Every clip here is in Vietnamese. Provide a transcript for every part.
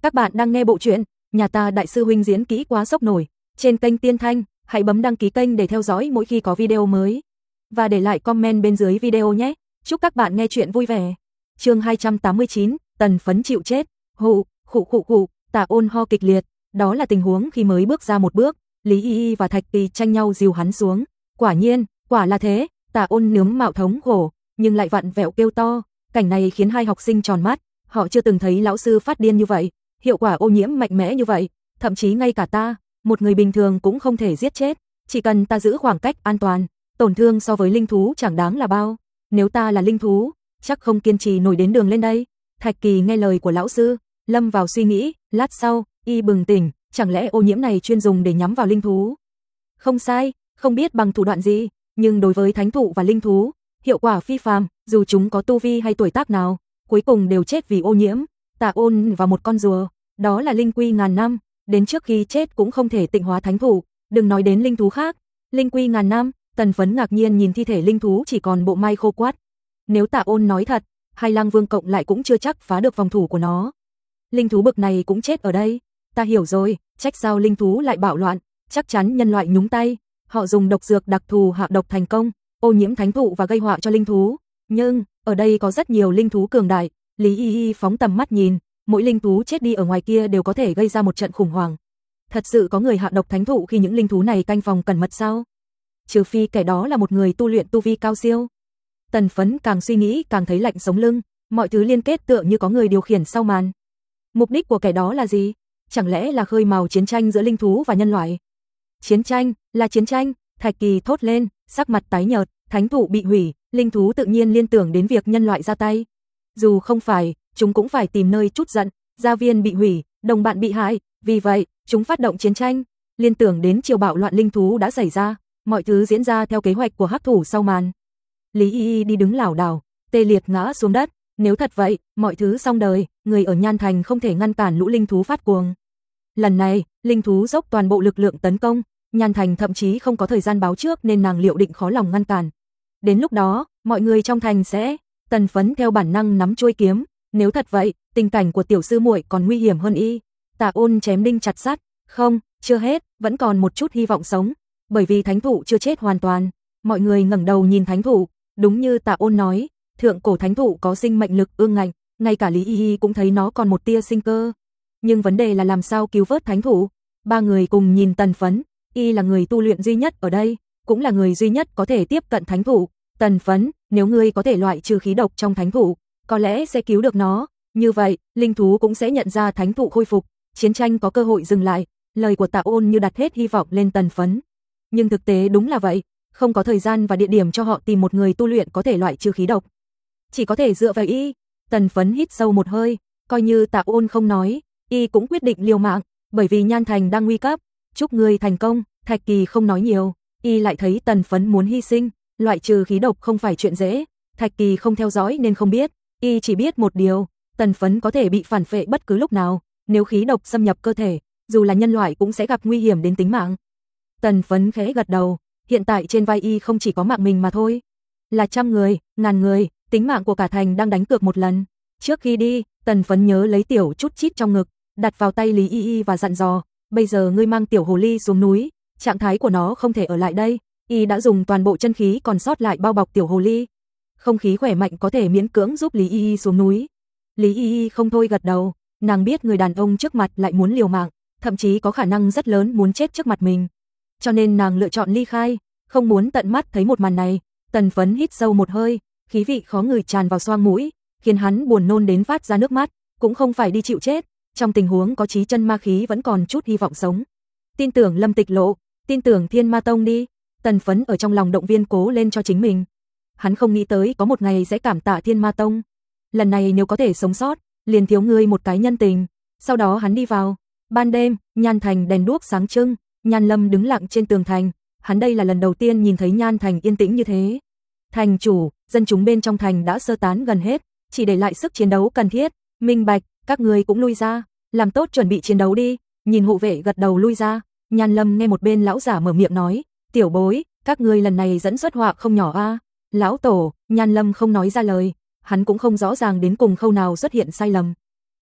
Các bạn đang nghe bộ truyện Nhà ta đại sư huynh diễn kỹ quá sốc nổi trên kênh Tiên Thanh, hãy bấm đăng ký kênh để theo dõi mỗi khi có video mới và để lại comment bên dưới video nhé. Chúc các bạn nghe truyện vui vẻ. Chương 289, Tần Phấn chịu chết. Khụ, Tạ Ôn ho kịch liệt, đó là tình huống khi mới bước ra một bước, Lý Y Y và Thạch Kỳ tranh nhau dìu hắn xuống. Quả nhiên, quả là thế, Tạ Ôn nướng mạo thống khổ, nhưng lại vặn vẹo kêu to, cảnh này khiến hai học sinh tròn mắt, họ chưa từng thấy lão sư phát điên như vậy, hiệu quả ô nhiễm mạnh mẽ như vậy, thậm chí ngay cả ta, một người bình thường cũng không thể giết chết, chỉ cần ta giữ khoảng cách an toàn, tổn thương so với linh thú chẳng đáng là bao, nếu ta là linh thú, chắc không kiên trì nổi đến đường lên đây. Thạch Kỳ nghe lời của lão sư, lâm vào suy nghĩ, lát sau, y bừng tỉnh, chẳng lẽ ô nhiễm này chuyên dùng để nhắm vào linh thú? Không sai, không biết bằng thủ đoạn gì, nhưng đối với thánh thụ và linh thú, hiệu quả phi phàm, dù chúng có tu vi hay tuổi tác nào, cuối cùng đều chết vì ô nhiễm. Tạ Ôn và một con rùa, đó là linh quy ngàn năm, đến trước khi chết cũng không thể tịnh hóa thánh thụ, đừng nói đến linh thú khác. Linh quy ngàn năm, Tần Phấn ngạc nhiên nhìn thi thể linh thú chỉ còn bộ mai khô quắt. Nếu Tạ Ôn nói thật, hai lang vương cộng lại cũng chưa chắc phá được phòng thủ của nó. Linh thú bực này cũng chết ở đây, ta hiểu rồi, trách sao linh thú lại bạo loạn, chắc chắn nhân loại nhúng tay, họ dùng độc dược đặc thù hạ độc thành công, ô nhiễm thánh thụ và gây họa cho linh thú. Nhưng, ở đây có rất nhiều linh thú cường đại, Lý Y Y phóng tầm mắt nhìn, mỗi linh thú chết đi ở ngoài kia đều có thể gây ra một trận khủng hoảng. Thật sự có người hạ độc thánh thụ khi những linh thú này canh phòng cẩn mật sao? Trừ phi kẻ đó là một người tu luyện tu vi cao siêu. Tần Phấn càng suy nghĩ càng thấy lạnh sống lưng, mọi thứ liên kết tựa như có người điều khiển sau màn. Mục đích của kẻ đó là gì? Chẳng lẽ là khơi mào chiến tranh giữa linh thú và nhân loại? Chiến tranh, là chiến tranh, Thạch Kỳ thốt lên, sắc mặt tái nhợt, thánh thụ bị hủy, linh thú tự nhiên liên tưởng đến việc nhân loại ra tay. Dù không phải, chúng cũng phải tìm nơi trút giận, gia viên bị hủy, đồng bạn bị hại, vì vậy, chúng phát động chiến tranh, liên tưởng đến chiều bạo loạn linh thú đã xảy ra, mọi thứ diễn ra theo kế hoạch của hắc thủ sau màn. Lý Y Y đi đứng lảo đảo, tê liệt ngã xuống đất, nếu thật vậy, mọi thứ xong đời, người ở Nhan Thành không thể ngăn cản lũ linh thú phát cuồng. Lần này, linh thú dốc toàn bộ lực lượng tấn công, Nhan Thành thậm chí không có thời gian báo trước nên nàng liệu định khó lòng ngăn cản. Đến lúc đó, mọi người trong thành sẽ... Tần Phấn theo bản năng nắm chuôi kiếm, nếu thật vậy, tình cảnh của tiểu sư muội còn nguy hiểm hơn y. Tạ Ôn chém đinh chặt sắt, không, chưa hết, vẫn còn một chút hy vọng sống, bởi vì thánh thụ chưa chết hoàn toàn. Mọi người ngẩng đầu nhìn thánh thụ, đúng như Tạ Ôn nói, thượng cổ thánh thụ có sinh mệnh lực ương ngạnh, ngay cả Lý Y Y cũng thấy nó còn một tia sinh cơ. Nhưng vấn đề là làm sao cứu vớt thánh thụ? Ba người cùng nhìn Tần Phấn, y là người tu luyện duy nhất ở đây, cũng là người duy nhất có thể tiếp cận thánh thụ. Tần Phấn, nếu ngươi có thể loại trừ khí độc trong thánh thụ, có lẽ sẽ cứu được nó, như vậy, linh thú cũng sẽ nhận ra thánh thụ khôi phục, chiến tranh có cơ hội dừng lại. Lời của Tạ Ôn như đặt hết hy vọng lên Tần Phấn. Nhưng thực tế đúng là vậy, không có thời gian và địa điểm cho họ tìm một người tu luyện có thể loại trừ khí độc. Chỉ có thể dựa vào y. Tần Phấn hít sâu một hơi, coi như Tạ Ôn không nói, y cũng quyết định liều mạng, bởi vì Nhan Thành đang nguy cấp. Chúc ngươi thành công. Thạch Kỳ không nói nhiều, y lại thấy Tần Phấn muốn hy sinh, loại trừ khí độc không phải chuyện dễ. Thạch Kỳ không theo dõi nên không biết, y chỉ biết một điều, Tần Phấn có thể bị phản phệ bất cứ lúc nào, nếu khí độc xâm nhập cơ thể, dù là nhân loại cũng sẽ gặp nguy hiểm đến tính mạng. Tần Phấn khẽ gật đầu, hiện tại trên vai y không chỉ có mạng mình mà thôi, là trăm người, ngàn người, tính mạng của cả thành đang đánh cược một lần. Trước khi đi, Tần Phấn nhớ lấy tiểu chút chít trong ngực, đặt vào tay Lý Y Y và dặn dò, bây giờ ngươi mang tiểu hồ ly xuống núi, trạng thái của nó không thể ở lại đây. Y đã dùng toàn bộ chân khí còn sót lại bao bọc tiểu hồ ly. Không khí khỏe mạnh có thể miễn cưỡng giúp Lý Y Y xuống núi. Lý Y Y không thôi gật đầu, nàng biết người đàn ông trước mặt lại muốn liều mạng, thậm chí có khả năng rất lớn muốn chết trước mặt mình. Cho nên nàng lựa chọn ly khai, không muốn tận mắt thấy một màn này. Tần Phấn hít sâu một hơi, khí vị khó ngửi tràn vào xoang mũi, khiến hắn buồn nôn đến phát ra nước mắt, cũng không phải đi chịu chết, trong tình huống có chí chân ma khí vẫn còn chút hy vọng sống. Tin tưởng Lâm Tịch Lộ, tin tưởng Thiên Ma Tông đi. Tần Phấn ở trong lòng động viên cố lên cho chính mình. Hắn không nghĩ tới có một ngày sẽ cảm tạ Thiên Ma Tông. Lần này nếu có thể sống sót, liền thiếu ngươi một cái nhân tình. Sau đó hắn đi vào. Ban đêm, Nhan Thành đèn đuốc sáng trưng, Nhan Lâm đứng lặng trên tường thành. Hắn đây là lần đầu tiên nhìn thấy Nhan Thành yên tĩnh như thế. Thành chủ, dân chúng bên trong thành đã sơ tán gần hết, chỉ để lại sức chiến đấu cần thiết. Minh bạch, các ngươi cũng lui ra, làm tốt chuẩn bị chiến đấu đi. Nhìn hộ vệ gật đầu lui ra, Nhan Lâm nghe một bên lão giả mở miệng nói, tiểu bối, các ngươi lần này dẫn xuất họa không nhỏ a. Lão tổ, Nhan Lâm không nói ra lời, hắn cũng không rõ ràng đến cùng khâu nào xuất hiện sai lầm.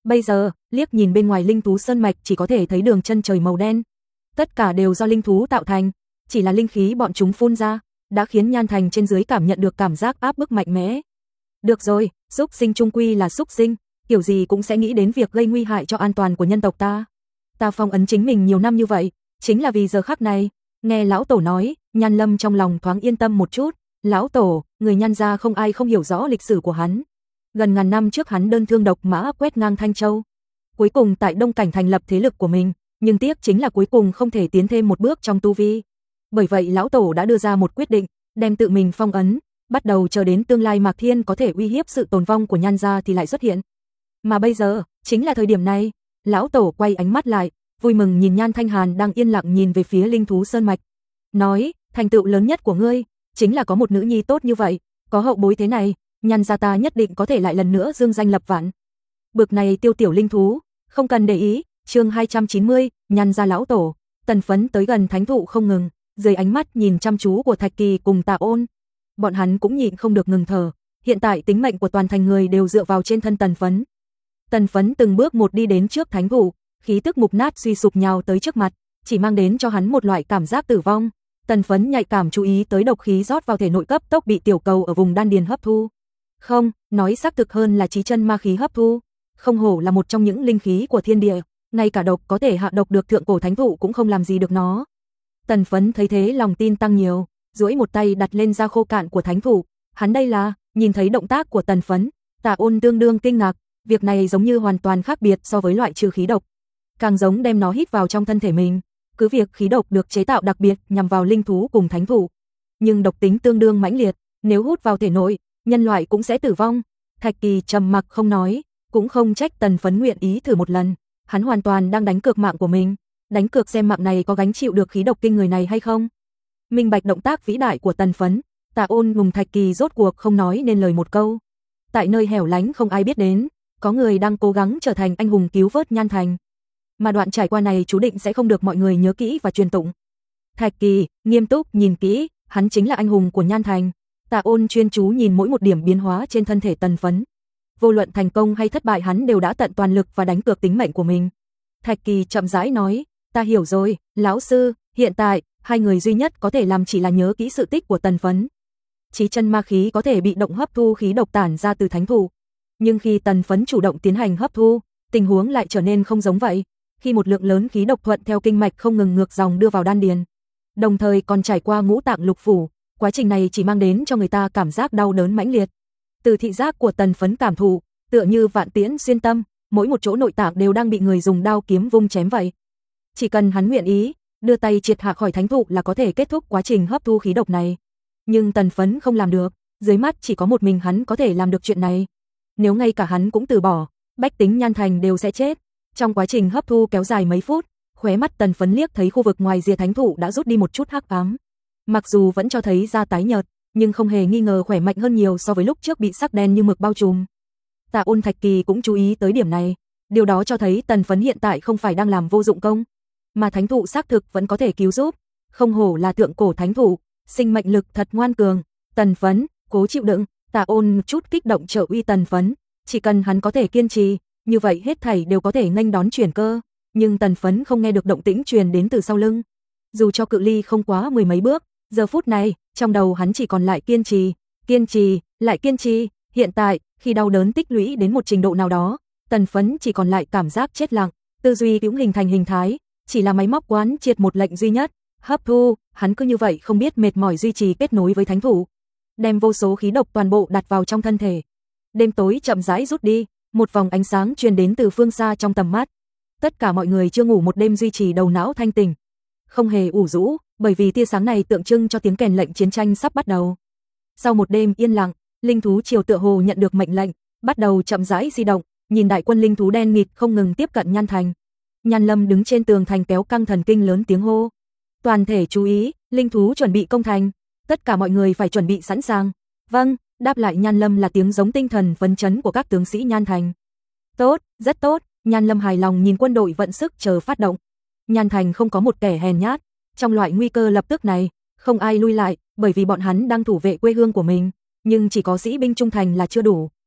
Bây giờ, liếc nhìn bên ngoài linh thú sơn mạch chỉ có thể thấy đường chân trời màu đen. Tất cả đều do linh thú tạo thành, chỉ là linh khí bọn chúng phun ra, đã khiến Nhan Thành trên dưới cảm nhận được cảm giác áp bức mạnh mẽ. Được rồi, xúc sinh trung quy là xúc sinh, kiểu gì cũng sẽ nghĩ đến việc gây nguy hại cho an toàn của nhân tộc ta. Ta phong ấn chính mình nhiều năm như vậy, chính là vì giờ khắc này. Nghe lão tổ nói, Nhan Lâm trong lòng thoáng yên tâm một chút. Lão tổ, người Nhan gia không ai không hiểu rõ lịch sử của hắn. Gần ngàn năm trước hắn đơn thương độc mã quét ngang Thanh Châu. Cuối cùng tại Đông Cảnh thành lập thế lực của mình, nhưng tiếc chính là cuối cùng không thể tiến thêm một bước trong tu vi. Bởi vậy lão tổ đã đưa ra một quyết định, đem tự mình phong ấn, bắt đầu chờ đến tương lai Mạc Thiên có thể uy hiếp sự tồn vong của Nhan gia thì lại xuất hiện. Mà bây giờ, chính là thời điểm này, lão tổ quay ánh mắt lại, vui mừng nhìn Nhan Thanh Hàn đang yên lặng nhìn về phía linh thú sơn mạch. Nói, thành tựu lớn nhất của ngươi, chính là có một nữ nhi tốt như vậy, có hậu bối thế này, Nhan gia ta nhất định có thể lại lần nữa dương danh lập vạn. Bực này tiêu tiểu linh thú, không cần để ý, chương 290, Nhan gia lão tổ, Tần Phấn tới gần thánh thụ không ngừng, dưới ánh mắt nhìn chăm chú của Thạch Kỳ cùng Tạ Ôn. Bọn hắn cũng nhịn không được ngừng thở, hiện tại tính mệnh của toàn thành người đều dựa vào trên thân Tần Phấn. Tần Phấn từng bước một đi đến trước thánh thụ, khí tức mục nát suy sụp nhào tới trước mặt, chỉ mang đến cho hắn một loại cảm giác tử vong. Tần Phấn nhạy cảm chú ý tới độc khí rót vào thể nội cấp tốc bị tiểu cầu ở vùng đan điền hấp thu. Không, nói xác thực hơn là chí chân ma khí hấp thu. Không hổ là một trong những linh khí của thiên địa, ngay cả độc có thể hạ độc được thượng cổ thánh thụ cũng không làm gì được nó. Tần Phấn thấy thế lòng tin tăng nhiều, duỗi một tay đặt lên da khô cạn của thánh thụ. Hắn đây là, nhìn thấy động tác của Tần Phấn, Tạ Ôn tương đương kinh ngạc, việc này giống như hoàn toàn khác biệt so với loại trừ khí độc, càng giống đem nó hít vào trong thân thể mình. Cứ việc khí độc được chế tạo đặc biệt nhằm vào linh thú cùng thánh thụ, nhưng độc tính tương đương mãnh liệt, nếu hút vào thể nội, nhân loại cũng sẽ tử vong. Thạch Kỳ trầm mặc không nói, cũng không trách Tần Phấn nguyện ý thử một lần, hắn hoàn toàn đang đánh cược mạng của mình, đánh cược xem mạng này có gánh chịu được khí độc kinh người này hay không. Minh bạch động tác vĩ đại của Tần Phấn, Tạ Ôn cùng Thạch Kỳ rốt cuộc không nói nên lời một câu. Tại nơi hẻo lánh không ai biết đến, có người đang cố gắng trở thành anh hùng cứu vớt Nhan Thành. Mà đoạn trải qua này chú định sẽ không được mọi người nhớ kỹ và truyền tụng. Thạch Kỳ nghiêm túc nhìn kỹ, hắn chính là anh hùng của Nhan Thành. Tạ Ôn chuyên chú nhìn mỗi một điểm biến hóa trên thân thể Tần Phấn. Vô luận thành công hay thất bại hắn đều đã tận toàn lực và đánh cược tính mệnh của mình. Thạch Kỳ chậm rãi nói, ta hiểu rồi, lão sư, hiện tại, hai người duy nhất có thể làm chỉ là nhớ kỹ sự tích của Tần Phấn. Chí chân ma khí có thể bị động hấp thu khí độc tản ra từ thánh thụ. Nhưng khi Tần Phấn chủ động tiến hành hấp thu, tình huống lại trở nên không giống vậy. Khi một lượng lớn khí độc thuận theo kinh mạch không ngừng ngược dòng đưa vào đan điền, đồng thời còn trải qua ngũ tạng lục phủ, quá trình này chỉ mang đến cho người ta cảm giác đau đớn mãnh liệt. Từ thị giác của Tần Phấn cảm thụ, tựa như vạn tiễn xuyên tâm, mỗi một chỗ nội tạng đều đang bị người dùng đao kiếm vung chém vậy. Chỉ cần hắn nguyện ý, đưa tay triệt hạ khỏi thánh thụ là có thể kết thúc quá trình hấp thu khí độc này. Nhưng Tần Phấn không làm được, dưới mắt chỉ có một mình hắn có thể làm được chuyện này. Nếu ngay cả hắn cũng từ bỏ, bách tính Nhan Thành đều sẽ chết. Trong quá trình hấp thu kéo dài mấy phút, khóe mắt Tần Phấn liếc thấy khu vực ngoài rìa thánh thụ đã rút đi một chút hắc ám. Mặc dù vẫn cho thấy da tái nhợt, nhưng không hề nghi ngờ khỏe mạnh hơn nhiều so với lúc trước bị sắc đen như mực bao trùm. Tạ Ôn Thạch Kỳ cũng chú ý tới điểm này, điều đó cho thấy Tần Phấn hiện tại không phải đang làm vô dụng công, mà thánh thụ xác thực vẫn có thể cứu giúp. Không hổ là thượng cổ thánh thụ, sinh mệnh lực thật ngoan cường. Tần Phấn, cố chịu đựng. Tạ Ôn chút kích động trợ uy Tần Phấn, chỉ cần hắn có thể kiên trì, như vậy hết thảy đều có thể nghênh đón chuyển cơ. Nhưng Tần Phấn không nghe được động tĩnh truyền đến từ sau lưng. Dù cho cự ly không quá mười mấy bước, giờ phút này, trong đầu hắn chỉ còn lại kiên trì, lại kiên trì. Hiện tại, khi đau đớn tích lũy đến một trình độ nào đó, Tần Phấn chỉ còn lại cảm giác chết lặng, tư duy cũng hình thành hình thái, chỉ là máy móc quán triệt một lệnh duy nhất, hấp thu. Hắn cứ như vậy không biết mệt mỏi duy trì kết nối với thánh thụ, đem vô số khí độc toàn bộ đặt vào trong thân thể. Đêm tối chậm rãi rút đi, một vòng ánh sáng truyền đến từ phương xa trong tầm mắt. Tất cả mọi người chưa ngủ một đêm duy trì đầu não thanh tỉnh, không hề ủ rũ, bởi vì tia sáng này tượng trưng cho tiếng kèn lệnh chiến tranh sắp bắt đầu. Sau một đêm yên lặng, linh thú triều tựa hồ nhận được mệnh lệnh, bắt đầu chậm rãi di động, nhìn đại quân linh thú đen nghịt không ngừng tiếp cận Nhan Thành. Nhan Lâm đứng trên tường thành kéo căng thần kinh lớn tiếng hô: "Toàn thể chú ý, linh thú chuẩn bị công thành, tất cả mọi người phải chuẩn bị sẵn sàng." "Vâng." Đáp lại Nhan Lâm là tiếng giống tinh thần phấn chấn của các tướng sĩ Nhan Thành. "Tốt, rất tốt." Nhan Lâm hài lòng nhìn quân đội vận sức chờ phát động. Nhan Thành không có một kẻ hèn nhát, trong loại nguy cơ lập tức này, không ai lui lại, bởi vì bọn hắn đang thủ vệ quê hương của mình, nhưng chỉ có sĩ binh trung thành là chưa đủ,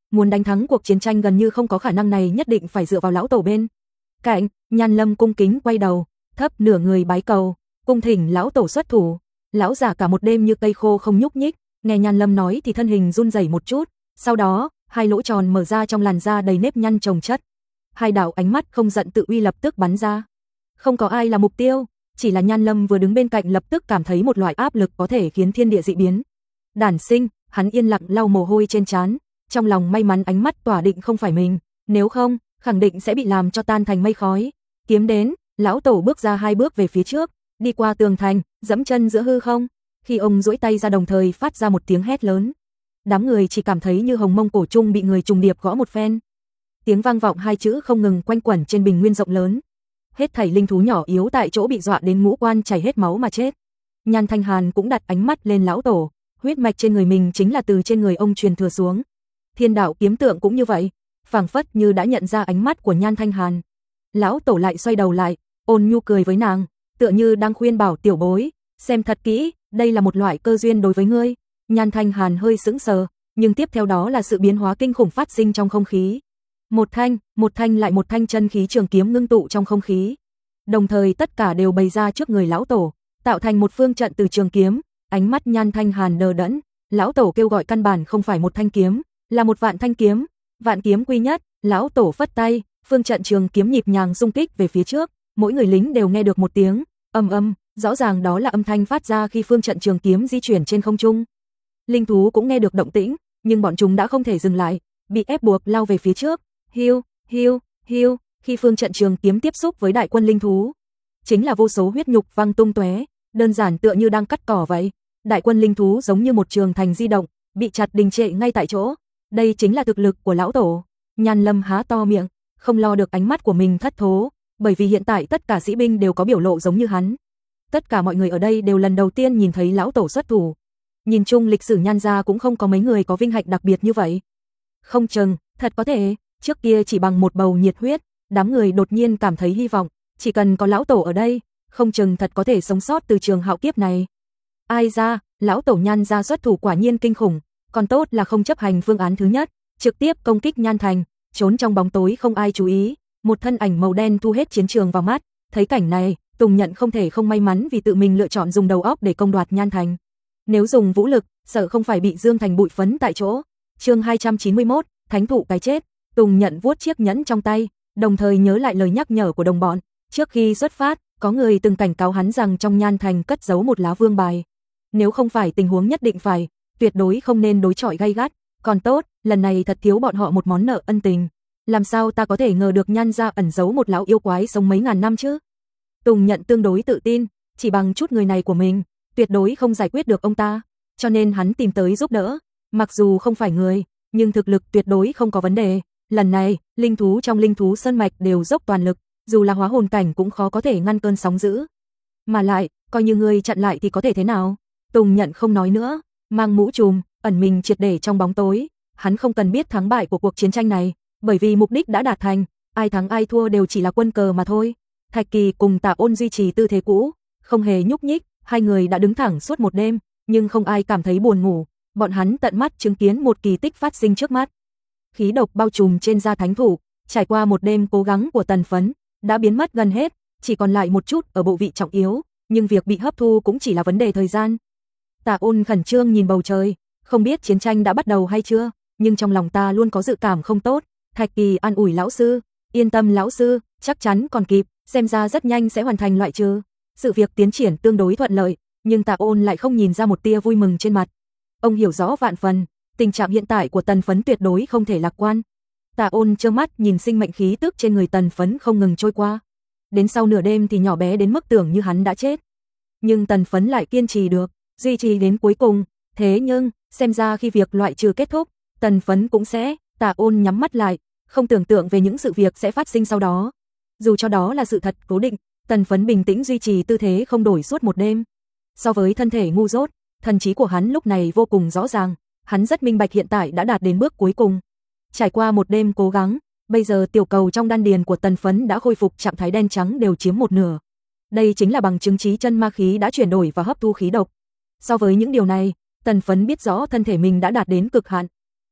muốn đánh thắng cuộc chiến tranh gần như không có khả năng này, nhất định phải dựa vào lão tổ bên cạnh. Nhan Lâm cung kính quay đầu, thấp nửa người bái cầu, cung thỉnh lão tổ xuất thủ. Lão giả cả một đêm như cây khô không nhúc nhích, nghe Nhan Lâm nói thì thân hình run rẩy một chút, sau đó, hai lỗ tròn mở ra trong làn da đầy nếp nhăn chồng chất. Hai đạo ánh mắt không giận tự uy lập tức bắn ra. Không có ai là mục tiêu, chỉ là Nhan Lâm vừa đứng bên cạnh lập tức cảm thấy một loại áp lực có thể khiến thiên địa dị biến đản sinh, hắn yên lặng lau mồ hôi trên trán, trong lòng may mắn ánh mắt tỏa định không phải mình, nếu không, khẳng định sẽ bị làm cho tan thành mây khói. Kiếm đến, lão tổ bước ra 2 bước về phía trước, đi qua tường thành, dẫm chân giữa hư không. Khi ông duỗi tay ra đồng thời phát ra một tiếng hét lớn. Đám người chỉ cảm thấy như hồng mông cổ trung bị người trùng điệp gõ một phen. Tiếng vang vọng 2 chữ không ngừng quanh quẩn trên bình nguyên rộng lớn. Hết thảy linh thú nhỏ yếu tại chỗ bị dọa đến ngũ quan chảy hết máu mà chết. Nhan Thanh Hàn cũng đặt ánh mắt lên lão tổ, huyết mạch trên người mình chính là từ trên người ông truyền thừa xuống. Thiên đạo kiếm tượng cũng như vậy, phảng phất như đã nhận ra ánh mắt của Nhan Thanh Hàn. Lão tổ lại xoay đầu lại, ôn nhu cười với nàng, tựa như đang khuyên bảo tiểu bối, xem thật kỹ, đây là một loại cơ duyên đối với ngươi. Nhan Thanh Hàn hơi sững sờ, nhưng tiếp theo đó là sự biến hóa kinh khủng phát sinh trong không khí. Một thanh lại một thanh chân khí trường kiếm ngưng tụ trong không khí. Đồng thời tất cả đều bày ra trước người lão tổ, tạo thành một phương trận từ trường kiếm. Ánh mắt Nhan Thanh Hàn đờ đẫn, lão tổ kêu gọi căn bản không phải một thanh kiếm, là một vạn thanh kiếm, vạn kiếm quy nhất. Lão tổ phất tay, phương trận trường kiếm nhịp nhàng xung kích về phía trước, mỗi người lính đều nghe được một tiếng ầm ầm, rõ ràng đó là âm thanh phát ra khi phương trận trường kiếm di chuyển trên không trung. Linh thú cũng nghe được động tĩnh, nhưng bọn chúng đã không thể dừng lại, bị ép buộc lao về phía trước. Hiu, hiu, hiu, khi phương trận trường kiếm tiếp xúc với đại quân linh thú, chính là vô số huyết nhục văng tung tóe, đơn giản tựa như đang cắt cỏ vậy. Đại quân linh thú giống như một trường thành di động, bị chặt đình trệ ngay tại chỗ. Đây chính là thực lực của lão tổ. Nhan Lâm há to miệng, không lo được ánh mắt của mình thất thố, bởi vì hiện tại tất cả sĩ binh đều có biểu lộ giống như hắn. Tất cả mọi người ở đây đều lần đầu tiên nhìn thấy lão tổ xuất thủ. Nhìn chung lịch sử Nhan gia cũng không có mấy người có vinh hạnh đặc biệt như vậy. Không chừng, thật có thể, trước kia chỉ bằng một bầu nhiệt huyết, đám người đột nhiên cảm thấy hy vọng, chỉ cần có lão tổ ở đây, không chừng thật có thể sống sót từ trường hạo kiếp này. Ai ra, lão tổ Nhan gia xuất thủ quả nhiên kinh khủng, còn tốt là không chấp hành phương án thứ nhất, trực tiếp công kích Nhan Thành, trốn trong bóng tối không ai chú ý, một thân ảnh màu đen thu hết chiến trường vào mắt. Thấy cảnh này, Tùng Nhận không thể không may mắn vì tự mình lựa chọn dùng đầu óc để công đoạt Nhan Thành. Nếu dùng vũ lực, sợ không phải bị dương thành bụi phấn tại chỗ. Chương 291, thánh thụ cái chết. Tùng Nhận vuốt chiếc nhẫn trong tay, đồng thời nhớ lại lời nhắc nhở của đồng bọn. Trước khi xuất phát, có người từng cảnh cáo hắn rằng trong Nhan Thành cất giấu một lá vương bài. Nếu không phải tình huống nhất định phải, tuyệt đối không nên đối chọi gay gắt. Còn tốt, lần này thật thiếu bọn họ một món nợ ân tình. Làm sao ta có thể ngờ được Nhan gia ẩn giấu một lão yêu quái sống mấy ngàn năm chứ? Tùng Nhận tương đối tự tin, chỉ bằng chút người này của mình, tuyệt đối không giải quyết được ông ta, cho nên hắn tìm tới giúp đỡ. Mặc dù không phải người, nhưng thực lực tuyệt đối không có vấn đề. Lần này, linh thú trong linh thú sơn mạch đều dốc toàn lực, dù là hóa hồn cảnh cũng khó có thể ngăn cơn sóng dữ. Mà lại, coi như người chặn lại thì có thể thế nào? Tùng Nhận không nói nữa, mang mũ trùm, ẩn mình triệt để trong bóng tối. Hắn không cần biết thắng bại của cuộc chiến tranh này, bởi vì mục đích đã đạt thành, ai thắng ai thua đều chỉ là quân cờ mà thôi. Thạch Kỳ cùng Tạ Ôn duy trì tư thế cũ, không hề nhúc nhích, hai người đã đứng thẳng suốt một đêm, nhưng không ai cảm thấy buồn ngủ, bọn hắn tận mắt chứng kiến một kỳ tích phát sinh trước mắt. Khí độc bao trùm trên da thánh thủ, trải qua một đêm cố gắng của Tần Phấn, đã biến mất gần hết, chỉ còn lại một chút ở bộ vị trọng yếu, nhưng việc bị hấp thu cũng chỉ là vấn đề thời gian. Tạ Ôn khẩn trương nhìn bầu trời, không biết chiến tranh đã bắt đầu hay chưa, nhưng trong lòng ta luôn có dự cảm không tốt. Thạch Kỳ an ủi lão sư, yên tâm lão sư, chắc chắn còn kịp, xem ra rất nhanh sẽ hoàn thành loại trừ. Sự việc tiến triển tương đối thuận lợi, nhưng Tạ Ôn lại không nhìn ra một tia vui mừng trên mặt. Ông hiểu rõ vạn phần, tình trạng hiện tại của Tần Phấn tuyệt đối không thể lạc quan. Tạ Ôn trơ mắt nhìn sinh mệnh khí tức trên người Tần Phấn không ngừng trôi qua. Đến sau nửa đêm thì nhỏ bé đến mức tưởng như hắn đã chết. Nhưng Tần Phấn lại kiên trì được, duy trì đến cuối cùng. Thế nhưng, xem ra khi việc loại trừ kết thúc, Tần Phấn cũng sẽ. Tạ Ôn nhắm mắt lại, không tưởng tượng về những sự việc sẽ phát sinh sau đó. Dù cho đó là sự thật cố định, Tần Phấn bình tĩnh duy trì tư thế không đổi suốt một đêm. So với thân thể ngu dốt, thần trí của hắn lúc này vô cùng rõ ràng, hắn rất minh bạch hiện tại đã đạt đến bước cuối cùng. Trải qua một đêm cố gắng, bây giờ tiểu cầu trong đan điền của Tần Phấn đã khôi phục trạng thái đen trắng đều chiếm một nửa. Đây chính là bằng chứng trí chân ma khí đã chuyển đổi và hấp thu khí độc. So với những điều này, Tần Phấn biết rõ thân thể mình đã đạt đến cực hạn.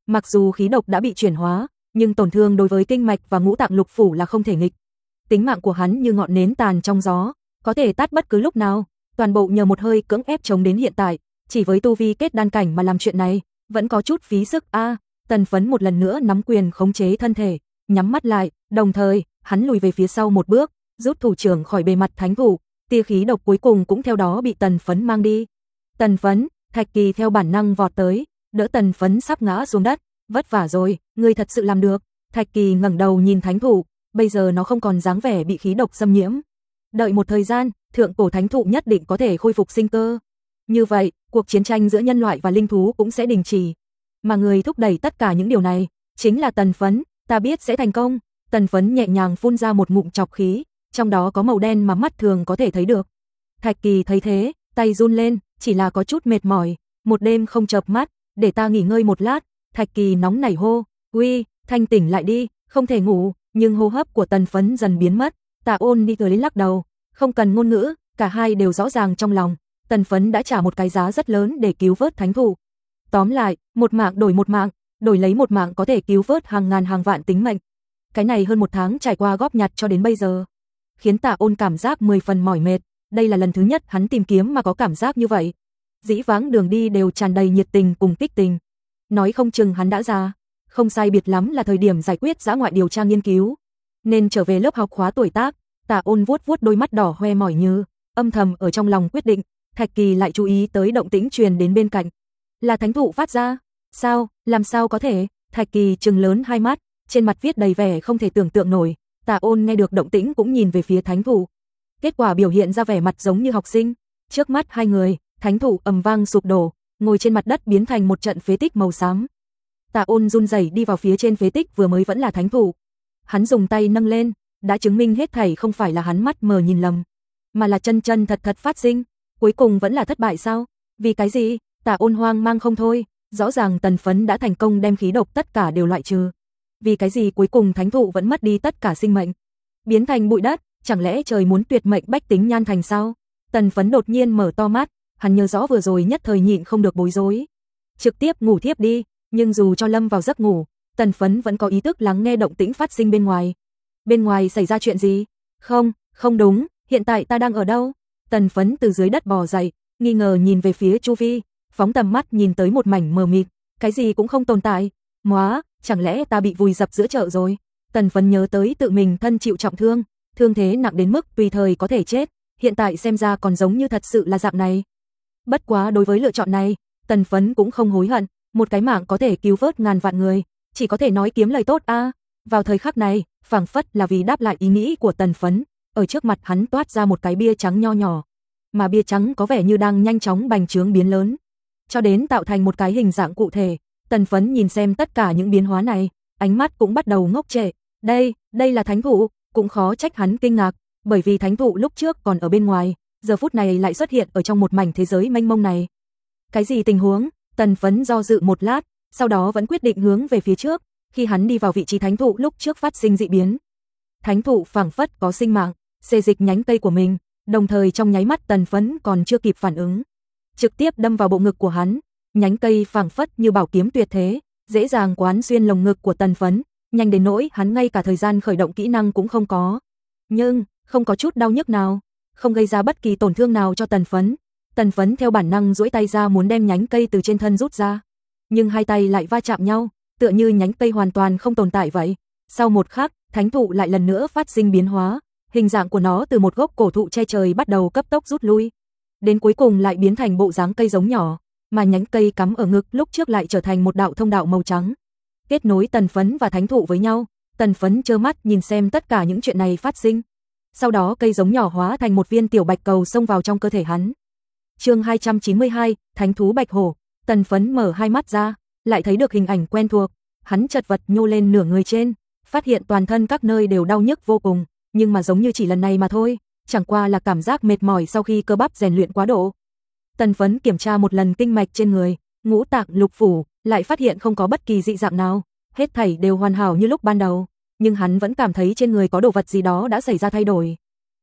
Mặc dù khí độc đã bị chuyển hóa, nhưng tổn thương đối với kinh mạch và ngũ tạng lục phủ là không thể nghịch. Tính mạng của hắn như ngọn nến tàn trong gió, có thể tắt bất cứ lúc nào, toàn bộ nhờ một hơi cưỡng ép chống đến hiện tại, chỉ với tu vi kết đan cảnh mà làm chuyện này, vẫn có chút phí sức a. Tần Phấn một lần nữa nắm quyền khống chế thân thể, nhắm mắt lại, đồng thời, hắn lùi về phía sau một bước, rút thủ trưởng khỏi bề mặt thánh thủ, tia khí độc cuối cùng cũng theo đó bị Tần Phấn mang đi. Tần Phấn, Thạch Kỳ theo bản năng vọt tới, đỡ Tần Phấn sắp ngã xuống đất, vất vả rồi, ngươi thật sự làm được. Thạch Kỳ ngẩng đầu nhìn thánh thủ, bây giờ nó không còn dáng vẻ bị khí độc xâm nhiễm. Đợi một thời gian, thượng cổ thánh thụ nhất định có thể khôi phục sinh cơ. Như vậy, cuộc chiến tranh giữa nhân loại và linh thú cũng sẽ đình chỉ. Mà người thúc đẩy tất cả những điều này, chính là Tần Phấn, ta biết sẽ thành công. Tần Phấn nhẹ nhàng phun ra một ngụm trọc khí, trong đó có màu đen mà mắt thường có thể thấy được. Thạch Kỳ thấy thế, tay run lên, chỉ là có chút mệt mỏi, một đêm không chợp mắt, để ta nghỉ ngơi một lát. Thạch Kỳ nóng nảy hô, uy, thanh tỉnh lại đi, không thể ngủ, nhưng hô hấp của Tần Phấn dần biến mất. Tạ Ôn đi tới lắc đầu, không cần ngôn ngữ, cả hai đều rõ ràng trong lòng, Tần Phấn đã trả một cái giá rất lớn để cứu vớt thánh thủ. Tóm lại, một mạng, đổi lấy một mạng có thể cứu vớt hàng ngàn hàng vạn tính mệnh. Cái này hơn một tháng trải qua góp nhặt cho đến bây giờ, khiến Tạ Ôn cảm giác 10 phần mỏi mệt, đây là lần thứ nhất hắn tìm kiếm mà có cảm giác như vậy. Dĩ vãng đường đi đều tràn đầy nhiệt tình cùng kích tình. Nói không chừng hắn đã già, không sai biệt lắm là thời điểm giải quyết dã ngoại điều tra nghiên cứu, nên trở về lớp học khóa tuổi tác. Tạ Ôn vuốt vuốt đôi mắt đỏ hoe mỏi như, âm thầm ở trong lòng quyết định. Thạch Kỳ lại chú ý tới động tĩnh truyền đến bên cạnh. Là thánh thụ phát ra? Sao, làm sao có thể? Thạch Kỳ trừng lớn hai mắt, trên mặt viết đầy vẻ không thể tưởng tượng nổi. Tạ Ôn nghe được động tĩnh cũng nhìn về phía thánh thụ. Kết quả biểu hiện ra vẻ mặt giống như học sinh. Trước mắt hai người, thánh thụ ầm vang sụp đổ, ngồi trên mặt đất biến thành một trận phế tích màu xám. Tạ Ôn run rẩy đi vào phía trên phế tích vừa mới vẫn là thánh thụ. Hắn dùng tay nâng lên, đã chứng minh hết thảy không phải là hắn mắt mờ nhìn lầm, mà là chân chân thật thật phát sinh. Cuối cùng vẫn là thất bại sao? Vì cái gì? Tạ Ôn hoang mang không thôi, rõ ràng Tần Phấn đã thành công đem khí độc tất cả đều loại trừ. Vì cái gì cuối cùng thánh thụ vẫn mất đi tất cả sinh mệnh, biến thành bụi đất, chẳng lẽ trời muốn tuyệt mệnh bách tính nhan thành sao? Tần Phấn đột nhiên mở to mắt, hắn nhớ rõ vừa rồi nhất thời nhịn không được bối rối, trực tiếp ngủ thiếp đi, nhưng dù cho lâm vào giấc ngủ, Tần Phấn vẫn có ý thức lắng nghe động tĩnh phát sinh bên ngoài. Bên ngoài xảy ra chuyện gì? Không đúng, hiện tại ta đang ở đâu? Tần Phấn từ dưới đất bò dậy, nghi ngờ nhìn về phía chu vi, phóng tầm mắt nhìn tới một mảnh mờ mịt, cái gì cũng không tồn tại. Móa, chẳng lẽ ta bị vùi dập giữa chợ rồi? Tần Phấn nhớ tới tự mình thân chịu trọng thương, thương thế nặng đến mức tùy thời có thể chết, hiện tại xem ra còn giống như thật sự là dạng này. Bất quá đối với lựa chọn này, Tần Phấn cũng không hối hận, một cái mạng có thể cứu vớt ngàn vạn người, chỉ có thể nói kiếm lời tốt a. Vào thời khắc này, phảng phất là vì đáp lại ý nghĩ của Tần Phấn, ở trước mặt hắn toát ra một cái bia trắng nho nhỏ, mà bia trắng có vẻ như đang nhanh chóng bành trướng biến lớn, cho đến tạo thành một cái hình dạng cụ thể. Tần Phấn nhìn xem tất cả những biến hóa này, ánh mắt cũng bắt đầu ngốc trệ. Đây là thánh thụ, cũng khó trách hắn kinh ngạc, bởi vì thánh thụ lúc trước còn ở bên ngoài, giờ phút này lại xuất hiện ở trong một mảnh thế giới mênh mông này. Cái gì tình huống? Tần Phấn do dự một lát, sau đó vẫn quyết định hướng về phía trước. Khi hắn đi vào vị trí thánh thụ lúc trước phát sinh dị biến, thánh thụ phảng phất có sinh mạng, xê dịch nhánh cây của mình, đồng thời trong nháy mắt Tần Phấn còn chưa kịp phản ứng, trực tiếp đâm vào bộ ngực của hắn. Nhánh cây phảng phất như bảo kiếm tuyệt thế, dễ dàng quán xuyên lồng ngực của Tần Phấn, nhanh đến nỗi hắn ngay cả thời gian khởi động kỹ năng cũng không có. Nhưng, không có chút đau nhức nào, không gây ra bất kỳ tổn thương nào cho Tần Phấn. Tần Phấn theo bản năng duỗi tay ra muốn đem nhánh cây từ trên thân rút ra, nhưng hai tay lại va chạm nhau, tựa như nhánh cây hoàn toàn không tồn tại vậy. Sau một khắc, thánh thụ lại lần nữa phát sinh biến hóa, hình dạng của nó từ một gốc cổ thụ che trời bắt đầu cấp tốc rút lui, đến cuối cùng lại biến thành bộ dáng cây giống nhỏ, mà nhánh cây cắm ở ngực lúc trước lại trở thành một đạo thông đạo màu trắng, kết nối Tần Phấn và thánh thụ với nhau. Tần Phấn trơ mắt nhìn xem tất cả những chuyện này phát sinh. Sau đó cây giống nhỏ hóa thành một viên tiểu bạch cầu xông vào trong cơ thể hắn. Chương 292, Thánh thú bạch hổ. Tần Phấn mở hai mắt ra, lại thấy được hình ảnh quen thuộc, hắn chật vật nhô lên nửa người trên, phát hiện toàn thân các nơi đều đau nhức vô cùng, nhưng mà giống như chỉ lần này mà thôi, chẳng qua là cảm giác mệt mỏi sau khi cơ bắp rèn luyện quá độ. Tần Phấn kiểm tra một lần kinh mạch trên người, ngũ tạng lục phủ, lại phát hiện không có bất kỳ dị dạng nào, hết thảy đều hoàn hảo như lúc ban đầu, nhưng hắn vẫn cảm thấy trên người có đồ vật gì đó đã xảy ra thay đổi.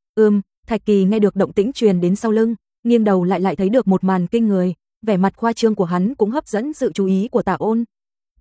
Thạch Kỳ nghe được động tĩnh truyền đến sau lưng, nghiêng đầu lại thấy được một màn kinh người, vẻ mặt khoa trương của hắn cũng hấp dẫn sự chú ý của Tạ Ôn.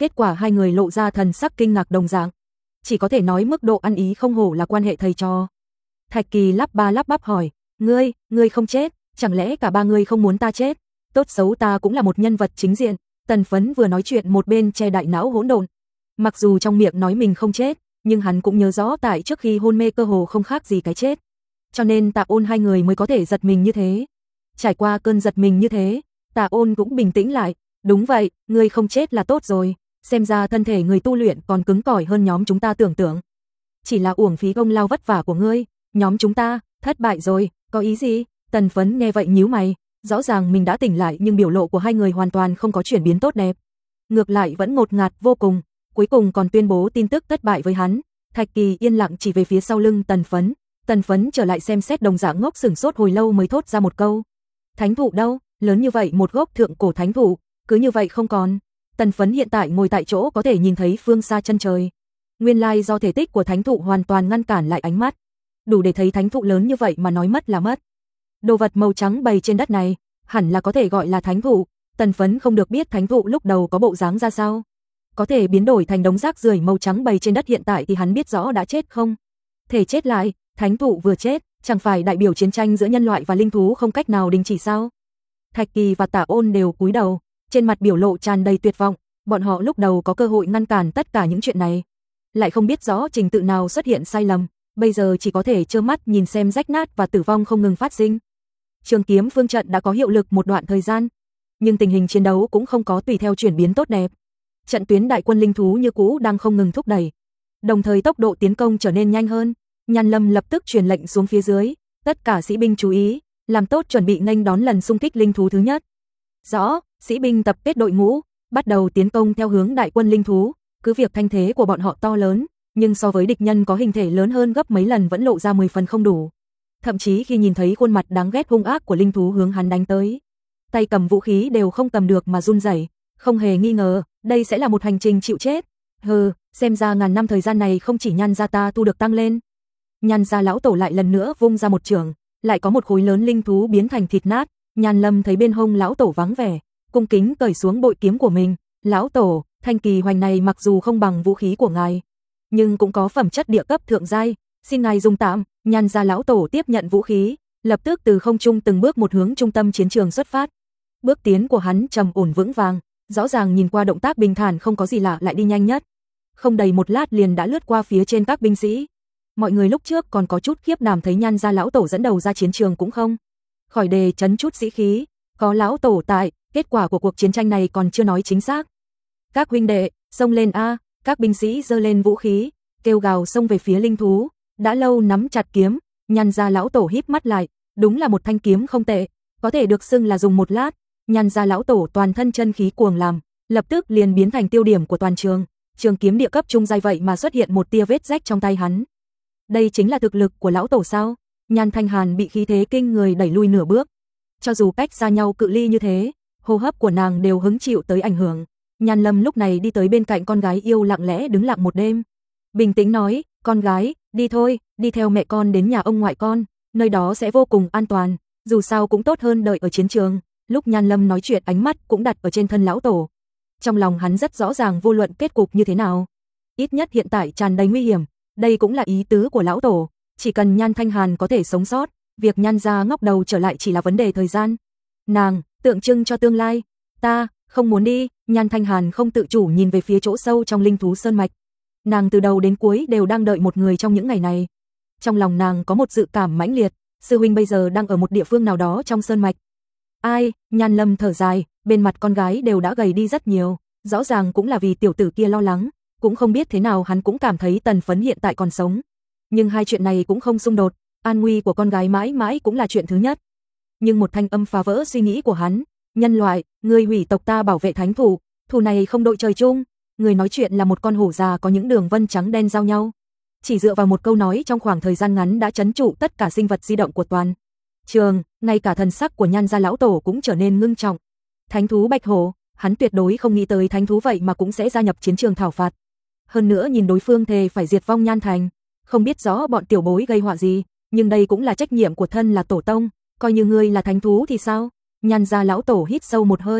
Kết quả hai người lộ ra thần sắc kinh ngạc đồng dạng. Chỉ có thể nói mức độ ăn ý không hổ là quan hệ thầy trò. Thạch Kỳ lắp ba lắp bắp hỏi, ngươi không chết, chẳng lẽ cả ba người không muốn ta chết? Tốt xấu ta cũng là một nhân vật chính diện. Tần Phấn vừa nói chuyện một bên che đại não hỗn độn. Mặc dù trong miệng nói mình không chết, nhưng hắn cũng nhớ rõ tại trước khi hôn mê cơ hồ không khác gì cái chết. Cho nên Tạ Ôn hai người mới có thể giật mình như thế. Trải qua cơn giật mình như thế, Tạ Ôn cũng bình tĩnh lại. Đúng vậy, ngươi không chết là tốt rồi. Xem ra thân thể người tu luyện còn cứng cỏi hơn nhóm chúng ta tưởng tượng. Chỉ là uổng phí công lao vất vả của ngươi. Nhóm chúng ta thất bại rồi, có ý gì? Tần Phấn nghe vậy nhíu mày. Rõ ràng mình đã tỉnh lại nhưng biểu lộ của hai người hoàn toàn không có chuyển biến tốt đẹp. Ngược lại vẫn ngột ngạt vô cùng. Cuối cùng còn tuyên bố tin tức thất bại với hắn. Thạch Kỳ yên lặng chỉ về phía sau lưng Tần Phấn. Tần Phấn trở lại xem xét đồng dạng ngốc sửng sốt hồi lâu mới thốt ra một câu. Thánh thụ đâu? Lớn như vậy một gốc thượng cổ thánh thụ, cứ như vậy không còn. Tần Phấn hiện tại ngồi tại chỗ có thể nhìn thấy phương xa chân trời. Nguyên lai do thể tích của thánh thụ hoàn toàn ngăn cản lại ánh mắt. Đủ để thấy thánh thụ lớn như vậy mà nói mất là mất. Đồ vật màu trắng bày trên đất này, hẳn là có thể gọi là thánh thụ. Tần Phấn không được biết thánh thụ lúc đầu có bộ dáng ra sao. Có thể biến đổi thành đống rác rưởi màu trắng bày trên đất hiện tại thì hắn biết rõ đã chết không. Thể chết lại, thánh thụ vừa chết, chẳng phải đại biểu chiến tranh giữa nhân loại và linh thú không cách nào đình chỉ sao? Thạch Kỳ và Tạ Ôn đều cúi đầu, trên mặt biểu lộ tràn đầy tuyệt vọng. Bọn họ lúc đầu có cơ hội ngăn cản tất cả những chuyện này, lại không biết rõ trình tự nào xuất hiện sai lầm, bây giờ chỉ có thể trơ mắt nhìn xem rách nát và tử vong không ngừng phát sinh. Trường kiếm phương trận đã có hiệu lực một đoạn thời gian, nhưng tình hình chiến đấu cũng không có tùy theo chuyển biến tốt đẹp. Trận tuyến đại quân linh thú như cũ đang không ngừng thúc đẩy, đồng thời tốc độ tiến công trở nên nhanh hơn. Nhan Lâm lập tức truyền lệnh xuống phía dưới, tất cả sĩ binh chú ý, làm tốt chuẩn bị nghênh đón lần xung kích linh thú thứ nhất. Rõ, sĩ binh tập kết đội ngũ, bắt đầu tiến công theo hướng đại quân linh thú. Cứ việc thanh thế của bọn họ to lớn, nhưng so với địch nhân có hình thể lớn hơn gấp mấy lần vẫn lộ ra 10 phần không đủ. Thậm chí khi nhìn thấy khuôn mặt đáng ghét hung ác của linh thú hướng hắn đánh tới, tay cầm vũ khí đều không cầm được mà run rẩy. Không hề nghi ngờ, đây sẽ là một hành trình chịu chết. Hừ, xem ra ngàn năm thời gian này không chỉ Nhan gia ta tu được tăng lên. Nhan gia lão tổ lại lần nữa vung ra một chưởng, lại có một khối lớn linh thú biến thành thịt nát. Nhan Lâm thấy bên hông lão tổ vắng vẻ, cung kính cởi xuống bội kiếm của mình. Lão tổ, thanh kỳ hoành này mặc dù không bằng vũ khí của ngài, nhưng cũng có phẩm chất địa cấp thượng giai, xin ngài dùng tạm. Nhan gia lão tổ tiếp nhận vũ khí, lập tức từ không trung từng bước một hướng trung tâm chiến trường xuất phát. Bước tiến của hắn trầm ổn vững vàng, rõ ràng nhìn qua động tác bình thản không có gì lạ lại đi nhanh nhất. Không đầy một lát liền đã lướt qua phía trên các binh sĩ. Mọi người lúc trước còn có chút khiếp đảm thấy Nhan gia lão tổ dẫn đầu ra chiến trường cũng không khỏi đề chấn chút sĩ khí. Có lão tổ tại, kết quả của cuộc chiến tranh này còn chưa nói chính xác. Các huynh đệ, xông lên a! Các binh sĩ giơ lên vũ khí, kêu gào xông về phía linh thú. Đã lâu nắm chặt kiếm, Nhan gia lão tổ híp mắt lại, đúng là một thanh kiếm không tệ, có thể được xưng là dùng một lát. Nhan gia lão tổ toàn thân chân khí cuồng làm, lập tức liền biến thành tiêu điểm của toàn trường. Trường kiếm địa cấp trung giai vậy mà xuất hiện một tia vết rách trong tay hắn. Đây chính là thực lực của lão tổ sao? Nhan Thanh Hàn bị khí thế kinh người đẩy lui nửa bước. Cho dù cách xa nhau cự ly như thế, hô hấp của nàng đều hứng chịu tới ảnh hưởng. Nhan Lâm lúc này đi tới bên cạnh con gái yêu lặng lẽ đứng lặng một đêm. Bình tĩnh nói, con gái, đi thôi, đi theo mẹ con đến nhà ông ngoại con, nơi đó sẽ vô cùng an toàn, dù sao cũng tốt hơn đợi ở chiến trường. Lúc Nhan Lâm nói chuyện ánh mắt cũng đặt ở trên thân lão tổ. Trong lòng hắn rất rõ ràng vô luận kết cục như thế nào, ít nhất hiện tại tràn đầy nguy hiểm, đây cũng là ý tứ của lão tổ, chỉ cần Nhan Thanh Hàn có thể sống sót, việc Nhan gia ngóc đầu trở lại chỉ là vấn đề thời gian. Nàng, tượng trưng cho tương lai, ta không muốn đi. Nhan Thanh Hàn không tự chủ nhìn về phía chỗ sâu trong linh thú sơn mạch. Nàng từ đầu đến cuối đều đang đợi một người trong những ngày này. Trong lòng nàng có một dự cảm mãnh liệt, sư huynh bây giờ đang ở một địa phương nào đó trong sơn mạch. Ai? Nhan Lâm thở dài, bên mặt con gái đều đã gầy đi rất nhiều, rõ ràng cũng là vì tiểu tử kia lo lắng, cũng không biết thế nào hắn cũng cảm thấy Tần Phấn hiện tại còn sống. Nhưng hai chuyện này cũng không xung đột, an nguy của con gái mãi mãi cũng là chuyện thứ nhất. Nhưng một thanh âm phá vỡ suy nghĩ của hắn, nhân loại, ngươi hủy tộc ta bảo vệ thánh thủ, thù này không đội trời chung. Người nói chuyện là một con hổ già có những đường vân trắng đen giao nhau. Chỉ dựa vào một câu nói trong khoảng thời gian ngắn đã trấn trụ tất cả sinh vật di động của toàn trường, ngay cả thần sắc của Nhan gia lão tổ cũng trở nên ngưng trọng. Thánh thú bạch hổ, hắn tuyệt đối không nghĩ tới thánh thú vậy mà cũng sẽ gia nhập chiến trường thảo phạt. Hơn nữa nhìn đối phương thề phải diệt vong Nhan thành, không biết rõ bọn tiểu bối gây họa gì, nhưng đây cũng là trách nhiệm của thân là tổ tông, coi như ngươi là thánh thú thì sao? Nhan gia lão tổ hít sâu một hơi,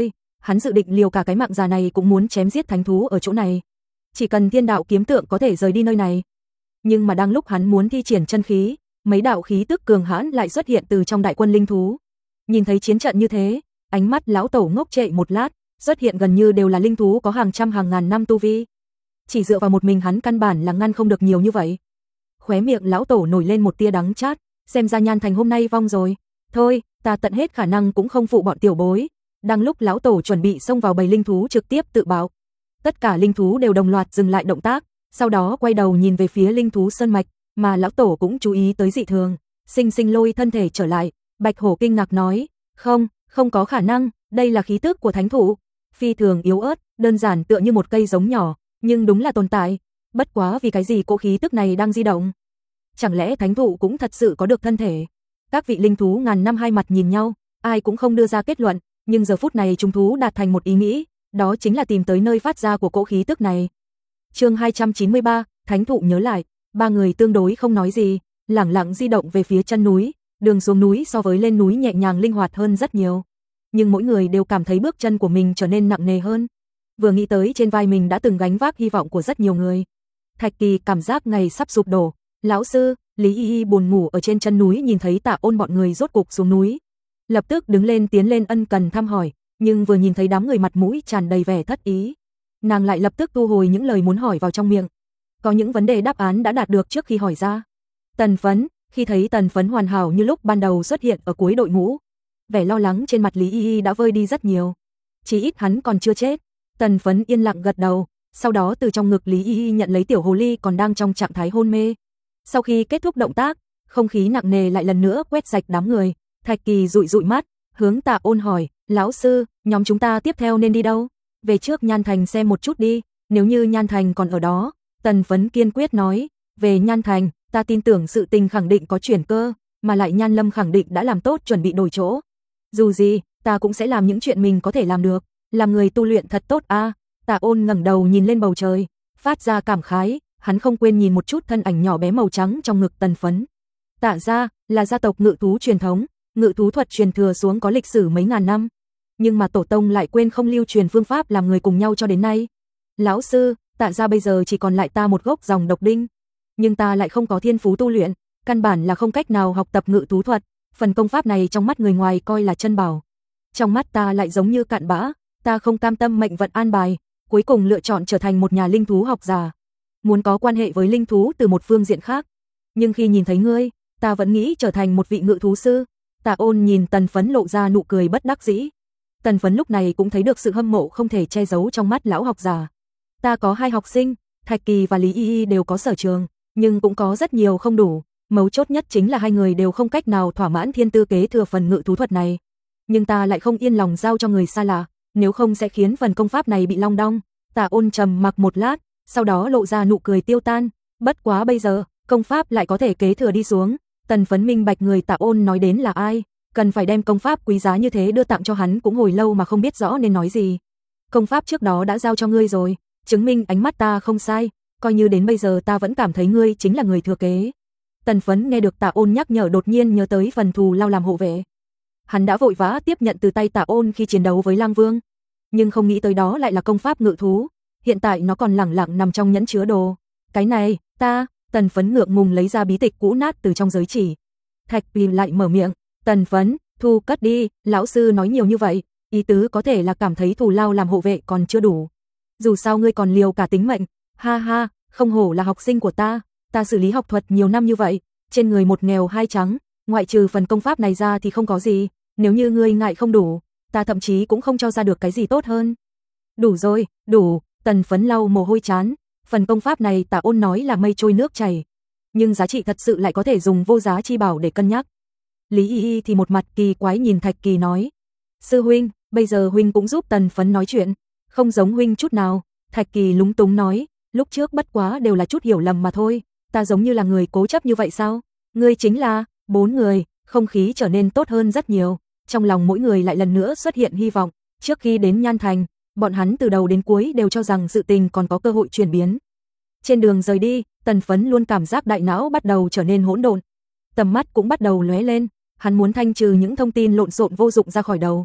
hắn dự định liều cả cái mạng già này cũng muốn chém giết thánh thú ở chỗ này. Chỉ cần thiên đạo kiếm tượng có thể rời đi nơi này. Nhưng mà đang lúc hắn muốn thi triển chân khí, mấy đạo khí tức cường hãn lại xuất hiện từ trong đại quân linh thú. Nhìn thấy chiến trận như thế, ánh mắt lão tổ ngốc trệ một lát, xuất hiện gần như đều là linh thú có hàng trăm hàng ngàn năm tu vi. Chỉ dựa vào một mình hắn căn bản là ngăn không được nhiều như vậy. Khóe miệng lão tổ nổi lên một tia đắng chát, xem ra Nhan Thành hôm nay vong rồi. Thôi, ta tận hết khả năng cũng không phụ bọn tiểu bối. Đang lúc lão tổ chuẩn bị xông vào bầy linh thú trực tiếp tự bạo, tất cả linh thú đều đồng loạt dừng lại động tác, sau đó quay đầu nhìn về phía linh thú sơn mạch, mà lão tổ cũng chú ý tới dị thường, sinh sinh lôi thân thể trở lại. Bạch hổ kinh ngạc nói, không có khả năng, đây là khí tức của thánh thụ, phi thường yếu ớt, đơn giản tựa như một cây giống nhỏ, nhưng đúng là tồn tại. Bất quá vì cái gì cỗ khí tức này đang di động? Chẳng lẽ thánh thụ cũng thật sự có được thân thể? Các vị linh thú ngàn năm hai mặt nhìn nhau, ai cũng không đưa ra kết luận, nhưng giờ phút này chúng thú đạt thành một ý nghĩ, đó chính là tìm tới nơi phát ra của cỗ khí tức này. Chương 293, thánh thụ nhớ lại, ba người tương đối không nói gì, lẳng lặng di động về phía chân núi, đường xuống núi so với lên núi nhẹ nhàng linh hoạt hơn rất nhiều. Nhưng mỗi người đều cảm thấy bước chân của mình trở nên nặng nề hơn. Vừa nghĩ tới trên vai mình đã từng gánh vác hy vọng của rất nhiều người. Thạch Kỳ cảm giác ngày sắp sụp đổ. Lão sư, Lý Y Y buồn ngủ ở trên chân núi nhìn thấy Tạ Ôn bọn người rốt cục xuống núi, lập tức đứng lên tiến lên ân cần thăm hỏi, nhưng vừa nhìn thấy đám người mặt mũi tràn đầy vẻ thất ý, nàng lại lập tức thu hồi những lời muốn hỏi vào trong miệng. Có những vấn đề đáp án đã đạt được trước khi hỏi ra. Tần Phấn, khi thấy Tần Phấn hoàn hảo như lúc ban đầu xuất hiện ở cuối đội ngũ, vẻ lo lắng trên mặt Lý Y Y đã vơi đi rất nhiều. Chỉ ít hắn còn chưa chết. Tần Phấn yên lặng gật đầu, sau đó từ trong ngực Lý Y Y nhận lấy tiểu hồ ly còn đang trong trạng thái hôn mê. Sau khi kết thúc động tác, không khí nặng nề lại lần nữa quét sạch đám người. Thạch Kỳ dụi dụi mắt, hướng Tạ Ôn hỏi, lão sư, nhóm chúng ta tiếp theo nên đi đâu? Về trước Nhan Thành xem một chút đi, nếu như Nhan Thành còn ở đó. Tần Phấn kiên quyết nói, về Nhan Thành, ta tin tưởng sự tình khẳng định có chuyển cơ, mà lại Nhan Lâm khẳng định đã làm tốt chuẩn bị đổi chỗ. Dù gì, ta cũng sẽ làm những chuyện mình có thể làm được, làm người tu luyện thật tốt a. Tạ Ôn ngẩng đầu nhìn lên bầu trời, phát ra cảm khái, hắn không quên nhìn một chút thân ảnh nhỏ bé màu trắng trong ngực Tần Phấn. Tạ gia là gia tộc ngự thú truyền thống, ngự thú thuật truyền thừa xuống có lịch sử mấy ngàn năm, nhưng mà tổ tông lại quên không lưu truyền phương pháp làm người cùng nhau cho đến nay. Lão sư, Tạ gia bây giờ chỉ còn lại ta một gốc dòng độc đinh, nhưng ta lại không có thiên phú tu luyện, căn bản là không cách nào học tập ngự thú thuật, phần công pháp này trong mắt người ngoài coi là chân bảo, trong mắt ta lại giống như cặn bã, ta không cam tâm mệnh vận an bài, cuối cùng lựa chọn trở thành một nhà linh thú học giả, muốn có quan hệ với linh thú từ một phương diện khác. Nhưng khi nhìn thấy ngươi, ta vẫn nghĩ trở thành một vị ngự thú sư. Tạ Ôn nhìn Tần Phấn lộ ra nụ cười bất đắc dĩ. Tần Phấn lúc này cũng thấy được sự hâm mộ không thể che giấu trong mắt lão học giả. Ta có 2 học sinh, Thạch Kỳ và Lý Y Y đều có sở trường, nhưng cũng có rất nhiều không đủ. Mấu chốt nhất chính là 2 người đều không cách nào thỏa mãn thiên tư kế thừa phần ngự thú thuật này. Nhưng ta lại không yên lòng giao cho người xa lạ, nếu không sẽ khiến phần công pháp này bị long đong. Tạ Ôn trầm mặc một lát, sau đó lộ ra nụ cười tiêu tan. Bất quá bây giờ, công pháp lại có thể kế thừa đi xuống. Tần Phấn minh bạch người Tạ Ôn nói đến là ai, cần phải đem công pháp quý giá như thế đưa tặng cho hắn cũng hồi lâu mà không biết rõ nên nói gì. Công pháp trước đó đã giao cho ngươi rồi, chứng minh ánh mắt ta không sai, coi như đến bây giờ ta vẫn cảm thấy ngươi chính là người thừa kế. Tần Phấn nghe được Tạ Ôn nhắc nhở đột nhiên nhớ tới phần thù lao làm hộ vệ. Hắn đã vội vã tiếp nhận từ tay Tạ Ôn khi chiến đấu với Lang Vương, nhưng không nghĩ tới đó lại là công pháp ngự thú, hiện tại nó còn lẳng lặng nằm trong nhẫn chứa đồ. Cái này, Tần Phấn ngượng ngùng lấy ra bí tịch cũ nát từ trong giới chỉ. Thạch Kỳ lại mở miệng, Tần Phấn, thu cất đi, lão sư nói nhiều như vậy, ý tứ có thể là cảm thấy thù lao làm hộ vệ còn chưa đủ. Dù sao ngươi còn liều cả tính mệnh, ha ha, không hổ là học sinh của ta xử lý học thuật nhiều năm như vậy, trên người một nghèo hai trắng, ngoại trừ phần công pháp này ra thì không có gì, nếu như ngươi ngại không đủ, ta thậm chí cũng không cho ra được cái gì tốt hơn. Đủ rồi, đủ, Tần Phấn lau mồ hôi chán. Phần công pháp này Tạ Ôn nói là mây trôi nước chảy, nhưng giá trị thật sự lại có thể dùng vô giá chi bảo để cân nhắc. Lý Y Y thì một mặt kỳ quái nhìn Thạch Kỳ nói, sư huynh, bây giờ huynh cũng giúp Tần Phấn nói chuyện, không giống huynh chút nào. Thạch Kỳ lúng túng nói, lúc trước bất quá đều là chút hiểu lầm mà thôi, ta giống như là người cố chấp như vậy sao? Ngươi chính là 4 người, không khí trở nên tốt hơn rất nhiều, trong lòng mỗi người lại lần nữa xuất hiện hy vọng. Trước khi đến Nhan Thành, bọn hắn từ đầu đến cuối đều cho rằng sự tình còn có cơ hội chuyển biến. Trên đường rời đi, Tần Phấn luôn cảm giác đại não bắt đầu trở nên hỗn độn, tầm mắt cũng bắt đầu lóe lên, hắn muốn thanh trừ những thông tin lộn xộn vô dụng ra khỏi đầu.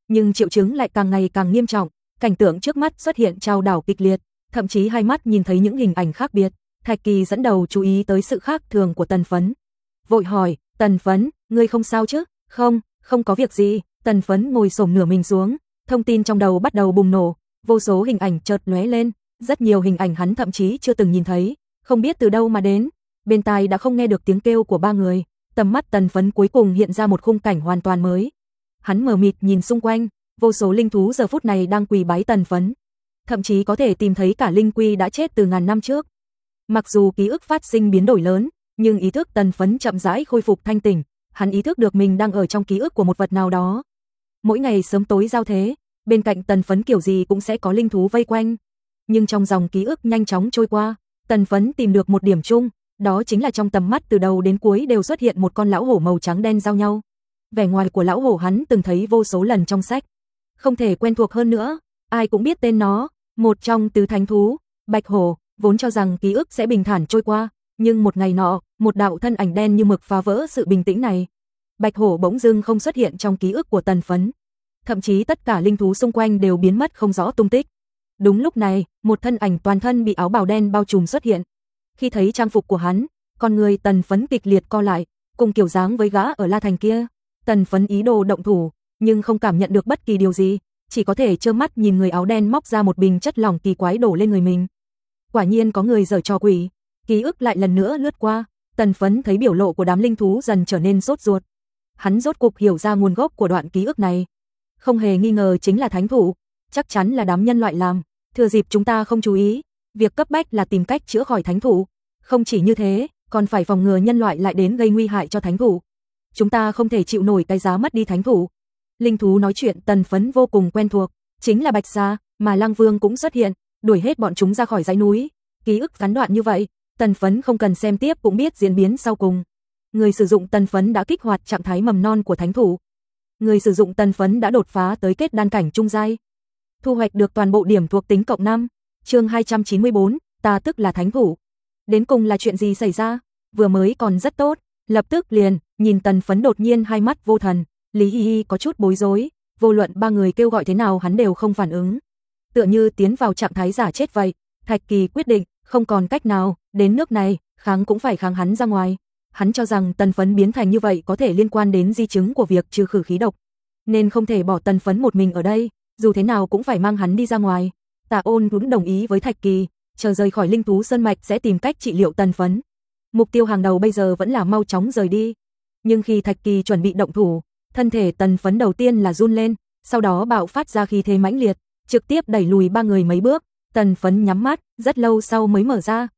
nhưng triệu chứng lại càng ngày càng nghiêm trọng, cảnh tượng trước mắt xuất hiện trao đảo kịch liệt, thậm chí hai mắt nhìn thấy những hình ảnh khác biệt. Thạch Kỳ dẫn đầu chú ý tới sự khác thường của Tần Phấn. Vội hỏi, Tần Phấn, ngươi không sao chứ? Không, không có việc gì. Tần Phấn ngồi xổm nửa mình xuống, thông tin trong đầu bắt đầu bùng nổ, vô số hình ảnh chợt lóe lên, rất nhiều hình ảnh hắn thậm chí chưa từng nhìn thấy, không biết từ đâu mà đến. Bên tai đã không nghe được tiếng kêu của ba người, tầm mắt Tần Phấn cuối cùng hiện ra một khung cảnh hoàn toàn mới. Hắn mờ mịt nhìn xung quanh, vô số linh thú giờ phút này đang quỳ bái Tần Phấn, thậm chí có thể tìm thấy cả linh quy đã chết từ ngàn năm trước. Mặc dù ký ức phát sinh biến đổi lớn, nhưng ý thức Tần Phấn chậm rãi khôi phục thanh tỉnh, hắn ý thức được mình đang ở trong ký ức của một vật nào đó. Mỗi ngày sớm tối giao thế, bên cạnh Tần Phấn kiểu gì cũng sẽ có linh thú vây quanh. Nhưng trong dòng ký ức nhanh chóng trôi qua, Tần Phấn tìm được một điểm chung, đó chính là trong tầm mắt từ đầu đến cuối đều xuất hiện một con lão hổ màu trắng đen giao nhau. Vẻ ngoài của lão hổ hắn từng thấy vô số lần trong sách, không thể quen thuộc hơn nữa, ai cũng biết tên nó, một trong tứ thánh thú, Bạch Hổ. Vốn cho rằng ký ức sẽ bình thản trôi qua, nhưng một ngày nọ, một đạo thân ảnh đen như mực phá vỡ sự bình tĩnh này. Bạch Hổ bỗng dưng không xuất hiện trong ký ức của Tần Phấn, thậm chí tất cả linh thú xung quanh đều biến mất không rõ tung tích. Đúng lúc này, một thân ảnh toàn thân bị áo bào đen bao trùm xuất hiện. Khi thấy trang phục của hắn, con người Tần Phấn kịch liệt co lại, cùng kiểu dáng với gã ở La Thành kia. Tần Phấn ý đồ động thủ, nhưng không cảm nhận được bất kỳ điều gì, chỉ có thể trơ mắt nhìn người áo đen móc ra một bình chất lỏng kỳ quái đổ lên người mình. Quả nhiên có người giở trò quỷ, ký ức lại lần nữa lướt qua, Tần Phấn thấy biểu lộ của đám linh thú dần trở nên sốt ruột. Hắn rốt cục hiểu ra nguồn gốc của đoạn ký ức này. Không hề nghi ngờ chính là thánh thủ, chắc chắn là đám nhân loại làm, thừa dịp chúng ta không chú ý, việc cấp bách là tìm cách chữa khỏi thánh thủ. Không chỉ như thế, còn phải phòng ngừa nhân loại lại đến gây nguy hại cho thánh thủ. Chúng ta không thể chịu nổi cái giá mất đi thánh thủ. Linh thú nói chuyện Tần Phấn vô cùng quen thuộc, chính là Bạch Sa, mà Lăng Vương cũng xuất hiện, đuổi hết bọn chúng ra khỏi dãy núi. Ký ức gián đoạn như vậy, Tần Phấn không cần xem tiếp cũng biết diễn biến sau cùng. Người sử dụng Tần Phấn đã kích hoạt trạng thái mầm non của thánh thủ. Người sử dụng Tần Phấn đã đột phá tới kết đan cảnh trung giai. Thu hoạch được toàn bộ điểm thuộc tính cộng 5. Chương 294, ta tức là thánh thủ. Đến cùng là chuyện gì xảy ra? Vừa mới còn rất tốt, lập tức liền, nhìn Tần Phấn đột nhiên hai mắt vô thần, Lý Hi Hi có chút bối rối, vô luận ba người kêu gọi thế nào hắn đều không phản ứng. Tựa như tiến vào trạng thái giả chết vậy. Thạch Kỳ quyết định, không còn cách nào, đến nước này, kháng cũng phải kháng hắn ra ngoài. Hắn cho rằng Tần Phấn biến thành như vậy có thể liên quan đến di chứng của việc trừ khử khí độc, nên không thể bỏ Tần Phấn một mình ở đây, dù thế nào cũng phải mang hắn đi ra ngoài. Tạ Ôn cũng đồng ý với Thạch Kỳ, chờ rời khỏi linh thú sơn mạch sẽ tìm cách trị liệu Tần Phấn. Mục tiêu hàng đầu bây giờ vẫn là mau chóng rời đi. Nhưng khi Thạch Kỳ chuẩn bị động thủ, thân thể Tần Phấn đầu tiên là run lên, sau đó bạo phát ra khí thế mãnh liệt, trực tiếp đẩy lùi ba người mấy bước. Tần Phấn nhắm mắt, rất lâu sau mới mở ra.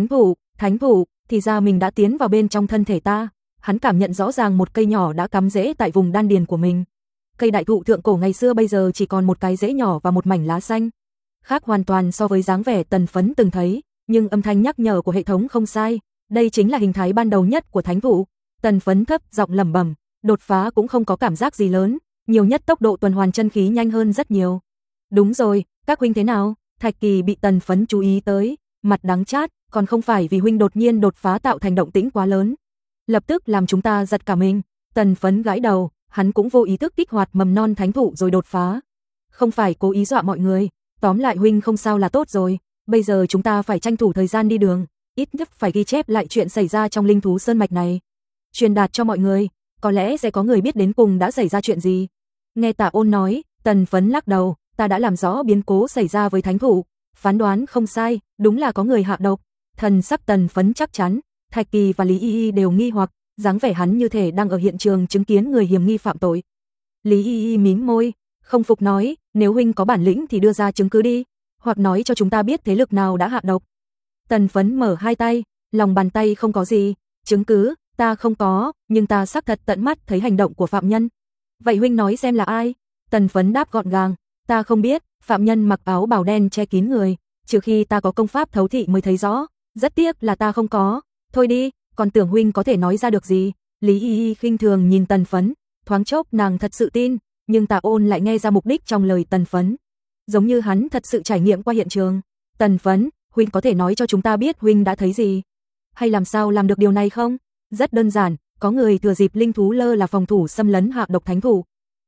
Thánh thủ, thì ra mình đã tiến vào bên trong thân thể ta. Hắn cảm nhận rõ ràng một cây nhỏ đã cắm rễ tại vùng đan điền của mình. Cây đại thụ thượng cổ ngày xưa bây giờ chỉ còn một cái rễ nhỏ và một mảnh lá xanh. Khác hoàn toàn so với dáng vẻ Tần Phấn từng thấy, nhưng âm thanh nhắc nhở của hệ thống không sai. Đây chính là hình thái ban đầu nhất của thánh thủ. Tần Phấn thấp giọng lẩm bẩm, đột phá cũng không có cảm giác gì lớn, nhiều nhất tốc độ tuần hoàn chân khí nhanh hơn rất nhiều. Đúng rồi, các huynh thế nào? Thạch Kỳ bị Tần Phấn chú ý tới, mặt đắng chát, còn không phải vì huynh đột nhiên đột phá tạo thành động tĩnh quá lớn, lập tức làm chúng ta giật cả mình. Tần Phấn gãi đầu, hắn cũng vô ý thức kích hoạt mầm non thánh thụ rồi đột phá. Không phải cố ý dọa mọi người, tóm lại huynh không sao là tốt rồi, bây giờ chúng ta phải tranh thủ thời gian đi đường, ít nhất phải ghi chép lại chuyện xảy ra trong linh thú sơn mạch này, truyền đạt cho mọi người, có lẽ sẽ có người biết đến cùng đã xảy ra chuyện gì. Nghe Tạ Ôn nói, Tần Phấn lắc đầu, ta đã làm rõ biến cố xảy ra với thánh thủ, phán đoán không sai, đúng là có người hạ độc. Thần sắc Tần Phấn chắc chắn, Thạch Kỳ và Lý Y Y đều nghi hoặc, dáng vẻ hắn như thể đang ở hiện trường chứng kiến người hiểm nghi phạm tội. Lý Y Y mím môi, không phục nói, nếu huynh có bản lĩnh thì đưa ra chứng cứ đi, hoặc nói cho chúng ta biết thế lực nào đã hạ độc. Tần Phấn mở hai tay, lòng bàn tay không có gì, chứng cứ, ta không có, nhưng ta xác thật tận mắt thấy hành động của phạm nhân. Vậy huynh nói xem là ai? Tần Phấn đáp gọn gàng, ta không biết, phạm nhân mặc áo bào đen che kín người, trừ khi ta có công pháp thấu thị mới thấy rõ, rất tiếc là ta không có. Thôi đi, còn tưởng huynh có thể nói ra được gì. Lý Y Y khinh thường nhìn Tần Phấn, thoáng chốc nàng thật sự tin, nhưng Tạ Ôn lại nghe ra mục đích trong lời Tần Phấn, giống như hắn thật sự trải nghiệm qua hiện trường. Tần Phấn, huynh có thể nói cho chúng ta biết huynh đã thấy gì, hay làm sao làm được điều này không? Rất đơn giản, có người thừa dịp linh thú lơ là phòng thủ xâm lấn hạ độc thánh thủ.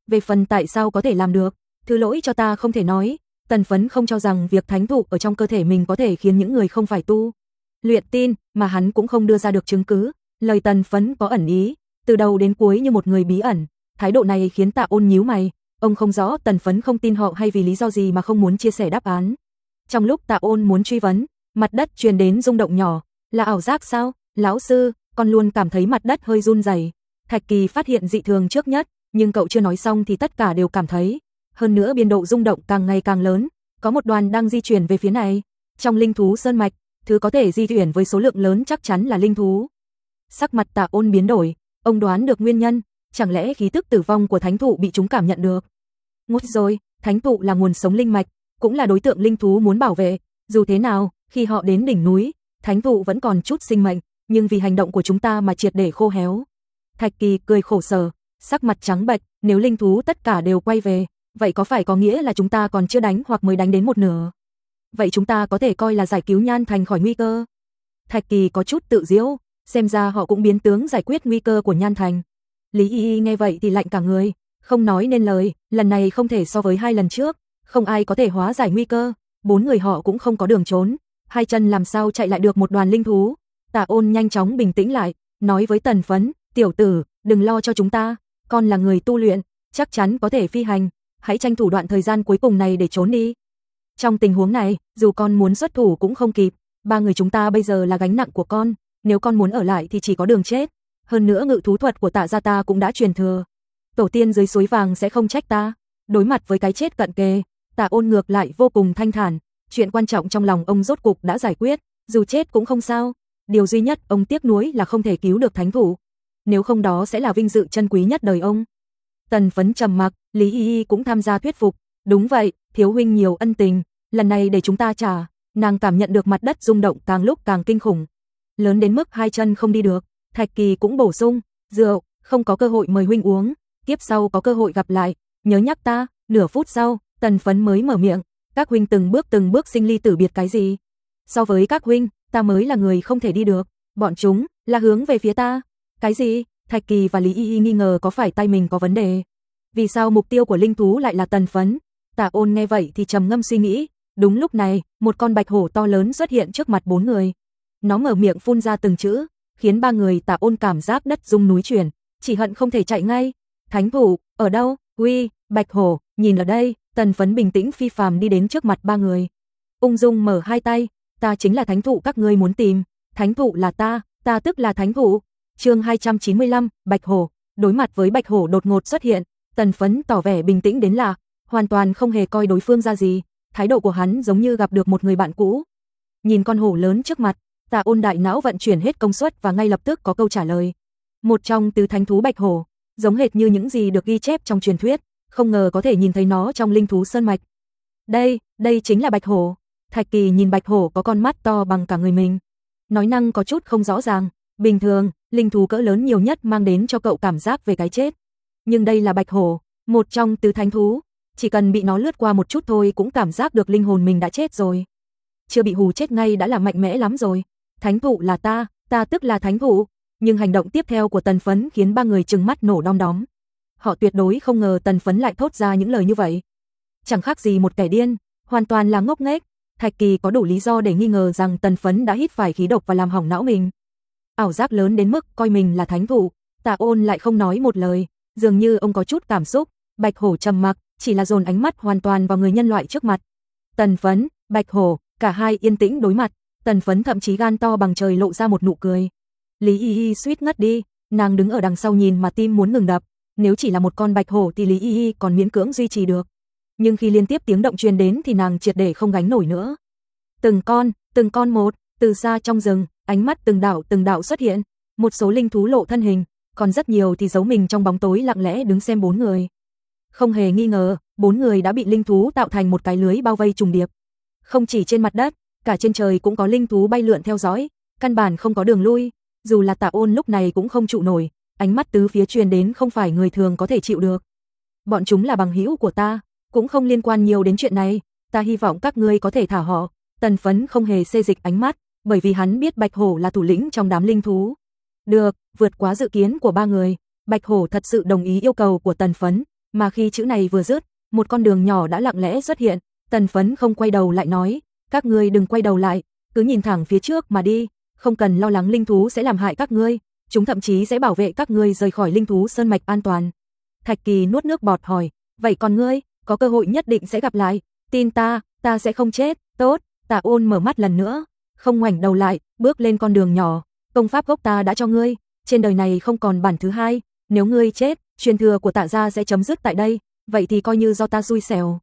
Về phần tại sao có thể làm được, thứ lỗi cho ta không thể nói. Tần Phấn không cho rằng việc thánh thụ ở trong cơ thể mình có thể khiến những người không phải tu luyện tin, mà hắn cũng không đưa ra được chứng cứ. Lời Tần Phấn có ẩn ý, từ đầu đến cuối như một người bí ẩn. Thái độ này khiến Tạ Ôn nhíu mày, ông không rõ Tần Phấn không tin họ hay vì lý do gì mà không muốn chia sẻ đáp án. Trong lúc Tạ Ôn muốn truy vấn, mặt đất truyền đến rung động nhỏ, là ảo giác sao? Lão sư, con luôn cảm thấy mặt đất hơi run rẩy. Thạch Kỳ phát hiện dị thường trước nhất, nhưng cậu chưa nói xong thì tất cả đều cảm thấy. Hơn nữa biên độ rung động càng ngày càng lớn, có một đoàn đang di chuyển về phía này. Trong linh thú sơn mạch, thứ có thể di chuyển với số lượng lớn chắc chắn là linh thú. Sắc mặt Tạ Ôn biến đổi, ông đoán được nguyên nhân, chẳng lẽ khí tức tử vong của thánh thụ bị chúng cảm nhận được? Ngút rồi, thánh thụ là nguồn sống linh mạch, cũng là đối tượng linh thú muốn bảo vệ. Dù thế nào, khi họ đến đỉnh núi, thánh thụ vẫn còn chút sinh mệnh, nhưng vì hành động của chúng ta mà triệt để khô héo. Thạch Kỳ cười khổ sở, sắc mặt trắng bệch, nếu linh thú tất cả đều quay về, vậy có phải có nghĩa là chúng ta còn chưa đánh hoặc mới đánh đến một nửa? Vậy chúng ta có thể coi là giải cứu Nhan Thành khỏi nguy cơ. Thạch Kỳ có chút tự giễu, xem ra họ cũng biến tướng giải quyết nguy cơ của Nhan Thành. Lý Y Y nghe vậy thì lạnh cả người, không nói nên lời, lần này không thể so với 2 lần trước, không ai có thể hóa giải nguy cơ, 4 người họ cũng không có đường trốn, 2 chân làm sao chạy lại được một đoàn linh thú. Tạ Ôn nhanh chóng bình tĩnh lại, nói với Tần Phấn, tiểu tử, đừng lo cho chúng ta, con là người tu luyện, chắc chắn có thể phi hành, hãy tranh thủ đoạn thời gian cuối cùng này để trốn đi. Trong tình huống này, dù con muốn xuất thủ cũng không kịp, 3 người chúng ta bây giờ là gánh nặng của con, nếu con muốn ở lại thì chỉ có đường chết. Hơn nữa ngự thú thuật của Tạ gia ta cũng đã truyền thừa. Tổ tiên dưới suối vàng sẽ không trách ta. Đối mặt với cái chết cận kề, Tạ Ôn ngược lại vô cùng thanh thản, chuyện quan trọng trong lòng ông rốt cục đã giải quyết, dù chết cũng không sao. Điều duy nhất ông tiếc nuối là không thể cứu được thánh thủ. Nếu không đó sẽ là vinh dự chân quý nhất đời ông. Tần Phấn trầm mặc, Lý Y Y cũng tham gia thuyết phục. Đúng vậy, thiếu huynh nhiều ân tình, lần này để chúng ta trả. Nàng cảm nhận được mặt đất rung động càng lúc càng kinh khủng, lớn đến mức 2 chân không đi được. Thạch Kỳ cũng bổ sung, rượu, không có cơ hội mời huynh uống, kiếp sau có cơ hội gặp lại, nhớ nhắc ta. Nửa phút sau, Tần Phấn mới mở miệng, các huynh từng bước sinh ly tử biệt cái gì? So với các huynh, ta mới là người không thể đi được, bọn chúng là hướng về phía ta. Cái gì? Thạch Kỳ và Lý Y Y nghi ngờ có phải tay mình có vấn đề. Vì sao mục tiêu của linh thú lại là Tần Phấn? Tạ Ôn nghe vậy thì trầm ngâm suy nghĩ. Đúng lúc này, một con bạch hổ to lớn xuất hiện trước mặt 4 người. Nó mở miệng phun ra từng chữ, khiến 3 người Tạ Ôn cảm giác đất rung núi chuyển, chỉ hận không thể chạy ngay. Thánh thủ, ở đâu? Uy, bạch hổ, nhìn ở đây. Tần Phấn bình tĩnh phi phàm đi đến trước mặt 3 người. Ung dung mở 2 tay, ta chính là thánh thụ các ngươi muốn tìm. Thánh thụ là ta tức là thánh thụ. Chương 295, Bạch Hổ. Đối mặt với Bạch Hổ đột ngột xuất hiện, Tần Phấn tỏ vẻ bình tĩnh đến lạ, hoàn toàn không hề coi đối phương ra gì, thái độ của hắn giống như gặp được một người bạn cũ. Nhìn con hổ lớn trước mặt, Tạ Ôn đại não vận chuyển hết công suất và ngay lập tức có câu trả lời. Một trong tứ thánh thú Bạch Hổ, giống hệt như những gì được ghi chép trong truyền thuyết, không ngờ có thể nhìn thấy nó trong linh thú sơn mạch. Đây chính là Bạch Hổ. Thạch Kỳ nhìn Bạch Hổ có con mắt to bằng cả người mình, nói năng có chút không rõ ràng. Bình thường, linh thú cỡ lớn nhiều nhất mang đến cho cậu cảm giác về cái chết. Nhưng đây là Bạch Hổ, một trong tứ thánh thú, chỉ cần bị nó lướt qua một chút thôi cũng cảm giác được linh hồn mình đã chết rồi. Chưa bị hù chết ngay đã là mạnh mẽ lắm rồi. Thánh thụ là ta tức là thánh thụ. Nhưng hành động tiếp theo của Tần Phấn khiến 3 người trừng mắt nổ đom đóm. Họ tuyệt đối không ngờ Tần Phấn lại thốt ra những lời như vậy. Chẳng khác gì một kẻ điên, hoàn toàn là ngốc nghếch. Thạch Kỳ có đủ lý do để nghi ngờ rằng Tần Phấn đã hít phải khí độc và làm hỏng não mình. Ảo giác lớn đến mức coi mình là thánh thụ. Tạ Ôn lại không nói một lời, dường như ông có chút cảm xúc. Bạch Hổ trầm mặc, chỉ là dồn ánh mắt hoàn toàn vào người nhân loại trước mặt. Tần Phấn, Bạch Hổ, cả hai yên tĩnh đối mặt. Tần Phấn thậm chí gan to bằng trời lộ ra một nụ cười. Lý Y Y suýt ngất đi, nàng đứng ở đằng sau nhìn mà tim muốn ngừng đập. Nếu chỉ là một con bạch hổ thì Lý Y Y còn miễn cưỡng duy trì được, nhưng khi liên tiếp tiếng động truyền đến thì nàng triệt để không gánh nổi nữa. Từng con một, từ xa trong rừng, ánh mắt từng đạo xuất hiện, một số linh thú lộ thân hình, còn rất nhiều thì giấu mình trong bóng tối lặng lẽ đứng xem 4 người. Không hề nghi ngờ, 4 người đã bị linh thú tạo thành một cái lưới bao vây trùng điệp. Không chỉ trên mặt đất, cả trên trời cũng có linh thú bay lượn theo dõi, căn bản không có đường lui. Dù là Tạ Ôn lúc này cũng không trụ nổi, ánh mắt tứ phía truyền đến không phải người thường có thể chịu được. Bọn chúng là bằng hữu của ta, cũng không liên quan nhiều đến chuyện này, ta hy vọng các ngươi có thể thả họ. Tần Phấn không hề xê dịch ánh mắt, bởi vì hắn biết Bạch Hổ là thủ lĩnh trong đám linh thú. Được, vượt quá dự kiến của 3 người, Bạch Hổ thật sự đồng ý yêu cầu của Tần Phấn, mà khi chữ này vừa dứt, một con đường nhỏ đã lặng lẽ xuất hiện. Tần Phấn không quay đầu lại nói, các ngươi đừng quay đầu lại, cứ nhìn thẳng phía trước mà đi, không cần lo lắng linh thú sẽ làm hại các ngươi, chúng thậm chí sẽ bảo vệ các ngươi rời khỏi linh thú sơn mạch an toàn. Thạch Kỳ nuốt nước bọt hỏi, vậy còn ngươi, có cơ hội nhất định sẽ gặp lại, tin ta sẽ không chết. Tốt. Tạ Ôn mở mắt lần nữa, không ngoảnh đầu lại, bước lên con đường nhỏ. Công pháp gốc ta đã cho ngươi, trên đời này không còn bản thứ hai, nếu ngươi chết, truyền thừa của Tạ gia sẽ chấm dứt tại đây, vậy thì coi như do ta xui xẻo.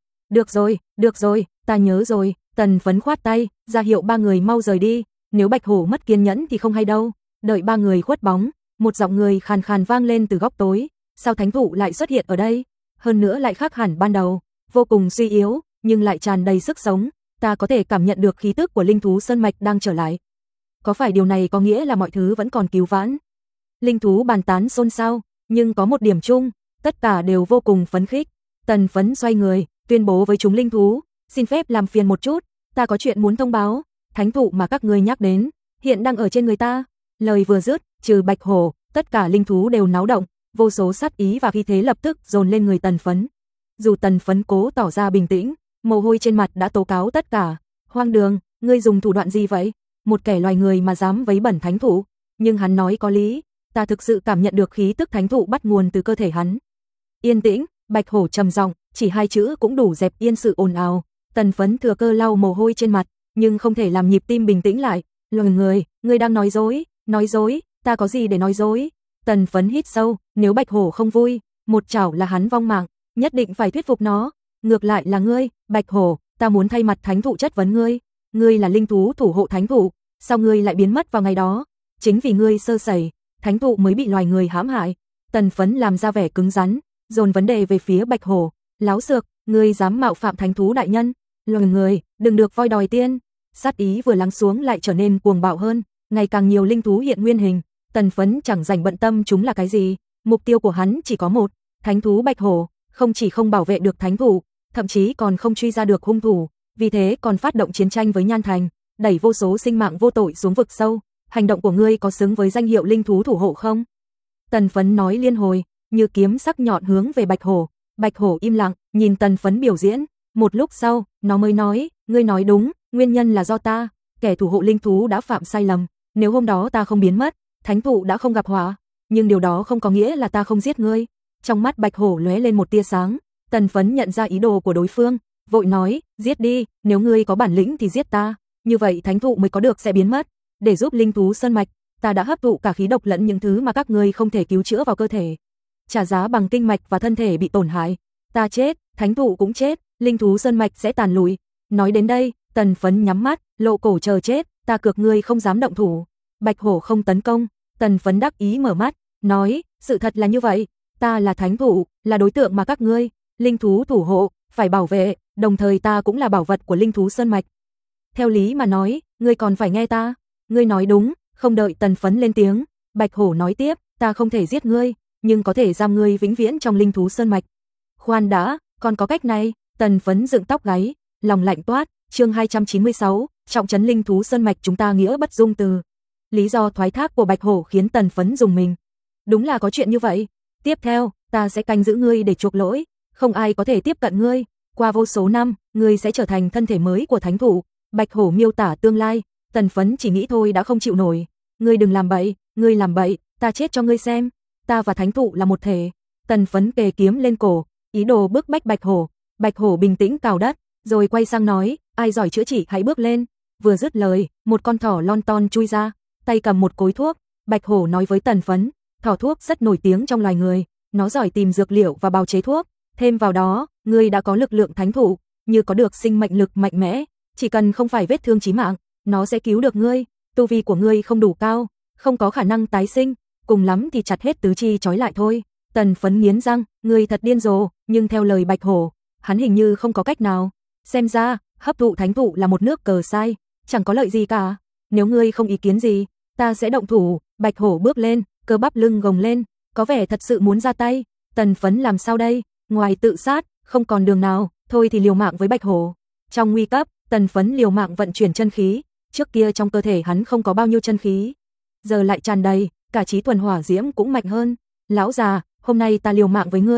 Được rồi, ta nhớ rồi. Tần Phấn khoát tay, ra hiệu ba người mau rời đi, nếu Bạch Hổ mất kiên nhẫn thì không hay đâu. Đợi ba người khuất bóng, một giọng người khàn khàn vang lên từ góc tối, sao thánh thụ lại xuất hiện ở đây? Hơn nữa lại khác hẳn ban đầu, vô cùng suy yếu, nhưng lại tràn đầy sức sống, ta có thể cảm nhận được khí tức của linh thú sơn mạch đang trở lại. Có phải điều này có nghĩa là mọi thứ vẫn còn cứu vãn? Linh thú bàn tán xôn xao, nhưng có một điểm chung, tất cả đều vô cùng phấn khích. Tần Phấn xoay người, tuyên bố với chúng linh thú, xin phép làm phiền một chút, ta có chuyện muốn thông báo, thánh thụ mà các ngươi nhắc đến, hiện đang ở trên người ta. Lời vừa dứt, trừ Bạch Hổ, tất cả linh thú đều náo động, vô số sát ý và khí thế lập tức dồn lên người Tần Phấn. Dù Tần Phấn cố tỏ ra bình tĩnh, mồ hôi trên mặt đã tố cáo tất cả. Hoang đường, ngươi dùng thủ đoạn gì vậy? Một kẻ loài người mà dám vấy bẩn thánh thụ, nhưng hắn nói có lý, ta thực sự cảm nhận được khí tức thánh thụ bắt nguồn từ cơ thể hắn. Yên tĩnh, Bạch Hổ trầm giọng, chỉ hai chữ cũng đủ dẹp yên sự ồn ào. Tần Phấn thừa cơ lau mồ hôi trên mặt, nhưng không thể làm nhịp tim bình tĩnh lại. Loài người, ngươi đang nói dối, ta có gì để nói dối? Tần Phấn hít sâu, nếu Bạch Hổ không vui, một chảo là hắn vong mạng, nhất định phải thuyết phục nó. Ngược lại là ngươi, Bạch Hổ, ta muốn thay mặt thánh thụ chất vấn ngươi. Ngươi là linh thú thủ hộ thánh thụ, sao ngươi lại biến mất vào ngày đó? Chính vì ngươi sơ sẩy, thánh thụ mới bị loài người hãm hại. Tần Phấn làm ra vẻ cứng rắn, dồn vấn đề về phía Bạch Hổ. Láo xược, ngươi dám mạo phạm thánh thú đại nhân? Loài người, đừng được voi đòi tiên. Sát ý vừa lắng xuống lại trở nên cuồng bạo hơn, ngày càng nhiều linh thú hiện nguyên hình. Tần Phấn chẳng rảnh bận tâm chúng là cái gì, mục tiêu của hắn chỉ có một, thánh thú Bạch Hổ, không chỉ không bảo vệ được thánh thụ, thậm chí còn không truy ra được hung thủ, vì thế còn phát động chiến tranh với Nhan Thành, đẩy vô số sinh mạng vô tội xuống vực sâu. Hành động của ngươi có xứng với danh hiệu linh thú thủ hộ không? Tần Phấn nói liên hồi, như kiếm sắc nhọn hướng về Bạch Hổ. Bạch Hổ im lặng, nhìn Tần Phấn biểu diễn, một lúc sau, nó mới nói, ngươi nói đúng, nguyên nhân là do ta, kẻ thủ hộ linh thú đã phạm sai lầm, nếu hôm đó ta không biến mất, thánh thụ đã không gặp họa, nhưng điều đó không có nghĩa là ta không giết ngươi. Trong mắt Bạch Hổ lóe lên một tia sáng, Tần Phấn nhận ra ý đồ của đối phương, vội nói, giết đi, nếu ngươi có bản lĩnh thì giết ta, như vậy thánh thụ mới có được sẽ biến mất. Để giúp linh thú sơn mạch, ta đã hấp thụ cả khí độc lẫn những thứ mà các ngươi không thể cứu chữa vào cơ thể, trả giá bằng kinh mạch và thân thể bị tổn hại. Ta chết, thánh thụ cũng chết, linh thú sơn mạch sẽ tàn lụi. Nói đến đây, Tần Phấn nhắm mắt, lộ cổ chờ chết, ta cược ngươi không dám động thủ. Bạch Hổ không tấn công, Tần Phấn đắc ý mở mắt, nói, sự thật là như vậy, ta là thánh thụ, là đối tượng mà các ngươi, linh thú thủ hộ, phải bảo vệ, đồng thời ta cũng là bảo vật của linh thú sơn mạch. Theo lý mà nói, ngươi còn phải nghe ta. Ngươi nói đúng. Không đợi Tần Phấn lên tiếng, Bạch Hổ nói tiếp, ta không thể giết ngươi, nhưng có thể giam ngươi vĩnh viễn trong linh thú sơn mạch. Khoan đã, còn có cách này. Tần Phấn dựng tóc gáy, lòng lạnh toát. Chương 296, trọng trấn linh thú sơn mạch chúng ta nghĩa bất dung từ. Lý do thoái thác của Bạch Hổ khiến Tần Phấn rùng mình. Đúng là có chuyện như vậy. Tiếp theo, ta sẽ canh giữ ngươi để chuộc lỗi, không ai có thể tiếp cận ngươi. Qua vô số năm, ngươi sẽ trở thành thân thể mới của thánh thụ. Bạch Hổ miêu tả tương lai. Tần Phấn chỉ nghĩ thôi đã không chịu nổi. Ngươi đừng làm bậy, ngươi làm bậy, ta chết cho ngươi xem. Ta và thánh thụ là một thể. Tần Phấn kề kiếm lên cổ, ý đồ bức bách Bạch Hổ. Bạch Hổ bình tĩnh cào đất, rồi quay sang nói, ai giỏi chữa trị hãy bước lên. Vừa dứt lời, một con thỏ lon ton chui ra, tay cầm một cối thuốc. Bạch Hổ nói với Tần Phấn, thỏ thuốc rất nổi tiếng trong loài người, nó giỏi tìm dược liệu và bào chế thuốc. Thêm vào đó, ngươi đã có lực lượng thánh thụ, như có được sinh mệnh lực mạnh mẽ, chỉ cần không phải vết thương chí mạng, nó sẽ cứu được ngươi. Tu vi của ngươi không đủ cao, không có khả năng tái sinh, cùng lắm thì chặt hết tứ chi trói lại thôi. Tần Phấn nghiến răng, ngươi thật điên rồ, nhưng theo lời Bạch Hổ, hắn hình như không có cách nào. Xem ra, hấp thụ thánh thụ là một nước cờ sai, chẳng có lợi gì cả. Nếu ngươi không ý kiến gì, ta sẽ động thủ. Bạch Hổ bước lên, cơ bắp lưng gồng lên, có vẻ thật sự muốn ra tay. Tần Phấn làm sao đây? Ngoài tự sát, không còn đường nào, thôi thì liều mạng với Bạch Hổ. Trong nguy cấp, Tần Phấn liều mạng vận chuyển chân khí, trước kia trong cơ thể hắn không có bao nhiêu chân khí, giờ lại tràn đầy, cả trí tuần hỏa diễm cũng mạnh hơn. Lão già, hôm nay ta liều mạng với ngươi,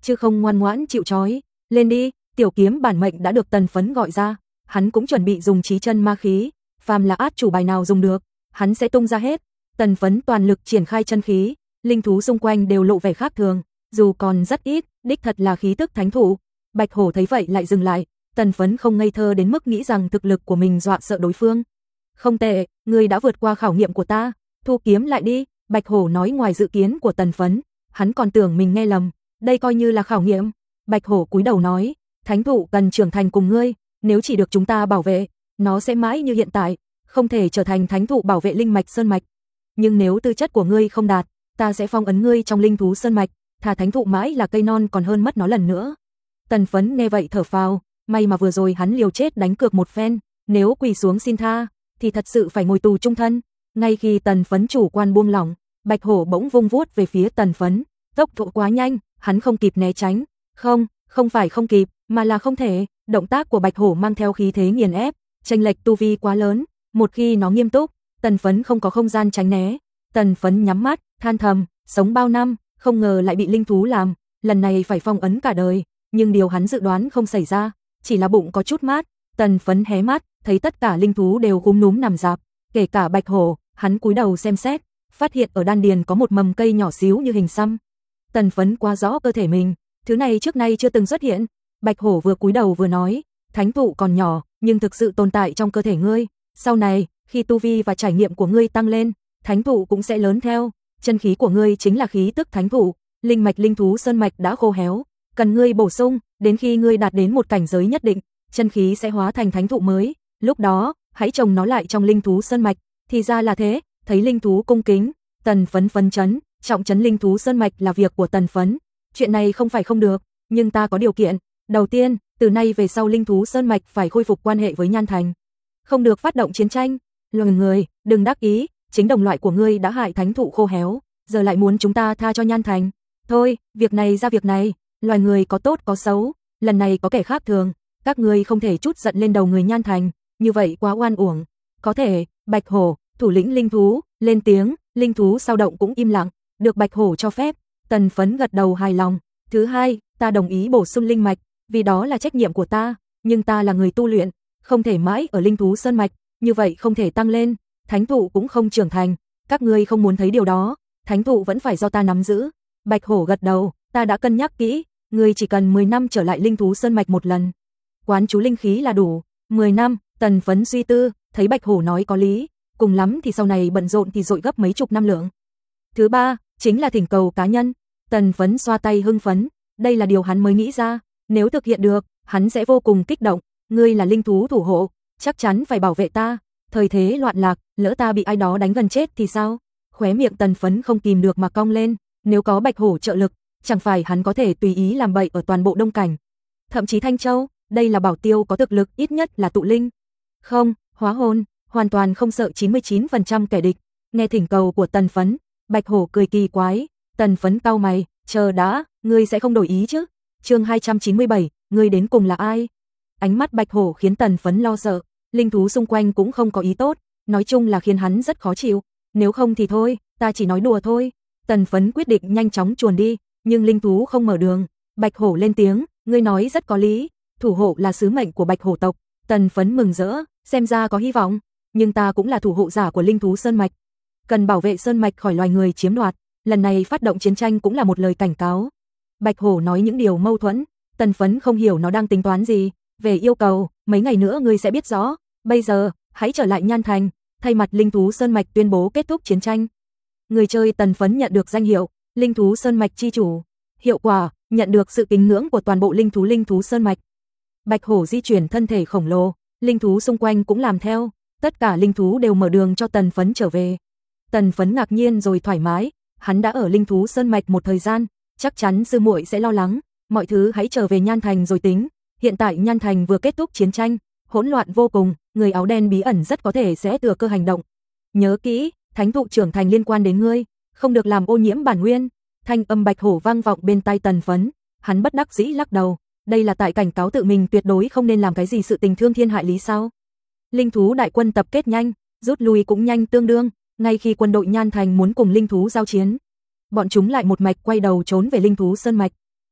chứ không ngoan ngoãn chịu trói. Lên đi, tiểu kiếm bản mệnh đã được Tần Phấn gọi ra, hắn cũng chuẩn bị dùng chí chân ma khí, phàm là át chủ bài nào dùng được, hắn sẽ tung ra hết. Tần Phấn toàn lực triển khai chân khí, linh thú xung quanh đều lộ vẻ khác thường, dù còn rất ít, đích thật là khí tức thánh thụ. Bạch hổ thấy vậy lại dừng lại, Tần Phấn không ngây thơ đến mức nghĩ rằng thực lực của mình dọa sợ đối phương. Không tệ, ngươi đã vượt qua khảo nghiệm của ta, thu kiếm lại đi. Bạch hổ nói ngoài dự kiến của Tần Phấn, hắn còn tưởng mình nghe lầm, đây coi như là khảo nghiệm. Bạch hổ cúi đầu nói, thánh thụ cần trưởng thành cùng ngươi, nếu chỉ được chúng ta bảo vệ, nó sẽ mãi như hiện tại, không thể trở thành thánh thụ bảo vệ linh mạch sơn mạch. Nhưng nếu tư chất của ngươi không đạt, ta sẽ phong ấn ngươi trong linh thú sơn mạch, thà thánh thụ mãi là cây non còn hơn mất nó lần nữa. Tần Phấn nghe vậy thở phào, may mà vừa rồi hắn liều chết đánh cược một phen, nếu quỳ xuống xin tha, thì thật sự phải ngồi tù chung thân. Ngay khi Tần Phấn chủ quan buông lỏng, Bạch hổ bỗng vung vuốt về phía Tần Phấn, tốc độ quá nhanh, hắn không kịp né tránh. Không phải không kịp, mà là không thể. Động tác của Bạch hổ mang theo khí thế nghiền ép, chênh lệch tu vi quá lớn, một khi nó nghiêm túc, Tần Phấn không có không gian tránh né. Tần Phấn nhắm mắt, than thầm, sống bao năm, không ngờ lại bị linh thú làm, lần này phải phong ấn cả đời. Nhưng điều hắn dự đoán không xảy ra, chỉ là bụng có chút mát. Tần Phấn hé mắt, thấy tất cả linh thú đều gúm núm nằm rạp, kể cả Bạch hổ. Hắn cúi đầu xem xét, phát hiện ở đan điền có một mầm cây nhỏ xíu như hình xăm. Tần Phấn quá rõ cơ thể mình, thứ này trước nay chưa từng xuất hiện. Bạch hổ vừa cúi đầu vừa nói, thánh thụ còn nhỏ, nhưng thực sự tồn tại trong cơ thể ngươi. Sau này, khi tu vi và trải nghiệm của ngươi tăng lên, thánh thụ cũng sẽ lớn theo. Chân khí của ngươi chính là khí tức thánh thụ, linh mạch linh thú sơn mạch đã khô héo, cần ngươi bổ sung, đến khi ngươi đạt đến một cảnh giới nhất định, chân khí sẽ hóa thành thánh thụ mới. Lúc đó, hãy trồng nó lại trong linh thú sơn mạch. Thì ra là thế. Thấy linh thú cung kính, Tần Phấn phấn chấn, trọng trấn linh thú sơn mạch là việc của Tần Phấn. Chuyện này không phải không được, nhưng ta có điều kiện. Đầu tiên, từ nay về sau linh thú sơn mạch phải khôi phục quan hệ với Nhan Thành, không được phát động chiến tranh. Loài người, đừng đắc ý, chính đồng loại của ngươi đã hại thánh thụ khô héo, giờ lại muốn chúng ta tha cho Nhan Thành. Thôi, việc này ra việc này, loài người có tốt có xấu, lần này có kẻ khác thường, các ngươi không thể trút giận lên đầu người Nhan Thành, như vậy quá oan uổng. Có thể. Bạch hổ, thủ lĩnh linh thú, lên tiếng. Linh thú sao động cũng im lặng, được Bạch hổ cho phép. Tần Phấn gật đầu hài lòng. Thứ hai, ta đồng ý bổ sung linh mạch, vì đó là trách nhiệm của ta, nhưng ta là người tu luyện, không thể mãi ở linh thú sơn mạch, như vậy không thể tăng lên, thánh thụ cũng không trưởng thành, các ngươi không muốn thấy điều đó, thánh thụ vẫn phải do ta nắm giữ. Bạch hổ gật đầu, ta đã cân nhắc kỹ, ngươi chỉ cần 10 năm trở lại linh thú sơn mạch một lần, quán chú linh khí là đủ. 10 năm, Tần Phấn suy tư, thấy Bạch hổ nói có lý, cùng lắm thì sau này bận rộn thì dội gấp mấy chục năm lượng. Thứ ba, chính là thỉnh cầu cá nhân. Tần Phấn xoa tay hưng phấn, đây là điều hắn mới nghĩ ra, nếu thực hiện được, hắn sẽ vô cùng kích động. Ngươi là linh thú thủ hộ, chắc chắn phải bảo vệ ta, thời thế loạn lạc, lỡ ta bị ai đó đánh gần chết thì sao? Khóe miệng Tần Phấn không kìm được mà cong lên, nếu có Bạch hổ trợ lực, chẳng phải hắn có thể tùy ý làm bậy ở toàn bộ Đông Cảnh, thậm chí Thanh Châu. Đây là bảo tiêu có thực lực ít nhất là tụ linh, không, hóa hồn, hoàn toàn không sợ 99% kẻ địch. Nghe thỉnh cầu của Tần Phấn, Bạch hổ cười kỳ quái. Tần Phấn cau mày, chờ đã, ngươi sẽ không đổi ý chứ? Chương 297, ngươi đến cùng là ai? Ánh mắt Bạch hổ khiến Tần Phấn lo sợ, linh thú xung quanh cũng không có ý tốt, nói chung là khiến hắn rất khó chịu. Nếu không thì thôi, ta chỉ nói đùa thôi. Tần Phấn quyết định nhanh chóng chuồn đi, nhưng linh thú không mở đường. Bạch hổ lên tiếng, ngươi nói rất có lý, thủ hộ là sứ mệnh của Bạch hổ tộc. Tần Phấn mừng rỡ, xem ra có hy vọng, nhưng ta cũng là thủ hộ giả của linh thú sơn mạch, cần bảo vệ sơn mạch khỏi loài người chiếm đoạt, lần này phát động chiến tranh cũng là một lời cảnh cáo. Bạch hổ nói những điều mâu thuẫn, Tần Phấn không hiểu nó đang tính toán gì. Về yêu cầu, mấy ngày nữa ngươi sẽ biết rõ, bây giờ, hãy trở lại Nhan Thành, thay mặt linh thú sơn mạch tuyên bố kết thúc chiến tranh. Người chơi Tần Phấn nhận được danh hiệu linh thú sơn mạch chi chủ, hiệu quả, nhận được sự kính ngưỡng của toàn bộ linh thú sơn mạch. Bạch hổ di chuyển thân thể khổng lồ, linh thú xung quanh cũng làm theo, tất cả linh thú đều mở đường cho Tần Phấn trở về. Tần Phấn ngạc nhiên rồi thoải mái, hắn đã ở linh thú sơn mạch một thời gian, chắc chắn sư muội sẽ lo lắng, mọi thứ hãy trở về Nhan Thành rồi tính. Hiện tại Nhan Thành vừa kết thúc chiến tranh, hỗn loạn vô cùng, người áo đen bí ẩn rất có thể sẽ thừa cơ hành động. Nhớ kỹ, thánh thụ trưởng thành liên quan đến ngươi, không được làm ô nhiễm bản nguyên. Thanh âm Bạch hổ vang vọng bên tai Tần Phấn, hắn bất đắc dĩ lắc đầu, đây là tại cảnh cáo tự mình tuyệt đối không nên làm cái gì sự tình thương thiên hại lý sao? Linh thú đại quân tập kết nhanh, rút lui cũng nhanh tương đương, ngay khi quân đội Nhan Thành muốn cùng linh thú giao chiến, bọn chúng lại một mạch quay đầu trốn về linh thú sơn mạch.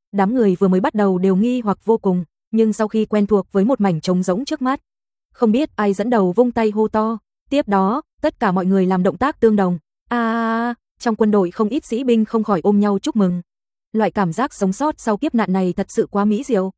Đám người vừa mới bắt đầu đều nghi hoặc vô cùng, nhưng sau khi quen thuộc với một mảnh trống rỗng trước mắt, không biết ai dẫn đầu vung tay hô to, tiếp đó, tất cả mọi người làm động tác tương đồng. Trong quân đội không ít sĩ binh không khỏi ôm nhau chúc mừng. Loại cảm giác sống sót sau kiếp nạn này thật sự quá mỹ diệu.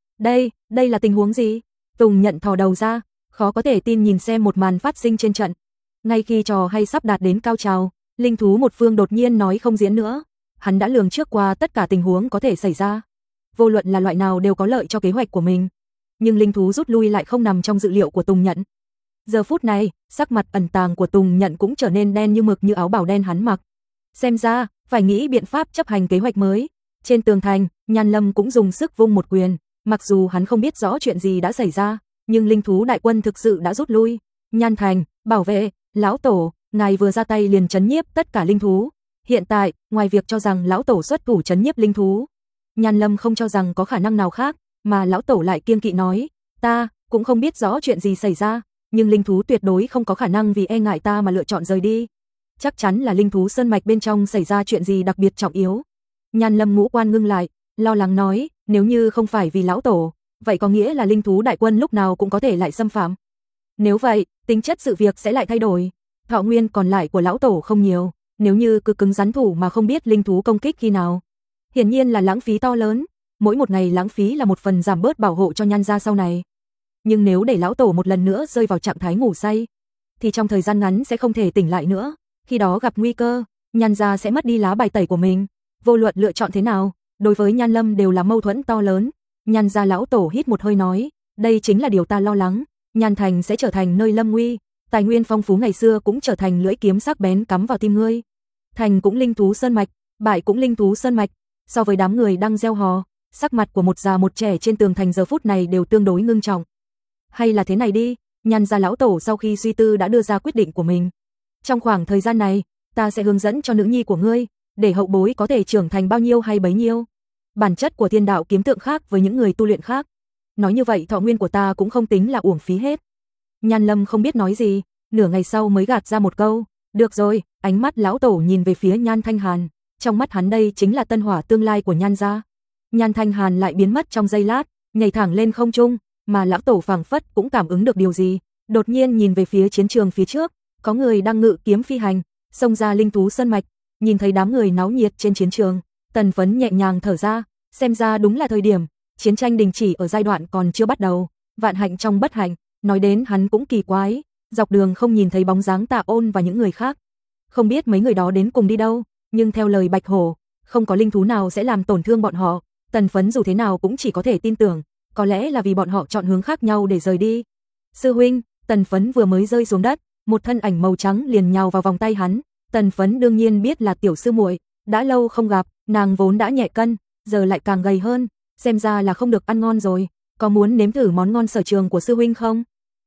Đây là tình huống gì? Tùng Nhận thò đầu ra, khó có thể tin nhìn xem một màn phát sinh trên trận. Ngay khi trò hay sắp đạt đến cao trào, linh thú một phương đột nhiên nói không diễn nữa. Hắn đã lường trước qua tất cả tình huống có thể xảy ra. Vô luận là loại nào đều có lợi cho kế hoạch của mình. Nhưng linh thú rút lui lại không nằm trong dự liệu của Tùng Nhận. Giờ phút này, sắc mặt ẩn tàng của Tùng Nhận cũng trở nên đen như mực như áo bào đen hắn mặc. Xem ra, phải nghĩ biện pháp chấp hành kế hoạch mới. Trên tường thành, Nhan Lâm cũng dùng sức vung một quyền. Mặc dù hắn không biết rõ chuyện gì đã xảy ra, nhưng linh thú đại quân thực sự đã rút lui. Nhan Thành, bảo vệ, lão tổ, ngài vừa ra tay liền trấn nhiếp tất cả linh thú. Hiện tại, ngoài việc cho rằng lão tổ xuất thủ trấn nhiếp linh thú, Nhan Lâm không cho rằng có khả năng nào khác, mà lão tổ lại kiêng kỵ nói, ta cũng không biết rõ chuyện gì xảy ra, nhưng linh thú tuyệt đối không có khả năng vì e ngại ta mà lựa chọn rời đi. Chắc chắn là linh thú sơn mạch bên trong xảy ra chuyện gì đặc biệt trọng yếu. Nhan Lâm ngũ quan ngưng lại, lo lắng nói, nếu như không phải vì lão tổ, vậy có nghĩa là linh thú đại quân lúc nào cũng có thể lại xâm phạm. Nếu vậy, tính chất sự việc sẽ lại thay đổi. Thọ nguyên còn lại của lão tổ không nhiều, nếu như cứ cứng rắn thủ mà không biết linh thú công kích khi nào, hiển nhiên là lãng phí to lớn. Mỗi một ngày lãng phí là một phần giảm bớt bảo hộ cho Nhan gia sau này. Nhưng nếu để lão tổ một lần nữa rơi vào trạng thái ngủ say, thì trong thời gian ngắn sẽ không thể tỉnh lại nữa. Khi đó gặp nguy cơ, Nhan gia sẽ mất đi lá bài tẩy của mình. Vô luận lựa chọn thế nào, đối với Nhan Lâm đều là mâu thuẫn to lớn. Nhan gia lão tổ hít một hơi nói, đây chính là điều ta lo lắng. Nhan Thành sẽ trở thành nơi lâm nguy, tài nguyên phong phú ngày xưa cũng trở thành lưỡi kiếm sắc bén cắm vào tim ngươi. Thành cũng linh thú sơn mạch, bại cũng linh thú sơn mạch. So với đám người đang reo hò, sắc mặt của một già một trẻ trên tường thành giờ phút này đều tương đối ngưng trọng. Hay là thế này đi, Nhan gia lão tổ sau khi suy tư đã đưa ra quyết định của mình. Trong khoảng thời gian này, ta sẽ hướng dẫn cho nữ nhi của ngươi, để hậu bối có thể trưởng thành bao nhiêu hay bấy nhiêu. Bản chất của thiên đạo kiếm tượng khác với những người tu luyện khác. Nói như vậy thọ nguyên của ta cũng không tính là uổng phí hết. Nhan Lâm không biết nói gì, nửa ngày sau mới gạt ra một câu, được rồi. Ánh mắt lão tổ nhìn về phía Nhan Thanh Hàn, trong mắt hắn đây chính là tân hỏa tương lai của Nhan gia. Nhan Thanh Hàn lại biến mất trong giây lát, nhảy thẳng lên không trung, mà lão tổ phảng phất cũng cảm ứng được điều gì, đột nhiên nhìn về phía chiến trường phía trước, có người đang ngự kiếm phi hành, xông ra linh thú sơn mạch. Nhìn thấy đám người náo nhiệt trên chiến trường, Tần Phấn nhẹ nhàng thở ra, xem ra đúng là thời điểm, chiến tranh đình chỉ ở giai đoạn còn chưa bắt đầu, vạn hạnh trong bất hạnh. Nói đến hắn cũng kỳ quái, dọc đường không nhìn thấy bóng dáng Tạ Ôn và những người khác, không biết mấy người đó đến cùng đi đâu, nhưng theo lời Bạch Hổ, không có linh thú nào sẽ làm tổn thương bọn họ. Tần Phấn dù thế nào cũng chỉ có thể tin tưởng, có lẽ là vì bọn họ chọn hướng khác nhau để rời đi. Sư huynh, Tần Phấn vừa mới rơi xuống đất, một thân ảnh màu trắng liền nhào vào vòng tay hắn. Tần Phấn đương nhiên biết là tiểu sư muội, đã lâu không gặp, nàng vốn đã nhẹ cân, giờ lại càng gầy hơn, xem ra là không được ăn ngon rồi, có muốn nếm thử món ngon sở trường của sư huynh không?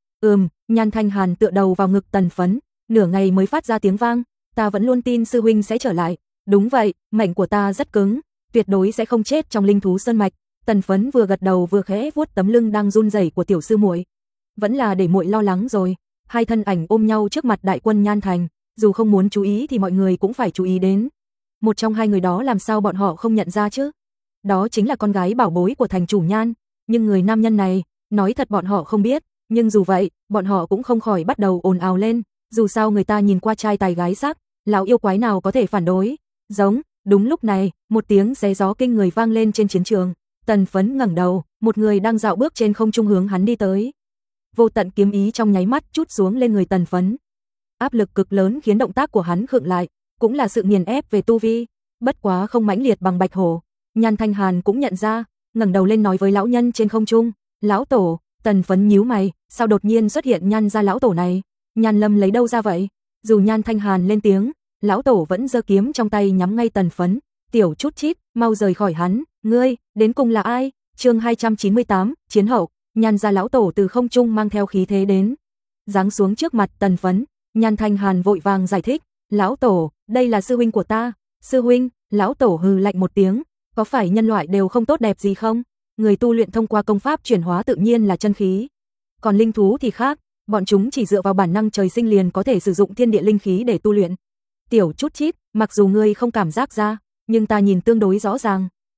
Nhan Thanh Hàn tựa đầu vào ngực Tần Phấn, nửa ngày mới phát ra tiếng vang, ta vẫn luôn tin sư huynh sẽ trở lại. Đúng vậy, mệnh của ta rất cứng, tuyệt đối sẽ không chết trong linh thú sơn mạch. Tần Phấn vừa gật đầu vừa khẽ vuốt tấm lưng đang run rẩy của tiểu sư muội. Vẫn là để muội lo lắng rồi. Hai thân ảnh ôm nhau trước mặt đại quân Nhan Thành, dù không muốn chú ý thì mọi người cũng phải chú ý đến. Một trong hai người đó làm sao bọn họ không nhận ra chứ? Đó chính là con gái bảo bối của thành chủ Nhan, nhưng người nam nhân này, nói thật bọn họ không biết, nhưng dù vậy, bọn họ cũng không khỏi bắt đầu ồn ào lên, dù sao người ta nhìn qua trai tài gái sắc, lão yêu quái nào có thể phản đối. Giống, đúng lúc này, một tiếng xé gió kinh người vang lên trên chiến trường. Tần Phấn ngẩng đầu, một người đang dạo bước trên không trung hướng hắn đi tới. Vô tận kiếm ý trong nháy mắt trút xuống lên người Tần Phấn. Áp lực cực lớn khiến động tác của hắn khựng lại, cũng là sự nghiền ép về tu vi, bất quá không mãnh liệt bằng Bạch Hổ. Nhan Thanh Hàn cũng nhận ra, ngẩng đầu lên nói với lão nhân trên không trung, lão tổ. Tần Phấn nhíu mày, sao đột nhiên xuất hiện Nhan gia lão tổ này? Nhan Lâm lấy đâu ra vậy? Dù Nhan Thanh Hàn lên tiếng, lão tổ vẫn giơ kiếm trong tay nhắm ngay Tần Phấn. Tiểu chút chít, mau rời khỏi hắn, ngươi, đến cùng là ai? Chương 298, chiến hậu. Nhan gia lão tổ từ không trung mang theo khí thế đến, giáng xuống trước mặt Tần Phấn. Nhan Thanh Hàn vội vàng giải thích, lão tổ, đây là sư huynh của ta. Sư huynh? Lão tổ hừ lạnh một tiếng, có phải nhân loại đều không tốt đẹp gì không? Người tu luyện thông qua công pháp chuyển hóa tự nhiên là chân khí, còn linh thú thì khác, bọn chúng chỉ dựa vào bản năng trời sinh liền có thể sử dụng thiên địa linh khí để tu luyện. Tiểu chút chít, mặc dù ngươi không cảm giác ra, nhưng ta nhìn tương đối rõ ràng,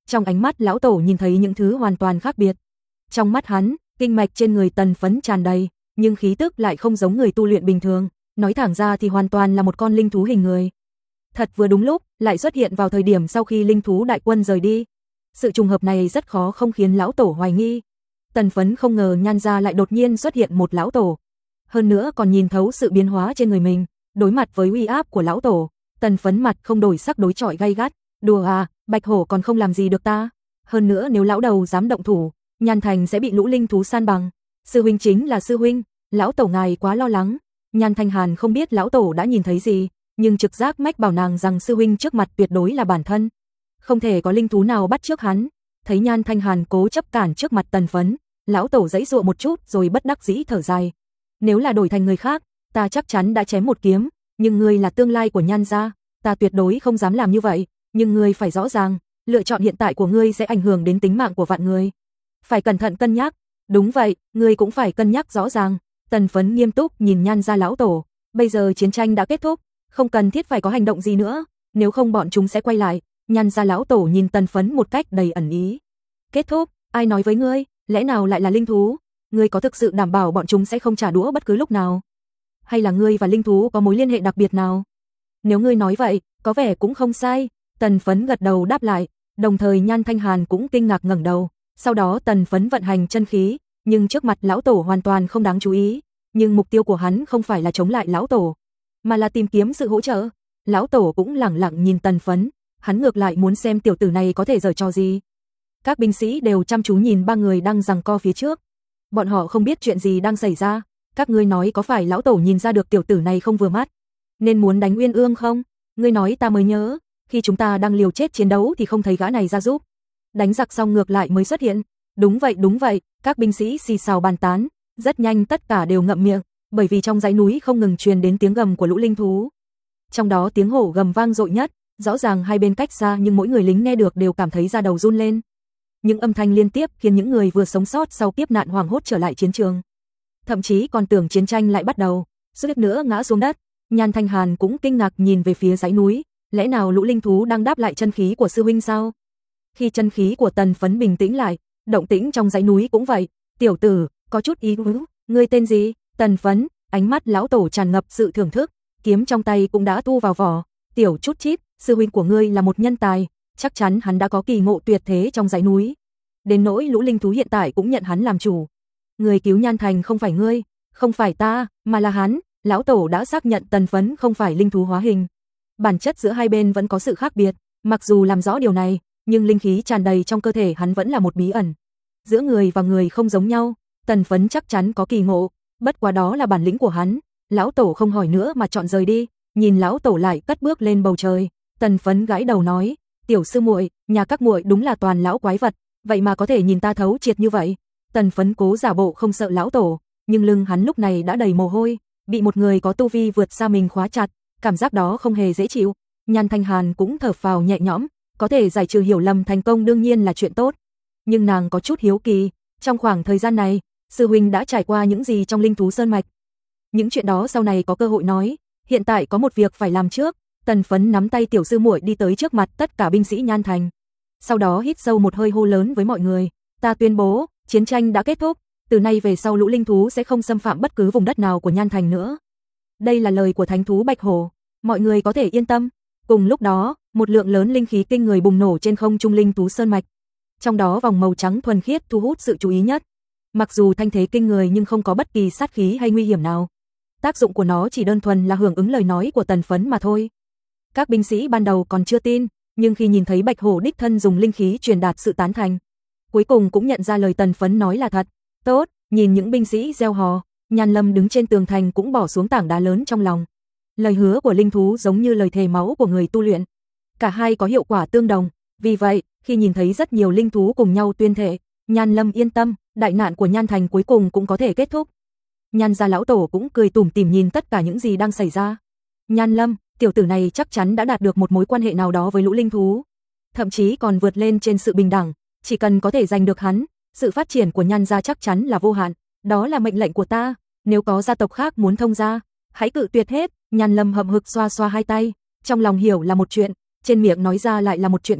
Trong ánh mắt lão tổ nhìn thấy những thứ hoàn toàn khác biệt. Trong mắt hắn, kinh mạch trên người Tần Phấn tràn đầy, nhưng khí tức lại không giống người tu luyện bình thường, nói thẳng ra thì hoàn toàn là một con linh thú hình người. Thật vừa đúng lúc, lại xuất hiện vào thời điểm sau khi linh thú đại quân rời đi. Sự trùng hợp này rất khó không khiến lão tổ hoài nghi. Tần Phấn không ngờ Nhan gia lại đột nhiên xuất hiện một lão tổ. Hơn nữa còn nhìn thấu sự biến hóa trên người mình, đối mặt với uy áp của lão tổ, Tần Phấn mặt không đổi sắc đối chọi gay gắt, đùa à, Bạch Hổ còn không làm gì được ta. Hơn nữa nếu lão đầu dám động thủ, Nhan Thành sẽ bị lũ linh thú san bằng. Sư huynh chính là sư huynh, lão tổ ngài quá lo lắng. Nhan Thanh Hàn không biết lão tổ đã nhìn thấy gì, nhưng trực giác mách bảo nàng rằng sư huynh trước mặt tuyệt đối là bản thân. Không thể có linh thú nào bắt trước hắn. Thấy Nhan Thanh Hàn cố chấp cản trước mặt Tần Phấn, lão tổ giãy giụa một chút rồi bất đắc dĩ thở dài. Nếu là đổi thành người khác, ta chắc chắn đã chém một kiếm, nhưng ngươi là tương lai của Nhan gia, ta tuyệt đối không dám làm như vậy, nhưng ngươi phải rõ ràng, lựa chọn hiện tại của ngươi sẽ ảnh hưởng đến tính mạng của vạn người. Phải cẩn thận cân nhắc. Đúng vậy, ngươi cũng phải cân nhắc rõ ràng. Tần Phấn nghiêm túc nhìn Nhan gia lão tổ, bây giờ chiến tranh đã kết thúc, không cần thiết phải có hành động gì nữa, nếu không bọn chúng sẽ quay lại. Nhan gia lão tổ nhìn Tần Phấn một cách đầy ẩn ý. Kết thúc, ai nói với ngươi, lẽ nào lại là linh thú? Ngươi có thực sự đảm bảo bọn chúng sẽ không trả đũa bất cứ lúc nào? Hay là ngươi và linh thú có mối liên hệ đặc biệt nào? Nếu ngươi nói vậy, có vẻ cũng không sai. Tần Phấn gật đầu đáp lại, đồng thời Nhan Thanh Hàn cũng kinh ngạc ngẩng đầu. Sau đó Tần Phấn vận hành chân khí, nhưng trước mặt lão tổ hoàn toàn không đáng chú ý. Nhưng mục tiêu của hắn không phải là chống lại lão tổ, mà là tìm kiếm sự hỗ trợ. Lão tổ cũng lẳng lặng nhìn Tần Phấn, hắn ngược lại muốn xem tiểu tử này có thể giở trò gì. Các binh sĩ đều chăm chú nhìn ba người đang giằng co phía trước. Bọn họ không biết chuyện gì đang xảy ra. Các ngươi nói có phải lão tổ nhìn ra được tiểu tử này không vừa mắt, nên muốn đánh Uyên Ương không? Ngươi nói ta mới nhớ, khi chúng ta đang liều chết chiến đấu thì không thấy gã này ra giúp. Đánh giặc xong ngược lại mới xuất hiện. Đúng vậy, các binh sĩ xì xào bàn tán, rất nhanh tất cả đều ngậm miệng, bởi vì trong dãy núi không ngừng truyền đến tiếng gầm của lũ linh thú. Trong đó tiếng hổ gầm vang dội nhất, rõ ràng hai bên cách xa nhưng mỗi người lính nghe được đều cảm thấy da đầu run lên. Những âm thanh liên tiếp khiến những người vừa sống sót sau kiếp nạn hoảng hốt trở lại chiến trường. Thậm chí còn tưởng chiến tranh lại bắt đầu, suýt nữa ngã xuống đất. Nhan Thanh Hàn cũng kinh ngạc nhìn về phía dãy núi, lẽ nào lũ linh thú đang đáp lại chân khí của sư huynh sao? Khi chân khí của Tần Phấn bình tĩnh lại, động tĩnh trong dãy núi cũng vậy. Tiểu tử, có chút ý tứ, ngươi tên gì? Tần Phấn, ánh mắt lão tổ tràn ngập sự thưởng thức, kiếm trong tay cũng đã thu vào vỏ. Tiểu chút chít, sư huynh của ngươi là một nhân tài, chắc chắn hắn đã có kỳ ngộ tuyệt thế trong dãy núi. Đến nỗi lũ linh thú hiện tại cũng nhận hắn làm chủ. Người cứu Nhan Thành không phải ngươi, không phải ta, mà là hắn. Lão tổ đã xác nhận Tần Phấn không phải linh thú hóa hình. Bản chất giữa hai bên vẫn có sự khác biệt, mặc dù làm rõ điều này, nhưng linh khí tràn đầy trong cơ thể hắn vẫn là một bí ẩn. Giữa người và người không giống nhau, Tần Phấn chắc chắn có kỳ ngộ, bất quá đó là bản lĩnh của hắn. Lão tổ không hỏi nữa mà chọn rời đi, nhìn lão tổ lại cất bước lên bầu trời. Tần Phấn gãi đầu nói, tiểu sư muội, nhà các muội đúng là toàn lão quái vật, vậy mà có thể nhìn ta thấu triệt như vậy. Tần Phấn cố giả bộ không sợ lão tổ, nhưng lưng hắn lúc này đã đầy mồ hôi, bị một người có tu vi vượt xa mình khóa chặt, cảm giác đó không hề dễ chịu. Nhan Thanh Hàn cũng thở phào nhẹ nhõm, có thể giải trừ hiểu lầm thành công đương nhiên là chuyện tốt. Nhưng nàng có chút hiếu kỳ, trong khoảng thời gian này, sư huynh đã trải qua những gì trong linh thú sơn mạch. Những chuyện đó sau này có cơ hội nói, hiện tại có một việc phải làm trước. Tần Phấn nắm tay tiểu sư muội đi tới trước mặt tất cả binh sĩ Nhan Thành. Sau đó hít sâu một hơi hô lớn với mọi người, ta tuyên bố, chiến tranh đã kết thúc, từ nay về sau lũ linh thú sẽ không xâm phạm bất cứ vùng đất nào của Nhan Thành nữa. Đây là lời của thánh thú Bạch Hổ, mọi người có thể yên tâm. Cùng lúc đó, một lượng lớn linh khí kinh người bùng nổ trên không trung linh thú sơn mạch. Trong đó vòng màu trắng thuần khiết thu hút sự chú ý nhất. Mặc dù thanh thế kinh người nhưng không có bất kỳ sát khí hay nguy hiểm nào. Tác dụng của nó chỉ đơn thuần là hưởng ứng lời nói của Tần Phấn mà thôi. Các binh sĩ ban đầu còn chưa tin, nhưng khi nhìn thấy Bạch Hổ đích thân dùng linh khí truyền đạt sự tán thành, cuối cùng cũng nhận ra lời Tần Phấn nói là thật. Tốt, nhìn những binh sĩ reo hò, Nhan Lâm đứng trên tường thành cũng bỏ xuống tảng đá lớn trong lòng. Lời hứa của linh thú giống như lời thề máu của người tu luyện. Cả hai có hiệu quả tương đồng, vì vậy, khi nhìn thấy rất nhiều linh thú cùng nhau tuyên thệ, Nhan Lâm yên tâm, đại nạn của Nhan Thành cuối cùng cũng có thể kết thúc. Nhan gia lão tổ cũng cười tủm tỉm nhìn tất cả những gì đang xảy ra. Nhan Lâm, tiểu tử này chắc chắn đã đạt được một mối quan hệ nào đó với lũ linh thú, thậm chí còn vượt lên trên sự bình đẳng, chỉ cần có thể giành được hắn, sự phát triển của Nhan gia chắc chắn là vô hạn, đó là mệnh lệnh của ta, nếu có gia tộc khác muốn thông gia, hãy cự tuyệt hết. Nhan Lâm hậm hực xoa xoa hai tay, trong lòng hiểu là một chuyện, trên miệng nói ra lại là một chuyện khác,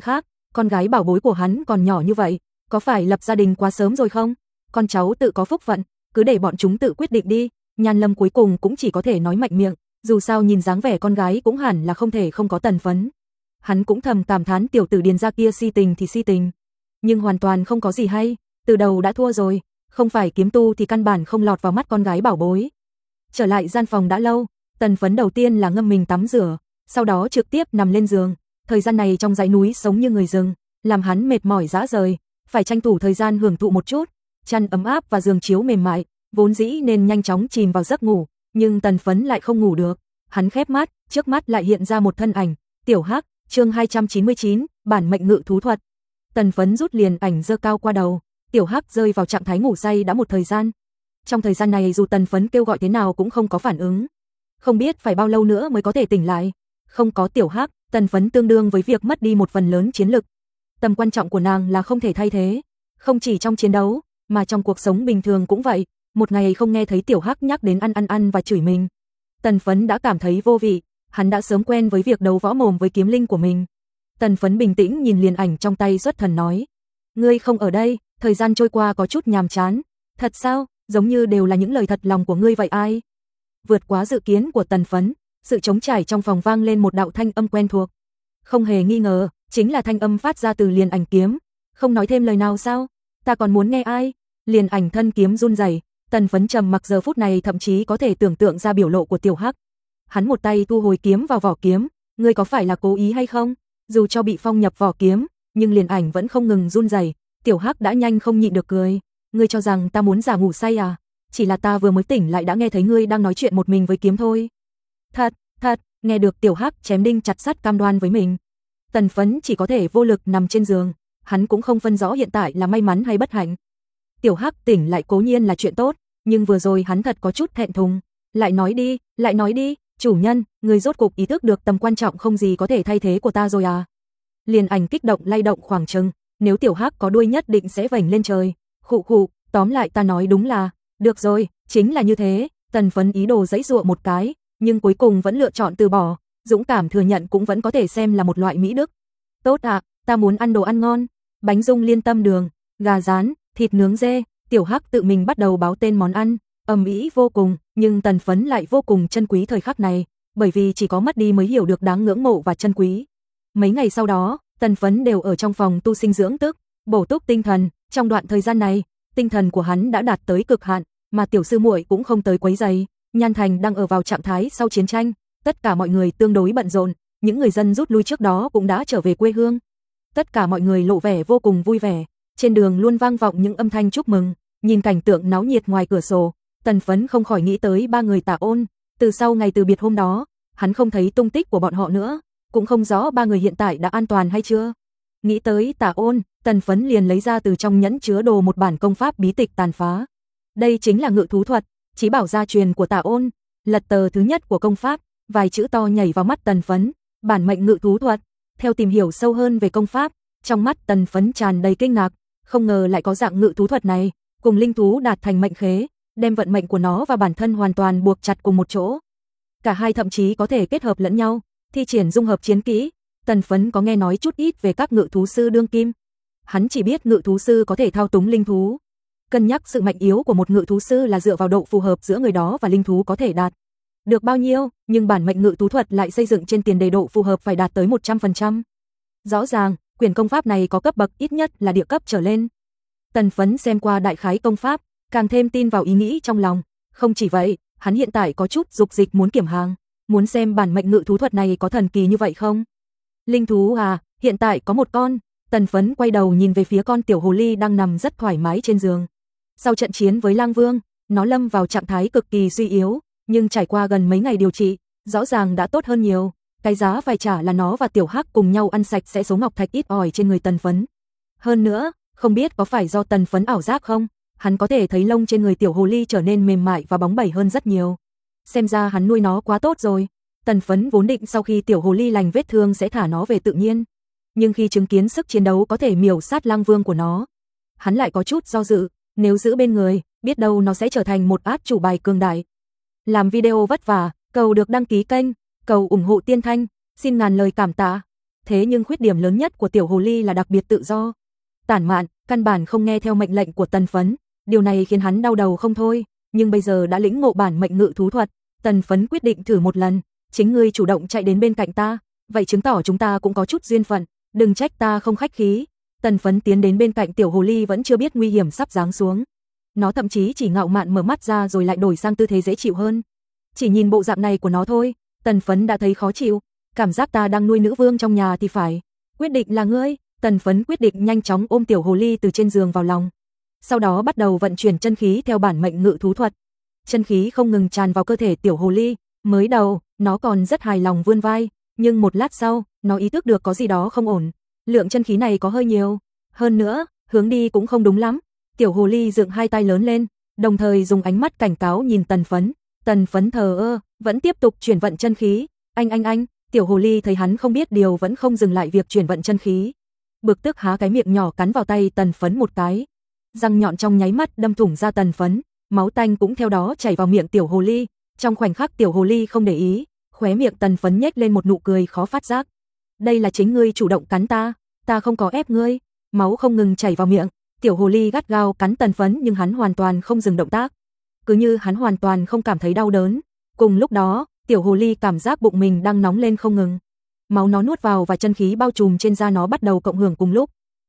con gái bảo bối của hắn còn nhỏ như vậy, có phải lập gia đình quá sớm rồi không? Con cháu tự có phúc phận, cứ để bọn chúng tự quyết định đi. Nhan Lâm cuối cùng cũng chỉ có thể nói mạnh miệng, dù sao nhìn dáng vẻ con gái cũng hẳn là không thể không có Tần Phấn. Hắn cũng thầm cảm thán tiểu tử Điền gia kia si tình thì si tình, nhưng hoàn toàn không có gì hay, từ đầu đã thua rồi, không phải kiếm tu thì căn bản không lọt vào mắt con gái bảo bối. Trở lại gian phòng đã lâu, Tần Phấn đầu tiên là ngâm mình tắm rửa, sau đó trực tiếp nằm lên giường. Thời gian này trong dãy núi sống như người rừng, làm hắn mệt mỏi rã rời, phải tranh thủ thời gian hưởng thụ một chút. Chăn ấm áp và giường chiếu mềm mại, vốn dĩ nên nhanh chóng chìm vào giấc ngủ, nhưng Tần Phấn lại không ngủ được. Hắn khép mắt, trước mắt lại hiện ra một thân ảnh, Tiểu Hắc, chương 299, bản mệnh ngự thú thuật. Tần Phấn rút liền ảnh giơ cao qua đầu, Tiểu Hắc rơi vào trạng thái ngủ say đã một thời gian. Trong thời gian này dù Tần Phấn kêu gọi thế nào cũng không có phản ứng. Không biết phải bao lâu nữa mới có thể tỉnh lại. Không có Tiểu Hắc, Tần Phấn tương đương với việc mất đi một phần lớn chiến lực. Tầm quan trọng của nàng là không thể thay thế, không chỉ trong chiến đấu, mà trong cuộc sống bình thường cũng vậy. Một ngày không nghe thấy Tiểu Hắc nhắc đến ăn và chửi mình, Tần Phấn đã cảm thấy vô vị. Hắn đã sớm quen với việc đấu võ mồm với kiếm linh của mình. Tần Phấn bình tĩnh nhìn liền ảnh trong tay xuất thần nói: "Ngươi không ở đây, thời gian trôi qua có chút nhàm chán." "Thật sao? Giống như đều là những lời thật lòng của ngươi vậy ai?" Vượt quá dự kiến của Tần Phấn, sự trống trải trong phòng vang lên một đạo thanh âm quen thuộc. Không hề nghi ngờ, chính là thanh âm phát ra từ liền ảnh kiếm. "Không nói thêm lời nào sao? Ta còn muốn nghe ai?" Liền ảnh thân kiếm run rẩy, Tần Phấn trầm mặc giờ phút này thậm chí có thể tưởng tượng ra biểu lộ của Tiểu Hắc. Hắn một tay thu hồi kiếm vào vỏ kiếm, "Ngươi có phải là cố ý hay không?" Dù cho bị phong nhập vỏ kiếm, nhưng liền ảnh vẫn không ngừng run rẩy. Tiểu Hắc đã nhanh không nhịn được cười: "Ngươi cho rằng ta muốn giả ngủ say à? Chỉ là ta vừa mới tỉnh lại đã nghe thấy ngươi đang nói chuyện một mình với kiếm thôi." Thật, nghe được Tiểu Hắc chém đinh chặt sắt cam đoan với mình. Tần Phấn chỉ có thể vô lực nằm trên giường, hắn cũng không phân rõ hiện tại là may mắn hay bất hạnh. Tiểu Hắc tỉnh lại cố nhiên là chuyện tốt, nhưng vừa rồi hắn thật có chút thẹn thùng. Lại nói đi, chủ nhân, người rốt cục ý thức được tầm quan trọng không gì có thể thay thế của ta rồi à? Liền ảnh kích động lay động khoảng chừng, nếu Tiểu Hắc có đuôi nhất định sẽ vểnh lên trời. Khụ, tóm lại ta nói đúng là, được rồi, chính là như thế. Tần Phấn ý đồ giãy giụa một cái, nhưng cuối cùng vẫn lựa chọn từ bỏ, dũng cảm thừa nhận cũng vẫn có thể xem là một loại mỹ đức. Tốt ạ, ta muốn ăn đồ ăn ngon, bánh dung liên tâm đường, gà rán, thịt nướng dê. Tiểu Hắc tự mình bắt đầu báo tên món ăn, ầm ĩ vô cùng, nhưng Tần Phấn lại vô cùng trân quý thời khắc này, bởi vì chỉ có mất đi mới hiểu được đáng ngưỡng mộ và trân quý. Mấy ngày sau đó, Tần Phấn đều ở trong phòng tu sinh dưỡng tức, bổ túc tinh thần. Trong đoạn thời gian này, tinh thần của hắn đã đạt tới cực hạn, mà tiểu sư muội cũng không tới quấy rầy. Nhan Thành đang ở vào trạng thái sau chiến tranh, tất cả mọi người tương đối bận rộn, những người dân rút lui trước đó cũng đã trở về quê hương. Tất cả mọi người lộ vẻ vô cùng vui vẻ, trên đường luôn vang vọng những âm thanh chúc mừng. Nhìn cảnh tượng náo nhiệt ngoài cửa sổ, Tần Phấn không khỏi nghĩ tới ba người Tả Ôn. Từ sau ngày từ biệt hôm đó, hắn không thấy tung tích của bọn họ nữa, cũng không rõ ba người hiện tại đã an toàn hay chưa. Nghĩ tới Tả Ôn, Tần Phấn liền lấy ra từ trong nhẫn chứa đồ một bản công pháp bí tịch tàn phá. Đây chính là ngự thú thuật, chí bảo gia truyền của Tả Ôn. Lật tờ thứ nhất của công pháp, vài chữ to nhảy vào mắt Tần Phấn: bản mệnh ngự thú thuật. Theo tìm hiểu sâu hơn về công pháp, trong mắt Tần Phấn tràn đầy kinh ngạc, không ngờ lại có dạng ngự thú thuật này, cùng linh thú đạt thành mệnh khế, đem vận mệnh của nó và bản thân hoàn toàn buộc chặt cùng một chỗ. Cả hai thậm chí có thể kết hợp lẫn nhau, thi triển dung hợp chiến kỹ. Tần Phấn có nghe nói chút ít về các ngự thú sư đương kim. Hắn chỉ biết ngự thú sư có thể thao túng linh thú. Cân nhắc sự mạnh yếu của một ngự thú sư là dựa vào độ phù hợp giữa người đó và linh thú có thể đạt được bao nhiêu, nhưng bản mệnh ngự thú thuật lại xây dựng trên tiền đề độ phù hợp phải đạt tới 100%. Rõ ràng, quyển công pháp này có cấp bậc ít nhất là địa cấp trở lên. Tần Phấn xem qua đại khái công pháp, càng thêm tin vào ý nghĩ trong lòng. Không chỉ vậy, hắn hiện tại có chút dục dịch muốn kiểm hàng, muốn xem bản mệnh ngự thú thuật này có thần kỳ như vậy không. Linh thú à, hiện tại có một con. Tần Phấn quay đầu nhìn về phía con tiểu hồ ly đang nằm rất thoải mái trên giường. Sau trận chiến với Lang Vương, nó lâm vào trạng thái cực kỳ suy yếu, nhưng trải qua gần mấy ngày điều trị, rõ ràng đã tốt hơn nhiều. Cái giá phải trả là nó và Tiểu Hắc cùng nhau ăn sạch sẽ số ngọc thạch ít ỏi trên người Tần Phấn. Hơn nữa, không biết có phải do Tần Phấn ảo giác không, hắn có thể thấy lông trên người tiểu hồ ly trở nên mềm mại và bóng bẩy hơn rất nhiều. Xem ra hắn nuôi nó quá tốt rồi. Tần Phấn vốn định sau khi tiểu hồ ly lành vết thương sẽ thả nó về tự nhiên, nhưng khi chứng kiến sức chiến đấu có thể miểu sát Lang Vương của nó, hắn lại có chút do dự. Nếu giữ bên người, biết đâu nó sẽ trở thành một át chủ bài cường đại. Làm video vất vả, cầu được đăng ký kênh, cầu ủng hộ Tiên Thanh, xin ngàn lời cảm tạ. Thế nhưng khuyết điểm lớn nhất của tiểu hồ ly là đặc biệt tự do, tản mạn, căn bản không nghe theo mệnh lệnh của Tần Phấn. Điều này khiến hắn đau đầu không thôi, nhưng bây giờ đã lĩnh ngộ bản mệnh ngự thú thuật, Tần Phấn quyết định thử một lần. Chính ngươi chủ động chạy đến bên cạnh ta, vậy chứng tỏ chúng ta cũng có chút duyên phận, đừng trách ta không khách khí. Tần Phấn tiến đến bên cạnh tiểu hồ ly vẫn chưa biết nguy hiểm sắp giáng xuống. Nó thậm chí chỉ ngạo mạn mở mắt ra rồi lại đổi sang tư thế dễ chịu hơn. Chỉ nhìn bộ dạng này của nó thôi, Tần Phấn đã thấy khó chịu, cảm giác ta đang nuôi nữ vương trong nhà thì phải. Quyết định là ngươi. Tần Phấn quyết định nhanh chóng ôm tiểu hồ ly từ trên giường vào lòng. Sau đó bắt đầu vận chuyển chân khí theo bản mệnh ngự thú thuật. Chân khí không ngừng tràn vào cơ thể tiểu hồ ly, mới đầu, nó còn rất hài lòng vươn vai, nhưng một lát sau, nó ý thức được có gì đó không ổn. Lượng chân khí này có hơi nhiều, hơn nữa, hướng đi cũng không đúng lắm. Tiểu hồ ly dựng hai tay lớn lên, đồng thời dùng ánh mắt cảnh cáo nhìn Tần Phấn. Tần Phấn thờ ơ, vẫn tiếp tục chuyển vận chân khí. Anh, tiểu hồ ly thấy hắn không biết điều vẫn không dừng lại việc chuyển vận chân khí. Bực tức há cái miệng nhỏ cắn vào tay Tần Phấn một cái. Răng nhọn trong nháy mắt đâm thủng ra Tần Phấn, máu tanh cũng theo đó chảy vào miệng tiểu hồ ly. Trong khoảnh khắc tiểu hồ ly không để ý, khóe miệng Tần Phấn nhếch lên một nụ cười khó phát giác. Đây là chính ngươi chủ động cắn ta không có ép ngươi. Máu không ngừng chảy vào miệng, tiểu hồ ly gắt gao cắn Tần Phấn nhưng hắn hoàn toàn không dừng động tác. Cứ như hắn hoàn toàn không cảm thấy đau đớn. Cùng lúc đó, tiểu hồ ly cảm giác bụng mình đang nóng lên không ngừng. Máu nó nuốt vào và chân khí bao trùm trên da nó bắt đầu cộng hưởng cùng lúc.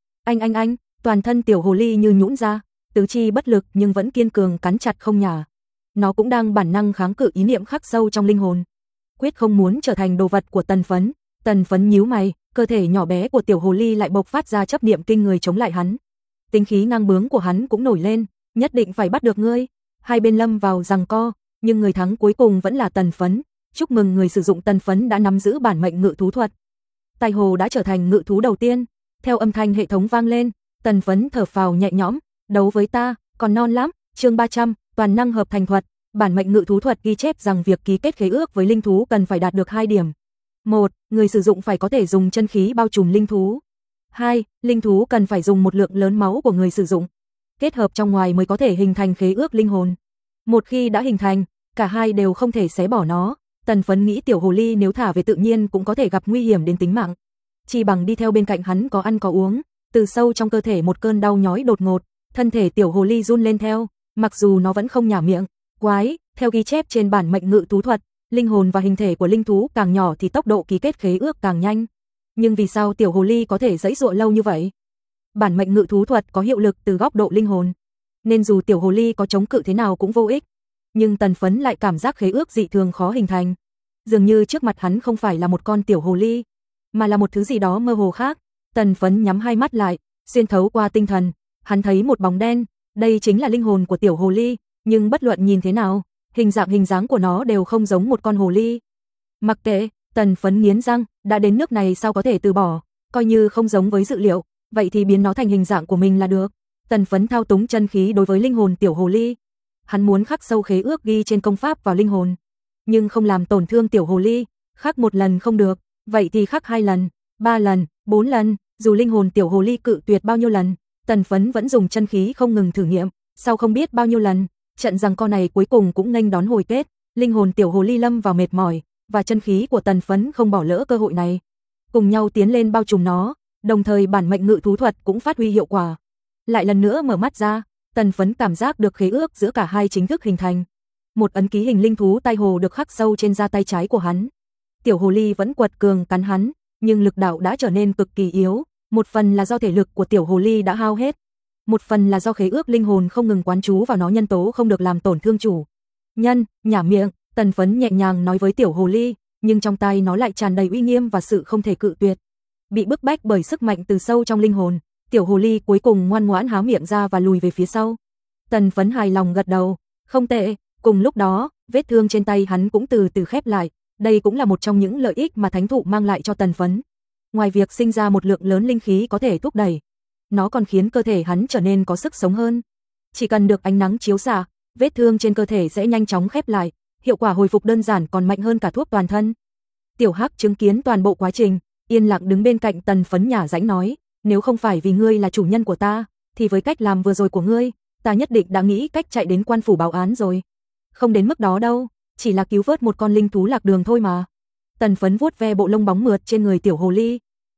Anh, toàn thân tiểu hồ ly như nhũn ra, tứ chi bất lực nhưng vẫn kiên cường cắn chặt không nhả. Nó cũng đang bản năng kháng cự ý niệm khắc sâu trong linh hồn, quyết không muốn trở thành đồ vật của Tần Phấn. Tần Phấn nhíu mày, cơ thể nhỏ bé của tiểu hồ ly lại bộc phát ra chấp niệm kinh người chống lại hắn. Tính khí ngang bướng của hắn cũng nổi lên, nhất định phải bắt được ngươi. Hai bên lâm vào giằng co, nhưng người thắng cuối cùng vẫn là Tần Phấn. Chúc mừng người sử dụng Tần Phấn đã nắm giữ bản mệnh ngự thú thuật. Tai hồ đã trở thành ngự thú đầu tiên. Theo âm thanh hệ thống vang lên, Tần Phấn thở phào nhẹ nhõm, đấu với ta, còn non lắm. Chương 300, toàn năng hợp thành thuật. Bản mệnh ngự thú thuật ghi chép rằng việc ký kết khế ước với linh thú cần phải đạt được 2 điểm. 1. Người sử dụng phải có thể dùng chân khí bao trùm linh thú. 2. Linh thú cần phải dùng một lượng lớn máu của người sử dụng. Kết hợp trong ngoài mới có thể hình thành khế ước linh hồn. Một khi đã hình thành, cả hai đều không thể xé bỏ nó. Tần Phấn nghĩ tiểu hồ ly nếu thả về tự nhiên cũng có thể gặp nguy hiểm đến tính mạng. Chỉ bằng đi theo bên cạnh hắn có ăn có uống. Từ sâu trong cơ thể một cơn đau nhói đột ngột, thân thể tiểu hồ ly run lên theo, mặc dù nó vẫn không nhả miệng. Quái, theo ghi chép trên bản mệnh ngự thú thuật, linh hồn và hình thể của linh thú càng nhỏ thì tốc độ ký kết khế ước càng nhanh. Nhưng vì sao tiểu hồ ly có thể giãy giụa lâu như vậy? Bản mệnh ngự thú thuật có hiệu lực từ góc độ linh hồn, nên dù tiểu hồ ly có chống cự thế nào cũng vô ích. Nhưng Tần Phấn lại cảm giác khế ước dị thường khó hình thành. Dường như trước mặt hắn không phải là một con tiểu hồ ly, mà là một thứ gì đó mơ hồ khác. Tần Phấn nhắm hai mắt lại, xuyên thấu qua tinh thần, hắn thấy một bóng đen, đây chính là linh hồn của tiểu hồ ly, nhưng bất luận nhìn thế nào, hình dáng của nó đều không giống một con hồ ly. Mặc kệ, Tần Phấn nghiến răng, đã đến nước này sao có thể từ bỏ, coi như không giống với dự liệu, vậy thì biến nó thành hình dạng của mình là được. Tần Phấn thao túng chân khí đối với linh hồn tiểu hồ ly. Hắn muốn khắc sâu khế ước ghi trên công pháp vào linh hồn, nhưng không làm tổn thương tiểu hồ ly. Khắc một lần không được, vậy thì khắc 2 lần, 3 lần, 4 lần, dù linh hồn tiểu hồ ly cự tuyệt bao nhiêu lần, Tần Phấn vẫn dùng chân khí không ngừng thử nghiệm. Sau không biết bao nhiêu lần, trận giằng co này cuối cùng cũng nghênh đón hồi kết. Linh hồn tiểu hồ ly lâm vào mệt mỏi, và chân khí của Tần Phấn không bỏ lỡ cơ hội này, cùng nhau tiến lên bao trùm nó, đồng thời bản mệnh ngự thú thuật cũng phát huy hiệu quả. Lại lần nữa mở mắt ra, Tần Phấn cảm giác được khế ước giữa cả hai chính thức hình thành. Một ấn ký hình linh thú tai hồ được khắc sâu trên da tay trái của hắn. Tiểu hồ ly vẫn quật cường cắn hắn, nhưng lực đạo đã trở nên cực kỳ yếu, một phần là do thể lực của tiểu hồ ly đã hao hết, một phần là do khế ước linh hồn không ngừng quán trú vào nó nhân tố không được làm tổn thương chủ nhân. Nhả miệng, Tần Phấn nhẹ nhàng nói với tiểu hồ ly, nhưng trong tai nó lại tràn đầy uy nghiêm và sự không thể cự tuyệt. Bị bức bách bởi sức mạnh từ sâu trong linh hồn, tiểu hồ ly cuối cùng ngoan ngoãn há miệng ra và lùi về phía sau. Tần Phấn hài lòng gật đầu, không tệ. Cùng lúc đó, vết thương trên tay hắn cũng từ từ khép lại. Đây cũng là một trong những lợi ích mà thánh thụ mang lại cho Tần Phấn. Ngoài việc sinh ra một lượng lớn linh khí có thể thúc đẩy, nó còn khiến cơ thể hắn trở nên có sức sống hơn. Chỉ cần được ánh nắng chiếu xạ, vết thương trên cơ thể sẽ nhanh chóng khép lại, hiệu quả hồi phục đơn giản còn mạnh hơn cả thuốc toàn thân. Tiểu Hắc chứng kiến toàn bộ quá trình, yên lặng đứng bên cạnh Tần Phấn nhả rãnh nói, nếu không phải vì ngươi là chủ nhân của ta, thì với cách làm vừa rồi của ngươi, ta nhất định đã nghĩ cách chạy đến quan phủ báo án rồi. Không đến mức đó đâu, chỉ là cứu vớt một con linh thú lạc đường thôi mà. Tần Phấn vuốt ve bộ lông bóng mượt trên người tiểu hồ ly,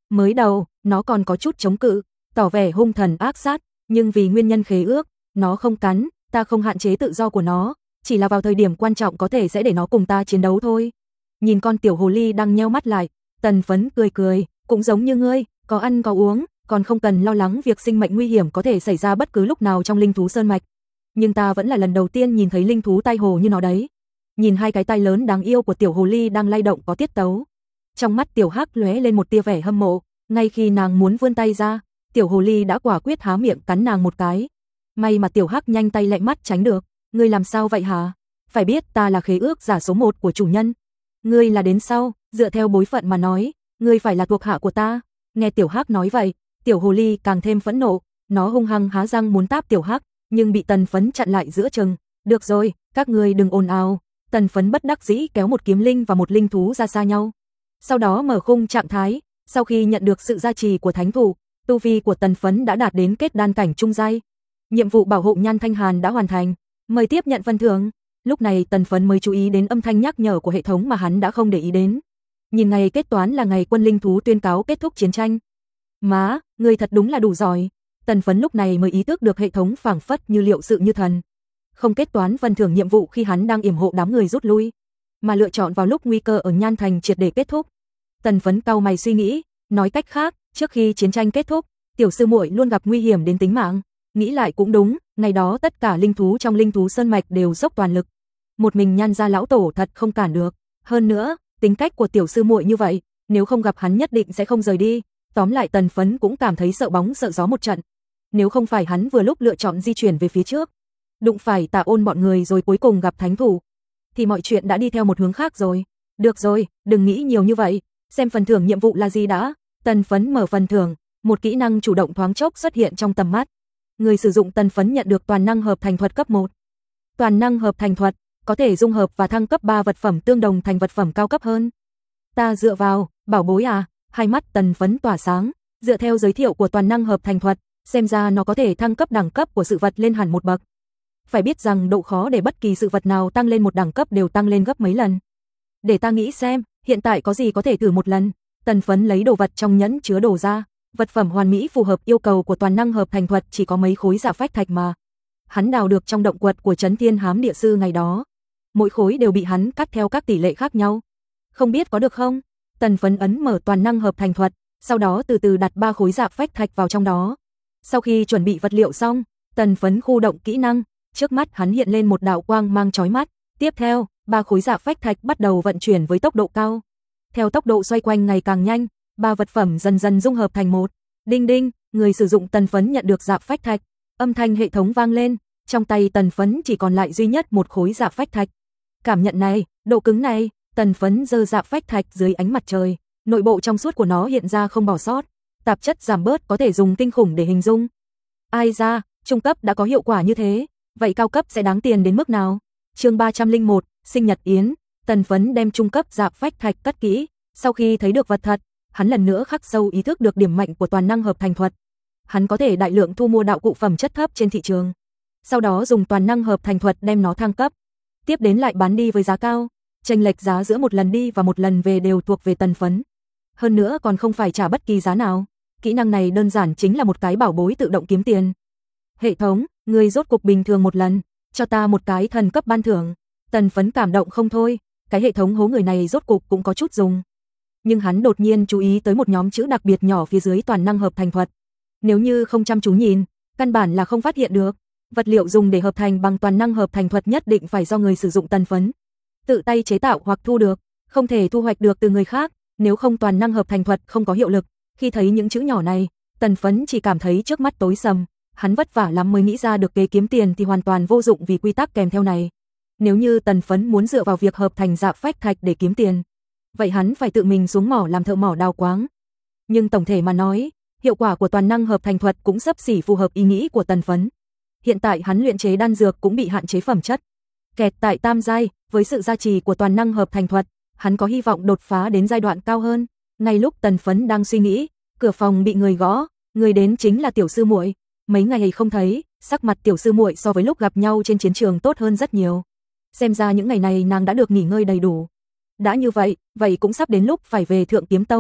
Mới đầu, nó còn có chút chống cự, tỏ vẻ hung thần ác sát, nhưng vì nguyên nhân khế ước, nó không cắn, ta không hạn chế tự do của nó, chỉ là vào thời điểm quan trọng có thể sẽ để nó cùng ta chiến đấu thôi. Nhìn con tiểu hồ ly đang nheo mắt lại, Tần Phấn cười cười, cũng giống như ngươi, có ăn có uống, còn không cần lo lắng việc sinh mệnh nguy hiểm có thể xảy ra bất cứ lúc nào trong linh thú sơn mạch. Nhưng ta vẫn là lần đầu tiên nhìn thấy linh thú tai hồ như nó đấy. Nhìn hai cái tai lớn đáng yêu của tiểu hồ ly đang lay động có tiết tấu. Trong mắt tiểu hắc lóe lên một tia vẻ hâm mộ, ngay khi nàng muốn vươn tay ra, tiểu hồ ly đã quả quyết há miệng cắn nàng một cái. May mà tiểu hắc nhanh tay lẹ mắt tránh được. Ngươi làm sao vậy hả? Phải biết ta là khế ước giả số 1 của chủ nhân. Ngươi là đến sau, dựa theo bối phận mà nói, ngươi phải là thuộc hạ của ta. Nghe tiểu hắc nói vậy, tiểu hồ ly càng thêm phẫn nộ, nó hung hăng há răng muốn táp tiểu hắc, nhưng bị Tần Phấn chặn lại giữa chừng. Được rồi, các ngươi đừng ồn ào. Tần Phấn bất đắc dĩ kéo một kiếm linh và một linh thú ra xa nhau. Sau đó mở khung trạng thái, sau khi nhận được sự gia trì của thánh thủ, tu vi của Tần Phấn đã đạt đến kết đan cảnh trung giai. Nhiệm vụ bảo hộ Nhan Thanh Hàn đã hoàn thành, mời tiếp nhận phần thưởng. Lúc này Tần Phấn mới chú ý đến âm thanh nhắc nhở của hệ thống mà hắn đã không để ý đến. Nhìn ngày kết toán là ngày quân linh thú tuyên cáo kết thúc chiến tranh. Má, người thật đúng là đủ giỏi. Tần Phấn lúc này mới ý thức được hệ thống phảng phất như liệu sự như thần. Không kết toán phần thưởng nhiệm vụ khi hắn đang yểm hộ đám người rút lui, mà lựa chọn vào lúc nguy cơ ở Nhan Thành triệt để kết thúc. Tần Phấn cau mày suy nghĩ, nói cách khác, trước khi chiến tranh kết thúc, tiểu sư muội luôn gặp nguy hiểm đến tính mạng. Nghĩ lại cũng đúng, ngày đó tất cả linh thú trong linh thú sơn mạch đều dốc toàn lực. Một mình Nhan gia lão tổ thật không cản được. Hơn nữa, tính cách của tiểu sư muội như vậy, nếu không gặp hắn nhất định sẽ không rời đi. Tóm lại Tần Phấn cũng cảm thấy sợ bóng sợ gió một trận. Nếu không phải hắn vừa lúc lựa chọn di chuyển về phía trước, đụng phải Tạ Ôn bọn người rồi cuối cùng gặp thánh thủ, thì mọi chuyện đã đi theo một hướng khác rồi. Được rồi, đừng nghĩ nhiều như vậy, xem phần thưởng nhiệm vụ là gì đã. Tần Phấn mở phần thưởng, một kỹ năng chủ động thoáng chốc xuất hiện trong tầm mắt. Người sử dụng Tần Phấn nhận được toàn năng hợp thành thuật cấp 1. Toàn năng hợp thành thuật có thể dung hợp và thăng cấp 3 vật phẩm tương đồng thành vật phẩm cao cấp hơn. Ta dựa vào, bảo bối à? Hai mắt Tần Phấn tỏa sáng, dựa theo giới thiệu của toàn năng hợp thành thuật, xem ra nó có thể thăng cấp đẳng cấp của sự vật lên hẳn một bậc. Phải biết rằng độ khó để bất kỳ sự vật nào tăng lên một đẳng cấp đều tăng lên gấp mấy lần. Để ta nghĩ xem, hiện tại có gì có thể thử một lần. Tần Phấn lấy đồ vật trong nhẫn chứa đồ ra, vật phẩm hoàn mỹ phù hợp yêu cầu của toàn năng hợp thành thuật chỉ có mấy khối dạ phách thạch mà. Hắn đào được trong động quật của Trấn Thiên Hám Địa Sư ngày đó. Mỗi khối đều bị hắn cắt theo các tỷ lệ khác nhau. Không biết có được không? Tần Phấn ấn mở toàn năng hợp thành thuật, sau đó từ từ đặt 3 khối dạ phách thạch vào trong đó. Sau khi chuẩn bị vật liệu xong, Tần Phấn khu động kỹ năng, trước mắt hắn hiện lên một đạo quang mang chói mắt. Tiếp theo, 3 khối dạ phách thạch bắt đầu vận chuyển với tốc độ cao. Theo tốc độ xoay quanh ngày càng nhanh, 3 vật phẩm dần dần dung hợp thành một. Đinh đinh, người sử dụng Tần Phấn nhận được dạ phách thạch. Âm thanh hệ thống vang lên, trong tay Tần Phấn chỉ còn lại duy nhất một khối dạ phách thạch. Cảm nhận này, độ cứng này, Tần Phấn giơ dạ phách thạch dưới ánh mặt trời, nội bộ trong suốt của nó hiện ra không bỏ sót, tạp chất giảm bớt có thể dùng kinh khủng để hình dung. Ai ra, trung cấp đã có hiệu quả như thế, vậy cao cấp sẽ đáng tiền đến mức nào? Chương 301, sinh nhật yến. Tần Phấn đem trung cấp dạ phách thạch cất kỹ, sau khi thấy được vật thật, hắn lần nữa khắc sâu ý thức được điểm mạnh của toàn năng hợp thành thuật. Hắn có thể đại lượng thu mua đạo cụ phẩm chất thấp trên thị trường, sau đó dùng toàn năng hợp thành thuật đem nó thăng cấp, tiếp đến lại bán đi với giá cao. Chênh lệch giá giữa một lần đi và một lần về đều thuộc về Tần Phấn. Hơn nữa còn không phải trả bất kỳ giá nào. Kỹ năng này đơn giản chính là một cái bảo bối tự động kiếm tiền. Hệ thống, người rốt cục bình thường một lần, cho ta một cái thần cấp ban thưởng. Tần Phấn cảm động không thôi, cái hệ thống hố người này rốt cục cũng có chút dùng. Nhưng hắn đột nhiên chú ý tới một nhóm chữ đặc biệt nhỏ phía dưới toàn năng hợp thành thuật. Nếu như không chăm chú nhìn, căn bản là không phát hiện được. Vật liệu dùng để hợp thành bằng toàn năng hợp thành thuật nhất định phải do người sử dụng Tần Phấn tự tay chế tạo hoặc thu được, không thể thu hoạch được từ người khác, nếu không toàn năng hợp thành thuật không có hiệu lực. Khi thấy những chữ nhỏ này, Tần Phấn chỉ cảm thấy trước mắt tối sầm, hắn vất vả lắm mới nghĩ ra được kế kiếm tiền thì hoàn toàn vô dụng vì quy tắc kèm theo này. Nếu như Tần Phấn muốn dựa vào việc hợp thành dạ phách thạch để kiếm tiền, vậy hắn phải tự mình xuống mỏ làm thợ mỏ đào quáng. Nhưng tổng thể mà nói, hiệu quả của toàn năng hợp thành thuật cũng xấp xỉ phù hợp ý nghĩ của Tần Phấn. Hiện tại hắn luyện chế đan dược cũng bị hạn chế phẩm chất. Kẹt tại tam giai, với sự gia trì của toàn năng hợp thành thuật, hắn có hy vọng đột phá đến giai đoạn cao hơn. Ngay lúc Tần Phấn đang suy nghĩ, cửa phòng bị người gõ, người đến chính là tiểu sư muội. Mấy ngày không thấy, sắc mặt tiểu sư muội so với lúc gặp nhau trên chiến trường tốt hơn rất nhiều. Xem ra những ngày này nàng đã được nghỉ ngơi đầy đủ. Đã như vậy, vậy cũng sắp đến lúc phải về Thượng Kiếm Tông.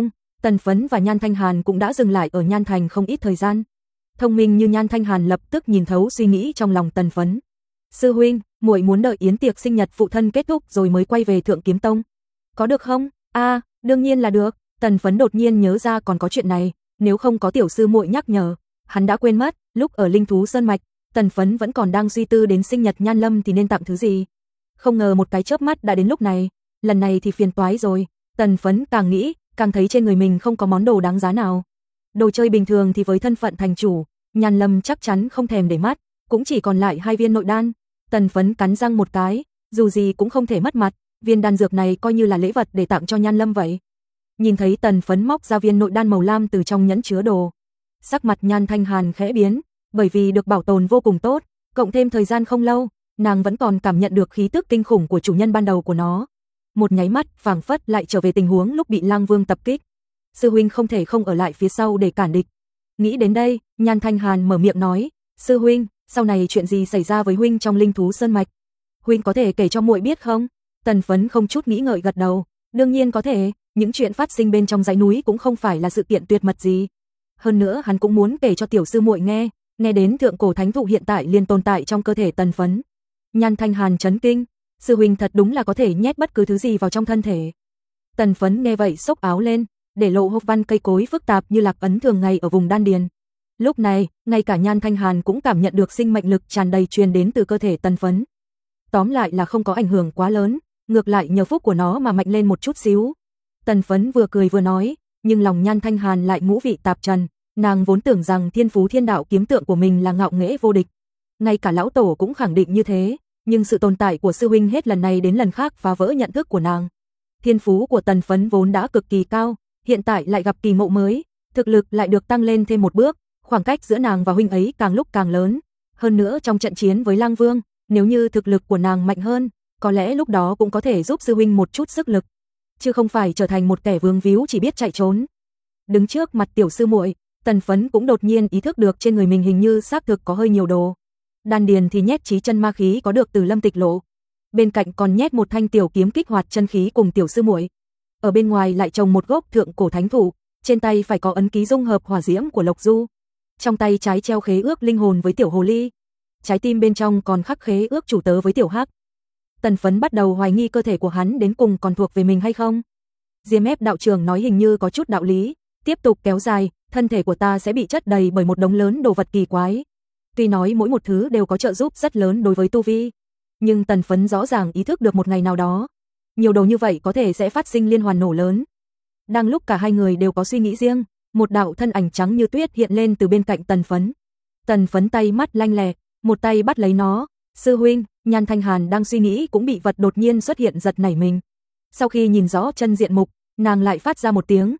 Tần Phấn và Nhan Thanh Hàn cũng đã dừng lại ở Nhan Thành không ít thời gian. Thông minh như Nhan Thanh Hàn lập tức nhìn thấu suy nghĩ trong lòng Tần Phấn. Sư huynh, muội muốn đợi yến tiệc sinh nhật phụ thân kết thúc rồi mới quay về Thượng Kiếm Tông. Có được không? Đương nhiên là được. Tần Phấn đột nhiên nhớ ra còn có chuyện này, nếu không có tiểu sư muội nhắc nhở, hắn đã quên mất, lúc ở Linh Thú Sơn Mạch, Tần Phấn vẫn còn đang suy tư đến sinh nhật Nhan Lâm thì nên tặng thứ gì. Không ngờ một cái chớp mắt đã đến lúc này, lần này thì phiền toái rồi. Tần Phấn càng nghĩ, càng thấy trên người mình không có món đồ đáng giá nào. Đồ chơi bình thường thì với thân phận thành chủ, Nhan Lâm chắc chắn không thèm để mắt, cũng chỉ còn lại 2 viên nội đan. Tần Phấn cắn răng một cái, dù gì cũng không thể mất mặt, viên đan dược này coi như là lễ vật để tặng cho Nhan Lâm vậy. Nhìn thấy Tần Phấn móc ra viên nội đan màu lam từ trong nhẫn chứa đồ, sắc mặt Nhan Thanh Hàn khẽ biến, bởi vì được bảo tồn vô cùng tốt, cộng thêm thời gian không lâu, nàng vẫn còn cảm nhận được khí tức kinh khủng của chủ nhân ban đầu của nó. Một nháy mắt, phảng phất lại trở về tình huống lúc bị Lang Vương tập kích. Sư huynh không thể không ở lại phía sau để cản địch. Nghĩ đến đây, Nhan Thanh Hàn mở miệng nói, sư huynh, sau này chuyện gì xảy ra với huynh trong Linh Thú Sơn Mạch? Huynh có thể kể cho muội biết không? Tần Phấn không chút nghĩ ngợi gật đầu, đương nhiên có thể, những chuyện phát sinh bên trong dãy núi cũng không phải là sự kiện tuyệt mật gì. Hơn nữa hắn cũng muốn kể cho tiểu sư muội nghe đến thượng cổ thánh thụ hiện tại liền tồn tại trong cơ thể Tần Phấn. Nhan Thanh Hàn chấn kinh, sư huynh thật đúng là có thể nhét bất cứ thứ gì vào trong thân thể. Tần Phấn nghe vậy xốc áo lên, để lộ hộp văn cây cối phức tạp như lạc ấn thường ngày ở vùng đan điền. Lúc này, ngay cả Nhan Thanh Hàn cũng cảm nhận được sinh mệnh lực tràn đầy truyền đến từ cơ thể Tần Phấn. Tóm lại là không có ảnh hưởng quá lớn, ngược lại nhờ phúc của nó mà mạnh lên một chút xíu. Tần Phấn vừa cười vừa nói, nhưng lòng Nhan Thanh Hàn lại ngũ vị tạp trần, nàng vốn tưởng rằng thiên phú thiên đạo kiếm tượng của mình là ngạo nghễ vô địch. Ngay cả lão tổ cũng khẳng định như thế, nhưng sự tồn tại của sư huynh hết lần này đến lần khác phá vỡ nhận thức của nàng. Thiên phú của Tần Phấn vốn đã cực kỳ cao, hiện tại lại gặp kỳ ngộ mới, thực lực lại được tăng lên thêm một bước, khoảng cách giữa nàng và huynh ấy càng lúc càng lớn. Hơn nữa trong trận chiến với Lang Vương, nếu như thực lực của nàng mạnh hơn, có lẽ lúc đó cũng có thể giúp sư huynh một chút sức lực, chứ không phải trở thành một kẻ vương víu chỉ biết chạy trốn. Đứng trước mặt tiểu sư muội, Tần Phấn cũng đột nhiên ý thức được trên người mình hình như xác thực có hơi nhiều đồ. Đan điền thì nhét chí chân ma khí có được từ Lâm Tịch Lộ, bên cạnh còn nhét một thanh tiểu kiếm kích hoạt chân khí cùng tiểu sư muội. Ở bên ngoài lại trồng một gốc thượng cổ thánh thụ, trên tay phải có ấn ký dung hợp hỏa diễm của Lộc Du. Trong tay trái treo khế ước linh hồn với tiểu hồ ly, trái tim bên trong còn khắc khế ước chủ tớ với tiểu hắc. Tần Phấn bắt đầu hoài nghi cơ thể của hắn đến cùng còn thuộc về mình hay không. Diêm Ép đạo trưởng nói hình như có chút đạo lý, tiếp tục kéo dài, thân thể của ta sẽ bị chất đầy bởi một đống lớn đồ vật kỳ quái. Tuy nói mỗi một thứ đều có trợ giúp rất lớn đối với tu vi, nhưng Tần Phấn rõ ràng ý thức được một ngày nào đó, nhiều đồ như vậy có thể sẽ phát sinh liên hoàn nổ lớn. Đang lúc cả hai người đều có suy nghĩ riêng, một đạo thân ảnh trắng như tuyết hiện lên từ bên cạnh Tần Phấn. Tần Phấn tay mắt lanh lẹ, một tay bắt lấy nó. Sư huynh, Nhan Thanh Hàn đang suy nghĩ cũng bị vật đột nhiên xuất hiện giật nảy mình. Sau khi nhìn rõ chân diện mục, nàng lại phát ra một tiếng,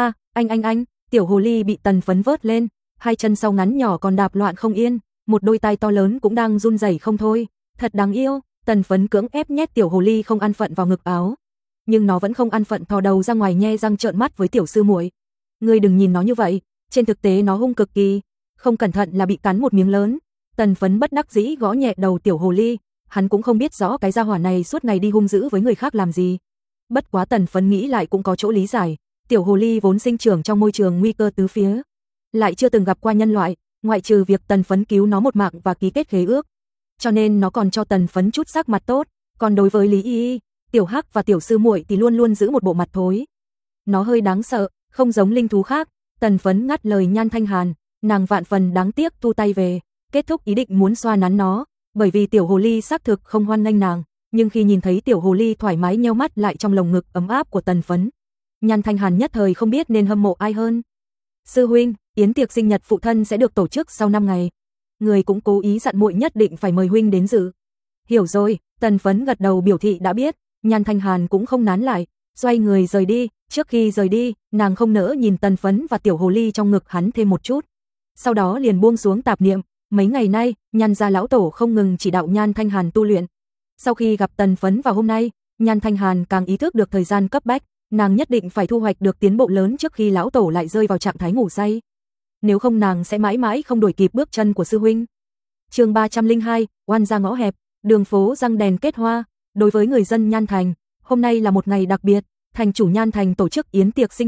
anh, tiểu hồ ly bị Tần Phấn vớt lên, hai chân sau ngắn nhỏ còn đạp loạn không yên, một đôi tai to lớn cũng đang run rẩy không thôi, thật đáng yêu. Tần Phấn cưỡng ép nhét tiểu hồ ly không an phận vào ngực áo, nhưng nó vẫn không an phận thò đầu ra ngoài nhe răng trợn mắt với tiểu sư muội. Ngươi đừng nhìn nó như vậy, trên thực tế nó hung cực kỳ, không cẩn thận là bị cắn một miếng lớn. Tần Phấn bất đắc dĩ gõ nhẹ đầu tiểu hồ ly, hắn cũng không biết rõ cái gia hỏa này suốt ngày đi hung dữ với người khác làm gì. Bất quá Tần Phấn nghĩ lại cũng có chỗ lý giải, tiểu hồ ly vốn sinh trưởng trong môi trường nguy cơ tứ phía, lại chưa từng gặp qua nhân loại, ngoại trừ việc Tần Phấn cứu nó một mạng và ký kết khế ước, cho nên nó còn cho Tần Phấn chút sắc mặt tốt. Còn đối với Lý Y, tiểu hắc và tiểu sư muội thì luôn luôn giữ một bộ mặt thối. Nó hơi đáng sợ, không giống linh thú khác. Tần Phấn ngắt lời Nhan Thanh Hàn, nàng vạn phần đáng tiếc thu tay về, kết thúc ý định muốn xoa nắn nó, bởi vì tiểu hồ ly xác thực không hoan nghênh nàng, nhưng khi nhìn thấy tiểu hồ ly thoải mái nheo mắt lại trong lồng ngực ấm áp của Tần Phấn, Nhan Thanh Hàn nhất thời không biết nên hâm mộ ai hơn. Sư huynh, yến tiệc sinh nhật phụ thân sẽ được tổ chức sau 5 ngày. Người cũng cố ý dặn muội nhất định phải mời huynh đến dự. Hiểu rồi, Tần Phấn gật đầu biểu thị đã biết. Nhan Thanh Hàn cũng không nán lại, xoay người rời đi. Trước khi rời đi, nàng không nỡ nhìn Tần Phấn và tiểu hồ ly trong ngực hắn thêm một chút. Sau đó liền buông xuống tạp niệm. Mấy ngày nay, Nhan gia lão tổ không ngừng chỉ đạo Nhan Thanh Hàn tu luyện. Sau khi gặp Tần Phấn vào hôm nay, Nhan Thanh Hàn càng ý thức được thời gian cấp bách, nàng nhất định phải thu hoạch được tiến bộ lớn trước khi lão tổ lại rơi vào trạng thái ngủ say. Nếu không nàng sẽ mãi mãi không đuổi kịp bước chân của sư huynh. Chương 302, oan ra ngõ hẹp, đường phố răng đèn kết hoa. Đối với người dân Nhan Thành, hôm nay là một ngày đặc biệt, thành chủ Nhan Thành tổ chức yến tiệc sinh nhật,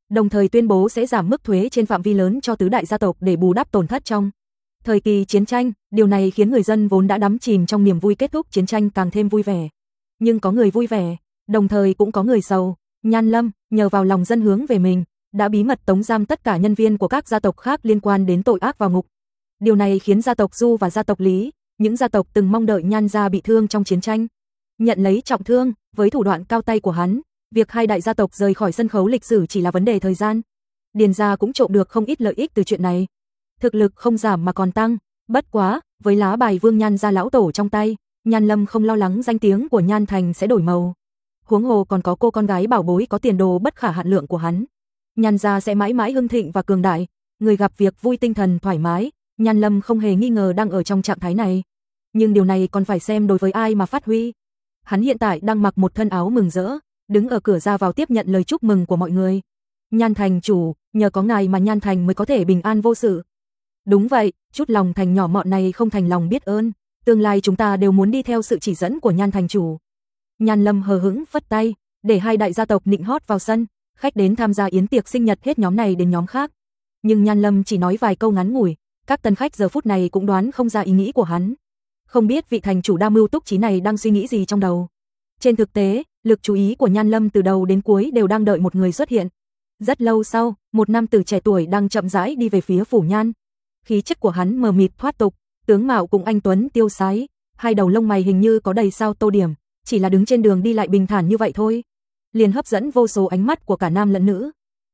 đồng thời tuyên bố sẽ giảm mức thuế trên phạm vi lớn cho tứ đại gia tộc để bù đắp tổn thất trong thời kỳ chiến tranh. Điều này khiến người dân vốn đã đắm chìm trong niềm vui kết thúc chiến tranh càng thêm vui vẻ. Nhưng có người vui vẻ, đồng thời cũng có người sầu. Nhan Lâm, nhờ vào lòng dân hướng về mình, đã bí mật tống giam tất cả nhân viên của các gia tộc khác liên quan đến tội ác vào ngục. Điều này khiến gia tộc Du và gia tộc Lý, những gia tộc từng mong đợi Nhan gia bị thương trong chiến tranh, nhận lấy trọng thương. Với thủ đoạn cao tay của hắn, việc hai đại gia tộc rời khỏi sân khấu lịch sử chỉ là vấn đề thời gian. Điền gia cũng trộm được không ít lợi ích từ chuyện này. Thực lực không giảm mà còn tăng, bất quá, với lá bài Vương Nhan gia lão tổ trong tay, Nhan Lâm không lo lắng danh tiếng của Nhan Thành sẽ đổi màu. Huống hồ còn có cô con gái bảo bối có tiền đồ bất khả hạn lượng của hắn. Nhan gia sẽ mãi mãi hưng thịnh và cường đại, người gặp việc vui tinh thần thoải mái. Nhan Lâm không hề nghi ngờ đang ở trong trạng thái này. Nhưng điều này còn phải xem đối với ai mà phát huy. Hắn hiện tại đang mặc một thân áo mừng rỡ, đứng ở cửa ra vào tiếp nhận lời chúc mừng của mọi người. Nhan Thành chủ, nhờ có ngài mà Nhan Thành mới có thể bình an vô sự. Đúng vậy, chút lòng thành nhỏ mọn này không thành lòng biết ơn. Tương lai chúng ta đều muốn đi theo sự chỉ dẫn của Nhan Thành chủ. Nhan Lâm hờ hững phất tay, để hai đại gia tộc nịnh hót vào sân. Khách đến tham gia yến tiệc sinh nhật hết nhóm này đến nhóm khác. Nhưng Nhan Lâm chỉ nói vài câu ngắn ngủi, các tân khách giờ phút này cũng đoán không ra ý nghĩ của hắn. Không biết vị thành chủ đa mưu túc trí này đang suy nghĩ gì trong đầu. Trên thực tế, lực chú ý của Nhan Lâm từ đầu đến cuối đều đang đợi một người xuất hiện. Rất lâu sau, một nam tử trẻ tuổi đang chậm rãi đi về phía phủ Nhan. Khí chất của hắn mờ mịt thoát tục, tướng mạo cũng anh tuấn tiêu sái, hai đầu lông mày hình như có đầy sao tô điểm, chỉ là đứng trên đường đi lại bình thản như vậy thôi, liền hấp dẫn vô số ánh mắt của cả nam lẫn nữ.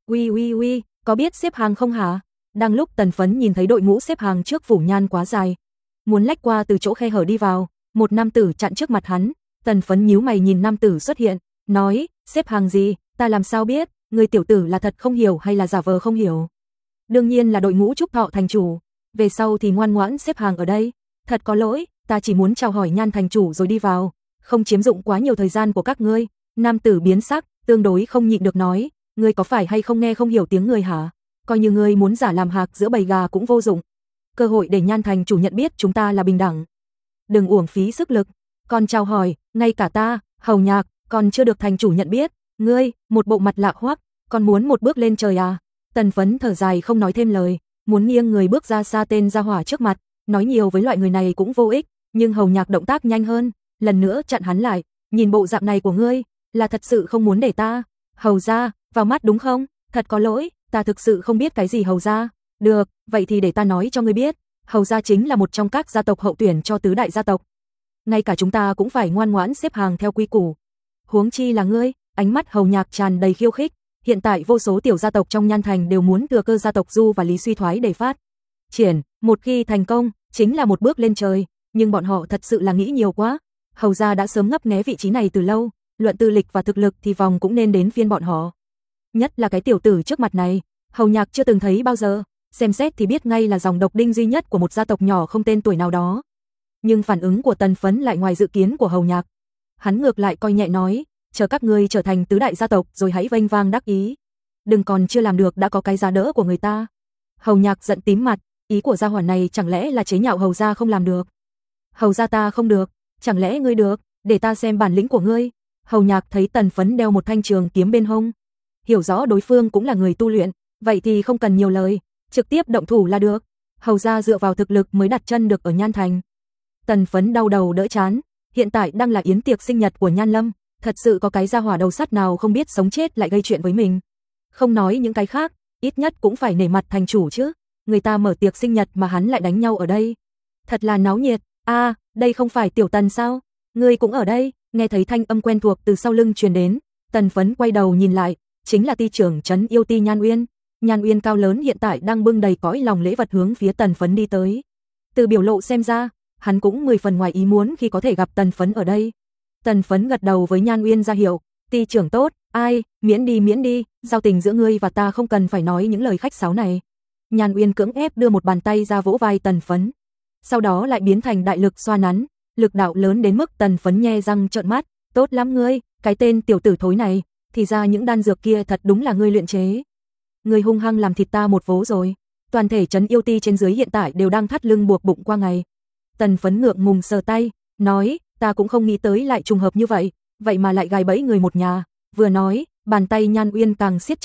Uy, có biết xếp hàng không hả? Đang lúc Tần Phấn nhìn thấy đội ngũ xếp hàng trước phủ Nhan quá dài, muốn lách qua từ chỗ khe hở đi vào, một nam tử chặn trước mặt hắn. Tần Phấn nhíu mày nhìn nam tử xuất hiện, nói, xếp hàng gì, ta làm sao biết, người tiểu tử là thật không hiểu hay là giả vờ không hiểu. Đương nhiên là đội ngũ chúc thọ thành chủ, về sau thì ngoan ngoãn xếp hàng ở đây. Thật có lỗi, ta chỉ muốn chào hỏi Nhan thành chủ rồi đi vào, không chiếm dụng quá nhiều thời gian của các ngươi. Nam tử biến sắc, tương đối không nhịn được nói, ngươi có phải hay không nghe không hiểu tiếng người hả? Coi như ngươi muốn giả làm hạc giữa bầy gà cũng vô dụng. Cơ hội để Nhan thành chủ nhận biết chúng ta là bình đẳng. Đừng uổng phí sức lực. Còn chào hỏi, ngay cả ta, Hầu Nhạc, còn chưa được thành chủ nhận biết. Ngươi, một bộ mặt lạ hoắc, còn muốn một bước lên trời à? Tần Phấn thở dài không nói thêm lời, muốn nghiêng người bước ra xa tên gia hỏa trước mặt, nói nhiều với loại người này cũng vô ích, nhưng Hầu Nhạc động tác nhanh hơn, lần nữa chặn hắn lại, nhìn bộ dạng này của ngươi, là thật sự không muốn để ta, Hầu gia, vào mắt đúng không? Thật có lỗi, ta thực sự không biết cái gì Hầu gia. Được, vậy thì để ta nói cho ngươi biết, Hầu gia chính là một trong các gia tộc hậu tuyển cho tứ đại gia tộc. Ngay cả chúng ta cũng phải ngoan ngoãn xếp hàng theo quy củ. Huống chi là ngươi, ánh mắt Hầu Nhạc tràn đầy khiêu khích. Hiện tại vô số tiểu gia tộc trong Nhan Thành đều muốn thừa cơ gia tộc Du và Lý suy thoái để phát triển, một khi thành công, chính là một bước lên trời, nhưng bọn họ thật sự là nghĩ nhiều quá. Hầu gia đã sớm ngấp nghé vị trí này từ lâu, luận tư lịch và thực lực thì vòng cũng nên đến phiên bọn họ. Nhất là cái tiểu tử trước mặt này, Hầu Nhạc chưa từng thấy bao giờ, xem xét thì biết ngay là dòng độc đinh duy nhất của một gia tộc nhỏ không tên tuổi nào đó. Nhưng phản ứng của Tần Phấn lại ngoài dự kiến của Hầu Nhạc. Hắn ngược lại coi nhẹ nói, chờ các ngươi trở thành tứ đại gia tộc rồi hãy vênh vang đắc ý. Đừng còn chưa làm được đã có cái giá đỡ của người ta. Hầu Nhạc giận tím mặt, ý của gia hỏa này chẳng lẽ là chế nhạo Hầu gia không làm được. Hầu gia ta không được, chẳng lẽ ngươi được, để ta xem bản lĩnh của ngươi. Hầu Nhạc thấy Tần Phấn đeo một thanh trường kiếm bên hông, hiểu rõ đối phương cũng là người tu luyện, vậy thì không cần nhiều lời, trực tiếp động thủ là được. Hầu gia dựa vào thực lực mới đặt chân được ở Nhan Thành. Tần Phấn đau đầu đỡ chán, hiện tại đang là yến tiệc sinh nhật của Nhan Lâm, thật sự có cái gia hỏa đầu sắt nào không biết sống chết lại gây chuyện với mình. Không nói những cái khác, ít nhất cũng phải nể mặt thành chủ chứ, người ta mở tiệc sinh nhật mà hắn lại đánh nhau ở đây. Thật là náo nhiệt. À, đây không phải Tiểu Tần sao? Ngươi cũng ở đây? Nghe thấy thanh âm quen thuộc từ sau lưng truyền đến, Tần Phấn quay đầu nhìn lại, chính là ty trưởng trấn yêu ty Nhan Uyên. Nhan Uyên cao lớn hiện tại đang bưng đầy cõi lòng lễ vật hướng phía Tần Phấn đi tới. Từ biểu lộ xem ra, hắn cũng 10 phần ngoài ý muốn khi có thể gặp Tần Phấn ở đây. Tần Phấn gật đầu với Nhan Uyên ra hiệu, ty trưởng tốt, ai, miễn đi, giao tình giữa ngươi và ta không cần phải nói những lời khách sáo này. Nhan Uyên cưỡng ép đưa một bàn tay ra vỗ vai Tần Phấn, sau đó lại biến thành đại lực xoa nắn, lực đạo lớn đến mức Tần Phấn nhe răng trợn mắt, tốt lắm ngươi, cái tên tiểu tử thối này, thì ra những đan dược kia thật đúng là ngươi luyện chế. Ngươi hung hăng làm thịt ta một vố rồi, toàn thể trấn yêu ty trên dưới hiện tại đều đang thắt lưng buộc bụng qua ngày. Tần Phấn ngượng ngùng sờ tay, nói, ta cũng không nghĩ tới lại trùng hợp như vậy, vậy mà lại gài bẫy người một nhà. Vừa nói, bàn tay Nhan Uyên càng siết chặt,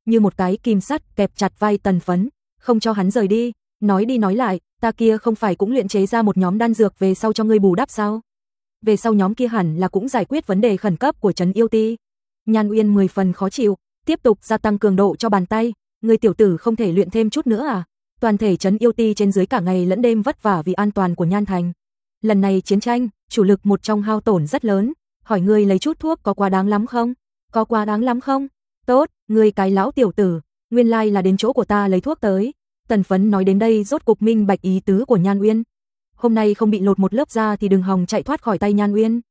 như một cái kim sắt kẹp chặt vai Tần Phấn, không cho hắn rời đi. Nói đi nói lại, ta kia không phải cũng luyện chế ra một nhóm đan dược về sau cho ngươi bù đắp sao? Về sau nhóm kia hẳn là cũng giải quyết vấn đề khẩn cấp của Trấn Yêu Ti. Nhan Uyên 10 phần khó chịu, tiếp tục gia tăng cường độ cho bàn tay. Ngươi tiểu tử không thể luyện thêm chút nữa à? Toàn thể Trấn Yêu Ti trên dưới cả ngày lẫn đêm vất vả vì an toàn của Nhan Thành. Lần này chiến tranh, chủ lực một trong hao tổn rất lớn. Hỏi ngươi lấy chút thuốc có quá đáng lắm không? Có quá đáng lắm không? Tốt, ngươi cái lão tiểu tử, nguyên lai là đến chỗ của ta lấy thuốc tới. Tần Phấn nói đến đây rốt cục minh bạch ý tứ của Nhan Uyên. Hôm nay không bị lột một lớp da thì đừng hòng chạy thoát khỏi tay Nhan Uyên.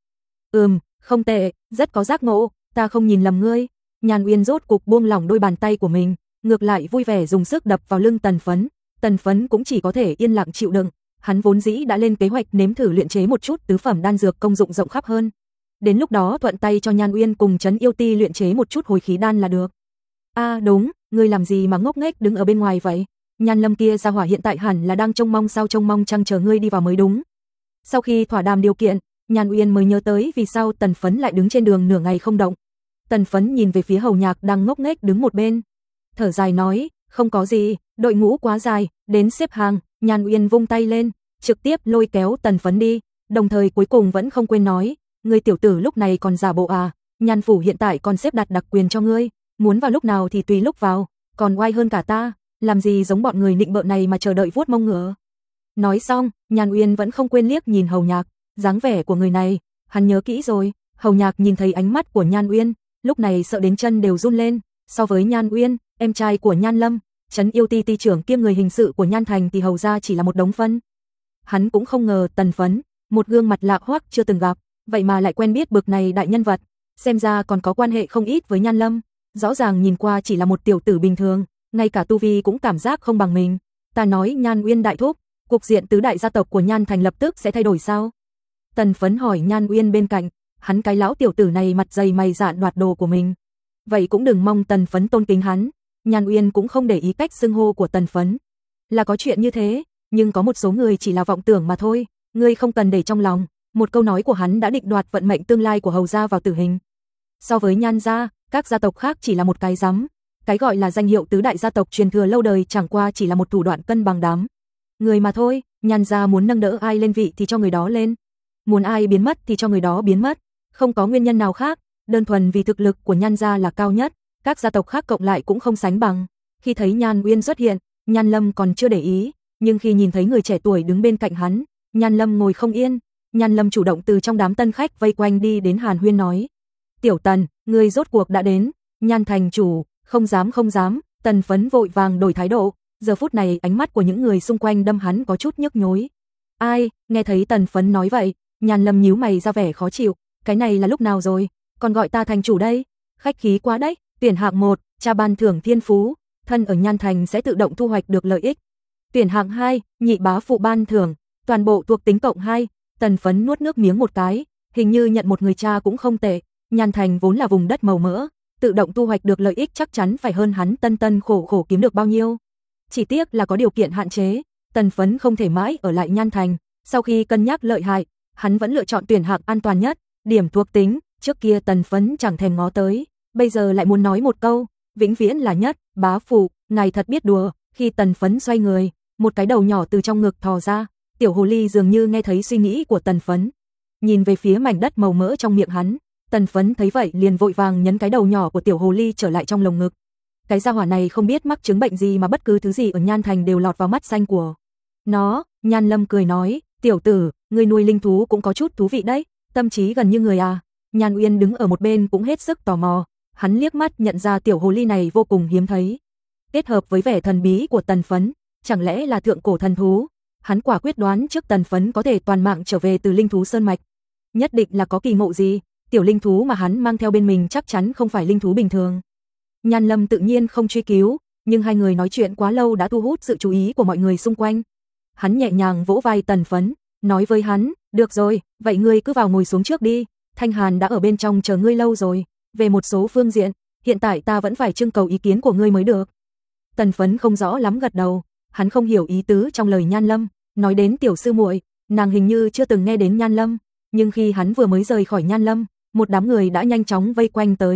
Không tệ, rất có giác ngộ, ta không nhìn lầm ngươi. Nhan Uyên rốt cục buông lỏng đôi bàn tay của mình, ngược lại vui vẻ dùng sức đập vào lưng Tần Phấn. Tần Phấn cũng chỉ có thể yên lặng chịu đựng, hắn vốn dĩ đã lên kế hoạch nếm thử luyện chế một chút tứ phẩm đan dược công dụng rộng khắp hơn. Đến lúc đó thuận tay cho Nhan Uyên cùng Trấn Yêu Ti luyện chế một chút hồi khí đan là được. Đúng, ngươi làm gì mà ngốc nghếch đứng ở bên ngoài vậy? Nhan Lâm kia gia hỏa hiện tại hẳn là đang trông mong chăng chờ ngươi đi vào mới đúng. Sau khi thỏa đàm điều kiện, Nhan Uyên mới nhớ tới vì sao Tần Phấn lại đứng trên đường nửa ngày không động. Tần Phấn nhìn về phía Hầu Nhạc đang ngốc nghếch đứng một bên, thở dài nói, không có gì, đội ngũ quá dài, đến xếp hàng. Nhan Uyên vung tay lên, trực tiếp lôi kéo Tần Phấn đi, đồng thời cuối cùng vẫn không quên nói, ngươi tiểu tử lúc này còn giả bộ à? Nhan phủ hiện tại còn xếp đặt đặc quyền cho ngươi, muốn vào lúc nào thì tùy lúc vào, còn oai hơn cả ta, làm gì giống bọn người nịnh bợ này mà chờ đợi vuốt mông ngựa. Nói xong, Nhan Uyên vẫn không quên liếc nhìn Hầu Nhạc, dáng vẻ của người này, hắn nhớ kỹ rồi. Hầu Nhạc nhìn thấy ánh mắt của Nhan Uyên, lúc này sợ đến chân đều run lên. So với Nhan Uyên, em trai của Nhan Lâm, Trấn Yêu Ti ti trưởng kiêm người hình sự của Nhan Thành thì hầu ra chỉ là một đống phân. Hắn cũng không ngờ Tần Phấn, một gương mặt lạ hoắc chưa từng gặp, vậy mà lại quen biết bực này đại nhân vật, xem ra còn có quan hệ không ít với Nhan Lâm. Rõ ràng nhìn qua chỉ là một tiểu tử bình thường, ngay cả tu vi cũng cảm giác không bằng mình. Ta nói Nhan Uyên đại thúc, cục diện tứ đại gia tộc của Nhan Thành lập tức sẽ thay đổi sao? Tần Phấn hỏi Nhan Uyên bên cạnh, hắn cái lão tiểu tử này mặt dày mày dạn đoạt đồ của mình. Vậy cũng đừng mong Tần Phấn tôn kính hắn. Nhan Uyên cũng không để ý cách xưng hô của Tần Phấn. Là có chuyện như thế, nhưng có một số người chỉ là vọng tưởng mà thôi, ngươi không cần để trong lòng. Một câu nói của hắn đã định đoạt vận mệnh tương lai của hầu gia vào tử hình. So với Nhan gia, các gia tộc khác chỉ là một cái rắm. Cái gọi là danh hiệu tứ đại gia tộc truyền thừa lâu đời chẳng qua chỉ là một thủ đoạn cân bằng đám người mà thôi. Nhan gia muốn nâng đỡ ai lên vị thì cho người đó lên, muốn ai biến mất thì cho người đó biến mất, không có nguyên nhân nào khác, đơn thuần vì thực lực của Nhan gia là cao nhất, các gia tộc khác cộng lại cũng không sánh bằng. Khi thấy Nhan Uyên xuất hiện, Nhan Lâm còn chưa để ý, nhưng khi nhìn thấy người trẻ tuổi đứng bên cạnh hắn, Nhan Lâm ngồi không yên. Nhan Lâm chủ động từ trong đám tân khách vây quanh đi đến hàn huyên nói, tiểu Tần, ngươi rốt cuộc đã đến. Nhan thành chủ, không dám. Tần Phấn vội vàng đổi thái độ, giờ phút này ánh mắt của những người xung quanh đâm hắn có chút nhức nhối. Ai? Nghe thấy Tần Phấn nói vậy, Nhan Lâm nhíu mày ra vẻ khó chịu, cái này là lúc nào rồi, còn gọi ta thành chủ đây, khách khí quá đấy. Tuyển hạng 1, cha ban thưởng thiên phú, thân ở Nhan Thành sẽ tự động thu hoạch được lợi ích. Tuyển hạng 2, nhị bá phụ ban thưởng, toàn bộ thuộc tính cộng 2. Tần Phấn nuốt nước miếng một cái, hình như nhận một người cha cũng không tệ. Nhan Thành vốn là vùng đất màu mỡ, tự động thu hoạch được lợi ích chắc chắn phải hơn hắn tân khổ kiếm được bao nhiêu. Chỉ tiếc là có điều kiện hạn chế, Tần Phấn không thể mãi ở lại Nhan Thành. Sau khi cân nhắc lợi hại, hắn vẫn lựa chọn tuyển hạng an toàn nhất. Điểm thuộc tính, trước kia Tần Phấn chẳng thèm ngó tới, bây giờ lại muốn nói một câu, vĩnh viễn là nhất. Bá phụ, ngài thật biết đùa. Khi Tần Phấn xoay người, một cái đầu nhỏ từ trong ngực thò ra, tiểu hồ ly dường như nghe thấy suy nghĩ của Tần Phấn, nhìn về phía mảnh đất màu mỡ trong miệng hắn. Tần Phấn thấy vậy liền vội vàng nhấn cái đầu nhỏ của tiểu hồ ly trở lại trong lồng ngực. Cái gia hỏa này không biết mắc chứng bệnh gì mà bất cứ thứ gì ở Nhan Thành đều lọt vào mắt xanh của nó. Nhan Lâm cười nói, tiểu tử, ngươi nuôi linh thú cũng có chút thú vị đấy, tâm trí gần như người à. Nhan Uyên đứng ở một bên cũng hết sức tò mò, hắn liếc mắt nhận ra tiểu hồ ly này vô cùng hiếm thấy, kết hợp với vẻ thần bí của Tần Phấn, chẳng lẽ là thượng cổ thần thú. Hắn quả quyết đoán trước Tần Phấn có thể toàn mạng trở về từ linh thú sơn mạch, nhất định là có kỳ ngộ gì. Tiểu linh thú mà hắn mang theo bên mình chắc chắn không phải linh thú bình thường. Nhan Lâm tự nhiên không truy cứu, nhưng hai người nói chuyện quá lâu đã thu hút sự chú ý của mọi người xung quanh. Hắn nhẹ nhàng vỗ vai Tần Phấn, nói với hắn, được rồi, vậy ngươi cứ vào ngồi xuống trước đi, Thanh Hàn đã ở bên trong chờ ngươi lâu rồi. Về một số phương diện, hiện tại ta vẫn phải trưng cầu ý kiến của ngươi mới được. Tần Phấn không rõ lắm gật đầu, hắn không hiểu ý tứ trong lời Nhan Lâm. Nói đến tiểu sư muội, nàng hình như chưa từng nghe đến Nhan Lâm, nhưng khi hắn vừa mới rời khỏi Nhan Lâm, một đám người đã nhanh chóng vây quanh tới,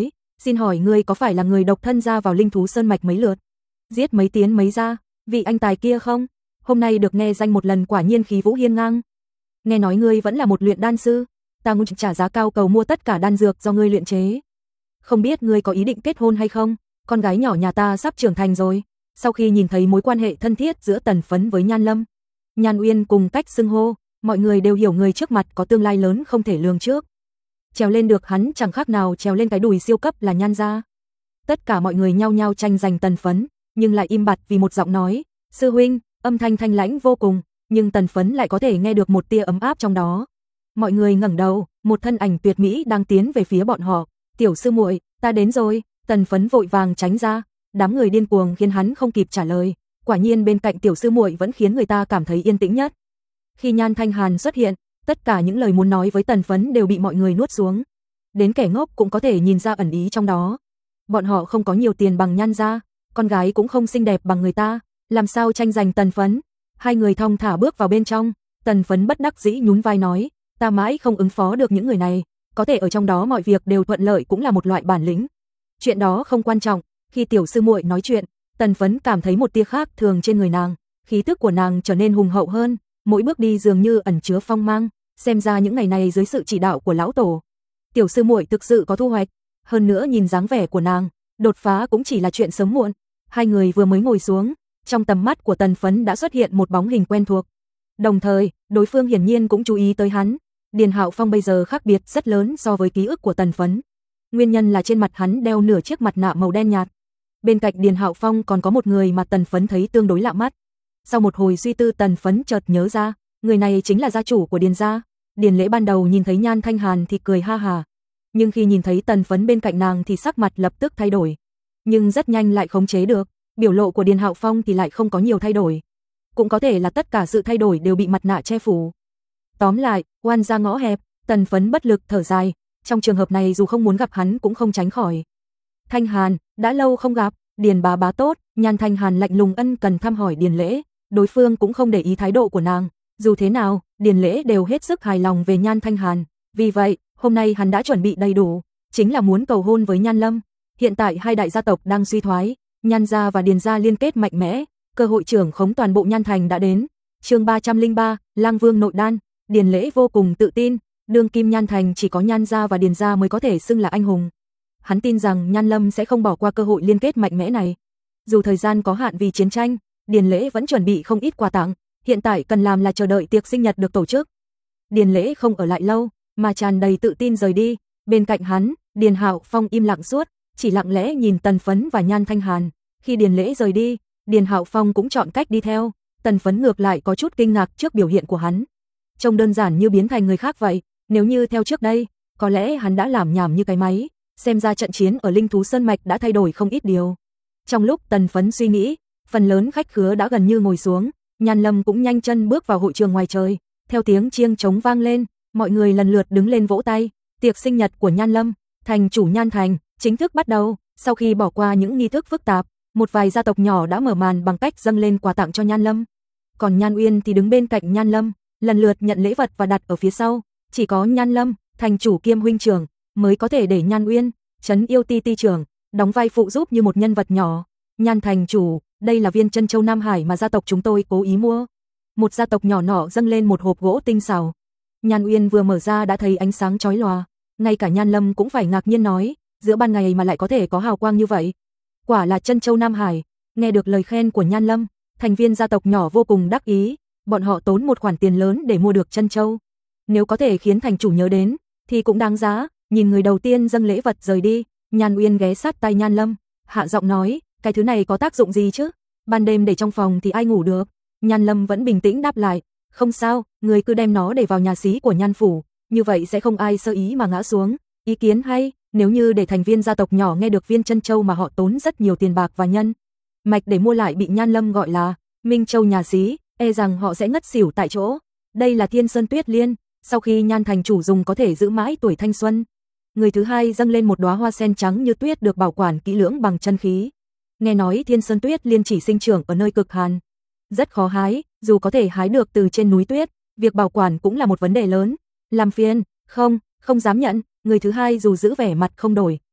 Xin hỏi ngươi có phải là người độc thân ra vào linh thú sơn mạch mấy lượt, giết mấy tiến mấy ra, vị anh tài kia không? Hôm nay được nghe danh một lần quả nhiên khí vũ hiên ngang. Nghe nói ngươi vẫn là một luyện đan sư, ta muốn trả giá cao cầu mua tất cả đan dược do ngươi luyện chế. Không biết ngươi có ý định kết hôn hay không? Con gái nhỏ nhà ta sắp trưởng thành rồi. Sau khi nhìn thấy mối quan hệ thân thiết giữa Tần Phấn với Nhan Lâm, Nhan Uyên cùng cách xưng hô, mọi người đều hiểu người trước mặt có tương lai lớn không thể lường trước. Trèo lên được hắn chẳng khác nào trèo lên cái đùi siêu cấp là Nhan gia. Tất cả mọi người nhao nhao tranh giành Tần Phấn, nhưng lại im bặt vì một giọng nói, "Sư huynh", âm thanh thanh lãnh vô cùng, nhưng Tần Phấn lại có thể nghe được một tia ấm áp trong đó. Mọi người ngẩng đầu, một thân ảnh tuyệt mỹ đang tiến về phía bọn họ. "Tiểu sư muội, ta đến rồi." Tần Phấn vội vàng tránh ra, đám người điên cuồng khiến hắn không kịp trả lời. Quả nhiên bên cạnh tiểu sư muội vẫn khiến người ta cảm thấy yên tĩnh nhất. Khi Nhan Thanh Hàn xuất hiện, tất cả những lời muốn nói với Tần Phấn đều bị mọi người nuốt xuống. Đến kẻ ngốc cũng có thể nhìn ra ẩn ý trong đó. Bọn họ không có nhiều tiền bằng Nhan gia, con gái cũng không xinh đẹp bằng người ta, làm sao tranh giành Tần Phấn. Hai người thong thả bước vào bên trong, Tần Phấn bất đắc dĩ nhún vai nói, ta mãi không ứng phó được những người này, có thể ở trong đó mọi việc đều thuận lợi cũng là một loại bản lĩnh. Chuyện đó không quan trọng. Khi tiểu sư muội nói chuyện, Tần Phấn cảm thấy một tia khác thường trên người nàng, khí tức của nàng trở nên hùng hậu hơn, mỗi bước đi dường như ẩn chứa phong mang, xem ra những ngày này dưới sự chỉ đạo của lão tổ, tiểu sư muội thực sự có thu hoạch, hơn nữa nhìn dáng vẻ của nàng, đột phá cũng chỉ là chuyện sớm muộn. Hai người vừa mới ngồi xuống, trong tầm mắt của Tần Phấn đã xuất hiện một bóng hình quen thuộc. Đồng thời, đối phương hiển nhiên cũng chú ý tới hắn. Điền Hạo Phong bây giờ khác biệt rất lớn so với ký ức của Tần Phấn. Nguyên nhân là trên mặt hắn đeo nửa chiếc mặt nạ màu đen nhạt. Bên cạnh Điền Hạo Phong còn có một người mà Tần Phấn thấy tương đối lạ mắt. Sau một hồi suy tư Tần Phấn chợt nhớ ra, người này chính là gia chủ của Điền gia. Điền Lễ ban đầu nhìn thấy Nhan Thanh Hàn thì cười ha hà, nhưng khi nhìn thấy Tần Phấn bên cạnh nàng thì sắc mặt lập tức thay đổi, nhưng rất nhanh lại khống chế được. Biểu lộ của Điền Hạo Phong thì lại không có nhiều thay đổi. Cũng có thể là tất cả sự thay đổi đều bị mặt nạ che phủ. Tóm lại, oan ra ngõ hẹp, Tần Phấn bất lực thở dài, trong trường hợp này dù không muốn gặp hắn cũng không tránh khỏi. Thanh Hàn, đã lâu không gặp, Điền bá bá tốt. Nhan Thanh Hàn lạnh lùng ân cần thăm hỏi Điền Lễ, đối phương cũng không để ý thái độ của nàng. Dù thế nào, Điền Lễ đều hết sức hài lòng về Nhan Thanh Hàn, vì vậy, hôm nay hắn đã chuẩn bị đầy đủ, chính là muốn cầu hôn với Nhan Lâm. Hiện tại hai đại gia tộc đang suy thoái, Nhan gia và Điền gia liên kết mạnh mẽ, cơ hội trưởng khống toàn bộ Nhan Thành đã đến. Chương 303, Lang Vương nội đan. Điền Lễ vô cùng tự tin, đương kim Nhan Thành chỉ có Nhan gia và Điền gia mới có thể xưng là anh hùng. Hắn tin rằng Nhan Lâm sẽ không bỏ qua cơ hội liên kết mạnh mẽ này. Dù thời gian có hạn vì chiến tranh, Điền Lễ vẫn chuẩn bị không ít quà tặng, hiện tại cần làm là chờ đợi tiệc sinh nhật được tổ chức. Điền Lễ không ở lại lâu, mà tràn đầy tự tin rời đi, bên cạnh hắn, Điền Hạo Phong im lặng suốt, chỉ lặng lẽ nhìn Tần Phấn và Nhan Thanh Hàn. Khi Điền Lễ rời đi, Điền Hạo Phong cũng chọn cách đi theo, Tần Phấn ngược lại có chút kinh ngạc trước biểu hiện của hắn. Trông đơn giản như biến thành người khác vậy, nếu như theo trước đây, có lẽ hắn đã làm nhảm như cái máy, xem ra trận chiến ở Linh Thú Sơn Mạch đã thay đổi không ít điều. Trong lúc Tần Phấn suy nghĩ, phần lớn khách khứa đã gần như ngồi xuống, Nhan Lâm cũng nhanh chân bước vào hội trường ngoài trời, theo tiếng chiêng trống vang lên, mọi người lần lượt đứng lên vỗ tay, tiệc sinh nhật của Nhan Lâm, thành chủ Nhan Thành, chính thức bắt đầu. Sau khi bỏ qua những nghi thức phức tạp, một vài gia tộc nhỏ đã mở màn bằng cách dâng lên quà tặng cho Nhan Lâm. Còn Nhan Uyên thì đứng bên cạnh Nhan Lâm, lần lượt nhận lễ vật và đặt ở phía sau, chỉ có Nhan Lâm, thành chủ kiêm huynh trưởng, mới có thể để Nhan Uyên, Trấn Yêu Ti ti trưởng, đóng vai phụ giúp như một nhân vật nhỏ. Nhan thành chủ, đây là viên chân châu Nam Hải mà gia tộc chúng tôi cố ý mua. Một gia tộc nhỏ nọ dâng lên một hộp gỗ tinh xảo. Nhan Uyên vừa mở ra đã thấy ánh sáng chói lòa, ngay cả Nhan Lâm cũng phải ngạc nhiên nói, giữa ban ngày mà lại có thể có hào quang như vậy. Quả là chân châu Nam Hải. Nghe được lời khen của Nhan Lâm, thành viên gia tộc nhỏ vô cùng đắc ý, bọn họ tốn một khoản tiền lớn để mua được chân châu. Nếu có thể khiến thành chủ nhớ đến, thì cũng đáng giá. Nhìn người đầu tiên dâng lễ vật rời đi, Nhan Uyên ghé sát tai Nhan Lâm, hạ giọng nói, cái thứ này có tác dụng gì chứ? Ban đêm để trong phòng thì ai ngủ được? Nhan Lâm vẫn bình tĩnh đáp lại, không sao, người cứ đem nó để vào nhà xí của Nhan phủ, như vậy sẽ không ai sơ ý mà ngã xuống. Ý kiến hay, nếu như để thành viên gia tộc nhỏ nghe được viên chân châu mà họ tốn rất nhiều tiền bạc và nhân mạch để mua lại bị Nhan Lâm gọi là Minh Châu nhà xí, e rằng họ sẽ ngất xỉu tại chỗ. Đây là Thiên Sơn Tuyết Liên, sau khi Nhan thành chủ dùng có thể giữ mãi tuổi thanh xuân. Người thứ hai dâng lên một đóa hoa sen trắng như tuyết được bảo quản kỹ lưỡng bằng chân khí. Nghe nói Thiên Sơn Tuyết Liên chỉ sinh trưởng ở nơi cực hàn, rất khó hái, dù có thể hái được từ trên núi tuyết, việc bảo quản cũng là một vấn đề lớn. Làm phiền, không dám nhận. Người thứ hai dù giữ vẻ mặt không đổi,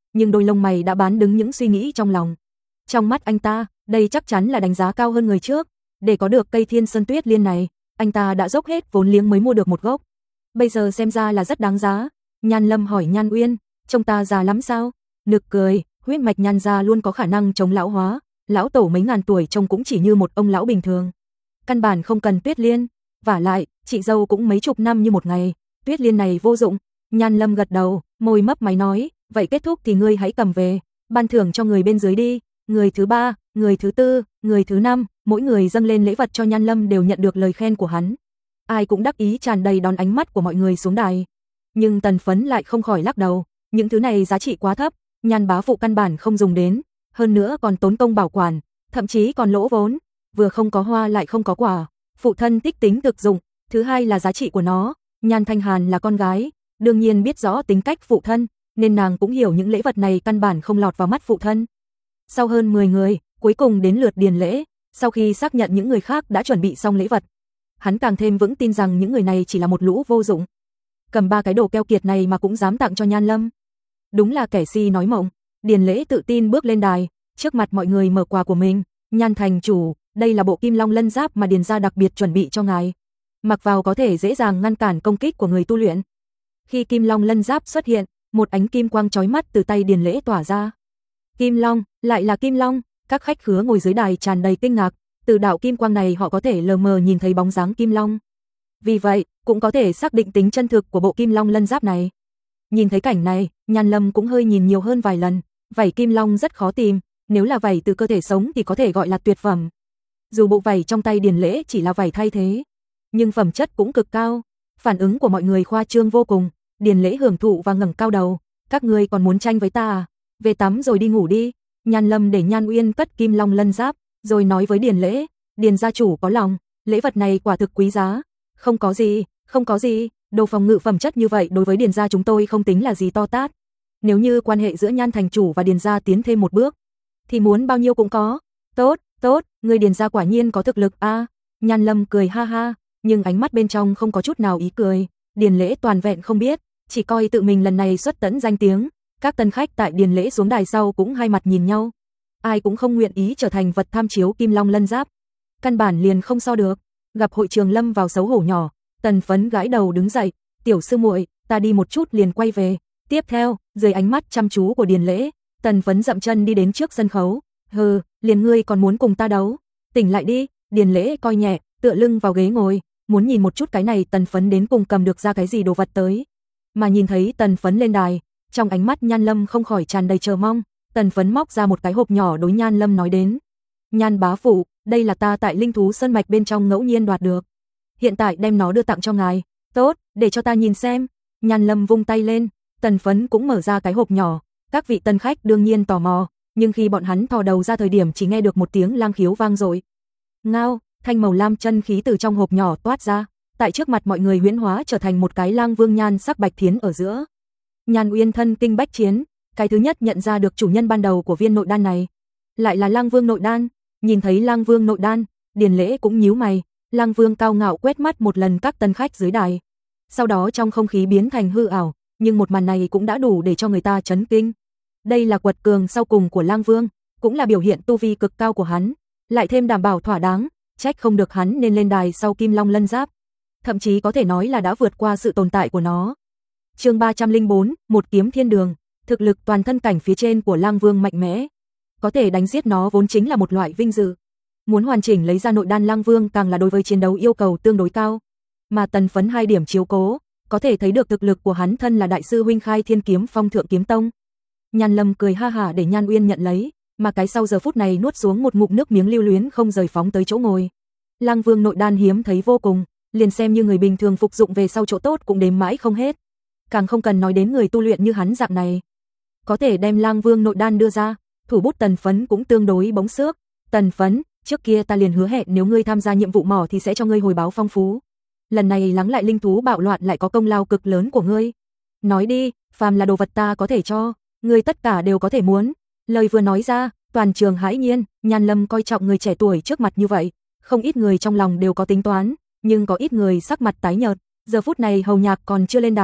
nhưng đôi lông mày đã bán đứng những suy nghĩ trong lòng. Trong mắt anh ta, đây chắc chắn là đánh giá cao hơn người trước. Để có được cây Thiên Sơn Tuyết Liên này, anh ta đã dốc hết vốn liếng mới mua được một gốc. Bây giờ xem ra là rất đáng giá. Nhan Lâm hỏi Nhan Uyên, trông ta già lắm sao? Nực cười, huyết mạch Nhan gia luôn có khả năng chống lão hóa, lão tổ mấy ngàn tuổi trông cũng chỉ như một ông lão bình thường. Căn bản không cần Tuyết Liên, vả lại, chị dâu cũng mấy chục năm như một ngày, Tuyết Liên này vô dụng. Nhan Lâm gật đầu, môi mấp máy nói, vậy kết thúc thì ngươi hãy cầm về, ban thưởng cho người bên dưới đi. Người thứ 3, người thứ 4, người thứ 5, mỗi người dâng lên lễ vật cho Nhan Lâm đều nhận được lời khen của hắn. Ai cũng đắc ý tràn đầy đón ánh mắt của mọi người xuống đài. Nhưng Tần Phấn lại không khỏi lắc đầu, những thứ này giá trị quá thấp, Nhan bá phụ căn bản không dùng đến, hơn nữa còn tốn công bảo quản, thậm chí còn lỗ vốn, vừa không có hoa lại không có quả, phụ thân tích tính thực dụng, thứ hai là giá trị của nó, Nhan Thanh Hàn là con gái, đương nhiên biết rõ tính cách phụ thân, nên nàng cũng hiểu những lễ vật này căn bản không lọt vào mắt phụ thân. Sau hơn 10 người, cuối cùng đến lượt Điền Lễ, sau khi xác nhận những người khác đã chuẩn bị xong lễ vật, hắn càng thêm vững tin rằng những người này chỉ là một lũ vô dụng. Cầm 3 cái đồ keo kiệt này mà cũng dám tặng cho Nhan Lâm. Đúng là kẻ si nói mộng. Điền Lễ tự tin bước lên đài, trước mặt mọi người mở quà của mình, Nhan thành chủ, đây là bộ Kim Long Lân Giáp mà Điền gia đặc biệt chuẩn bị cho ngài. Mặc vào có thể dễ dàng ngăn cản công kích của người tu luyện. Khi Kim Long Lân Giáp xuất hiện, một ánh kim quang chói mắt từ tay Điền Lễ tỏa ra. Kim Long, lại là Kim Long, các khách khứa ngồi dưới đài tràn đầy kinh ngạc, từ đạo kim quang này họ có thể lờ mờ nhìn thấy bóng dáng Kim Long. Vì vậy, cũng có thể xác định tính chân thực của bộ Kim Long Lân Giáp này. Nhìn thấy cảnh này, Nhan Lâm cũng hơi nhìn nhiều hơn vài lần, vảy Kim Long rất khó tìm, nếu là vảy từ cơ thể sống thì có thể gọi là tuyệt phẩm. Dù bộ vảy trong tay Điền Lễ chỉ là vảy thay thế, nhưng phẩm chất cũng cực cao. Phản ứng của mọi người khoa trương vô cùng, Điền Lễ hưởng thụ và ngẩng cao đầu, các ngươi còn muốn tranh với ta à? Về tắm rồi đi ngủ đi. Nhan Lâm để Nhan Uyên cất Kim Long Lân Giáp, rồi nói với Điền Lễ, Điền gia chủ có lòng, lễ vật này quả thực quý giá. Không có gì, không có gì, đồ phòng ngự phẩm chất như vậy đối với Điền gia chúng tôi không tính là gì to tát. Nếu như quan hệ giữa Nhan thành chủ và Điền gia tiến thêm một bước, thì muốn bao nhiêu cũng có. Tốt, tốt, người Điền gia quả nhiên có thực lực a. Nhan Lâm cười ha ha, nhưng ánh mắt bên trong không có chút nào ý cười. Điền Lễ toàn vẹn không biết, chỉ coi tự mình lần này xuất tẫn danh tiếng. Các tân khách tại Điền Lễ xuống đài sau cũng hai mặt nhìn nhau. Ai cũng không nguyện ý trở thành vật tham chiếu Kim Long Lân Giáp. Căn bản liền không so được. Gặp hội trường lâm vào xấu hổ nhỏ, Tần Phấn gãi đầu đứng dậy, tiểu sư muội, ta đi một chút liền quay về. Tiếp theo, dưới ánh mắt chăm chú của Điền Lễ, Tần Phấn dậm chân đi đến trước sân khấu. Hừ, liền ngươi còn muốn cùng ta đấu? Tỉnh lại đi. Điền Lễ coi nhẹ, tựa lưng vào ghế ngồi, muốn nhìn một chút cái này Tần Phấn đến cùng cầm được ra cái gì đồ vật tới. Mà nhìn thấy Tần Phấn lên đài, trong ánh mắt Nhan Lâm không khỏi tràn đầy chờ mong. Tần Phấn móc ra một cái hộp nhỏ đối Nhan Lâm nói đến. Nhan bá phụ, đây là ta tại linh thú sơn mạch bên trong ngẫu nhiên đoạt được. Hiện tại đem nó đưa tặng cho ngài. Tốt, để cho ta nhìn xem. Nhan Lâm vung tay lên, Tần Phấn cũng mở ra cái hộp nhỏ. Các vị tân khách đương nhiên tò mò, nhưng khi bọn hắn thò đầu ra thời điểm chỉ nghe được một tiếng lang khiếu vang dội. Ngao, thanh màu lam chân khí từ trong hộp nhỏ toát ra, tại trước mặt mọi người huyễn hóa trở thành một cái lang vương nhan sắc bạch thiến ở giữa. Nhan Uyên thân kinh bách chiến, cái thứ nhất nhận ra được chủ nhân ban đầu của viên nội đan này, lại là Lang Vương nội đan. Nhìn thấy Lang Vương nội đan, Điền Lễ cũng nhíu mày. Lang Vương cao ngạo quét mắt một lần các tân khách dưới đài, sau đó trong không khí biến thành hư ảo, nhưng một màn này cũng đã đủ để cho người ta chấn kinh. Đây là quật cường sau cùng của Lang Vương, cũng là biểu hiện tu vi cực cao của hắn, lại thêm đảm bảo thỏa đáng, trách không được hắn nên lên đài sau Kim Long Lân Giáp, thậm chí có thể nói là đã vượt qua sự tồn tại của nó. Chương 304, một kiếm thiên đường. Thực lực toàn thân cảnh phía trên của Lang Vương mạnh mẽ, có thể đánh giết nó vốn chính là một loại vinh dự. Muốn hoàn chỉnh lấy ra nội đan Lang Vương càng là đối với chiến đấu yêu cầu tương đối cao. Mà Tần Phấn 2 điểm chiếu cố, có thể thấy được thực lực của hắn thân là đại sư huynh Khai Thiên Kiếm Phong Thượng Kiếm Tông. Nhan Lâm cười ha hả để Nhan Uyên nhận lấy, mà cái sau giờ phút này nuốt xuống một ngụm nước miếng lưu luyến không rời phóng tới chỗ ngồi. Lang Vương nội đan hiếm thấy vô cùng, liền xem như người bình thường phục dụng về sau chỗ tốt cũng đếm mãi không hết. Càng không cần nói đến người tu luyện như hắn dạng này, có thể đem Lang Vương nội đan đưa ra, thủ bút Tần Phấn cũng tương đối bóng xước. Tần Phấn, trước kia ta liền hứa hẹn nếu ngươi tham gia nhiệm vụ mỏ thì sẽ cho ngươi hồi báo phong phú. Lần này lắng lại linh thú bạo loạn lại có công lao cực lớn của ngươi. Nói đi, phàm là đồ vật ta có thể cho, ngươi tất cả đều có thể muốn. Lời vừa nói ra, toàn trường hãi nhiên. Nhan Lâm coi trọng người trẻ tuổi trước mặt như vậy, không ít người trong lòng đều có tính toán, nhưng có ít người sắc mặt tái nhợt. Giờ phút này Hầu Nhạc còn chưa lên đài,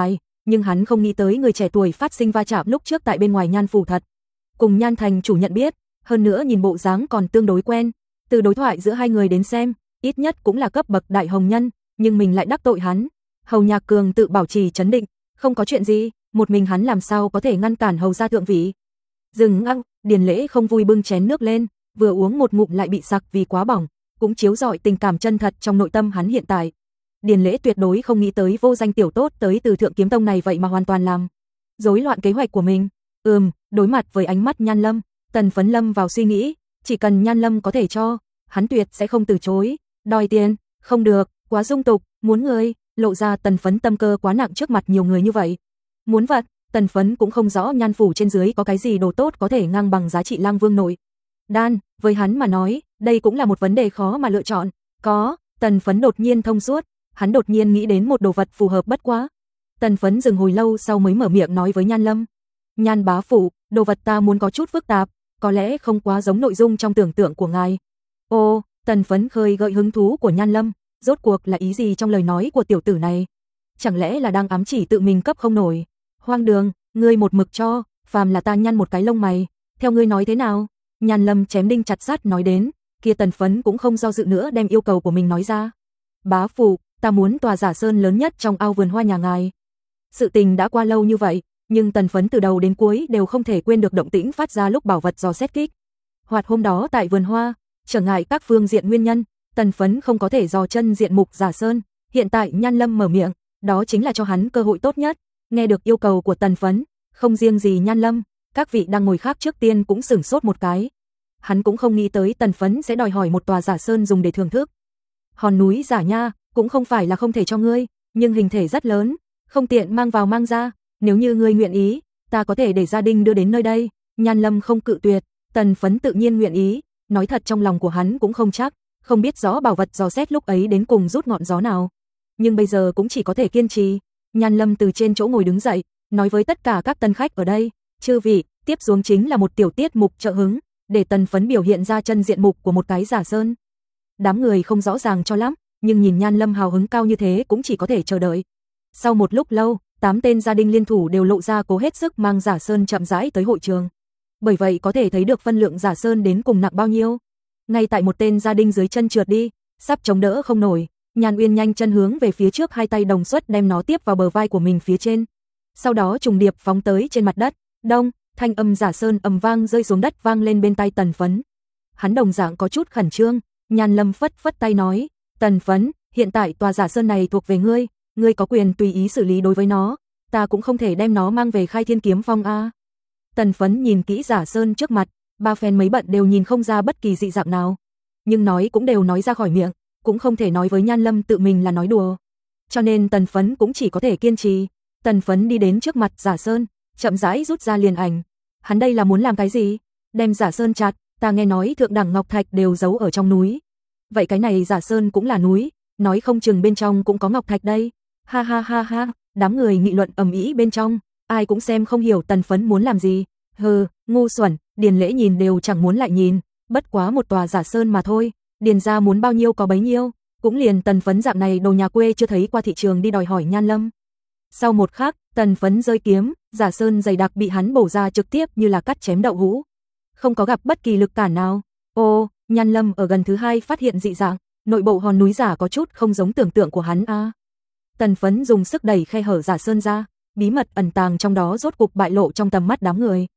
nhưng hắn không nghĩ tới người trẻ tuổi phát sinh va chạm lúc trước tại bên ngoài Nhan phủ thật. Cùng Nhan thành chủ nhận biết, hơn nữa nhìn bộ dáng còn tương đối quen. Từ đối thoại giữa hai người đến xem, ít nhất cũng là cấp bậc đại hồng nhân, nhưng mình lại đắc tội hắn. Hầu Nhạc Cường tự bảo trì trấn định, không có chuyện gì, một mình hắn làm sao có thể ngăn cản hầu gia thượng vị. Dừng ăn, Điền Lễ không vui bưng chén nước lên, vừa uống một ngụm lại bị sặc vì quá bỏng, cũng chiếu rọi tình cảm chân thật trong nội tâm hắn hiện tại. Điền Lễ tuyệt đối không nghĩ tới vô danh tiểu tốt tới từ Thượng Kiếm Tông này vậy mà hoàn toàn làm rối loạn kế hoạch của mình. Đối mặt với ánh mắt Nhan Lâm, Tần Phấn lâm vào suy nghĩ, chỉ cần Nhan Lâm có thể cho, hắn tuyệt sẽ không từ chối. Đòi tiền, không được, quá dung tục, muốn người, lộ ra Tần Phấn tâm cơ quá nặng trước mặt nhiều người như vậy. Muốn vật, Tần Phấn cũng không rõ Nhan phủ trên dưới có cái gì đồ tốt có thể ngang bằng giá trị Lang Vương nội đan, với hắn mà nói, đây cũng là một vấn đề khó mà lựa chọn. Có, Tần Phấn đột nhiên thông suốt, hắn đột nhiên nghĩ đến một đồ vật phù hợp bất quá. Tần Phấn dừng hồi lâu sau mới mở miệng nói với Nhan Lâm. Nhan bá phụ, đồ vật ta muốn có chút phức tạp, có lẽ không quá giống nội dung trong tưởng tượng của ngài. Ô, Tần Phấn khơi gợi hứng thú của Nhan Lâm, rốt cuộc là ý gì trong lời nói của tiểu tử này? Chẳng lẽ là đang ám chỉ tự mình cấp không nổi? Hoang đường, ngươi một mực cho, phàm là ta nhăn một cái lông mày, theo ngươi nói thế nào? Nhan Lâm chém đinh chặt sắt nói đến, kia Tần Phấn cũng không do dự nữa đem yêu cầu của mình nói ra. Bá phụ, ta muốn tòa giả sơn lớn nhất trong ao vườn hoa nhà ngài. Sự tình đã qua lâu như vậy, nhưng Tần Phấn từ đầu đến cuối đều không thể quên được động tĩnh phát ra lúc bảo vật dò xét kích. Hoạt hôm đó tại vườn hoa, trở ngại các phương diện nguyên nhân, Tần Phấn không có thể dò chân diện mục giả sơn, hiện tại Nhan Lâm mở miệng, đó chính là cho hắn cơ hội tốt nhất. Nghe được yêu cầu của Tần Phấn, không riêng gì Nhan Lâm, các vị đang ngồi khác trước tiên cũng sửng sốt một cái. Hắn cũng không nghĩ tới Tần Phấn sẽ đòi hỏi một tòa giả sơn dùng để thưởng thức. Hòn núi giả nha, cũng không phải là không thể cho ngươi, nhưng hình thể rất lớn, không tiện mang vào mang ra, nếu như ngươi nguyện ý, ta có thể để gia đình đưa đến nơi đây. Nhan Lâm không cự tuyệt, Tần Phấn tự nhiên nguyện ý, nói thật trong lòng của hắn cũng không chắc, không biết rõ bảo vật dò xét lúc ấy đến cùng rút ngọn gió nào. Nhưng bây giờ cũng chỉ có thể kiên trì. Nhan Lâm từ trên chỗ ngồi đứng dậy, nói với tất cả các tân khách ở đây, chư vị, tiếp xuống chính là một tiểu tiết mục trợ hứng, để Tần Phấn biểu hiện ra chân diện mục của một cái giả sơn. Đám người không rõ ràng cho lắm, nhưng nhìn Nhan Lâm hào hứng cao như thế cũng chỉ có thể chờ đợi. Sau một lúc lâu, 8 tên gia đình liên thủ đều lộ ra cố hết sức mang giả sơn chậm rãi tới hội trường. Bởi vậy có thể thấy được phân lượng giả sơn đến cùng nặng bao nhiêu. Ngay tại một tên gia đình dưới chân trượt đi, sắp chống đỡ không nổi, Nhan Uyên nhanh chân hướng về phía trước, hai tay đồng xuất đem nó tiếp vào bờ vai của mình phía trên. Sau đó trùng điệp phóng tới trên mặt đất, đông, thanh âm giả sơn ầm vang rơi xuống đất vang lên bên tai Tần Phấn. Hắn đồng dạng có chút khẩn trương, Nhan Lâm phất phất tay nói, Tần Phấn, hiện tại tòa giả sơn này thuộc về ngươi, ngươi có quyền tùy ý xử lý đối với nó, ta cũng không thể đem nó mang về Khai Thiên Kiếm Phong a. Tần Phấn nhìn kỹ giả sơn trước mặt, ba phen mấy bận đều nhìn không ra bất kỳ dị dạng nào, nhưng nói cũng đều nói ra khỏi miệng, cũng không thể nói với Nhan Lâm tự mình là nói đùa. Cho nên Tần Phấn cũng chỉ có thể kiên trì. Tần Phấn đi đến trước mặt giả sơn, chậm rãi rút ra liền ảnh. Hắn đây là muốn làm cái gì? Đem giả sơn chặt, ta nghe nói thượng đẳng ngọc thạch đều giấu ở trong núi. Vậy cái này giả sơn cũng là núi, nói không chừng bên trong cũng có ngọc thạch đây. Ha ha ha ha, đám người nghị luận ầm ĩ bên trong, ai cũng xem không hiểu Tần Phấn muốn làm gì. Hừ, ngu xuẩn, Điền Lễ nhìn đều chẳng muốn lại nhìn, bất quá một tòa giả sơn mà thôi, Điền gia muốn bao nhiêu có bấy nhiêu, cũng liền Tần Phấn dạng này đồ nhà quê chưa thấy qua thị trường đi đòi hỏi Nhan Lâm. Sau một khắc, Tần Phấn rơi kiếm, giả sơn dày đặc bị hắn bổ ra trực tiếp như là cắt chém đậu hũ, không có gặp bất kỳ lực cản nào. Ô, Nhan Lâm ở gần thứ hai phát hiện dị dạng, nội bộ hòn núi giả có chút không giống tưởng tượng của hắn a. Tần Phấn dùng sức đẩy khe hở giả sơn ra, bí mật ẩn tàng trong đó rốt cục bại lộ trong tầm mắt đám người.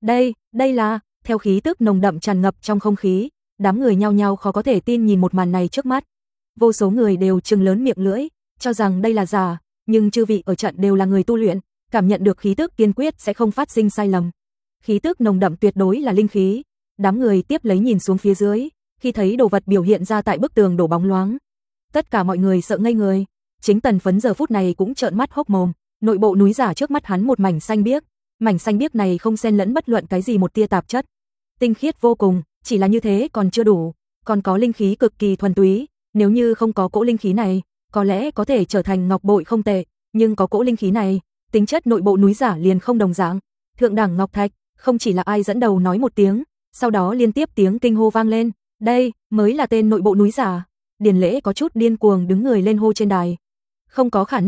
Đây là, theo khí tức nồng đậm tràn ngập trong không khí, đám người nhao nhao khó có thể tin nhìn một màn này trước mắt. Vô số người đều trừng lớn miệng lưỡi, cho rằng đây là giả, nhưng chư vị ở trận đều là người tu luyện, cảm nhận được khí tức kiên quyết sẽ không phát sinh sai lầm. Khí tức nồng đậm tuyệt đối là linh khí. Đám người tiếp lấy nhìn xuống phía dưới, khi thấy đồ vật biểu hiện ra tại bức tường đổ bóng loáng, tất cả mọi người sợ ngây người. Chính Tần Phấn giờ phút này cũng trợn mắt hốc mồm, nội bộ núi giả trước mắt hắn một mảnh xanh biếc, mảnh xanh biếc này không xen lẫn bất luận cái gì một tia tạp chất, tinh khiết vô cùng. Chỉ là như thế còn chưa đủ, còn có linh khí cực kỳ thuần túy, nếu như không có cỗ linh khí này, có lẽ có thể trở thành ngọc bội không tệ, nhưng có cỗ linh khí này, tính chất nội bộ núi giả liền không đồng dạng. Thượng đẳng ngọc thạch, không chỉ là ai dẫn đầu nói một tiếng, sau đó liên tiếp tiếng kinh hô vang lên, đây mới là tên nội bộ núi giả. Điền Lễ có chút điên cuồng đứng người lên hô trên đài. Không có khả năng,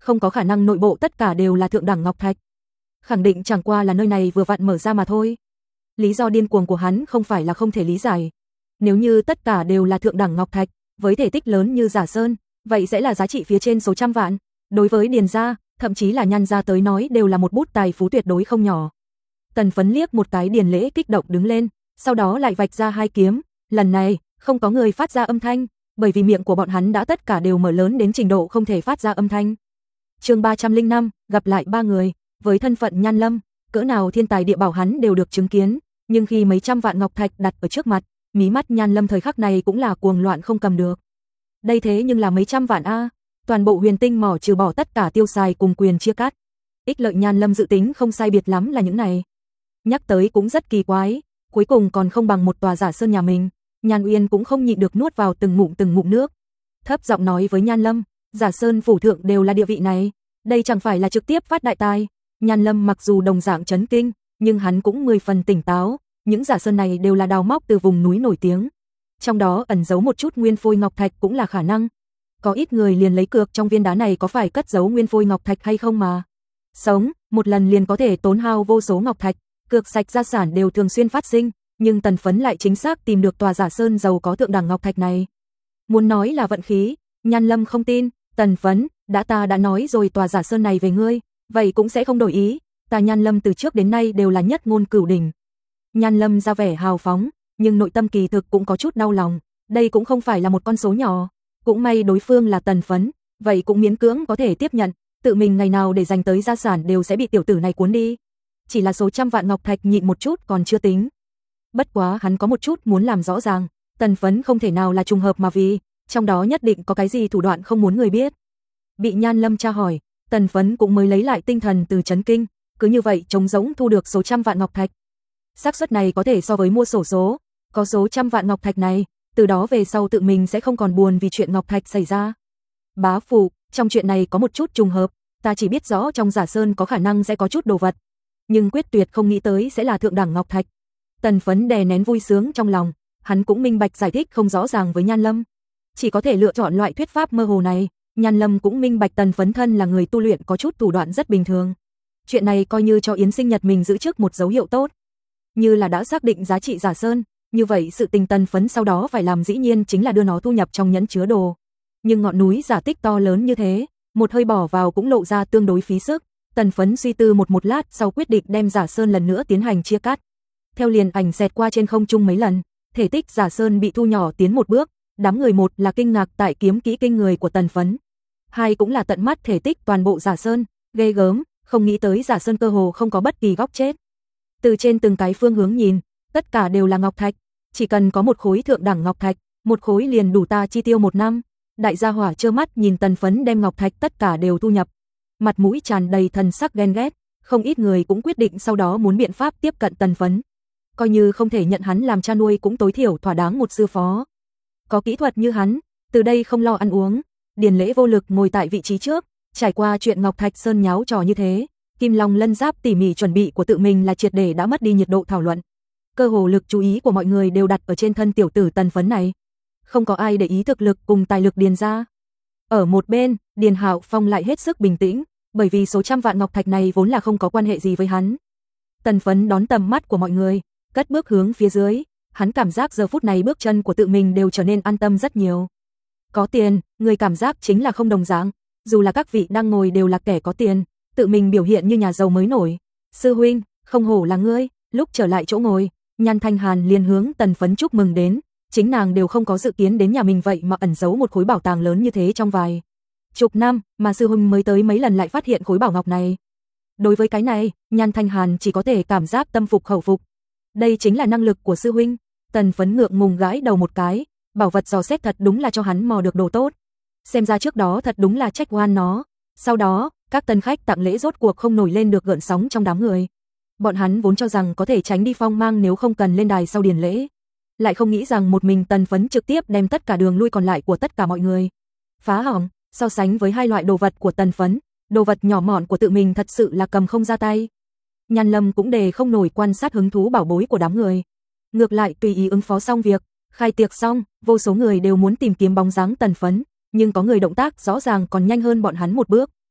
không có khả năng nội bộ tất cả đều là thượng đẳng ngọc thạch. Khẳng định chẳng qua là nơi này vừa vặn mở ra mà thôi. Lý do điên cuồng của hắn không phải là không thể lý giải. Nếu như tất cả đều là thượng đẳng ngọc thạch, với thể tích lớn như Giả Sơn, vậy sẽ là giá trị phía trên số trăm vạn. Đối với Điền gia, thậm chí là Nhan gia tới nói đều là một bút tài phú tuyệt đối không nhỏ. Tần Phấn liếc một cái Điền Lễ kích động đứng lên, sau đó lại vạch ra hai kiếm. Lần này, không có người phát ra âm thanh, bởi vì miệng của bọn hắn đã tất cả đều mở lớn đến trình độ không thể phát ra âm thanh. Chương 305, gặp lại ba người, với thân phận Nhan Lâm, cỡ nào thiên tài địa bảo hắn đều được chứng kiến, nhưng khi mấy trăm vạn ngọc thạch đặt ở trước mặt, mí mắt Nhan Lâm thời khắc này cũng là cuồng loạn không cầm được. Đây thế nhưng là mấy trăm vạn a, toàn bộ Huyền Tinh mỏ trừ bỏ tất cả tiêu xài cùng quyền chia cắt. Ích lợi Nhan Lâm dự tính không sai biệt lắm là những này. Nhắc tới cũng rất kỳ quái, cuối cùng còn không bằng một tòa Giả Sơn nhà mình. Nhan Uyên cũng không nhịn được nuốt vào từng ngụm nước. Thấp giọng nói với Nhan Lâm, Giả Sơn phủ thượng đều là địa vị này, đây chẳng phải là trực tiếp phát đại tài. Nhan Lâm mặc dù đồng dạng chấn kinh, nhưng hắn cũng 10 phần tỉnh táo, những Giả Sơn này đều là đào móc từ vùng núi nổi tiếng. Trong đó ẩn giấu một chút nguyên phôi ngọc thạch cũng là khả năng. Có ít người liền lấy cược trong viên đá này có phải cất giấu nguyên phôi ngọc thạch hay không mà. Sống, một lần liền có thể tốn hao vô số ngọc thạch, cược sạch gia sản đều thường xuyên phát sinh, nhưng Tần Phấn lại chính xác tìm được tòa Giả Sơn giàu có thượng đẳng ngọc thạch này. Muốn nói là vận khí, Nhan Lâm không tin, Tần Phấn, ta đã nói rồi tòa Giả Sơn này về ngươi, vậy cũng sẽ không đổi ý, ta Nhan Lâm từ trước đến nay đều là nhất ngôn cửu đỉnh. Nhan Lâm ra vẻ hào phóng, nhưng nội tâm kỳ thực cũng có chút đau lòng, đây cũng không phải là một con số nhỏ, cũng may đối phương là Tần Phấn, vậy cũng miễn cưỡng có thể tiếp nhận, tự mình ngày nào để dành tới gia sản đều sẽ bị tiểu tử này cuốn đi. Chỉ là số trăm vạn ngọc thạch nhịn một chút còn chưa tính. Bất quá hắn có một chút muốn làm rõ ràng, Tần Phấn không thể nào là trùng hợp mà vì, trong đó nhất định có cái gì thủ đoạn không muốn người biết. Bị Nhan Lâm tra hỏi, Tần Phấn cũng mới lấy lại tinh thần từ chấn kinh, cứ như vậy trống rỗng thu được số trăm vạn ngọc thạch. Xác suất này có thể so với mua xổ số, có số trăm vạn ngọc thạch này, từ đó về sau tự mình sẽ không còn buồn vì chuyện ngọc thạch xảy ra. Bá phụ, trong chuyện này có một chút trùng hợp, ta chỉ biết rõ trong Giả Sơn có khả năng sẽ có chút đồ vật, nhưng quyết tuyệt không nghĩ tới sẽ là thượng đẳng ngọc thạch. Tần Phấn đè nén vui sướng trong lòng, hắn cũng minh bạch giải thích không rõ ràng với Nhan Lâm, chỉ có thể lựa chọn loại thuyết pháp mơ hồ này. Nhan Lâm cũng minh bạch Tần Phấn thân là người tu luyện có chút thủ đoạn rất bình thường. Chuyện này coi như cho Yến sinh nhật mình giữ trước một dấu hiệu tốt. Như là đã xác định giá trị Giả Sơn, như vậy sự tình Tần Phấn sau đó phải làm dĩ nhiên chính là đưa nó thu nhập trong nhẫn chứa đồ. Nhưng ngọn núi giả tích to lớn như thế, một hơi bỏ vào cũng lộ ra tương đối phí sức. Tần Phấn suy tư một lát sau quyết định đem Giả Sơn lần nữa tiến hành chia cắt. Theo liền ảnh xẹt qua trên không trung mấy lần, thể tích Giả Sơn bị thu nhỏ tiến một bước. Đám người một là kinh ngạc tại kiếm kỹ kinh người của Tần Phấn, hai cũng là tận mắt thể tích toàn bộ Giả Sơn, ghê gớm, không nghĩ tới Giả Sơn cơ hồ không có bất kỳ góc chết. Từ trên từng cái phương hướng nhìn, tất cả đều là ngọc thạch, chỉ cần có một khối thượng đẳng ngọc thạch, một khối liền đủ ta chi tiêu một năm. Đại gia hỏa trơ mắt nhìn Tần Phấn đem ngọc thạch tất cả đều thu nhập, mặt mũi tràn đầy thần sắc ghen ghét, không ít người cũng quyết định sau đó muốn biện pháp tiếp cận Tần Phấn. Coi như không thể nhận hắn làm cha nuôi cũng tối thiểu thỏa đáng một sư phó. Có kỹ thuật như hắn, từ đây không lo ăn uống. Điền Lễ vô lực ngồi tại vị trí trước, trải qua chuyện Ngọc Thạch Sơn nháo trò như thế, Kim Long Lân Giáp tỉ mỉ chuẩn bị của tự mình là triệt để đã mất đi nhiệt độ thảo luận. Cơ hồ lực chú ý của mọi người đều đặt ở trên thân tiểu tử Tần Phấn này. Không có ai để ý thực lực cùng tài lực Điền gia. Ở một bên, Điền Hạo Phong lại hết sức bình tĩnh, bởi vì số trăm vạn ngọc thạch này vốn là không có quan hệ gì với hắn. Tần Phấn đón tầm mắt của mọi người, cất bước hướng phía dưới, hắn cảm giác giờ phút này bước chân của tự mình đều trở nên an tâm rất nhiều. Có tiền, người cảm giác chính là không đồng dạng, dù là các vị đang ngồi đều là kẻ có tiền, tự mình biểu hiện như nhà giàu mới nổi. Sư huynh, không hổ là ngươi. Lúc trở lại chỗ ngồi, Nhan Thanh Hàn liền hướng Tần Phấn chúc mừng đến, chính nàng đều không có dự kiến đến nhà mình vậy mà ẩn giấu một khối bảo tàng lớn như thế trong vài chục năm, mà sư huynh mới tới mấy lần lại phát hiện khối bảo ngọc này. Đối với cái này, Nhan Thanh Hàn chỉ có thể cảm giác tâm phục khẩu phục. Đây chính là năng lực của sư huynh. Tần Phấn ngượng ngùng gãi đầu một cái, bảo vật dò xét thật đúng là cho hắn mò được đồ tốt. Xem ra trước đó thật đúng là trách oan nó. Sau đó, các tân khách tặng lễ rốt cuộc không nổi lên được gợn sóng trong đám người. Bọn hắn vốn cho rằng có thể tránh đi phong mang nếu không cần lên đài sau điền lễ. Lại không nghĩ rằng một mình Tần Phấn trực tiếp đem tất cả đường lui còn lại của tất cả mọi người phá hỏng. So sánh với hai loại đồ vật của Tần Phấn, đồ vật nhỏ mọn của tự mình thật sự là cầm không ra tay. Nhan Lâm cũng đề không nổi quan sát hứng thú bảo bối của đám người. Ngược lại tùy ý ứng phó xong việc, khai tiệc xong, vô số người đều muốn tìm kiếm bóng dáng Tần Phấn, nhưng có người động tác rõ ràng còn nhanh hơn bọn hắn một bước.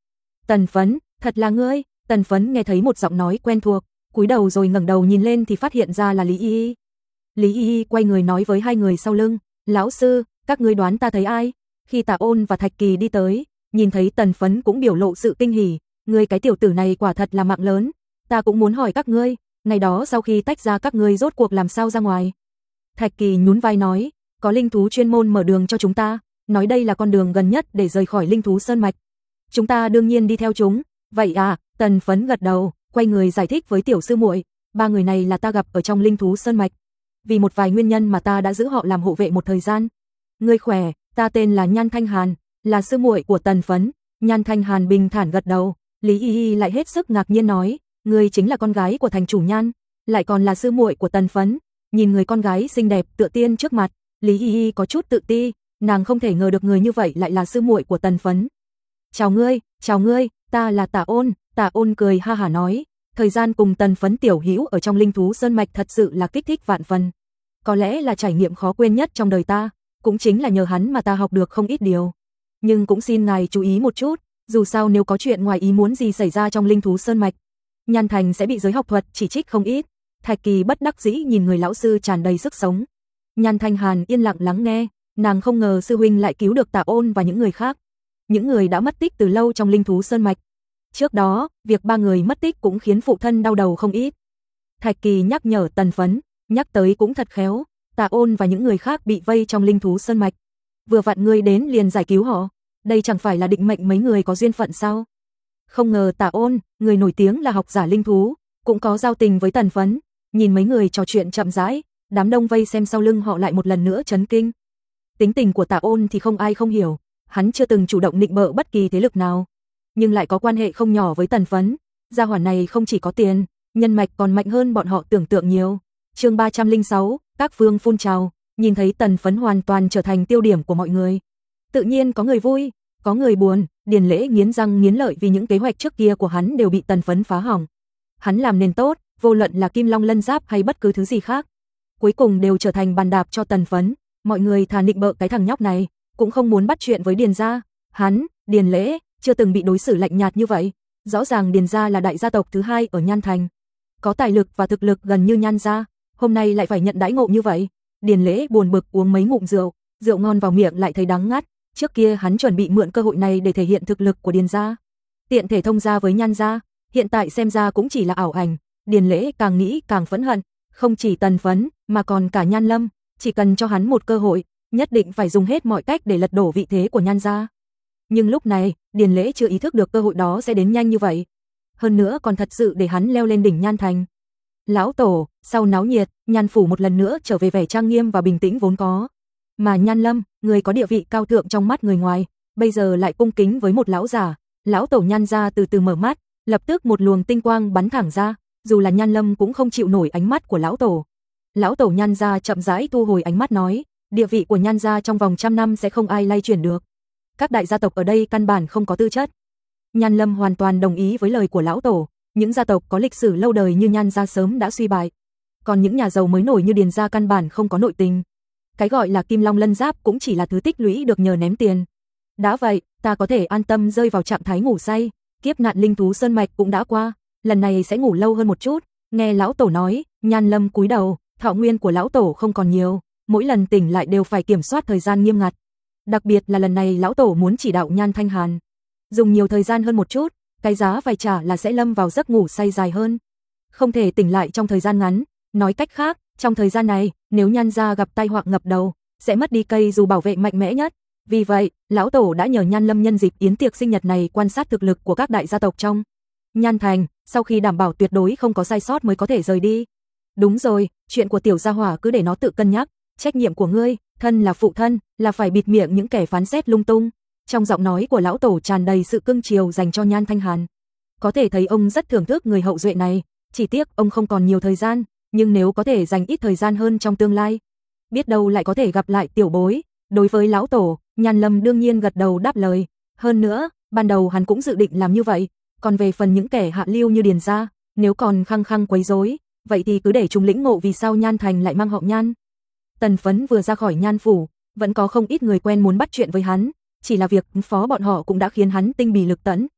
Tần Phấn, thật là ngươi? Tần Phấn nghe thấy một giọng nói quen thuộc, cúi đầu rồi ngẩng đầu nhìn lên thì phát hiện ra là Lý Y Y. Lý Y Y quay người nói với hai người sau lưng, lão sư, các ngươi đoán ta thấy ai? Khi Tạ Ôn và Thạch Kỳ đi tới, nhìn thấy Tần Phấn cũng biểu lộ sự kinh hỉ, ngươi cái tiểu tử này quả thật là mạng lớn, ta cũng muốn hỏi các ngươi, ngày đó sau khi tách ra các ngươi rốt cuộc làm sao ra ngoài? Thạch Kỳ nhún vai nói, có linh thú chuyên môn mở đường cho chúng ta, nói đây là con đường gần nhất để rời khỏi linh thú sơn mạch. Chúng ta đương nhiên đi theo chúng. Vậy à? Tần Phấn gật đầu, quay người giải thích với tiểu sư muội, ba người này là ta gặp ở trong linh thú sơn mạch. Vì một vài nguyên nhân mà ta đã giữ họ làm hộ vệ một thời gian. Ngươi khỏe, ta tên là Nhan Thanh Hàn, là sư muội của Tần Phấn. Nhan Thanh Hàn bình thản gật đầu, Lý Y Y lại hết sức ngạc nhiên nói, ngươi chính là con gái của thành chủ Nhan, lại còn là sư muội của Tần Phấn. Nhìn người con gái xinh đẹp tựa tiên trước mặt, Lý Y Y có chút tự ti, nàng không thể ngờ được người như vậy lại là sư muội của Tần Phấn. Chào ngươi, ta là Tạ Ôn. Tạ Ôn cười ha hả nói, thời gian cùng Tần Phấn tiểu hữu ở trong linh thú sơn mạch thật sự là kích thích vạn phần. Có lẽ là trải nghiệm khó quên nhất trong đời ta, cũng chính là nhờ hắn mà ta học được không ít điều. Nhưng cũng xin ngài chú ý một chút, dù sao nếu có chuyện ngoài ý muốn gì xảy ra trong linh thú sơn mạch, Nhan Thành sẽ bị giới học thuật chỉ trích không ít. Thạch Kỳ bất đắc dĩ nhìn người lão sư tràn đầy sức sống. Nhan Thanh Hàn yên lặng lắng nghe, nàng không ngờ sư huynh lại cứu được Tạ Ôn và những người khác, những người đã mất tích từ lâu trong linh thú sơn mạch. Trước đó, việc ba người mất tích cũng khiến phụ thân đau đầu không ít. Thạch Kỳ nhắc nhở Tần Phấn, nhắc tới cũng thật khéo, Tạ Ôn và những người khác bị vây trong linh thú sơn mạch. Vừa vặn ngươi đến liền giải cứu họ, đây chẳng phải là định mệnh mấy người có duyên phận sao? Không ngờ Tạ Ôn, người nổi tiếng là học giả linh thú, cũng có giao tình với Tần Phấn. Nhìn mấy người trò chuyện chậm rãi, đám đông vây xem sau lưng họ lại một lần nữa chấn kinh. Tính tình của Tạ Ôn thì không ai không hiểu, hắn chưa từng chủ động nịnh bợ bất kỳ thế lực nào, nhưng lại có quan hệ không nhỏ với Tần Phấn. Gia hỏa này không chỉ có tiền, nhân mạch còn mạnh hơn bọn họ tưởng tượng nhiều. Chương 306, các phương phun trào, nhìn thấy Tần Phấn hoàn toàn trở thành tiêu điểm của mọi người. Tự nhiên có người vui, có người buồn, Điền Lễ nghiến răng nghiến lợi vì những kế hoạch trước kia của hắn đều bị Tần Phấn phá hỏng. Hắn làm nền tốt, vô luận là Kim Long Lân Giáp hay bất cứ thứ gì khác, cuối cùng đều trở thành bàn đạp cho Tần Phấn. Mọi người thà nịnh bợ cái thằng nhóc này, cũng không muốn bắt chuyện với Điền gia. Hắn, Điền Lễ, chưa từng bị đối xử lạnh nhạt như vậy. Rõ ràng Điền gia là đại gia tộc thứ hai ở Nhan Thành, có tài lực và thực lực gần như Nhan gia, hôm nay lại phải nhận đãi ngộ như vậy. Điền Lễ buồn bực uống mấy ngụm rượu, rượu ngon vào miệng lại thấy đắng ngắt. Trước kia hắn chuẩn bị mượn cơ hội này để thể hiện thực lực của Điền gia, tiện thể thông gia với Nhan gia, hiện tại xem ra cũng chỉ là ảo ảnh. Điền Lễ càng nghĩ càng phẫn hận, không chỉ Tần Phấn mà còn cả Nhan Lâm, chỉ cần cho hắn một cơ hội, nhất định phải dùng hết mọi cách để lật đổ vị thế của Nhan gia. Nhưng lúc này, Điền Lễ chưa ý thức được cơ hội đó sẽ đến nhanh như vậy. Hơn nữa còn thật sự để hắn leo lên đỉnh Nhan Thành. Lão tổ, sau náo nhiệt, Nhan phủ một lần nữa trở về vẻ trang nghiêm và bình tĩnh vốn có. Mà Nhan Lâm, người có địa vị cao thượng trong mắt người ngoài, bây giờ lại cung kính với một lão giả. Lão tổ Nhan gia từ từ mở mắt, lập tức một luồng tinh quang bắn thẳng ra, dù là Nhan Lâm cũng không chịu nổi ánh mắt của lão tổ. Lão tổ Nhan gia chậm rãi thu hồi ánh mắt nói, địa vị của Nhan gia trong vòng 100 năm sẽ không ai lay chuyển được. Các đại gia tộc ở đây căn bản không có tư chất. Nhan Lâm hoàn toàn đồng ý với lời của lão tổ, những gia tộc có lịch sử lâu đời như Nhan gia sớm đã suy bại, còn những nhà giàu mới nổi như Điền gia căn bản không có nội tình. Cái gọi là Kim Long Lân Giáp cũng chỉ là thứ tích lũy được nhờ ném tiền. Đã vậy, ta có thể an tâm rơi vào trạng thái ngủ say, kiếp nạn linh thú sơn mạch cũng đã qua, lần này sẽ ngủ lâu hơn một chút. Nghe lão tổ nói, Nhan Lâm cúi đầu, thọ nguyên của lão tổ không còn nhiều, mỗi lần tỉnh lại đều phải kiểm soát thời gian nghiêm ngặt. Đặc biệt là lần này lão tổ muốn chỉ đạo Nhan Thanh Hàn dùng nhiều thời gian hơn một chút, cái giá phải trả là sẽ lâm vào giấc ngủ say dài hơn, không thể tỉnh lại trong thời gian ngắn. Nói cách khác, trong thời gian này, nếu Nhan gia gặp tai họa ngập đầu, sẽ mất đi cây dù bảo vệ mạnh mẽ nhất. Vì vậy, lão tổ đã nhờ Nhan Lâm nhân dịp yến tiệc sinh nhật này quan sát thực lực của các đại gia tộc trong Nhan Thành, sau khi đảm bảo tuyệt đối không có sai sót mới có thể rời đi. Đúng rồi, chuyện của tiểu gia hỏa cứ để nó tự cân nhắc, trách nhiệm của ngươi, thân là phụ thân, là phải bịt miệng những kẻ phán xét lung tung. Trong giọng nói của lão tổ tràn đầy sự cưng chiều dành cho Nhan Thanh Hàn. Có thể thấy ông rất thưởng thức người hậu duệ này, chỉ tiếc ông không còn nhiều thời gian, nhưng nếu có thể dành ít thời gian hơn trong tương lai, biết đâu lại có thể gặp lại tiểu bối. Đối với lão tổ, Nhan Lâm đương nhiên gật đầu đáp lời. Hơn nữa, ban đầu hắn cũng dự định làm như vậy, còn về phần những kẻ hạ lưu như Điền gia, nếu còn khăng khăng quấy rối, vậy thì cứ để chúng lĩnh ngộ vì sao Nhan Thành lại mang họ Nhan. Tần Phấn vừa ra khỏi Nhan phủ, vẫn có không ít người quen muốn bắt chuyện với hắn, chỉ là việc phó bọn họ cũng đã khiến hắn tinh bì lực tẫn.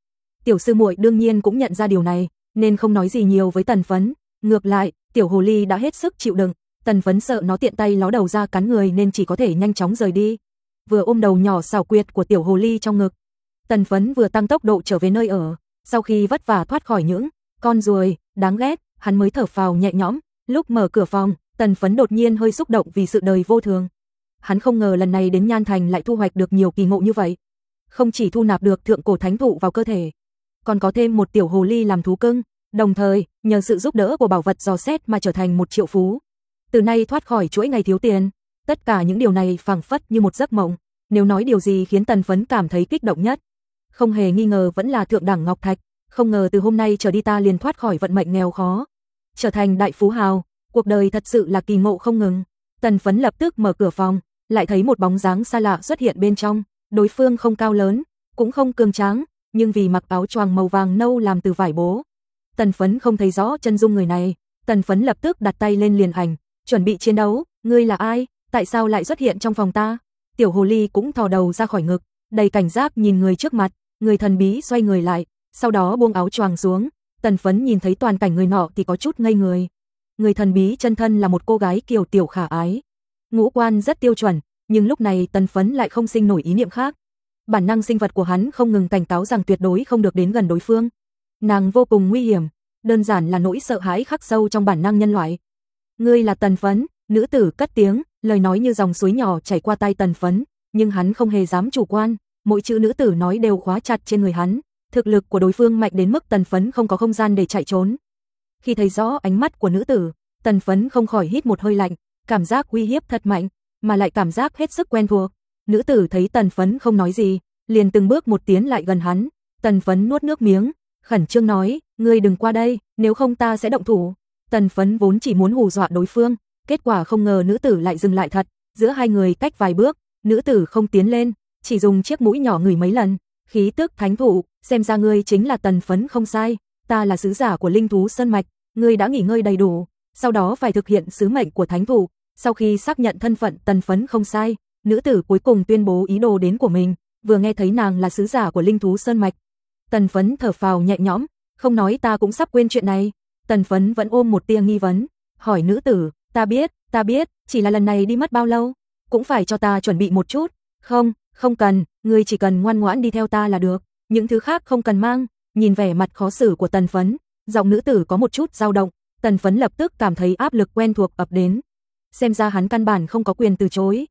Tiểu sư muội đương nhiên cũng nhận ra điều này, nên không nói gì nhiều với Tần Phấn. Ngược lại, tiểu hồ ly đã hết sức chịu đựng, Tần Phấn sợ nó tiện tay ló đầu ra cắn người nên chỉ có thể nhanh chóng rời đi. Vừa ôm đầu nhỏ xảo quyệt của tiểu hồ ly trong ngực, Tần Phấn vừa tăng tốc độ trở về nơi ở. Sau khi vất vả thoát khỏi những con ruồi đáng ghét, hắn mới thở phào nhẹ nhõm. Lúc mở cửa phòng, Tần Phấn đột nhiên hơi xúc động vì sự đời vô thường. Hắn không ngờ lần này đến Nhan Thành lại thu hoạch được nhiều kỳ ngộ như vậy. Không chỉ thu nạp được thượng cổ thánh thụ vào cơ thể, còn có thêm một tiểu hồ ly làm thú cưng, đồng thời nhờ sự giúp đỡ của bảo vật dò xét mà trở thành một triệu phú. Từ nay thoát khỏi chuỗi ngày thiếu tiền. Tất cả những điều này phảng phất như một giấc mộng. Nếu nói điều gì khiến Tần Phấn cảm thấy kích động nhất, không hề nghi ngờ vẫn là thượng đẳng ngọc thạch. Không ngờ từ hôm nay trở đi ta liền thoát khỏi vận mệnh nghèo khó, trở thành đại phú hào. Cuộc đời thật sự là kỳ ngộ không ngừng. Tần Phấn lập tức mở cửa phòng, lại thấy một bóng dáng xa lạ xuất hiện bên trong. Đối phương không cao lớn, cũng không cường tráng, nhưng vì mặc áo choàng màu vàng nâu làm từ vải bố, Tần Phấn không thấy rõ chân dung người này. Tần Phấn lập tức đặt tay lên liền ảnh, chuẩn bị chiến đấu. Ngươi là ai? Tại sao lại xuất hiện trong phòng ta? Tiểu hồ ly cũng thò đầu ra khỏi ngực, đầy cảnh giác nhìn người trước mặt. Người thần bí xoay người lại, sau đó buông áo choàng xuống. Tần Phấn nhìn thấy toàn cảnh người nọ thì có chút ngây người. Người thần bí chân thân là một cô gái kiều tiểu khả ái, ngũ quan rất tiêu chuẩn, nhưng lúc này Tần Phấn lại không sinh nổi ý niệm khác. Bản năng sinh vật của hắn không ngừng cảnh cáo rằng tuyệt đối không được đến gần đối phương. Nàng vô cùng nguy hiểm, đơn giản là nỗi sợ hãi khắc sâu trong bản năng nhân loại. Ngươi là Tần Phấn, nữ tử cất tiếng, lời nói như dòng suối nhỏ chảy qua tai Tần Phấn, nhưng hắn không hề dám chủ quan, mỗi chữ nữ tử nói đều khóa chặt trên người hắn. Thực lực của đối phương mạnh đến mức Tần Phấn không có không gian để chạy trốn. Khi thấy rõ ánh mắt của nữ tử, Tần Phấn không khỏi hít một hơi lạnh, cảm giác uy hiếp thật mạnh, mà lại cảm giác hết sức quen thuộc. Nữ tử thấy Tần Phấn không nói gì, liền từng bước một tiến lại gần hắn. Tần Phấn nuốt nước miếng, khẩn trương nói, ngươi đừng qua đây, nếu không ta sẽ động thủ. Tần Phấn vốn chỉ muốn hù dọa đối phương, kết quả không ngờ nữ tử lại dừng lại thật. Giữa hai người cách vài bước, nữ tử không tiến lên, chỉ dùng chiếc mũi nhỏ ngửi mấy lần. Khí tức thánh thụ, xem ra ngươi chính là Tần Phấn không sai, ta là sứ giả của linh thú sơn mạch, ngươi đã nghỉ ngơi đầy đủ, sau đó phải thực hiện sứ mệnh của thánh thụ. Sau khi xác nhận thân phận Tần Phấn không sai, nữ tử cuối cùng tuyên bố ý đồ đến của mình. Vừa nghe thấy nàng là sứ giả của linh thú sơn mạch, Tần Phấn thở phào nhẹ nhõm, không nói ta cũng sắp quên chuyện này. Tần Phấn vẫn ôm một tia nghi vấn, hỏi nữ tử, ta biết, chỉ là lần này đi mất bao lâu, cũng phải cho ta chuẩn bị một chút. Không cần, ngươi chỉ cần ngoan ngoãn đi theo ta là được, những thứ khác không cần mang. Nhìn vẻ mặt khó xử của Tần Phấn, giọng nữ tử có một chút dao động. Tần Phấn lập tức cảm thấy áp lực quen thuộc ập đến. Xem ra hắn căn bản không có quyền từ chối.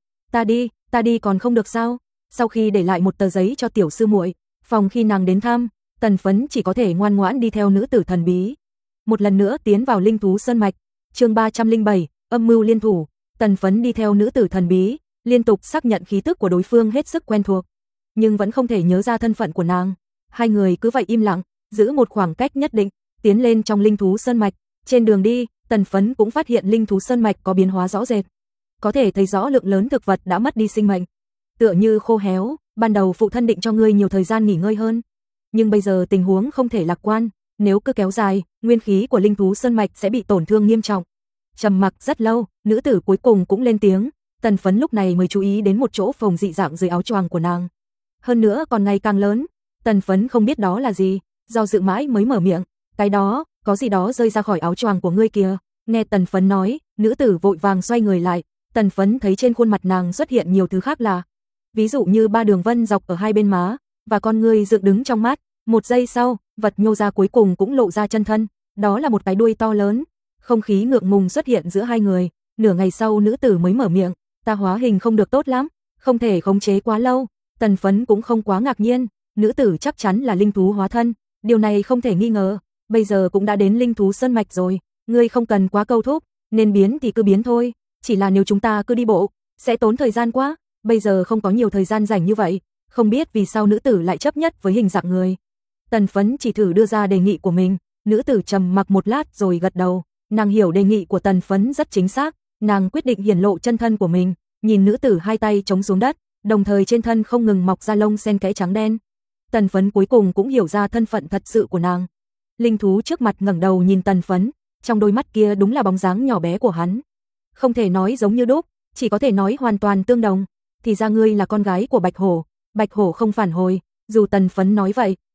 Ta đi còn không được sao? Sau khi để lại một tờ giấy cho tiểu sư muội, phòng khi nàng đến thăm, Tần Phấn chỉ có thể ngoan ngoãn đi theo nữ tử thần bí. Một lần nữa tiến vào linh thú sơn mạch. Chương 307, âm mưu liên thủ. Tần Phấn đi theo nữ tử thần bí, liên tục xác nhận khí tức của đối phương hết sức quen thuộc, nhưng vẫn không thể nhớ ra thân phận của nàng. Hai người cứ vậy im lặng, giữ một khoảng cách nhất định, tiến lên trong linh thú sơn mạch. Trên đường đi, Tần Phấn cũng phát hiện linh thú sơn mạch có biến hóa rõ rệt. Có thể thấy rõ lượng lớn thực vật đã mất đi sinh mệnh, tựa như khô héo. Ban đầu phụ thân định cho ngươi nhiều thời gian nghỉ ngơi hơn, nhưng bây giờ tình huống không thể lạc quan, nếu cứ kéo dài, nguyên khí của linh thú sơn mạch sẽ bị tổn thương nghiêm trọng. Trầm mặc rất lâu, nữ tử cuối cùng cũng lên tiếng. Tần Phấn lúc này mới chú ý đến một chỗ phồng dị dạng dưới áo choàng của nàng, hơn nữa còn ngày càng lớn. Tần Phấn không biết đó là gì, do dự mãi mới mở miệng, cái đó, có gì đó rơi ra khỏi áo choàng của ngươi kìa. Nghe Tần Phấn nói, nữ tử vội vàng xoay người lại. Tần Phấn thấy trên khuôn mặt nàng xuất hiện nhiều thứ khác lạ, ví dụ như 3 đường vân dọc ở hai bên má, và con ngươi dựng đứng trong mắt. Một giây sau, vật nhô ra cuối cùng cũng lộ ra chân thân, đó là một cái đuôi to lớn. Không khí ngượng ngùng xuất hiện giữa hai người. Nửa ngày sau nữ tử mới mở miệng, ta hóa hình không được tốt lắm, không thể khống chế quá lâu. Tần Phấn cũng không quá ngạc nhiên, nữ tử chắc chắn là linh thú hóa thân, điều này không thể nghi ngờ. Bây giờ cũng đã đến linh thú sơn mạch rồi, ngươi không cần quá câu thúc, nên biến thì cứ biến thôi, chỉ là nếu chúng ta cứ đi bộ, sẽ tốn thời gian quá, bây giờ không có nhiều thời gian rảnh như vậy. Không biết vì sao nữ tử lại chấp nhất với hình dạng người. Tần Phấn chỉ thử đưa ra đề nghị của mình, nữ tử trầm mặc một lát rồi gật đầu. Nàng hiểu đề nghị của Tần Phấn rất chính xác, nàng quyết định hiển lộ chân thân của mình. Nhìn nữ tử hai tay chống xuống đất, đồng thời trên thân không ngừng mọc ra lông xen kẽ trắng đen. Tần Phấn cuối cùng cũng hiểu ra thân phận thật sự của nàng. Linh thú trước mặt ngẩng đầu nhìn Tần Phấn, trong đôi mắt kia đúng là bóng dáng nhỏ bé của hắn. Không thể nói giống như đúc, chỉ có thể nói hoàn toàn tương đồng. Thì ra ngươi là con gái của Bạch Hổ. Bạch Hổ không phản hồi, dù Tần Phấn nói vậy,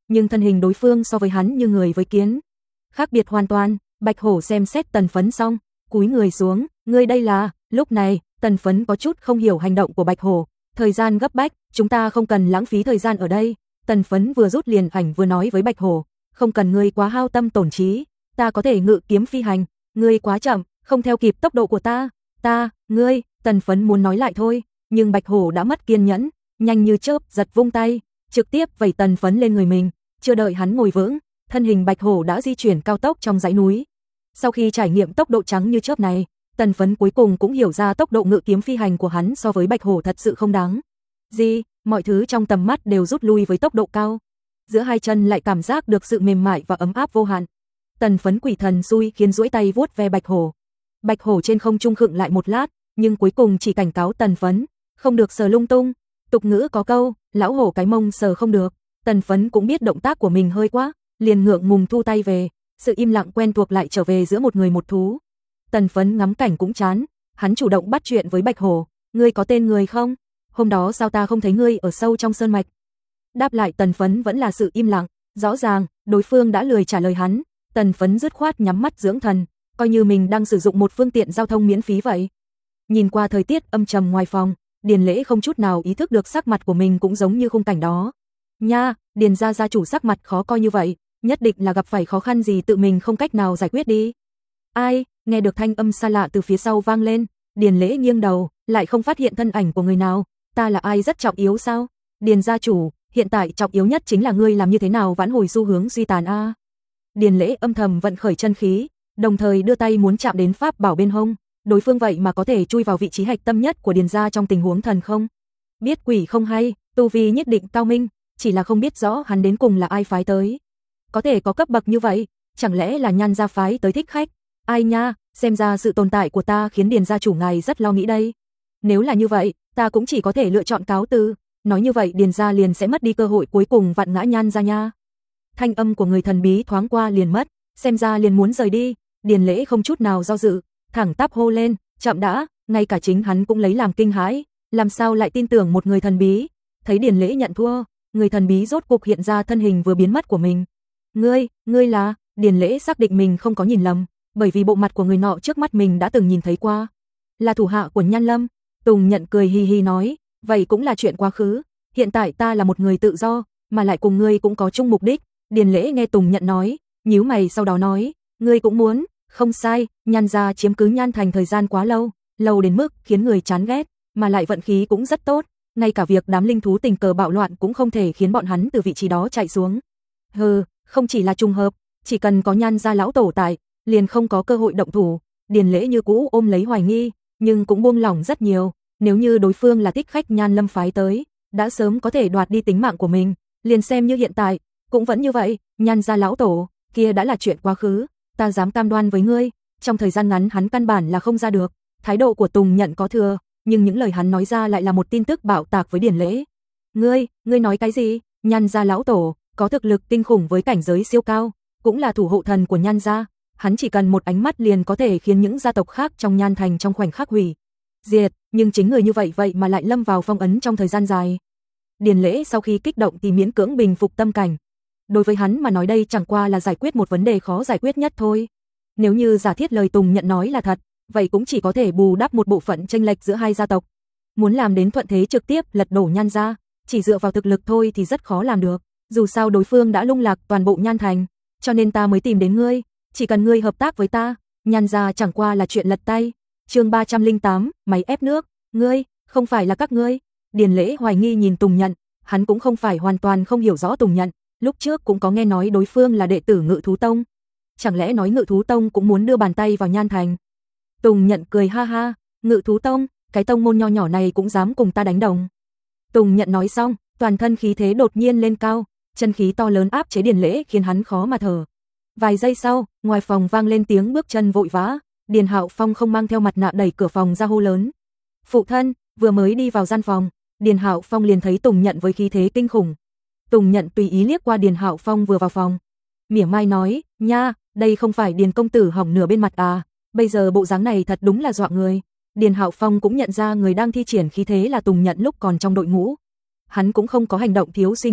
nhưng thân hình đối phương so với hắn như người với kiến. Khác biệt hoàn toàn. Bạch Hổ xem xét Tần Phấn xong, cúi người xuống, ngươi đây là, lúc này, Tần Phấn có chút không hiểu hành động của Bạch Hổ, thời gian gấp bách, chúng ta không cần lãng phí thời gian ở đây. Tần Phấn vừa rút liền ảnh vừa nói với Bạch Hổ, không cần ngươi quá hao tâm tổn trí, ta có thể ngự kiếm phi hành, ngươi quá chậm, không theo kịp tốc độ của ta, ngươi, Tần Phấn muốn nói lại thôi, nhưng Bạch Hổ đã mất kiên nhẫn, nhanh như chớp giật vung tay, trực tiếp vẩy Tần Phấn lên người mình, chưa đợi hắn ngồi vững, thân hình Bạch Hổ đã di chuyển cao tốc trong dãy núi. Sau khi trải nghiệm tốc độ trắng như chớp này, Tần Phấn cuối cùng cũng hiểu ra tốc độ ngự kiếm phi hành của hắn so với Bạch Hổ thật sự không đáng gì, mọi thứ trong tầm mắt đều rút lui với tốc độ cao. Giữa hai chân lại cảm giác được sự mềm mại và ấm áp vô hạn. Tần Phấn quỷ thần xui khiến duỗi tay vuốt ve Bạch Hổ. Bạch Hổ trên không trung khựng lại một lát, nhưng cuối cùng chỉ cảnh cáo Tần Phấn, không được sờ lung tung. Tục ngữ có câu, lão hổ cái mông sờ không được. Tần Phấn cũng biết động tác của mình hơi quá, liền ngượng ngùng thu tay về. Sự im lặng quen thuộc lại trở về giữa một người một thú. Tần Phấn ngắm cảnh cũng chán, hắn chủ động bắt chuyện với Bạch Hổ, ngươi có tên người không? Hôm đó sao ta không thấy ngươi ở sâu trong sơn mạch? Đáp lại Tần Phấn vẫn là sự im lặng, rõ ràng, đối phương đã lười trả lời hắn. Tần Phấn dứt khoát nhắm mắt dưỡng thần, coi như mình đang sử dụng một phương tiện giao thông miễn phí vậy. Nhìn qua thời tiết âm trầm ngoài phòng, Điền Lễ không chút nào ý thức được sắc mặt của mình cũng giống như khung cảnh đó. Nha, Điền gia gia chủ sắc mặt khó coi như vậy, nhất định là gặp phải khó khăn gì tự mình không cách nào giải quyết đi. Ai, nghe được thanh âm xa lạ từ phía sau vang lên, Điền Lễ nghiêng đầu, lại không phát hiện thân ảnh của người nào, ta là ai rất trọng yếu sao? Điền gia chủ, hiện tại trọng yếu nhất chính là ngươi làm như thế nào vãn hồi xu hướng suy tàn a. Điền Lễ âm thầm vận khởi chân khí, đồng thời đưa tay muốn chạm đến pháp bảo bên hông, đối phương vậy mà có thể chui vào vị trí hạch tâm nhất của Điền gia trong tình huống thần không. Biết quỷ không hay, tu vi nhất định cao minh, chỉ là không biết rõ hắn đến cùng là ai phái tới. Có thể có cấp bậc như vậy, chẳng lẽ là Nhan gia phái tới thích khách? Ai nha, xem ra sự tồn tại của ta khiến Điền gia chủ ngài rất lo nghĩ đây. Nếu là như vậy, ta cũng chỉ có thể lựa chọn cáo từ, nói như vậy Điền gia liền sẽ mất đi cơ hội cuối cùng vặn ngã Nhan gia nha. Thanh âm của người thần bí thoáng qua liền mất, xem ra liền muốn rời đi, Điền Lễ không chút nào do dự, thẳng tắp hô lên, chậm đã, ngay cả chính hắn cũng lấy làm kinh hãi, làm sao lại tin tưởng một người thần bí. Thấy Điền Lễ nhận thua, người thần bí rốt cục hiện ra thân hình vừa biến mất của mình. Ngươi là, Điền Lễ xác định mình không có nhìn lầm, bởi vì bộ mặt của người nọ trước mắt mình đã từng nhìn thấy qua. Là thủ hạ của Nhan Lâm. Tùng Nhận cười hi hi nói, vậy cũng là chuyện quá khứ, hiện tại ta là một người tự do, mà lại cùng ngươi cũng có chung mục đích. Điền Lễ nghe Tùng Nhận nói, nhíu mày sau đó nói, ngươi cũng muốn, không sai, Nhan gia chiếm cứ Nhan Thành thời gian quá lâu, lâu đến mức khiến người chán ghét, mà lại vận khí cũng rất tốt, ngay cả việc đám linh thú tình cờ bạo loạn cũng không thể khiến bọn hắn từ vị trí đó chạy xuống. Hừ, không chỉ là trùng hợp, chỉ cần có Nhan gia lão tổ tại, liền không có cơ hội động thủ. Điền Lễ như cũ ôm lấy hoài nghi, nhưng cũng buông lỏng rất nhiều, nếu như đối phương là thích khách Nhan Lâm phái tới, đã sớm có thể đoạt đi tính mạng của mình, liền xem như hiện tại, cũng vẫn như vậy, Nhan gia lão tổ, kia đã là chuyện quá khứ, ta dám cam đoan với ngươi, trong thời gian ngắn hắn căn bản là không ra được. Thái độ của Tùng Nhận có thừa, nhưng những lời hắn nói ra lại là một tin tức bạo tạc với Điền Lễ. Ngươi nói cái gì? Nhan gia lão tổ, có thực lực kinh khủng với cảnh giới siêu cao, cũng là thủ hộ thần của Nhan gia, hắn chỉ cần một ánh mắt liền có thể khiến những gia tộc khác trong Nhan Thành trong khoảnh khắc hủy diệt, nhưng chính người như vậy mà lại lâm vào phong ấn trong thời gian dài. Điền Lễ sau khi kích động thì miễn cưỡng bình phục tâm cảnh. Đối với hắn mà nói đây chẳng qua là giải quyết một vấn đề khó giải quyết nhất thôi. Nếu như giả thiết lời Tùng Nhận nói là thật, vậy cũng chỉ có thể bù đắp một bộ phận chênh lệch giữa hai gia tộc. Muốn làm đến thuận thế trực tiếp lật đổ Nhan gia, chỉ dựa vào thực lực thôi thì rất khó làm được. Dù sao đối phương đã lung lạc toàn bộ Nhan Thành, cho nên ta mới tìm đến ngươi, chỉ cần ngươi hợp tác với ta, Nhan gia chẳng qua là chuyện lật tay. Chương 308, máy ép nước, ngươi, không phải là các ngươi. Điền Lễ hoài nghi nhìn Tùng Nhận, hắn cũng không phải hoàn toàn không hiểu rõ Tùng Nhận, lúc trước cũng có nghe nói đối phương là đệ tử Ngự Thú Tông. Chẳng lẽ nói Ngự Thú Tông cũng muốn đưa bàn tay vào Nhan Thành? Tùng Nhận cười ha ha, Ngự Thú Tông, cái tông môn nho nhỏ này cũng dám cùng ta đánh đồng. Tùng Nhận nói xong, toàn thân khí thế đột nhiên lên cao, chân khí to lớn áp chế Điền Lễ khiến hắn khó mà thở. Vài giây sau, ngoài phòng vang lên tiếng bước chân vội vã, Điền Hạo Phong không mang theo mặt nạ đẩy cửa phòng ra hô lớn. Phụ thân, vừa mới đi vào gian phòng, Điền Hạo Phong liền thấy Tùng Nhận với khí thế kinh khủng. Tùng Nhận tùy ý liếc qua Điền Hạo Phong vừa vào phòng, mỉa mai nói, nha, đây không phải Điền công tử hỏng nửa bên mặt à, bây giờ bộ dáng này thật đúng là dọa người. Điền Hạo Phong cũng nhận ra người đang thi triển khí thế là Tùng Nhận lúc còn trong đội ngũ. Hắn cũng không có hành động thiếu suy nghĩ,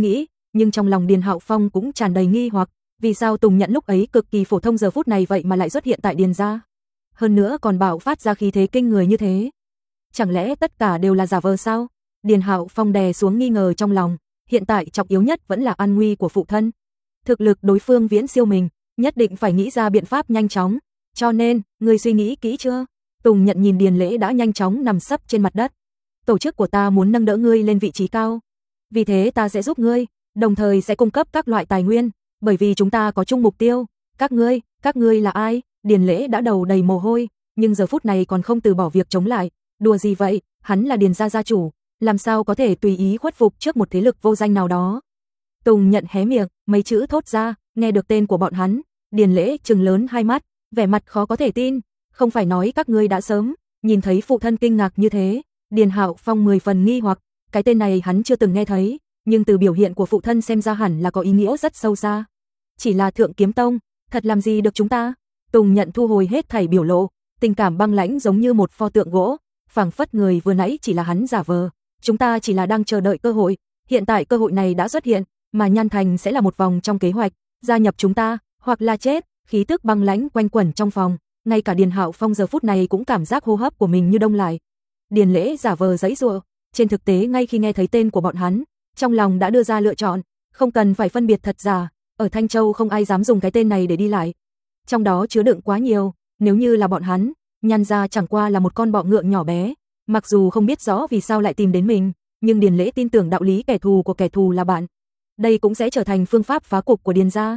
nhưng trong lòng Điền Hạo Phong cũng tràn đầy nghi hoặc, vì sao Tùng Nhận lúc ấy cực kỳ phổ thông giờ phút này vậy mà lại xuất hiện tại Điền gia? Hơn nữa còn bạo phát ra khí thế kinh người như thế. Chẳng lẽ tất cả đều là giả vờ sao? Điền Hạo Phong đè xuống nghi ngờ trong lòng, hiện tại trọng yếu nhất vẫn là an nguy của phụ thân. Thực lực đối phương viễn siêu mình, nhất định phải nghĩ ra biện pháp nhanh chóng, cho nên, ngươi suy nghĩ kỹ chưa? Tùng Nhận nhìn Điền Lễ đã nhanh chóng nằm sấp trên mặt đất. Tổ chức của ta muốn nâng đỡ ngươi lên vị trí cao, vì thế ta sẽ giúp ngươi, đồng thời sẽ cung cấp các loại tài nguyên, bởi vì chúng ta có chung mục tiêu. Các ngươi là ai? Điền Lễ đã đầu đầy mồ hôi, nhưng giờ phút này còn không từ bỏ việc chống lại. Đùa gì vậy, hắn là Điền gia gia chủ, làm sao có thể tùy ý khuất phục trước một thế lực vô danh nào đó. Tùng Nhận hé miệng, mấy chữ thốt ra, nghe được tên của bọn hắn, Điền Lễ trừng lớn hai mắt, vẻ mặt khó có thể tin, không phải nói các ngươi đã sớm nhìn thấy phụ thân kinh ngạc như thế. Điền Hạo Phong 10 phần nghi hoặc, cái tên này hắn chưa từng nghe thấy, nhưng từ biểu hiện của phụ thân xem ra hẳn là có ý nghĩa rất sâu xa. Chỉ là Thượng Kiếm Tông, thật làm gì được chúng ta? Tùng Nhận thu hồi hết thảy biểu lộ, tình cảm băng lãnh giống như một pho tượng gỗ, phảng phất người vừa nãy chỉ là hắn giả vờ, chúng ta chỉ là đang chờ đợi cơ hội, hiện tại cơ hội này đã xuất hiện, mà Nhan Thành sẽ là một vòng trong kế hoạch, gia nhập chúng ta, hoặc là chết. Khí tức băng lãnh quanh quẩn trong phòng, ngay cả Điền Hạo Phong giờ phút này cũng cảm giác hô hấp của mình như đông lại. Điền Lễ giả vờ giãy giụa, trên thực tế ngay khi nghe thấy tên của bọn hắn, trong lòng đã đưa ra lựa chọn, không cần phải phân biệt thật giả, ở Thanh Châu không ai dám dùng cái tên này để đi lại. Trong đó chứa đựng quá nhiều, nếu như là bọn hắn, Nhan gia chẳng qua là một con bọ ngựa nhỏ bé, mặc dù không biết rõ vì sao lại tìm đến mình, nhưng Điền Lễ tin tưởng đạo lý kẻ thù của kẻ thù là bạn. Đây cũng sẽ trở thành phương pháp phá cục của Điền gia.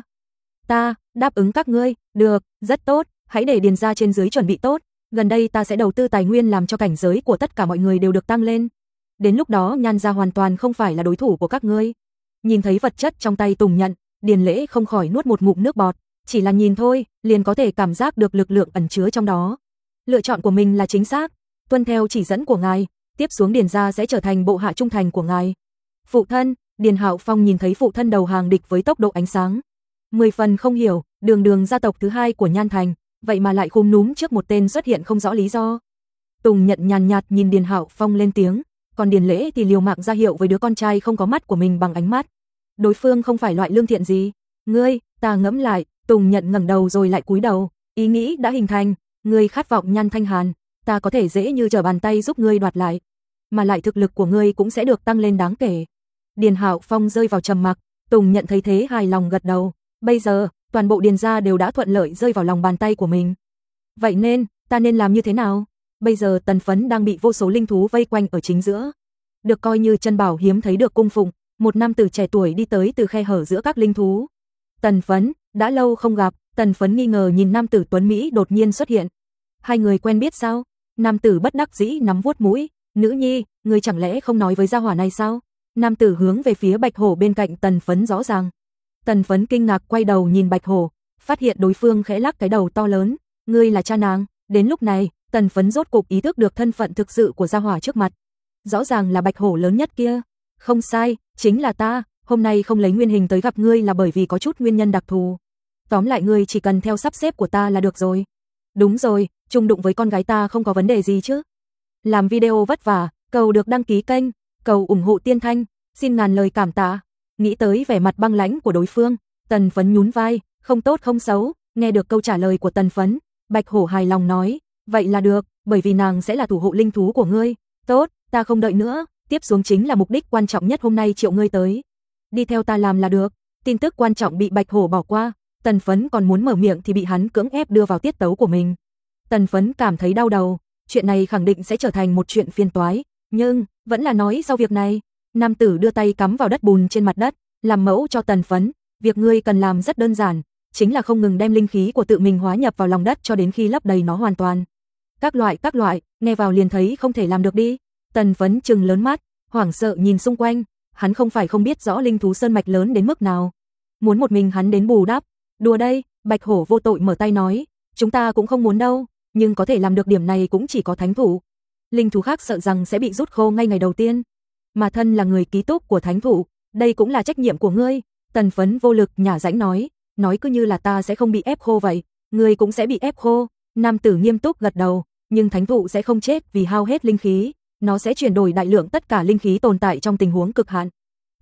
Ta đáp ứng các ngươi, được, rất tốt, hãy để Điền gia trên dưới chuẩn bị tốt, gần đây ta sẽ đầu tư tài nguyên làm cho cảnh giới của tất cả mọi người đều được tăng lên. Đến lúc đó Nhan gia hoàn toàn không phải là đối thủ của các ngươi. Nhìn thấy vật chất trong tay Tùng Nhận, Điền Lễ không khỏi nuốt một ngụm nước bọt, chỉ là nhìn thôi, liền có thể cảm giác được lực lượng ẩn chứa trong đó. Lựa chọn của mình là chính xác, tuân theo chỉ dẫn của ngài, tiếp xuống Điền gia sẽ trở thành bộ hạ trung thành của ngài. Phụ thân, Điền Hạo Phong nhìn thấy phụ thân đầu hàng địch với tốc độ ánh sáng, 10 phần không hiểu, đường gia tộc thứ hai của Nhan Thành, vậy mà lại khúm núm trước một tên xuất hiện không rõ lý do. Tùng Nhận nhàn nhạt nhìn Điền Hạo Phong lên tiếng, còn Điền Lễ thì liều mạng ra hiệu với đứa con trai không có mắt của mình bằng ánh mắt. Đối phương không phải loại lương thiện gì. Ngươi, ta ngẫm lại, Tùng Nhận ngẩng đầu rồi lại cúi đầu, ý nghĩ đã hình thành, ngươi khát vọng Nhan Thanh Hàn, ta có thể dễ như trở bàn tay giúp ngươi đoạt lại, mà lại thực lực của ngươi cũng sẽ được tăng lên đáng kể. Điền Hạo Phong rơi vào trầm mặc, Tùng Nhận thấy thế hài lòng gật đầu. Bây giờ, toàn bộ Điền gia đều đã thuận lợi rơi vào lòng bàn tay của mình. Vậy nên, ta nên làm như thế nào? Bây giờ Tần Phấn đang bị vô số linh thú vây quanh ở chính giữa. Được coi như chân bảo hiếm thấy được cung phụng, một nam tử trẻ tuổi đi tới từ khe hở giữa các linh thú. Tần Phấn, đã lâu không gặp, Tần Phấn nghi ngờ nhìn nam tử tuấn Mỹ đột nhiên xuất hiện. Hai người quen biết sao? Nam tử bất đắc dĩ nắm vuốt mũi, nữ nhi, ngươi chẳng lẽ không nói với gia hỏa này sao? Nam tử hướng về phía Bạch Hổ bên cạnh Tần Phấn rõ ràng. Tần Phấn kinh ngạc quay đầu nhìn Bạch Hổ, phát hiện đối phương khẽ lắc cái đầu to lớn, ngươi là cha nàng. Đến lúc này, Tần Phấn rốt cục ý thức được thân phận thực sự của gia hỏa trước mặt. Rõ ràng là Bạch Hổ lớn nhất kia. Không sai, chính là ta, hôm nay không lấy nguyên hình tới gặp ngươi là bởi vì có chút nguyên nhân đặc thù. Tóm lại ngươi chỉ cần theo sắp xếp của ta là được rồi. Đúng rồi, chung đụng với con gái ta không có vấn đề gì chứ. Làm video vất vả, cầu được đăng ký kênh, cầu ủng hộ Tiên Thanh, xin ngàn lời cảm tạ. Nghĩ tới vẻ mặt băng lãnh của đối phương, Tần Phấn nhún vai, không tốt không xấu. Nghe được câu trả lời của Tần Phấn, Bạch Hổ hài lòng nói, vậy là được, bởi vì nàng sẽ là thủ hộ linh thú của ngươi. Tốt, ta không đợi nữa, tiếp xuống chính là mục đích quan trọng nhất hôm nay triệu ngươi tới. Đi theo ta làm là được. Tin tức quan trọng bị Bạch Hổ bỏ qua, Tần Phấn còn muốn mở miệng thì bị hắn cưỡng ép đưa vào tiết tấu của mình. Tần Phấn cảm thấy đau đầu, chuyện này khẳng định sẽ trở thành một chuyện phiền toái, nhưng vẫn là nói sau việc này. Nam tử đưa tay cắm vào đất bùn trên mặt đất, làm mẫu cho Tần Phấn, việc ngươi cần làm rất đơn giản, chính là không ngừng đem linh khí của tự mình hóa nhập vào lòng đất cho đến khi lấp đầy nó hoàn toàn. Các loại, nghe vào liền thấy không thể làm được đi. Tần Phấn trừng lớn mắt, hoảng sợ nhìn xung quanh, hắn không phải không biết rõ linh thú sơn mạch lớn đến mức nào. Muốn một mình hắn đến bù đắp, đùa đây, Bạch Hổ vô tội mở tay nói, chúng ta cũng không muốn đâu, nhưng có thể làm được điểm này cũng chỉ có thánh thủ. Linh thú khác sợ rằng sẽ bị rút khô ngay ngày đầu tiên. Mà thân là người ký túc của thánh thủ, đây cũng là trách nhiệm của ngươi. Tần Phấn vô lực nhả rãnh nói cứ như là ta sẽ không bị ép khô vậy, ngươi cũng sẽ bị ép khô. Nam tử nghiêm túc gật đầu, nhưng thánh thụ sẽ không chết vì hao hết linh khí, nó sẽ chuyển đổi đại lượng tất cả linh khí tồn tại trong tình huống cực hạn.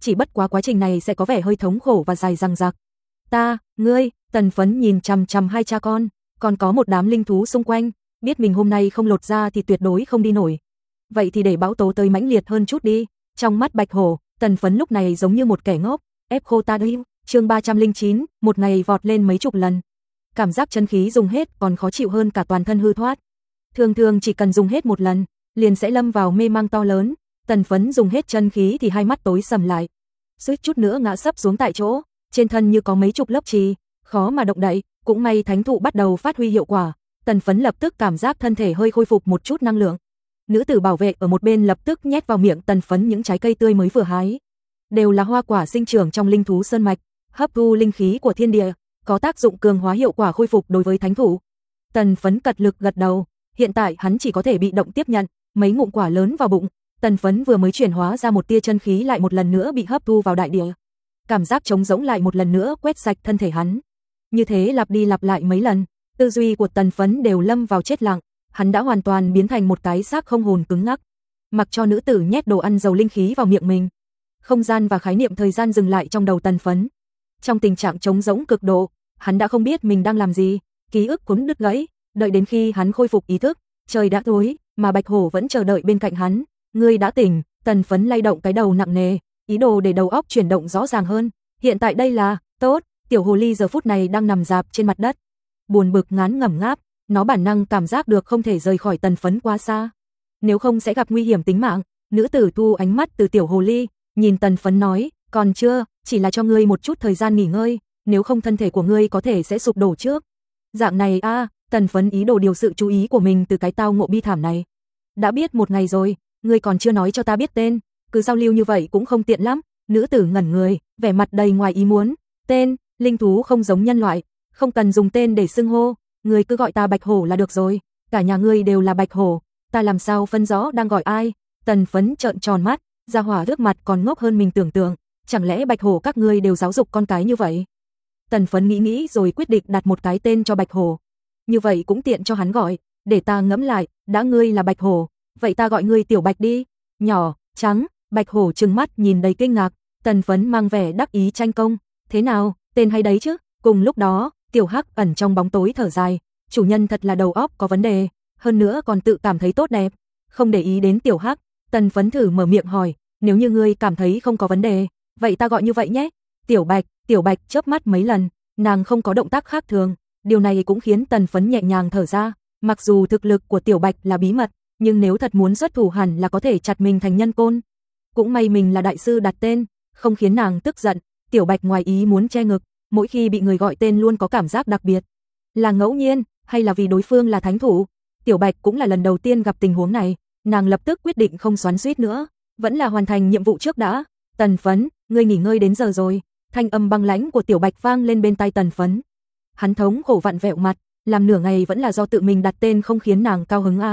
chỉ bất quá quá trình này sẽ có vẻ hơi thống khổ và dài dằng dặc. Ngươi, Tần Phấn nhìn chằm chằm hai cha con, còn có một đám linh thú xung quanh, biết mình hôm nay không lột ra thì tuyệt đối không đi nổi. Vậy thì để bão tố tới mãnh liệt hơn chút đi. Trong mắt Bạch Hổ, Tần Phấn lúc này giống như một kẻ ngốc, ép khô ta đi. Chương 309, một ngày vọt lên mấy chục lần. Cảm giác chân khí dùng hết còn khó chịu hơn cả toàn thân hư thoát. Thường chỉ cần dùng hết một lần, liền sẽ lâm vào mê mang to lớn. Tần Phấn dùng hết chân khí thì hai mắt tối sầm lại, suýt chút nữa ngã sấp xuống tại chỗ, trên thân như có mấy chục lớp trì, khó mà động đậy. Cũng may thánh thụ bắt đầu phát huy hiệu quả, Tần Phấn lập tức cảm giác thân thể hơi khôi phục một chút năng lượng. Nữ tử bảo vệ ở một bên lập tức nhét vào miệng Tần Phấn những trái cây tươi mới vừa hái, đều là hoa quả sinh trưởng trong linh thú sơn mạch, hấp thu linh khí của thiên địa, có tác dụng cường hóa hiệu quả khôi phục đối với thánh thụ. Tần Phấn cật lực gật đầu, hiện tại hắn chỉ có thể bị động tiếp nhận mấy ngụm quả lớn vào bụng. Tần Phấn vừa mới chuyển hóa ra một tia chân khí lại một lần nữa bị hấp thu vào đại địa. Cảm giác trống rỗng lại một lần nữa quét sạch thân thể hắn. Như thế lặp đi lặp lại mấy lần, tư duy của Tần Phấn đều lâm vào chết lặng, hắn đã hoàn toàn biến thành một cái xác không hồn cứng ngắc. Mặc cho nữ tử nhét đồ ăn giàu linh khí vào miệng mình, không gian và khái niệm thời gian dừng lại trong đầu Tần Phấn. Trong tình trạng trống rỗng cực độ, hắn đã không biết mình đang làm gì, ký ức cũng đứt gãy, đợi đến khi hắn khôi phục ý thức, trời đã tối, mà Bạch Hổ vẫn chờ đợi bên cạnh hắn. Ngươi đã tỉnh, Tần Phấn lay động cái đầu nặng nề, ý đồ để đầu óc chuyển động rõ ràng hơn. Hiện tại đây là, tốt, tiểu hồ ly giờ phút này đang nằm rạp trên mặt đất, buồn bực ngán ngẩm ngáp, nó bản năng cảm giác được không thể rời khỏi Tần Phấn quá xa, nếu không sẽ gặp nguy hiểm tính mạng. Nữ tử thu ánh mắt từ tiểu hồ ly, nhìn Tần Phấn nói, còn chưa, chỉ là cho ngươi một chút thời gian nghỉ ngơi, nếu không thân thể của ngươi có thể sẽ sụp đổ trước. Dạng này Tần Phấn ý đồ điều sự chú ý của mình từ cái tao ngộ bi thảm này. Đã biết một ngày rồi, ngươi còn chưa nói cho ta biết tên, cứ giao lưu như vậy cũng không tiện lắm. Nữ tử ngẩn người, vẻ mặt đầy ngoài ý muốn. Tên, linh thú không giống nhân loại, không cần dùng tên để xưng hô, ngươi cứ gọi ta Bạch Hổ là được rồi, cả nhà ngươi đều là Bạch Hổ, ta làm sao phân rõ đang gọi ai. Tần Phấn trợn tròn mắt, gia hỏa trước mặt còn ngốc hơn mình tưởng tượng, chẳng lẽ Bạch Hổ các ngươi đều giáo dục con cái như vậy? Tần Phấn nghĩ rồi quyết định đặt một cái tên cho Bạch Hổ, như vậy cũng tiện cho hắn gọi. Để ta ngẫm lại, đã ngươi là Bạch Hổ, vậy ta gọi ngươi Tiểu Bạch đi. Nhỏ, trắng, Bạch Hổ trừng mắt nhìn đầy kinh ngạc. Tần Phấn mang vẻ đắc ý tranh công, thế nào, tên hay đấy chứ. Cùng lúc đó, Tiểu Hắc ẩn trong bóng tối thở dài, chủ nhân thật là đầu óc có vấn đề, hơn nữa còn tự cảm thấy tốt đẹp. Không để ý đến Tiểu Hắc, Tần Phấn thử mở miệng hỏi, nếu như ngươi cảm thấy không có vấn đề, vậy ta gọi như vậy nhé. Tiểu Bạch chớp mắt mấy lần, nàng không có động tác khác thường, điều này cũng khiến Tần Phấn nhẹ nhàng thở ra. Mặc dù thực lực của Tiểu Bạch là bí mật, nhưng nếu thật muốn xuất thủ hẳn là có thể chặt mình thành nhân côn. Cũng may mình là đại sư đặt tên, không khiến nàng tức giận. Tiểu Bạch ngoài ý muốn che ngực, mỗi khi bị người gọi tên luôn có cảm giác đặc biệt. Là ngẫu nhiên, hay là vì đối phương là thánh thủ? Tiểu Bạch cũng là lần đầu tiên gặp tình huống này, nàng lập tức quyết định không xoắn xuýt nữa, vẫn là hoàn thành nhiệm vụ trước đã. Tần Phấn, ngươi nghỉ ngơi đến giờ rồi. Thanh âm băng lãnh của Tiểu Bạch vang lên bên tai Tần Phấn. Hắn thống khổ vặn vẹo mặt, làm nửa ngày vẫn là do tự mình đặt tên không khiến nàng cao hứng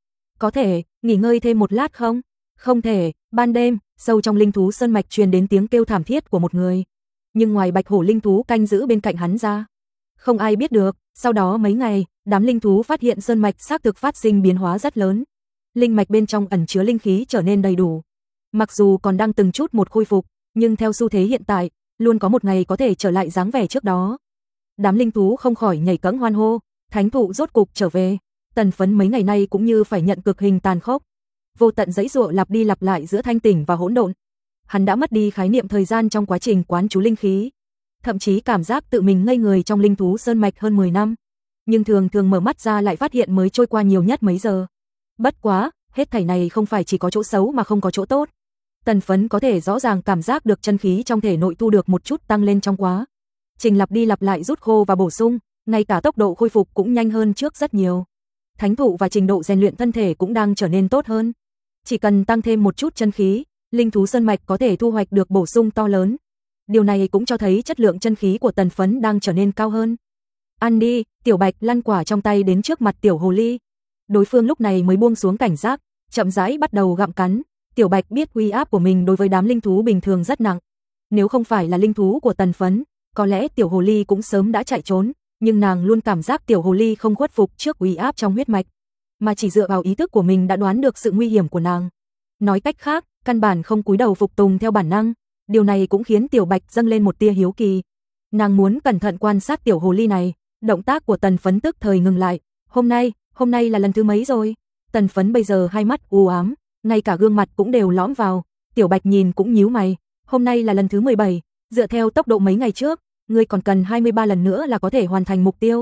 Có thể, nghỉ ngơi thêm một lát không? Không thể. Ban đêm, sâu trong linh thú sơn mạch truyền đến tiếng kêu thảm thiết của một người. Nhưng ngoài Bạch Hổ linh thú canh giữ bên cạnh hắn ra, không ai biết được. Sau đó mấy ngày, đám linh thú phát hiện sơn mạch xác thực phát sinh biến hóa rất lớn. Linh mạch bên trong ẩn chứa linh khí trở nên đầy đủ. Mặc dù còn đang từng chút một khôi phục, nhưng theo xu thế hiện tại, luôn có một ngày có thể trở lại dáng vẻ trước đó. Đám linh thú không khỏi nhảy cẫng hoan hô, thánh thụ rốt cục trở về. Tần Phấn mấy ngày nay cũng như phải nhận cực hình tàn khốc, vô tận giãy giụa lặp đi lặp lại giữa thanh tỉnh và hỗn độn. Hắn đã mất đi khái niệm thời gian trong quá trình quán chú linh khí, thậm chí cảm giác tự mình ngây người trong linh thú sơn mạch hơn 10 năm, nhưng thường mở mắt ra lại phát hiện mới trôi qua nhiều nhất mấy giờ. Bất quá, hết thảy này không phải chỉ có chỗ xấu mà không có chỗ tốt. Tần Phấn có thể rõ ràng cảm giác được chân khí trong thể nội thu được một chút tăng lên trong quá trình lặp đi lặp lại rút khô và bổ sung, ngay cả tốc độ khôi phục cũng nhanh hơn trước rất nhiều. Thánh thụ và trình độ rèn luyện thân thể cũng đang trở nên tốt hơn. Chỉ cần tăng thêm một chút chân khí, linh thú sơn mạch có thể thu hoạch được bổ sung to lớn. Điều này cũng cho thấy chất lượng chân khí của Tần Phấn đang trở nên cao hơn. Ăn đi. Tiểu Bạch lăn quả trong tay đến trước mặt tiểu hồ ly. Đối phương lúc này mới buông xuống cảnh giác, chậm rãi bắt đầu gặm cắn. Tiểu Bạch biết uy áp của mình đối với đám linh thú bình thường rất nặng. Nếu không phải là linh thú của Tần Phấn, có lẽ tiểu hồ ly cũng sớm đã chạy trốn, nhưng nàng luôn cảm giác tiểu hồ ly không khuất phục trước uy áp trong huyết mạch, mà chỉ dựa vào ý thức của mình đã đoán được sự nguy hiểm của nàng. Nói cách khác, căn bản không cúi đầu phục tùng theo bản năng. Điều này cũng khiến Tiểu Bạch dâng lên một tia hiếu kỳ. Nàng muốn cẩn thận quan sát tiểu hồ ly này, động tác của Tần Phấn tức thời ngừng lại. Hôm nay là lần thứ mấy rồi? Tần Phấn bây giờ hai mắt u ám, ngay cả gương mặt cũng đều lõm vào. Tiểu Bạch nhìn cũng nhíu mày, hôm nay là lần thứ 17, dựa theo tốc độ mấy ngày trước, ngươi còn cần 23 lần nữa là có thể hoàn thành mục tiêu.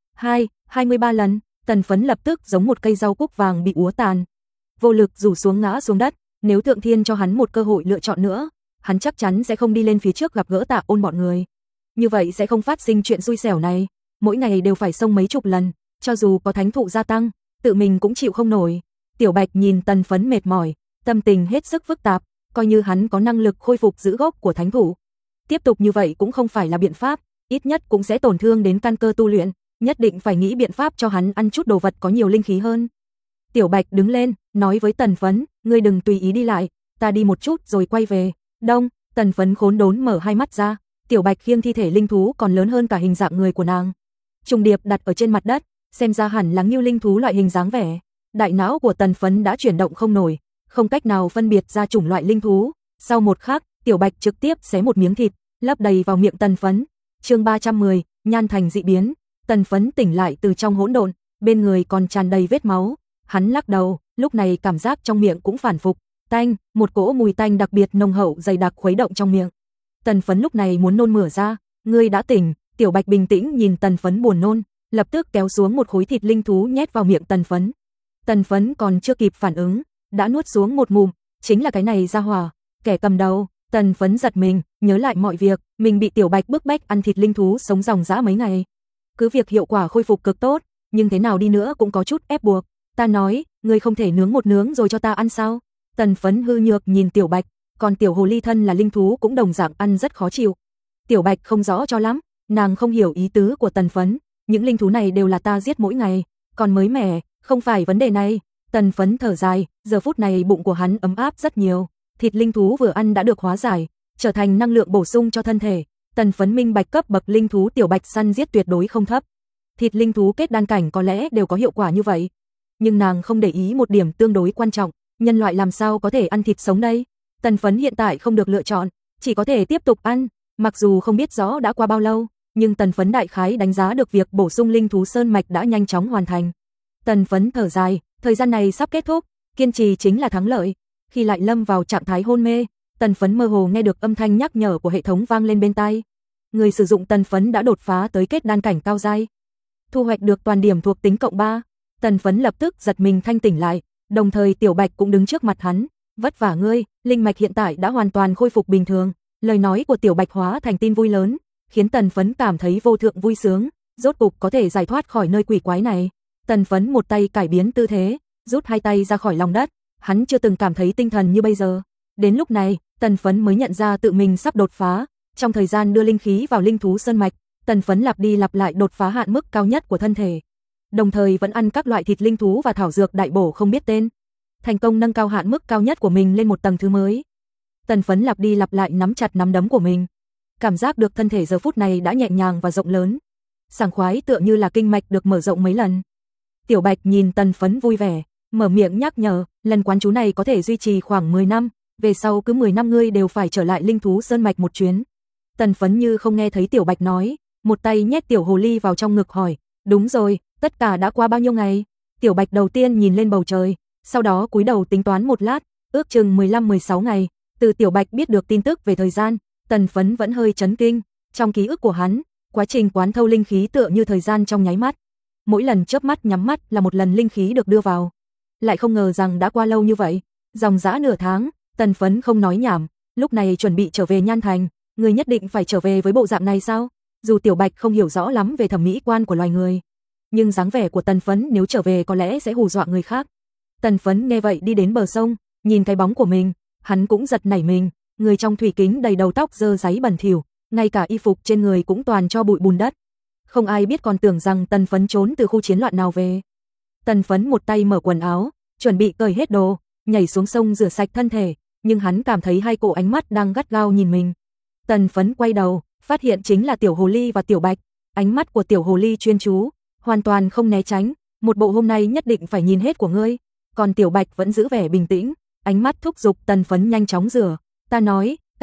23 lần, Tần Phấn lập tức giống một cây rau cúc vàng bị úa tàn. Vô lực rủ xuống ngã xuống đất, nếu Thượng Thiên cho hắn một cơ hội lựa chọn nữa, hắn chắc chắn sẽ không đi lên phía trước gặp gỡ Tạ Ôn bọn người. Như vậy sẽ không phát sinh chuyện xui xẻo này, mỗi ngày đều phải xông mấy chục lần, cho dù có thánh thụ gia tăng, tự mình cũng chịu không nổi. Tiểu Bạch nhìn Tần Phấn mệt mỏi, tâm tình hết sức phức tạp, coi như hắn có năng lực khôi phục giữ gốc của thánh thụ. Tiếp tục như vậy cũng không phải là biện pháp, ít nhất cũng sẽ tổn thương đến căn cơ tu luyện, nhất định phải nghĩ biện pháp cho hắn ăn chút đồ vật có nhiều linh khí hơn. Tiểu Bạch đứng lên, nói với Tần Phấn, ngươi đừng tùy ý đi lại, ta đi một chút rồi quay về. Đông, Tần Phấn khốn đốn mở hai mắt ra, Tiểu Bạch khiêng thi thể linh thú còn lớn hơn cả hình dạng người của nàng. Trùng điệp đặt ở trên mặt đất, xem ra hẳn là ngưu linh thú loại hình dáng vẻ. Đại não của Tần Phấn đã chuyển động không nổi, không cách nào phân biệt ra chủng loại linh thú. Sau một khắc, Tiểu Bạch trực tiếp xé một miếng thịt, lấp đầy vào miệng Tần Phấn. Chương 310, nhan thành dị biến. Tần Phấn tỉnh lại từ trong hỗn độn, bên người còn tràn đầy vết máu. Hắn lắc đầu, lúc này cảm giác trong miệng cũng phản phục, tanh, một cỗ mùi tanh đặc biệt nồng hậu dày đặc khuấy động trong miệng. Tần Phấn lúc này muốn nôn mửa ra, ngươi đã tỉnh. Tiểu Bạch bình tĩnh nhìn Tần Phấn buồn nôn, lập tức kéo xuống một khối thịt linh thú nhét vào miệng Tần Phấn. Tần Phấn còn chưa kịp phản ứng, đã nuốt xuống một ngụm, chính là cái này ra hỏa, kẻ cầm đầu. Tần Phấn giật mình, nhớ lại mọi việc, mình bị Tiểu Bạch bức bách ăn thịt linh thú sống dòng dã mấy ngày. Cứ việc hiệu quả khôi phục cực tốt, nhưng thế nào đi nữa cũng có chút ép buộc. Ta nói, ngươi không thể nướng một nướng rồi cho ta ăn sao? Tần Phấn hư nhược nhìn Tiểu Bạch, còn tiểu hồ ly thân là linh thú cũng đồng dạng ăn rất khó chịu. Tiểu Bạch không rõ cho lắm, nàng không hiểu ý tứ của Tần Phấn, những linh thú này đều là ta giết mỗi ngày, còn mới mẻ, không phải vấn đề này. Tần Phấn thở dài, giờ phút này bụng của hắn ấm áp rất nhiều, thịt linh thú vừa ăn đã được hóa giải, trở thành năng lượng bổ sung cho thân thể. Tần Phấn minh bạch cấp bậc linh thú Tiểu Bạch săn giết tuyệt đối không thấp. Thịt linh thú kết đan cảnh có lẽ đều có hiệu quả như vậy, nhưng nàng không để ý một điểm tương đối quan trọng, nhân loại làm sao có thể ăn thịt sống đây? Tần Phấn hiện tại không được lựa chọn, chỉ có thể tiếp tục ăn, mặc dù không biết rõ đã qua bao lâu, nhưng Tần Phấn đại khái đánh giá được việc bổ sung linh thú sơn mạch đã nhanh chóng hoàn thành. Tần Phấn thở dài, thời gian này sắp kết thúc, kiên trì chính là thắng lợi. Khi lại lâm vào trạng thái hôn mê, Tần Phấn mơ hồ nghe được âm thanh nhắc nhở của hệ thống vang lên bên tai. Người sử dụng Tần Phấn đã đột phá tới kết đan cảnh cao giai, thu hoạch được toàn điểm thuộc tính cộng 3. Tần Phấn lập tức giật mình thanh tỉnh lại, đồng thời Tiểu Bạch cũng đứng trước mặt hắn. Vất vả ngươi, linh mạch hiện tại đã hoàn toàn khôi phục bình thường. Lời nói của Tiểu Bạch hóa thành tin vui lớn, khiến Tần Phấn cảm thấy vô thượng vui sướng, rốt cục có thể giải thoát khỏi nơi quỷ quái này. Tần Phấn một tay cải biến tư thế, rút hai tay ra khỏi lòng đất, hắn chưa từng cảm thấy tinh thần như bây giờ. Đến lúc này, Tần Phấn mới nhận ra tự mình sắp đột phá. Trong thời gian đưa linh khí vào linh thú sơn mạch, Tần Phấn lặp đi lặp lại đột phá hạn mức cao nhất của thân thể, đồng thời vẫn ăn các loại thịt linh thú và thảo dược đại bổ không biết tên, thành công nâng cao hạn mức cao nhất của mình lên một tầng thứ mới. Tần Phấn lặp đi lặp lại nắm chặt nắm đấm của mình, cảm giác được thân thể giờ phút này đã nhẹ nhàng và rộng lớn, sảng khoái tựa như là kinh mạch được mở rộng mấy lần. Tiểu Bạch nhìn Tần Phấn vui vẻ, mở miệng nhắc nhở, lần quán trú này có thể duy trì khoảng 10 năm, về sau cứ 10 năm ngươi đều phải trở lại linh thú sơn mạch một chuyến. Tần Phấn như không nghe thấy Tiểu Bạch nói, một tay nhét tiểu hồ ly vào trong ngực hỏi, đúng rồi, tất cả đã qua bao nhiêu ngày? Tiểu Bạch đầu tiên nhìn lên bầu trời, sau đó cúi đầu tính toán một lát, ước chừng 15-16 ngày. Từ Tiểu Bạch biết được tin tức về thời gian, Tần Phấn vẫn hơi chấn kinh. Trong ký ức của hắn, quá trình quán thâu linh khí tựa như thời gian trong nháy mắt. Mỗi lần chớp mắt nhắm mắt là một lần linh khí được đưa vào. Lại không ngờ rằng đã qua lâu như vậy, dòng dã nửa tháng. Tần Phấn không nói nhảm, lúc này chuẩn bị trở về Nhan Thành. Người nhất định phải trở về với bộ dạng này sao? Dù Tiểu Bạch không hiểu rõ lắm về thẩm mỹ quan của loài người, nhưng dáng vẻ của Tần Phấn nếu trở về có lẽ sẽ hù dọa người khác. Tần Phấn nghe vậy đi đến bờ sông, nhìn cái bóng của mình, hắn cũng giật nảy mình, người trong thủy kính đầy đầu tóc dơ dáy bẩn thỉu, ngay cả y phục trên người cũng toàn cho bụi bùn đất. Không ai biết còn tưởng rằng Tần Phấn trốn từ khu chiến loạn nào về. Tần Phấn một tay mở quần áo, chuẩn bị cởi hết đồ, nhảy xuống sông rửa sạch thân thể, nhưng hắn cảm thấy hai cổ ánh mắt đang gắt gao nhìn mình. Tần Phấn quay đầu, phát hiện chính là Tiểu Hồ Ly và Tiểu Bạch. Ánh mắt của Tiểu Hồ Ly chuyên chú, hoàn toàn không né tránh, một bộ hôm nay nhất định phải nhìn hết của ngươi. Còn Tiểu Bạch vẫn giữ vẻ bình tĩnh, ánh mắt thúc giục Tần Phấn nhanh chóng rửa. Ta nói,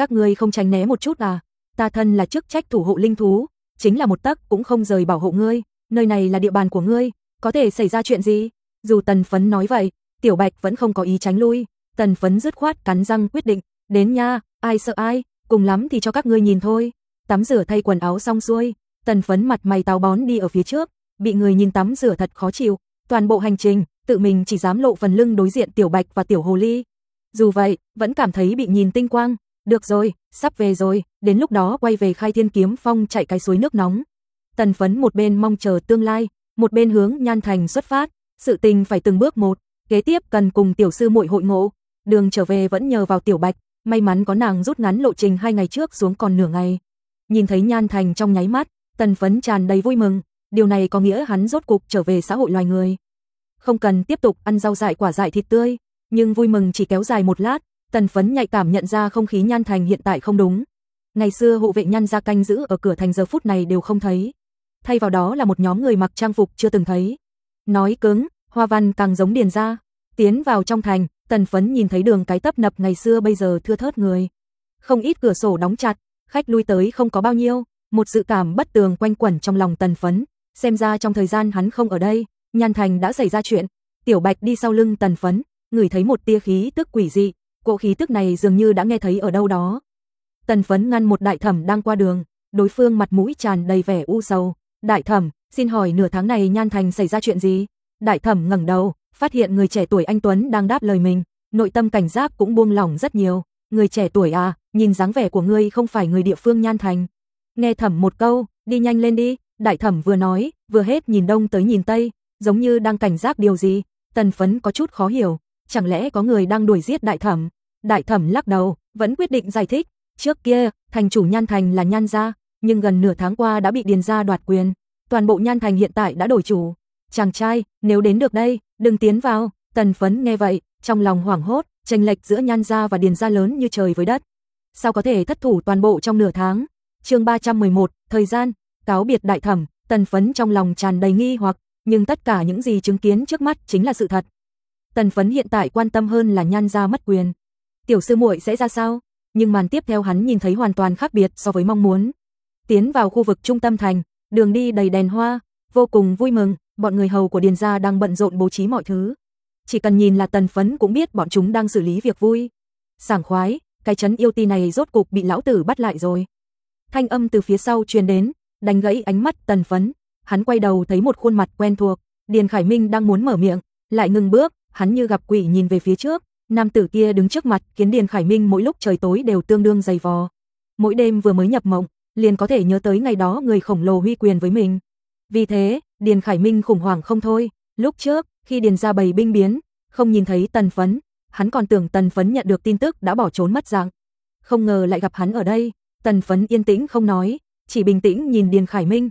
các ngươi không tránh né một chút à? Ta thân là chức trách thủ hộ linh thú, chính là một tấc cũng không rời bảo hộ ngươi, nơi này là địa bàn của ngươi, có thể xảy ra chuyện gì? Dù Tần Phấn nói vậy, Tiểu Bạch vẫn không có ý tránh lui, Tần Phấn dứt khoát cắn răng quyết định, đến nha, ai sợ ai, cùng lắm thì cho các ngươi nhìn thôi. Tắm rửa thay quần áo xong xuôi, Tần Phấn mặt mày táo bón đi ở phía trước, bị người nhìn tắm rửa thật khó chịu, toàn bộ hành trình, tự mình chỉ dám lộ phần lưng đối diện Tiểu Bạch và Tiểu Hồ Ly. Dù vậy, vẫn cảm thấy bị nhìn tinh quang, được rồi, sắp về rồi, đến lúc đó quay về Khai Thiên Kiếm Phong chạy cái suối nước nóng. Tần Phấn một bên mong chờ tương lai, một bên hướng Nhan Thành xuất phát, sự tình phải từng bước một, kế tiếp cần cùng tiểu sư muội hội ngộ, đường trở về vẫn nhờ vào Tiểu Bạch, may mắn có nàng rút ngắn lộ trình 2 ngày trước xuống còn nửa ngày. Nhìn thấy Nhan Thành trong nháy mắt, Tần Phấn tràn đầy vui mừng, điều này có nghĩa hắn rốt cục trở về xã hội loài người. Không cần tiếp tục ăn rau dại quả dại thịt tươi, nhưng vui mừng chỉ kéo dài một lát, Tần Phấn nhạy cảm nhận ra không khí Nhan Thành hiện tại không đúng. Ngày xưa hộ vệ Nhan gia canh giữ ở cửa thành giờ phút này đều không thấy, thay vào đó là một nhóm người mặc trang phục chưa từng thấy. Nói cứng, hoa văn càng giống Điền gia. Tiến vào trong thành, Tần Phấn nhìn thấy đường cái tấp nập ngày xưa bây giờ thưa thớt người. Không ít cửa sổ đóng chặt, khách lui tới không có bao nhiêu, một dự cảm bất tường quanh quẩn trong lòng Tần Phấn, xem ra trong thời gian hắn không ở đây, Nhan Thành đã xảy ra chuyện. Tiểu Bạch đi sau lưng Tần Phấn, ngửi thấy một tia khí tức quỷ dị, cỗ khí tức này dường như đã nghe thấy ở đâu đó. Tần Phấn ngăn một đại thẩm đang qua đường, đối phương mặt mũi tràn đầy vẻ u sầu. Đại thẩm, xin hỏi nửa tháng này Nhan Thành xảy ra chuyện gì? Đại thẩm ngẩng đầu, phát hiện người trẻ tuổi anh tuấn đang đáp lời mình, nội tâm cảnh giác cũng buông lỏng rất nhiều. Người trẻ tuổi à, nhìn dáng vẻ của ngươi không phải người địa phương Nhan Thành. Nghe thẩm một câu, đi nhanh lên đi, đại thẩm vừa nói, vừa hết nhìn đông tới nhìn tây, giống như đang cảnh giác điều gì. Tần Phấn có chút khó hiểu, chẳng lẽ có người đang đuổi giết đại thẩm? Đại thẩm lắc đầu, vẫn quyết định giải thích, trước kia, thành chủ Nhan Thành là Nhan gia, nhưng gần nửa tháng qua đã bị Điền gia đoạt quyền, toàn bộ Nhan Thành hiện tại đã đổi chủ. Chàng trai, nếu đến được đây, đừng tiến vào. Tần Phấn nghe vậy, trong lòng hoảng hốt, chênh lệch giữa Nhan gia và Điền gia lớn như trời với đất. Sao có thể thất thủ toàn bộ trong nửa tháng? Chương 311, thời gian, cáo biệt đại thẩm, Tần Phấn trong lòng tràn đầy nghi hoặc, nhưng tất cả những gì chứng kiến trước mắt chính là sự thật. Tần Phấn hiện tại quan tâm hơn là Nhan gia mất quyền. Tiểu sư muội sẽ ra sao? Nhưng màn tiếp theo hắn nhìn thấy hoàn toàn khác biệt so với mong muốn. Tiến vào khu vực trung tâm thành, đường đi đầy đèn hoa, vô cùng vui mừng, bọn người hầu của Điền gia đang bận rộn bố trí mọi thứ. Chỉ cần nhìn là Tần Phấn cũng biết bọn chúng đang xử lý việc vui. Sảng khoái, cái trấn yêu ti này rốt cục bị lão tử bắt lại rồi. Thanh âm từ phía sau truyền đến, đánh gãy ánh mắt Tần Phấn. Hắn quay đầu thấy một khuôn mặt quen thuộc, Điền Khải Minh đang muốn mở miệng, lại ngừng bước, hắn như gặp quỷ nhìn về phía trước. Nam tử kia đứng trước mặt khiến Điền Khải Minh mỗi lúc trời tối đều tương đương dày vò. Mỗi đêm vừa mới nhập mộng, liền có thể nhớ tới ngày đó người khổng lồ huy quyền với mình. Vì thế, Điền Khải Minh khủng hoảng không thôi. Lúc trước, khi Điền gia bày binh biến, không nhìn thấy Tần Phấn, hắn còn tưởng Tần Phấn nhận được tin tức đã bỏ trốn mất dạng. Không ngờ lại gặp hắn ở đây. Tần Phấn yên tĩnh không nói, chỉ bình tĩnh nhìn Điền Khải Minh.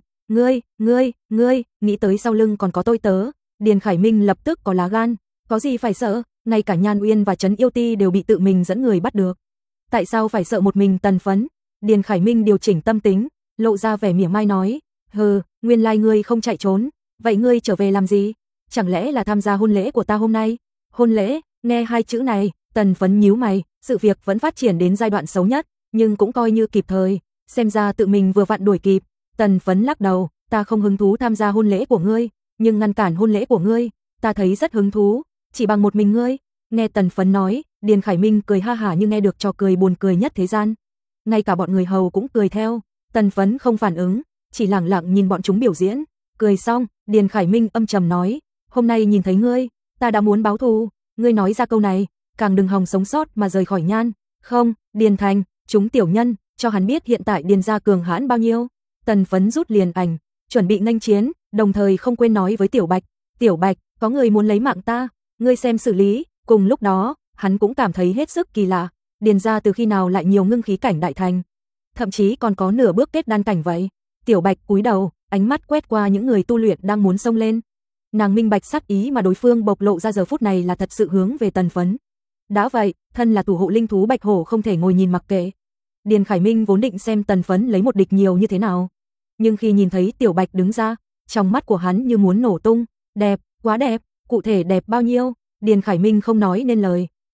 Ngươi, nghĩ tới sau lưng còn có tôi tớ. Điền Khải Minh lập tức có lá gan, có gì phải sợ, ngay cả Nhan Uyên và Trấn Yêu Ti đều bị tự mình dẫn người bắt được. Tại sao phải sợ một mình Tần Phấn? Điền Khải Minh điều chỉnh tâm tính, lộ ra vẻ mỉa mai nói, hừ, nguyên lai ngươi không chạy trốn, vậy ngươi trở về làm gì? Chẳng lẽ là tham gia hôn lễ của ta hôm nay? Hôn lễ, nghe hai chữ này, Tần Phấn nhíu mày, sự việc vẫn phát triển đến giai đoạn xấu nhất, nhưng cũng coi như kịp thời, xem ra tự mình vừa vặn đuổi kịp. Tần Phấn lắc đầu, ta không hứng thú tham gia hôn lễ của ngươi, nhưng ngăn cản hôn lễ của ngươi, ta thấy rất hứng thú, chỉ bằng một mình ngươi. Nghe Tần Phấn nói, Điền Khải Minh cười ha hả như nghe được trò cười buồn cười nhất thế gian. Ngay cả bọn người hầu cũng cười theo, Tần Phấn không phản ứng, chỉ lẳng lặng nhìn bọn chúng biểu diễn. Cười xong, Điền Khải Minh âm trầm nói, hôm nay nhìn thấy ngươi, ta đã muốn báo thù, ngươi nói ra câu này, càng đừng hòng sống sót mà rời khỏi Nhan. Không, Điền Thành, chúng tiểu nhân, cho hắn biết hiện tại Điền gia cường hãn bao nhiêu. Tần Phấn rút liền ảnh, chuẩn bị nghênh chiến, đồng thời không quên nói với Tiểu Bạch, có người muốn lấy mạng ta, ngươi xem xử lý. Cùng lúc đó, hắn cũng cảm thấy hết sức kỳ lạ, Điền gia từ khi nào lại nhiều ngưng khí cảnh đại thành, thậm chí còn có nửa bước kết đan cảnh vậy. Tiểu Bạch cúi đầu, ánh mắt quét qua những người tu luyện đang muốn xông lên. Nàng minh bạch sát ý mà đối phương bộc lộ ra giờ phút này là thật sự hướng về Tần Phấn. Đã vậy, thân là thủ hộ linh thú Bạch Hổ không thể ngồi nhìn mặc kệ. Điền Khải Minh vốn định xem Tần Phấn lấy một địch nhiều như thế nào, nhưng khi nhìn thấy Tiểu Bạch đứng ra, trong mắt của hắn như muốn nổ tung. Đẹp, quá đẹp, cụ thể đẹp bao nhiêu? Điền Khải Minh không nói nên lời,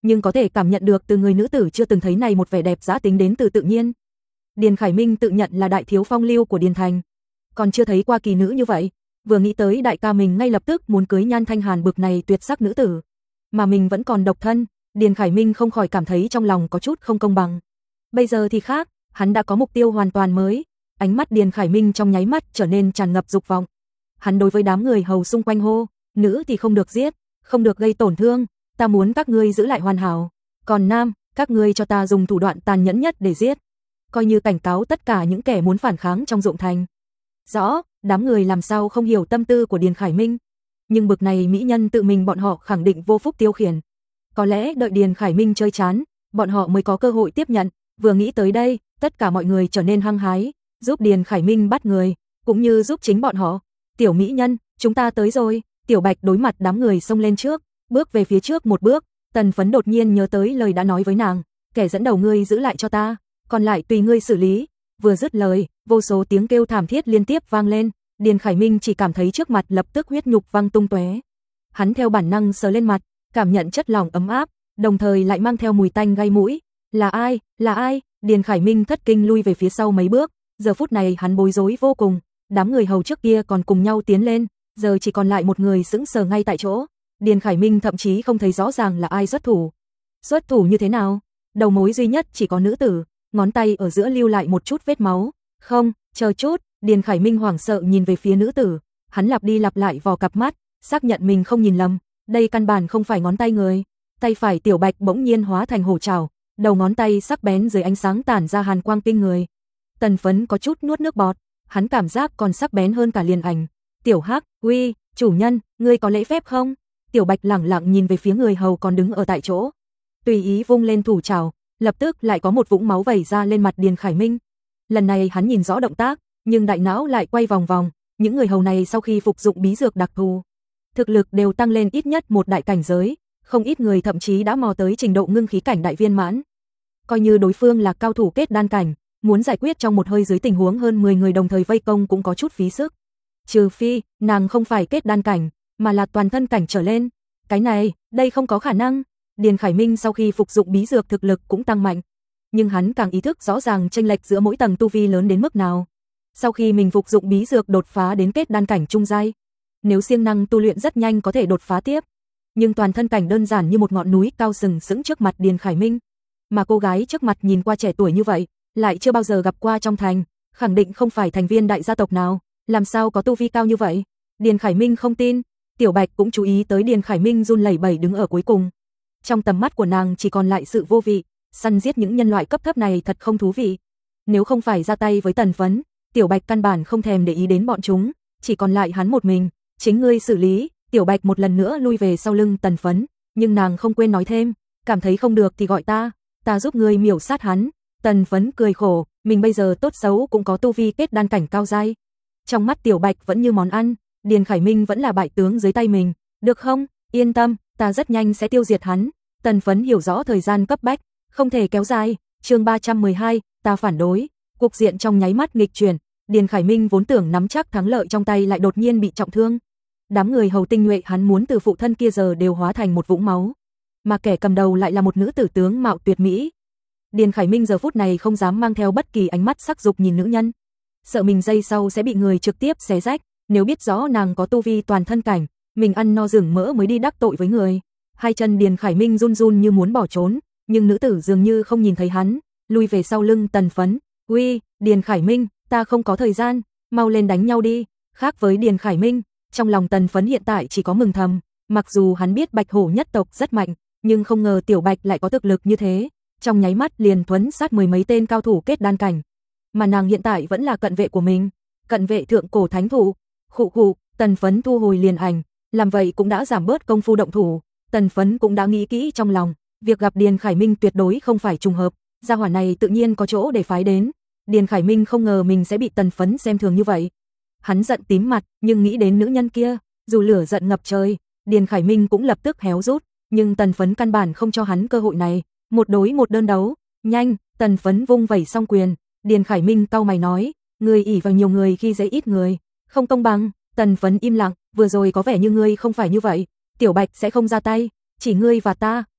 nhưng có thể cảm nhận được từ người nữ tử chưa từng thấy này một vẻ đẹp dã tính đến từ tự nhiên. Điền Khải Minh tự nhận là đại thiếu phong lưu của Điền Thành, còn chưa thấy qua kỳ nữ như vậy, vừa nghĩ tới đại ca mình ngay lập tức muốn cưới Nhan Thanh Hàn bực này tuyệt sắc nữ tử, mà mình vẫn còn độc thân, Điền Khải Minh không khỏi cảm thấy trong lòng có chút không công bằng. Bây giờ thì khác, hắn đã có mục tiêu hoàn toàn mới, ánh mắt Điền Khải Minh trong nháy mắt trở nên tràn ngập dục vọng. Hắn đối với đám người hầu xung quanh hô, nữ thì không được giết, không được gây tổn thương, ta muốn các ngươi giữ lại hoàn hảo, còn nam, các ngươi cho ta dùng thủ đoạn tàn nhẫn nhất để giết, coi như cảnh cáo tất cả những kẻ muốn phản kháng trong Dụng Thành. Rõ, đám người làm sao không hiểu tâm tư của Điền Khải Minh, nhưng bực này mỹ nhân tự mình bọn họ khẳng định vô phúc tiêu khiển. Có lẽ đợi Điền Khải Minh chơi chán, bọn họ mới có cơ hội tiếp nhận, vừa nghĩ tới đây, tất cả mọi người trở nên hăng hái, giúp Điền Khải Minh bắt người, cũng như giúp chính bọn họ. Tiểu mỹ nhân, chúng ta tới rồi. Tiểu Bạch đối mặt đám người xông lên trước, bước về phía trước một bước, Tần Phấn đột nhiên nhớ tới lời đã nói với nàng, kẻ dẫn đầu ngươi giữ lại cho ta, còn lại tùy ngươi xử lý. Vừa dứt lời, vô số tiếng kêu thảm thiết liên tiếp vang lên, Điền Khải Minh chỉ cảm thấy trước mặt lập tức huyết nhục văng tung tóe. Hắn theo bản năng sờ lên mặt, cảm nhận chất lỏng ấm áp, đồng thời lại mang theo mùi tanh gây mũi. Là ai? Là ai? Điền Khải Minh thất kinh lui về phía sau mấy bước, giờ phút này hắn bối rối vô cùng, đám người hầu trước kia còn cùng nhau tiến lên, giờ chỉ còn lại một người sững sờ ngay tại chỗ. Điền Khải Minh thậm chí không thấy rõ ràng là ai xuất thủ. Xuất thủ như thế nào? Đầu mối duy nhất chỉ có nữ tử, ngón tay ở giữa lưu lại một chút vết máu. Không, chờ chút, Điền Khải Minh hoảng sợ nhìn về phía nữ tử, hắn lặp đi lặp lại vò cặp mắt, xác nhận mình không nhìn lầm, đây căn bản không phải ngón tay người. Tay phải Tiểu Bạch bỗng nhiên hóa thành hổ trảo, đầu ngón tay sắc bén dưới ánh sáng tản ra hàn quang kinh người. Tần Phấn có chút nuốt nước bọt, hắn cảm giác còn sắc bén hơn cả liền ảnh. Tiểu Hắc, uy, chủ nhân, ngươi có lễ phép không? Tiểu Bạch lẳng lặng nhìn về phía người hầu còn đứng ở tại chỗ, tùy ý vung lên thủ trảo, lập tức lại có một vũng máu vẩy ra lên mặt Điền Khải Minh. Lần này hắn nhìn rõ động tác, nhưng đại não lại quay vòng vòng, những người hầu này sau khi phục dụng bí dược đặc thù, thực lực đều tăng lên ít nhất một đại cảnh giới, không ít người thậm chí đã mò tới trình độ ngưng khí cảnh đại viên mãn. Coi như đối phương là cao thủ kết đan cảnh, muốn giải quyết trong một hơi dưới tình huống hơn 10 người đồng thời vây công cũng có chút phí sức. Trừ phi, nàng không phải kết đan cảnh, mà là toàn thân cảnh trở lên. Cái này, đây không có khả năng. Điền Khải Minh sau khi phục dụng bí dược thực lực cũng tăng mạnh, nhưng hắn càng ý thức rõ ràng chênh lệch giữa mỗi tầng tu vi lớn đến mức nào. Sau khi mình phục dụng bí dược đột phá đến kết đan cảnh trung giai, nếu siêng năng tu luyện rất nhanh có thể đột phá tiếp, nhưng toàn thân cảnh đơn giản như một ngọn núi cao sừng sững trước mặt Điền Khải Minh, mà cô gái trước mặt nhìn qua trẻ tuổi như vậy, lại chưa bao giờ gặp qua trong thành, khẳng định không phải thành viên đại gia tộc nào, làm sao có tu vi cao như vậy? Điền Khải Minh không tin. Tiểu Bạch cũng chú ý tới Điền Khải Minh run lẩy bẩy đứng ở cuối cùng. Trong tầm mắt của nàng chỉ còn lại sự vô vị, săn giết những nhân loại cấp thấp này thật không thú vị. Nếu không phải ra tay với Tần Phấn, Tiểu Bạch căn bản không thèm để ý đến bọn chúng, chỉ còn lại hắn một mình, chính ngươi xử lý. Tiểu Bạch một lần nữa lui về sau lưng Tần Phấn, nhưng nàng không quên nói thêm, cảm thấy không được thì gọi ta giúp ngươi miểu sát hắn. Tần Phấn cười khổ, mình bây giờ tốt xấu cũng có tu vi kết đan cảnh cao giai. Trong mắt Tiểu Bạch vẫn như món ăn, Điền Khải Minh vẫn là bại tướng dưới tay mình, được không? Yên tâm, ta rất nhanh sẽ tiêu diệt hắn. Tần Phấn hiểu rõ thời gian cấp bách, không thể kéo dài. Chương 312, ta phản đối. Cục diện trong nháy mắt nghịch chuyển, Điền Khải Minh vốn tưởng nắm chắc thắng lợi trong tay lại đột nhiên bị trọng thương. Đám người hầu tinh nhuệ hắn muốn từ phụ thân kia giờ đều hóa thành một vũng máu, mà kẻ cầm đầu lại là một nữ tử tướng mạo tuyệt mỹ. Điền Khải Minh giờ phút này không dám mang theo bất kỳ ánh mắt sắc dục nhìn nữ nhân, sợ mình giây sau sẽ bị người trực tiếp xé rách, nếu biết rõ nàng có tu vi toàn thân cảnh, mình ăn no rừng mỡ mới đi đắc tội với người. Hai chân Điền Khải Minh run run như muốn bỏ trốn, nhưng nữ tử dường như không nhìn thấy hắn, lui về sau lưng Tần Phấn. Uy, Điền Khải Minh, ta không có thời gian, mau lên đánh nhau đi. Khác với Điền Khải Minh, trong lòng Tần Phấn hiện tại chỉ có mừng thầm, mặc dù hắn biết Bạch Hổ nhất tộc rất mạnh, nhưng không ngờ Tiểu Bạch lại có thực lực như thế, trong nháy mắt liền thuấn sát mười mấy tên cao thủ kết đan cảnh. Mà nàng hiện tại vẫn là cận vệ của mình, cận vệ thượng cổ thánh thủ. Khụ khụ, Tần Phấn thu hồi liền ảnh, làm vậy cũng đã giảm bớt công phu động thủ. Tần Phấn cũng đã nghĩ kỹ trong lòng, việc gặp Điền Khải Minh tuyệt đối không phải trùng hợp, gia hỏa này tự nhiên có chỗ để phái đến. Điền Khải Minh không ngờ mình sẽ bị Tần Phấn xem thường như vậy. Hắn giận tím mặt, nhưng nghĩ đến nữ nhân kia, dù lửa giận ngập trời, Điền Khải Minh cũng lập tức héo rút, nhưng Tần Phấn căn bản không cho hắn cơ hội này, một đối một đơn đấu. Nhanh, Tần Phấn vung vẩy xong quyền, Điền Khải Minh cau mày nói, ngươi ỷ vào nhiều người khi dễ ít người, không công bằng. Tần Phấn im lặng, vừa rồi có vẻ như ngươi không phải như vậy, Tiểu Bạch sẽ không ra tay, chỉ ngươi và ta.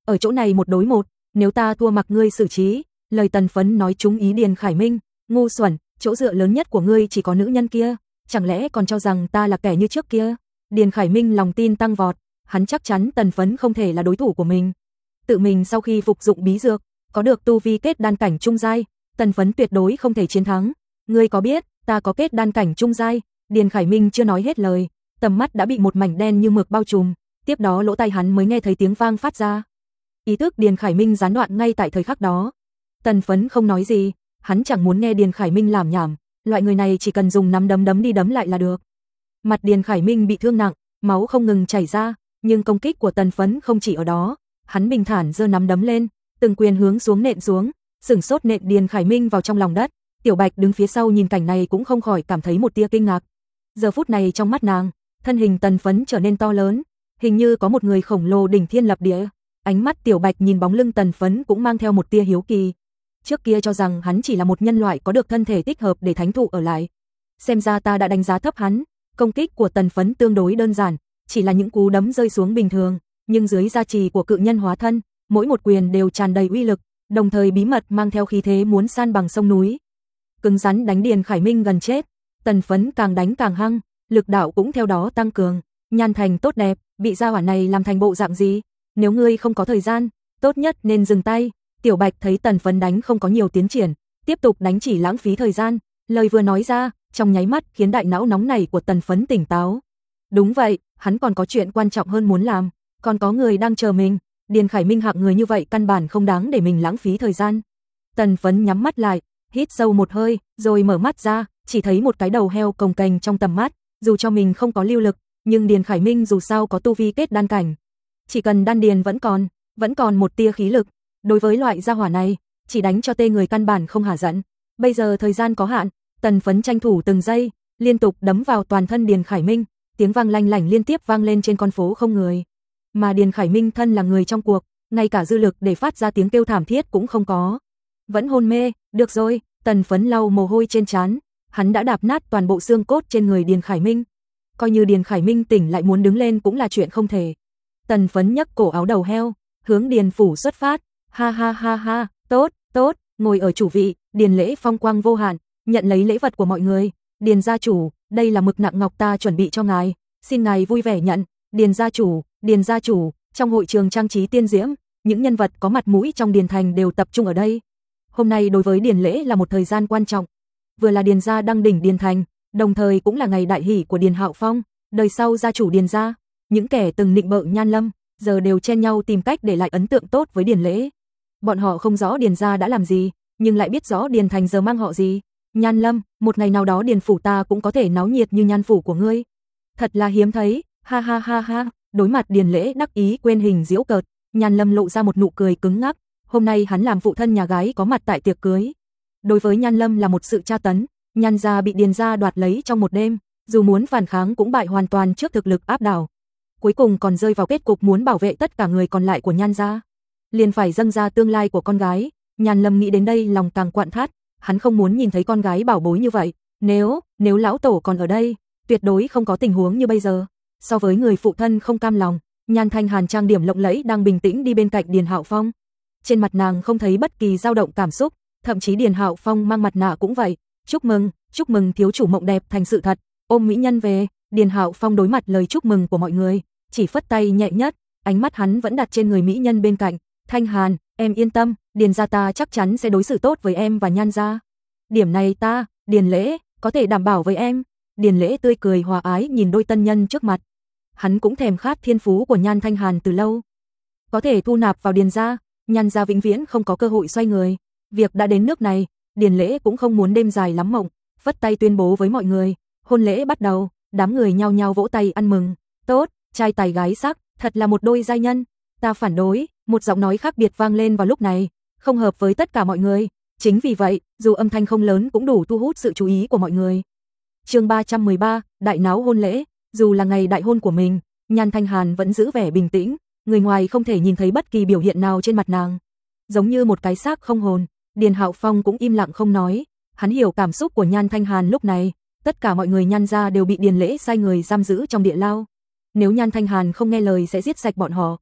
ở chỗ này một đối một, nếu ta thua mặc ngươi xử trí. Lời Tần Phấn nói trúng ý Điền Khải Minh, ngu xuẩn, chỗ dựa lớn nhất của ngươi chỉ có nữ nhân kia, chẳng lẽ còn cho rằng ta là kẻ như trước kia? Điền Khải Minh lòng tin tăng vọt, hắn chắc chắn Tần Phấn không thể là đối thủ của mình. Tự mình sau khi phục dụng bí dược, có được tu vi kết đan cảnh trung giai, Tần Phấn tuyệt đối không thể chiến thắng. Ngươi có biết, ta có kết đan cảnh trung giai? Điền Khải Minh chưa nói hết lời, tầm mắt đã bị một mảnh đen như mực bao trùm, tiếp đó lỗ tai hắn mới nghe thấy tiếng vang phát ra. Ý thức Điền Khải Minh gián đoạn ngay tại thời khắc đó. Tần Phấn không nói gì, hắn chẳng muốn nghe Điền Khải Minh lảm nhảm, loại người này chỉ cần dùng nắm đấm đấm đi đấm lại là được. Mặt Điền Khải Minh bị thương nặng, máu không ngừng chảy ra, nhưng công kích của Tần Phấn không chỉ ở đó, hắn bình thản giơ nắm đấm lên, từng quyền hướng xuống nện xuống, sửng sốt nện Điền Khải Minh vào trong lòng đất. Tiểu Bạch đứng phía sau nhìn cảnh này cũng không khỏi cảm thấy một tia kinh ngạc. Giờ phút này trong mắt nàng, thân hình Tần Phấn trở nên to lớn, hình như có một người khổng lồ đỉnh thiên lập địa. Ánh mắt Tiểu Bạch nhìn bóng lưng Tần Phấn cũng mang theo một tia hiếu kỳ. Trước kia cho rằng hắn chỉ là một nhân loại có được thân thể thích hợp để thánh thụ ở lại. Xem ra ta đã đánh giá thấp hắn. Công kích của Tần Phấn tương đối đơn giản, chỉ là những cú đấm rơi xuống bình thường, nhưng dưới gia trì của cự nhân hóa thân, mỗi một quyền đều tràn đầy uy lực, đồng thời bí mật mang theo khí thế muốn san bằng sông núi. Cứng rắn đánh Điền Khải Minh gần chết, Tần Phấn càng đánh càng hăng, lực đạo cũng theo đó tăng cường. Nhan Thành tốt đẹp, bị gia hỏa này làm thành bộ dạng gì? Nếu ngươi không có thời gian, tốt nhất nên dừng tay. Tiểu Bạch thấy Tần Phấn đánh không có nhiều tiến triển, tiếp tục đánh chỉ lãng phí thời gian. Lời vừa nói ra, trong nháy mắt khiến đại não nóng nảy của Tần Phấn tỉnh táo. Đúng vậy, hắn còn có chuyện quan trọng hơn muốn làm, còn có người đang chờ mình. Điền Khải Minh hạng người như vậy căn bản không đáng để mình lãng phí thời gian. Tần Phấn nhắm mắt lại, hít sâu một hơi, rồi mở mắt ra, chỉ thấy một cái đầu heo cồng kềnh trong tầm mắt. Dù cho mình không có lưu lực, nhưng Điền Khải Minh dù sao có tu vi kết đan cảnh, chỉ cần đan điền vẫn còn một tia khí lực. Đối với loại gia hỏa này, chỉ đánh cho tê người căn bản không hả giận. Bây giờ thời gian có hạn, Tần Phấn tranh thủ từng giây, liên tục đấm vào toàn thân Điền Khải Minh, tiếng vang lanh lảnh liên tiếp vang lên trên con phố không người. Mà Điền Khải Minh thân là người trong cuộc, ngay cả dư lực để phát ra tiếng kêu thảm thiết cũng không có. Vẫn hôn mê, được rồi, Tần Phấn lau mồ hôi trên trán, hắn đã đạp nát toàn bộ xương cốt trên người Điền Khải Minh. Coi như Điền Khải Minh tỉnh lại muốn đứng lên cũng là chuyện không thể. Tần Phấn nhấc cổ áo đầu heo, hướng Điền phủ xuất phát. Ha ha ha ha, tốt, tốt, ngồi ở chủ vị, Điền Lễ phong quang vô hạn, nhận lấy lễ vật của mọi người. Điền gia chủ, đây là mực nặng ngọc ta chuẩn bị cho ngài, xin ngài vui vẻ nhận. Điền gia chủ, trong hội trường trang trí tiên diễm, những nhân vật có mặt mũi trong Điền thành đều tập trung ở đây. Hôm nay đối với Điền Lễ là một thời gian quan trọng, vừa là Điền gia đăng đỉnh Điền thành, đồng thời cũng là ngày đại hỷ của Điền Hạo Phong, đời sau gia chủ Điền gia. Những kẻ từng nịnh bợ Nhan Lâm, giờ đều chen nhau tìm cách để lại ấn tượng tốt với Điền Lễ. Bọn họ không rõ Điền gia đã làm gì, nhưng lại biết rõ Điền thành giờ mang họ gì. Nhan Lâm, một ngày nào đó Điền phủ ta cũng có thể náo nhiệt như Nhan phủ của ngươi. Thật là hiếm thấy, ha ha ha ha. Đối mặt Điền Lễ đắc ý quên hình giễu cợt, Nhan Lâm lộ ra một nụ cười cứng ngắc. Hôm nay hắn làm phụ thân nhà gái có mặt tại tiệc cưới. Đối với Nhan Lâm là một sự tra tấn, Nhan gia bị Điền gia đoạt lấy trong một đêm, dù muốn phản kháng cũng bại hoàn toàn trước thực lực áp đảo. Cuối cùng còn rơi vào kết cục muốn bảo vệ tất cả người còn lại của Nhan gia, liền phải dâng ra tương lai của con gái. Nhan Lâm nghĩ đến đây lòng càng quặn thắt, hắn không muốn nhìn thấy con gái bảo bối như vậy. Nếu lão tổ còn ở đây, tuyệt đối không có tình huống như bây giờ. So với người phụ thân không cam lòng, Nhan Thanh Hàn trang điểm lộng lẫy đang bình tĩnh đi bên cạnh Điền Hạo Phong. Trên mặt nàng không thấy bất kỳ dao động cảm xúc, thậm chí Điền Hạo Phong mang mặt nạ cũng vậy. Chúc mừng thiếu chủ mộng đẹp thành sự thật, ôm mỹ nhân về. Điền Hạo Phong đối mặt lời chúc mừng của mọi người, chỉ phất tay nhẹ nhất, ánh mắt hắn vẫn đặt trên người mỹ nhân bên cạnh. Thanh Hàn, em yên tâm, Điền gia ta chắc chắn sẽ đối xử tốt với em và Nhan gia. Điểm này ta, Điền Lễ, có thể đảm bảo với em. Điền Lễ tươi cười hòa ái nhìn đôi tân nhân trước mặt. Hắn cũng thèm khát thiên phú của Nhan Thanh Hàn từ lâu. Có thể thu nạp vào Điền gia, Nhan gia vĩnh viễn không có cơ hội xoay người. Việc đã đến nước này, Điền Lễ cũng không muốn đêm dài lắm mộng, phất tay tuyên bố với mọi người, hôn lễ bắt đầu. Đám người nhao nhao vỗ tay ăn mừng. Tốt, trai tài gái sắc, thật là một đôi giai nhân. Ta phản đối, một giọng nói khác biệt vang lên vào lúc này, không hợp với tất cả mọi người. Chính vì vậy, dù âm thanh không lớn cũng đủ thu hút sự chú ý của mọi người. Chương 313, đại náo hôn lễ. Dù là ngày đại hôn của mình, Nhan Thanh Hàn vẫn giữ vẻ bình tĩnh, người ngoài không thể nhìn thấy bất kỳ biểu hiện nào trên mặt nàng, giống như một cái xác không hồn. Điền Hạo Phong cũng im lặng không nói, hắn hiểu cảm xúc của Nhan Thanh Hàn lúc này. Tất cả mọi người Nhan gia đều bị Điền Lễ sai người giam giữ trong địa lao. Nếu Nhan Thanh Hàn không nghe lời sẽ giết sạch bọn họ.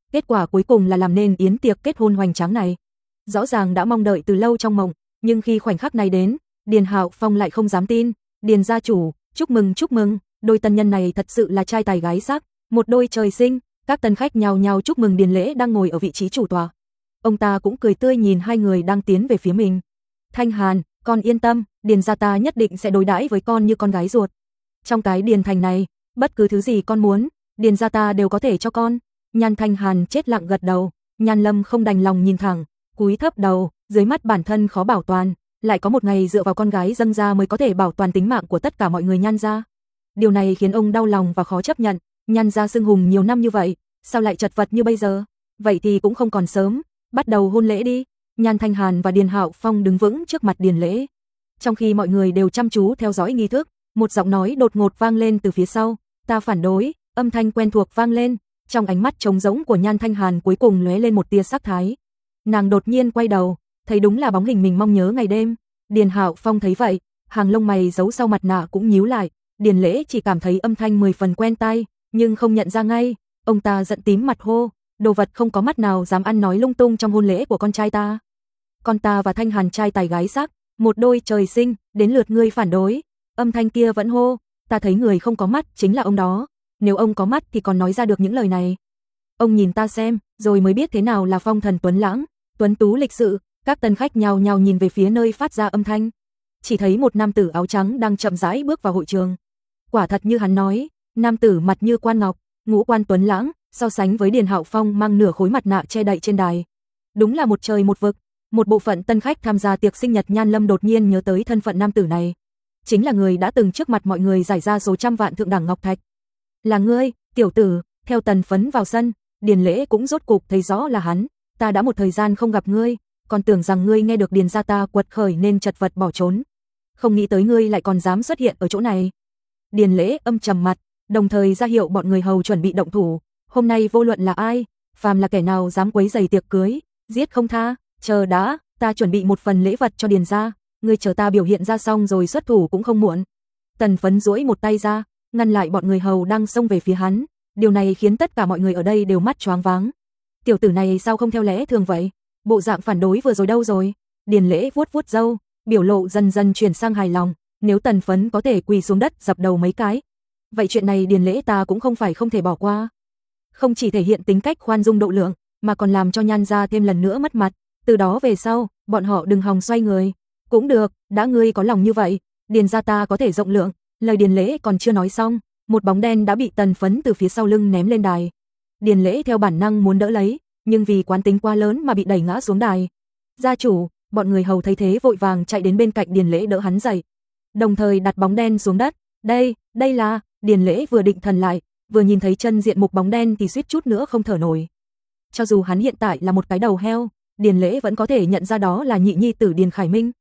Kết quả cuối cùng là làm nên yến tiệc kết hôn hoành tráng này. Rõ ràng đã mong đợi từ lâu trong mộng, nhưng khi khoảnh khắc này đến, Điền Hạo Phong lại không dám tin. Điền gia chủ, chúc mừng, đôi tân nhân này thật sự là trai tài gái sắc, một đôi trời sinh. Các tân khách nhao nhao chúc mừng Điền Lễ đang ngồi ở vị trí chủ tọa. Ông ta cũng cười tươi nhìn hai người đang tiến về phía mình. Thanh Hàn, con yên tâm, Điền gia ta nhất định sẽ đối đãi với con như con gái ruột. Trong cái Điền thành này, bất cứ thứ gì con muốn, Điền gia ta đều có thể cho con. Nhan Thanh Hàn chết lặng gật đầu, Nhan Lâm không đành lòng nhìn thẳng, cúi thấp đầu, dưới mắt bản thân khó bảo toàn, lại có một ngày dựa vào con gái dâng ra mới có thể bảo toàn tính mạng của tất cả mọi người Nhan gia. Điều này khiến ông đau lòng và khó chấp nhận, Nhan gia xưng hùng nhiều năm như vậy, sao lại chật vật như bây giờ? Vậy thì cũng không còn sớm, bắt đầu hôn lễ đi. Nhan Thanh Hàn và Điền Hạo Phong đứng vững trước mặt Điền Lễ. Trong khi mọi người đều chăm chú theo dõi nghi thức, một giọng nói đột ngột vang lên từ phía sau, "Ta phản đối." Âm thanh quen thuộc vang lên, trong ánh mắt trống rỗng của Nhan Thanh Hàn cuối cùng lóe lên một tia sắc thái. Nàng đột nhiên quay đầu, thấy đúng là bóng hình mình mong nhớ ngày đêm. Điền Hạo Phong thấy vậy, hàng lông mày giấu sau mặt nạ cũng nhíu lại, Điền Lễ chỉ cảm thấy âm thanh 10 phần quen tai, nhưng không nhận ra ngay. Ông ta giận tím mặt hô, đồ vật không có mắt nào dám ăn nói lung tung trong hôn lễ của con trai ta. Con ta và Thanh Hàn trai tài gái sắc, một đôi trời sinh, đến lượt ngươi phản đối. Âm thanh kia vẫn hô, ta thấy người không có mắt chính là ông đó. Nếu ông có mắt thì còn nói ra được những lời này. Ông nhìn ta xem, rồi mới biết thế nào là phong thần tuấn lãng, tuấn tú lịch sự. Các tân khách nhao nhao nhìn về phía nơi phát ra âm thanh. Chỉ thấy một nam tử áo trắng đang chậm rãi bước vào hội trường. Quả thật như hắn nói, nam tử mặt như quan ngọc, ngũ quan tuấn lãng, so sánh với Điền Hạo Phong mang nửa khối mặt nạ che đậy trên đài. Đúng là một trời một vực. Một bộ phận tân khách tham gia tiệc sinh nhật Nhan Lâm đột nhiên nhớ tới thân phận nam tử này. Chính là người đã từng trước mặt mọi người giải ra số trăm vạn thượng đẳng ngọc thạch. Là ngươi, tiểu tử. Theo Tần Phấn vào sân, Điền Lễ cũng rốt cục thấy rõ là hắn. Ta đã một thời gian không gặp ngươi, còn tưởng rằng ngươi nghe được Điền gia ta quật khởi nên chật vật bỏ trốn. Không nghĩ tới ngươi lại còn dám xuất hiện ở chỗ này. Điền Lễ âm trầm mặt, đồng thời ra hiệu bọn người hầu chuẩn bị động thủ. Hôm nay vô luận là ai, phàm là kẻ nào dám quấy rầy tiệc cưới, giết không tha. Chờ đã, ta chuẩn bị một phần lễ vật cho Điền gia, ngươi chờ ta biểu hiện ra xong rồi xuất thủ cũng không muộn. Tần Phấn duỗi một tay ra, ngăn lại bọn người hầu đang xông về phía hắn. Điều này khiến tất cả mọi người ở đây đều mắt choáng váng. Tiểu tử này sao không theo lẽ thường vậy? Bộ dạng phản đối vừa rồi đâu rồi? Điền Lễ vuốt vuốt râu, biểu lộ dần dần chuyển sang hài lòng. Nếu Tần Phấn có thể quỳ xuống đất dập đầu mấy cái, vậy chuyện này Điền Lễ ta cũng không phải không thể bỏ qua. Không chỉ thể hiện tính cách khoan dung độ lượng, mà còn làm cho Nhan gia thêm lần nữa mất mặt. Từ đó về sau, bọn họ đừng hòng xoay người. Cũng được, đã ngươi có lòng như vậy, Điền gia ta có thể rộng lượng. Lời Điền Lễ còn chưa nói xong, một bóng đen đã bị Tần Phấn từ phía sau lưng ném lên đài. Điền Lễ theo bản năng muốn đỡ lấy, nhưng vì quán tính quá lớn mà bị đẩy ngã xuống đài. Gia chủ, bọn người hầu thấy thế vội vàng chạy đến bên cạnh Điền Lễ đỡ hắn dậy, đồng thời đặt bóng đen xuống đất. Đây là, Điền Lễ vừa định thần lại, vừa nhìn thấy chân diện mục bóng đen thì suýt chút nữa không thở nổi. Cho dù hắn hiện tại là một cái đầu heo, Điền Lễ vẫn có thể nhận ra đó là nhị nhi tử Điền Khải Minh.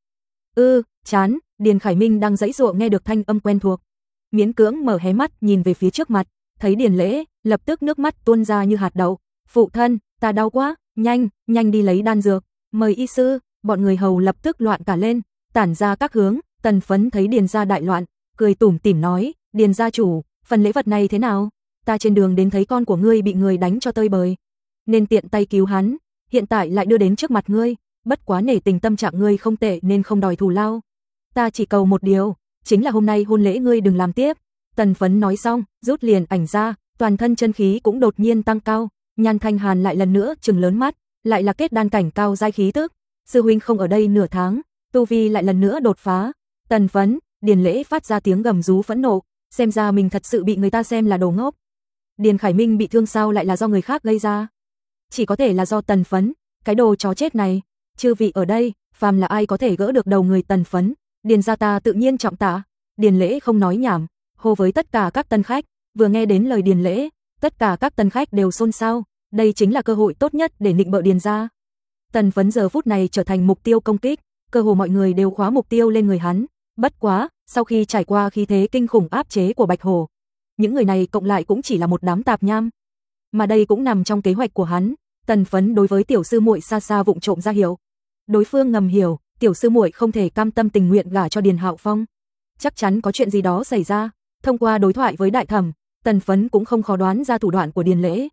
Chán, Điền Khải Minh đang giãy giụa nghe được thanh âm quen thuộc. Miễn cưỡng mở hé mắt nhìn về phía trước mặt, thấy Điền Lễ, lập tức nước mắt tuôn ra như hạt đậu. Phụ thân, ta đau quá, nhanh đi lấy đan dược, mời y sư. Bọn người hầu lập tức loạn cả lên, tản ra các hướng. Tần Phấn thấy Điền gia đại loạn, cười tủm tỉm nói, Điền gia chủ, phần lễ vật này thế nào? Ta trên đường đến thấy con của ngươi bị người đánh cho tơi bời, nên tiện tay cứu hắn, hiện tại lại đưa đến trước mặt ngươi, bất quá nể tình tâm trạng ngươi không tệ nên không đòi thù lao. Ta chỉ cầu một điều, chính là hôm nay hôn lễ ngươi đừng làm tiếp. Tần Phấn nói xong, rút liền ảnh ra, toàn thân chân khí cũng đột nhiên tăng cao. Nhan Thanh Hàn lại lần nữa trừng lớn mắt, lại là kết đan cảnh cao giai khí tức. Sư huynh không ở đây nửa tháng, tu vi lại lần nữa đột phá. Tần Phấn, Điền Lễ phát ra tiếng gầm rú phẫn nộ, xem ra mình thật sự bị người ta xem là đồ ngốc. Điền Khải Minh bị thương sao lại là do người khác gây ra? Chỉ có thể là do Tần Phấn, cái đồ chó chết này. Chư vị ở đây, phàm là ai có thể gỡ được đầu người Tần Phấn, Điền gia ta tự nhiên trọng tạ. Điền Lễ không nói nhảm, hô với tất cả các tân khách. Vừa nghe đến lời Điền Lễ, tất cả các tân khách đều xôn xao, đây chính là cơ hội tốt nhất để nịnh bợ Điền gia. Tần Phấn giờ phút này trở thành mục tiêu công kích, cơ hồ mọi người đều khóa mục tiêu lên người hắn. Bất quá, sau khi trải qua khí thế kinh khủng áp chế của Bạch Hổ, những người này cộng lại cũng chỉ là một đám tạp nham. Mà đây cũng nằm trong kế hoạch của hắn. Tần Phấn đối với tiểu sư muội xa xa vụng trộm ra hiệu. Đối phương ngầm hiểu, tiểu sư muội không thể cam tâm tình nguyện gả cho Điền Hạo Phong. Chắc chắn có chuyện gì đó xảy ra. Thông qua đối thoại với đại thẩm, Tần Phấn cũng không khó đoán ra thủ đoạn của Điền Lễ.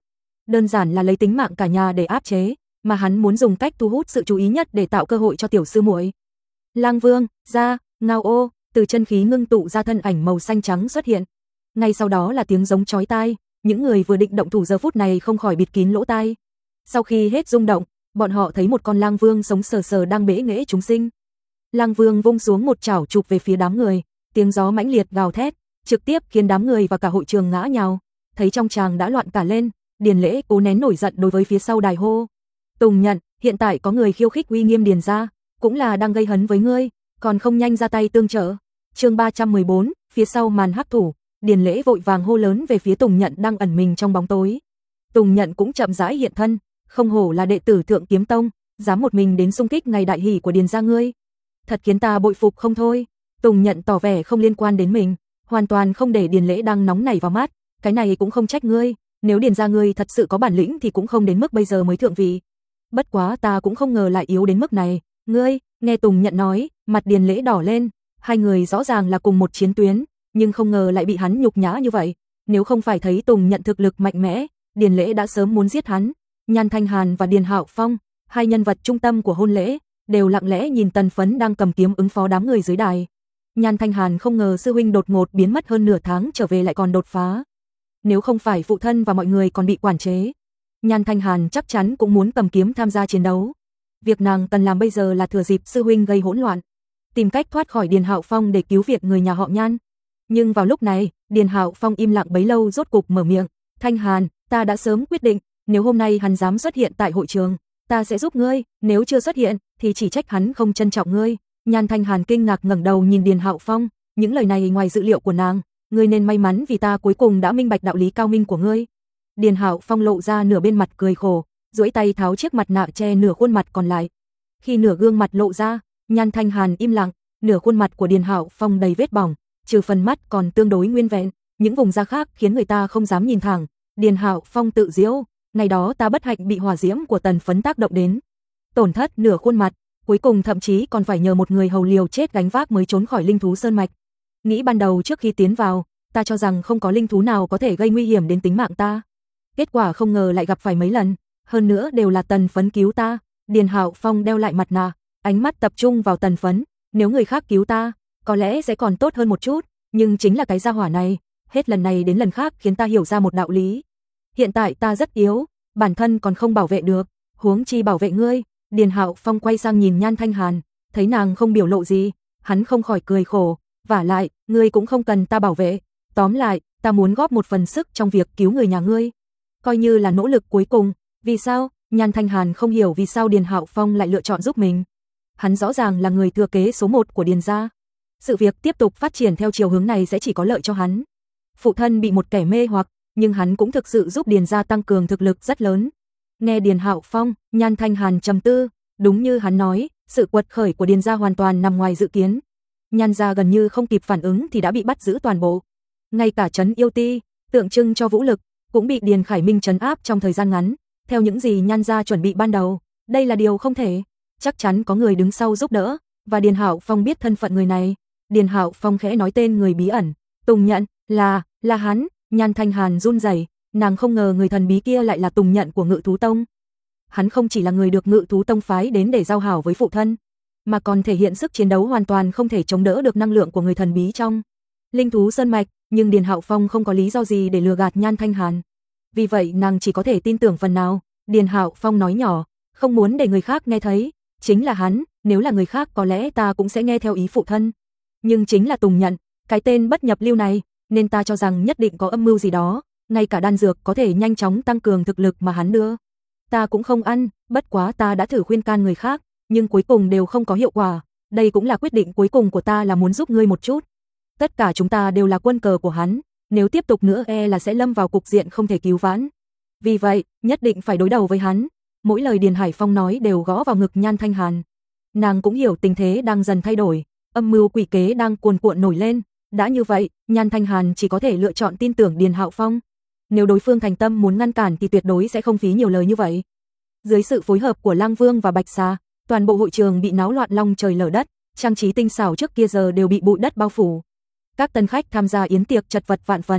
đơn giản là lấy tính mạng cả nhà để áp chế, mà hắn muốn dùng cách thu hút sự chú ý nhất để tạo cơ hội cho tiểu sư muội. Lang Vương, ra, ngao ô, từ chân khí ngưng tụ ra thân ảnh màu xanh trắng xuất hiện. Ngay sau đó là tiếng giống chói tai, những người vừa định động thủ giờ phút này không khỏi bịt kín lỗ tai. Sau khi hết rung động, bọn họ thấy một con lang vương sống sờ sờ đang bẽ nghễ chúng sinh. Lang Vương vung xuống một chảo chụp về phía đám người, tiếng gió mãnh liệt gào thét, trực tiếp khiến đám người và cả hội trường ngã nhào. Thấy trong tràng đã loạn cả lên, Điền Lễ cố nén nổi giận đối với phía sau đài hô: "Tùng Nhận, hiện tại có người khiêu khích uy nghiêm Điền gia, cũng là đang gây hấn với ngươi, còn không nhanh ra tay tương trợ." Chương 314, phía sau màn hắc thủ, Điền Lễ vội vàng hô lớn về phía Tùng Nhận đang ẩn mình trong bóng tối. Tùng Nhận cũng chậm rãi hiện thân, không hổ là đệ tử Thượng Kiếm Tông, dám một mình đến xung kích ngày đại hỷ của Điền gia ngươi. Thật khiến ta bội phục không thôi. Tùng Nhận tỏ vẻ không liên quan đến mình, hoàn toàn không để Điền Lễ đang nóng nảy vào mắt, cái này cũng không trách ngươi, nếu Điền gia ngươi thật sự có bản lĩnh thì cũng không đến mức bây giờ mới thượng vị. Bất quá ta cũng không ngờ lại yếu đến mức này. Ngươi, nghe Tùng Nhận nói, mặt Điền Lễ đỏ lên, hai người rõ ràng là cùng một chiến tuyến, nhưng không ngờ lại bị hắn nhục nhã như vậy. Nếu không phải thấy Tùng Nhận thực lực mạnh mẽ, Điền Lễ đã sớm muốn giết hắn. Nhan Thanh Hàn và Điền Hạo Phong, hai nhân vật trung tâm của hôn lễ, đều lặng lẽ nhìn Tần Phấn đang cầm kiếm ứng phó đám người dưới đài. Nhan Thanh Hàn không ngờ sư huynh đột ngột biến mất hơn nửa tháng trở về lại còn đột phá. Nếu không phải phụ thân và mọi người còn bị quản chế, Nhan Thanh Hàn chắc chắn cũng muốn cầm kiếm tham gia chiến đấu. Việc nàng cần làm bây giờ là thừa dịp sư huynh gây hỗn loạn, tìm cách thoát khỏi Điền Hạo Phong để cứu việc người nhà họ Nhan. Nhưng vào lúc này, Điền Hạo Phong im lặng bấy lâu rốt cục mở miệng: "Thanh Hàn, ta đã sớm quyết định, nếu hôm nay hắn dám xuất hiện tại hội trường, ta sẽ giúp ngươi, nếu chưa xuất hiện thì chỉ trách hắn không trân trọng ngươi." Nhan Thanh Hàn kinh ngạc ngẩng đầu nhìn Điền Hạo Phong, những lời này ngoài dự liệu của nàng, ngươi nên may mắn vì ta cuối cùng đã minh bạch đạo lý cao minh của ngươi. Điền Hạo Phong lộ ra nửa bên mặt cười khổ, duỗi tay tháo chiếc mặt nạ che nửa khuôn mặt còn lại. Khi nửa gương mặt lộ ra, Nhan Thanh Hàn im lặng, nửa khuôn mặt của Điền Hạo Phong đầy vết bỏng, trừ phần mắt còn tương đối nguyên vẹn, những vùng da khác khiến người ta không dám nhìn thẳng. Điền Hạo Phong tự giễu, ngày đó ta bất hạnh bị hỏa diễm của Tần Phấn tác động đến, tổn thất nửa khuôn mặt, cuối cùng thậm chí còn phải nhờ một người hầu liều chết gánh vác mới trốn khỏi linh thú sơn mạch. Nghĩ ban đầu trước khi tiến vào, ta cho rằng không có linh thú nào có thể gây nguy hiểm đến tính mạng ta. Kết quả không ngờ lại gặp phải mấy lần, hơn nữa đều là Tần Phấn cứu ta. Điền Hạo Phong đeo lại mặt nạ, ánh mắt tập trung vào Tần Phấn, nếu người khác cứu ta, có lẽ sẽ còn tốt hơn một chút, nhưng chính là cái gia hỏa này, hết lần này đến lần khác khiến ta hiểu ra một đạo lý. Hiện tại ta rất yếu, bản thân còn không bảo vệ được, huống chi bảo vệ ngươi. Điền Hạo Phong quay sang nhìn Nhan Thanh Hàn, thấy nàng không biểu lộ gì, hắn không khỏi cười khổ, vả lại, ngươi cũng không cần ta bảo vệ, tóm lại, ta muốn góp một phần sức trong việc cứu người nhà ngươi, coi như là nỗ lực cuối cùng. Vì sao? Nhan Thanh Hàn không hiểu vì sao Điền Hạo Phong lại lựa chọn giúp mình. Hắn rõ ràng là người thừa kế số 1 của Điền gia. Sự việc tiếp tục phát triển theo chiều hướng này sẽ chỉ có lợi cho hắn. Phụ thân bị một kẻ mê hoặc, nhưng hắn cũng thực sự giúp Điền gia tăng cường thực lực rất lớn. Nghe Điền Hạo Phong, Nhan Thanh Hàn trầm tư, đúng như hắn nói, sự quật khởi của Điền gia hoàn toàn nằm ngoài dự kiến. Nhan gia gần như không kịp phản ứng thì đã bị bắt giữ toàn bộ. Ngay cả trấn Yêu Ti, tượng trưng cho vũ lực, cũng bị Điền Khải Minh trấn áp trong thời gian ngắn. Theo những gì Nhan gia chuẩn bị ban đầu, đây là điều không thể. Chắc chắn có người đứng sau giúp đỡ, và Điền Hạo Phong biết thân phận người này. Điền Hạo Phong khẽ nói tên người bí ẩn, Tùng Nhận, là hắn. Nhan Thanh Hàn run rẩy, nàng không ngờ người thần bí kia lại là Tùng Nhận của Ngự Thú Tông. Hắn không chỉ là người được Ngự Thú Tông phái đến để giao hảo với phụ thân, mà còn thể hiện sức chiến đấu hoàn toàn không thể chống đỡ được năng lượng của người thần bí trong linh thú sơn mạch, nhưng Điền Hạo Phong không có lý do gì để lừa gạt Nhan Thanh Hàn. Vì vậy nàng chỉ có thể tin tưởng phần nào. Điền Hạo Phong nói nhỏ, không muốn để người khác nghe thấy, chính là hắn, nếu là người khác có lẽ ta cũng sẽ nghe theo ý phụ thân. Nhưng chính là Tùng Nhận, cái tên bất nhập lưu này, nên ta cho rằng nhất định có âm mưu gì đó, ngay cả đan dược có thể nhanh chóng tăng cường thực lực mà hắn đưa. Ta cũng không ăn, bất quá ta đã thử khuyên can người khác, nhưng cuối cùng đều không có hiệu quả, đây cũng là quyết định cuối cùng của ta là muốn giúp ngươi một chút. Tất cả chúng ta đều là quân cờ của hắn, nếu tiếp tục nữa là sẽ lâm vào cục diện không thể cứu vãn. Vì vậy, nhất định phải đối đầu với hắn. Mỗi lời Điền Hải Phong nói đều gõ vào ngực Nhan Thanh Hàn. Nàng cũng hiểu tình thế đang dần thay đổi, âm mưu quỷ kế đang cuồn cuộn nổi lên. Đã như vậy, Nhan Thanh Hàn chỉ có thể lựa chọn tin tưởng Điền Hạo Phong. Nếu đối phương thành tâm muốn ngăn cản thì tuyệt đối sẽ không phí nhiều lời như vậy. Dưới sự phối hợp của Lang Vương và Bạch Xà, toàn bộ hội trường bị náo loạn long trời lở đất, trang trí tinh xảo trước kia giờ đều bị bụi đất bao phủ. Các tân khách tham gia yến tiệc chật vật vạn phần,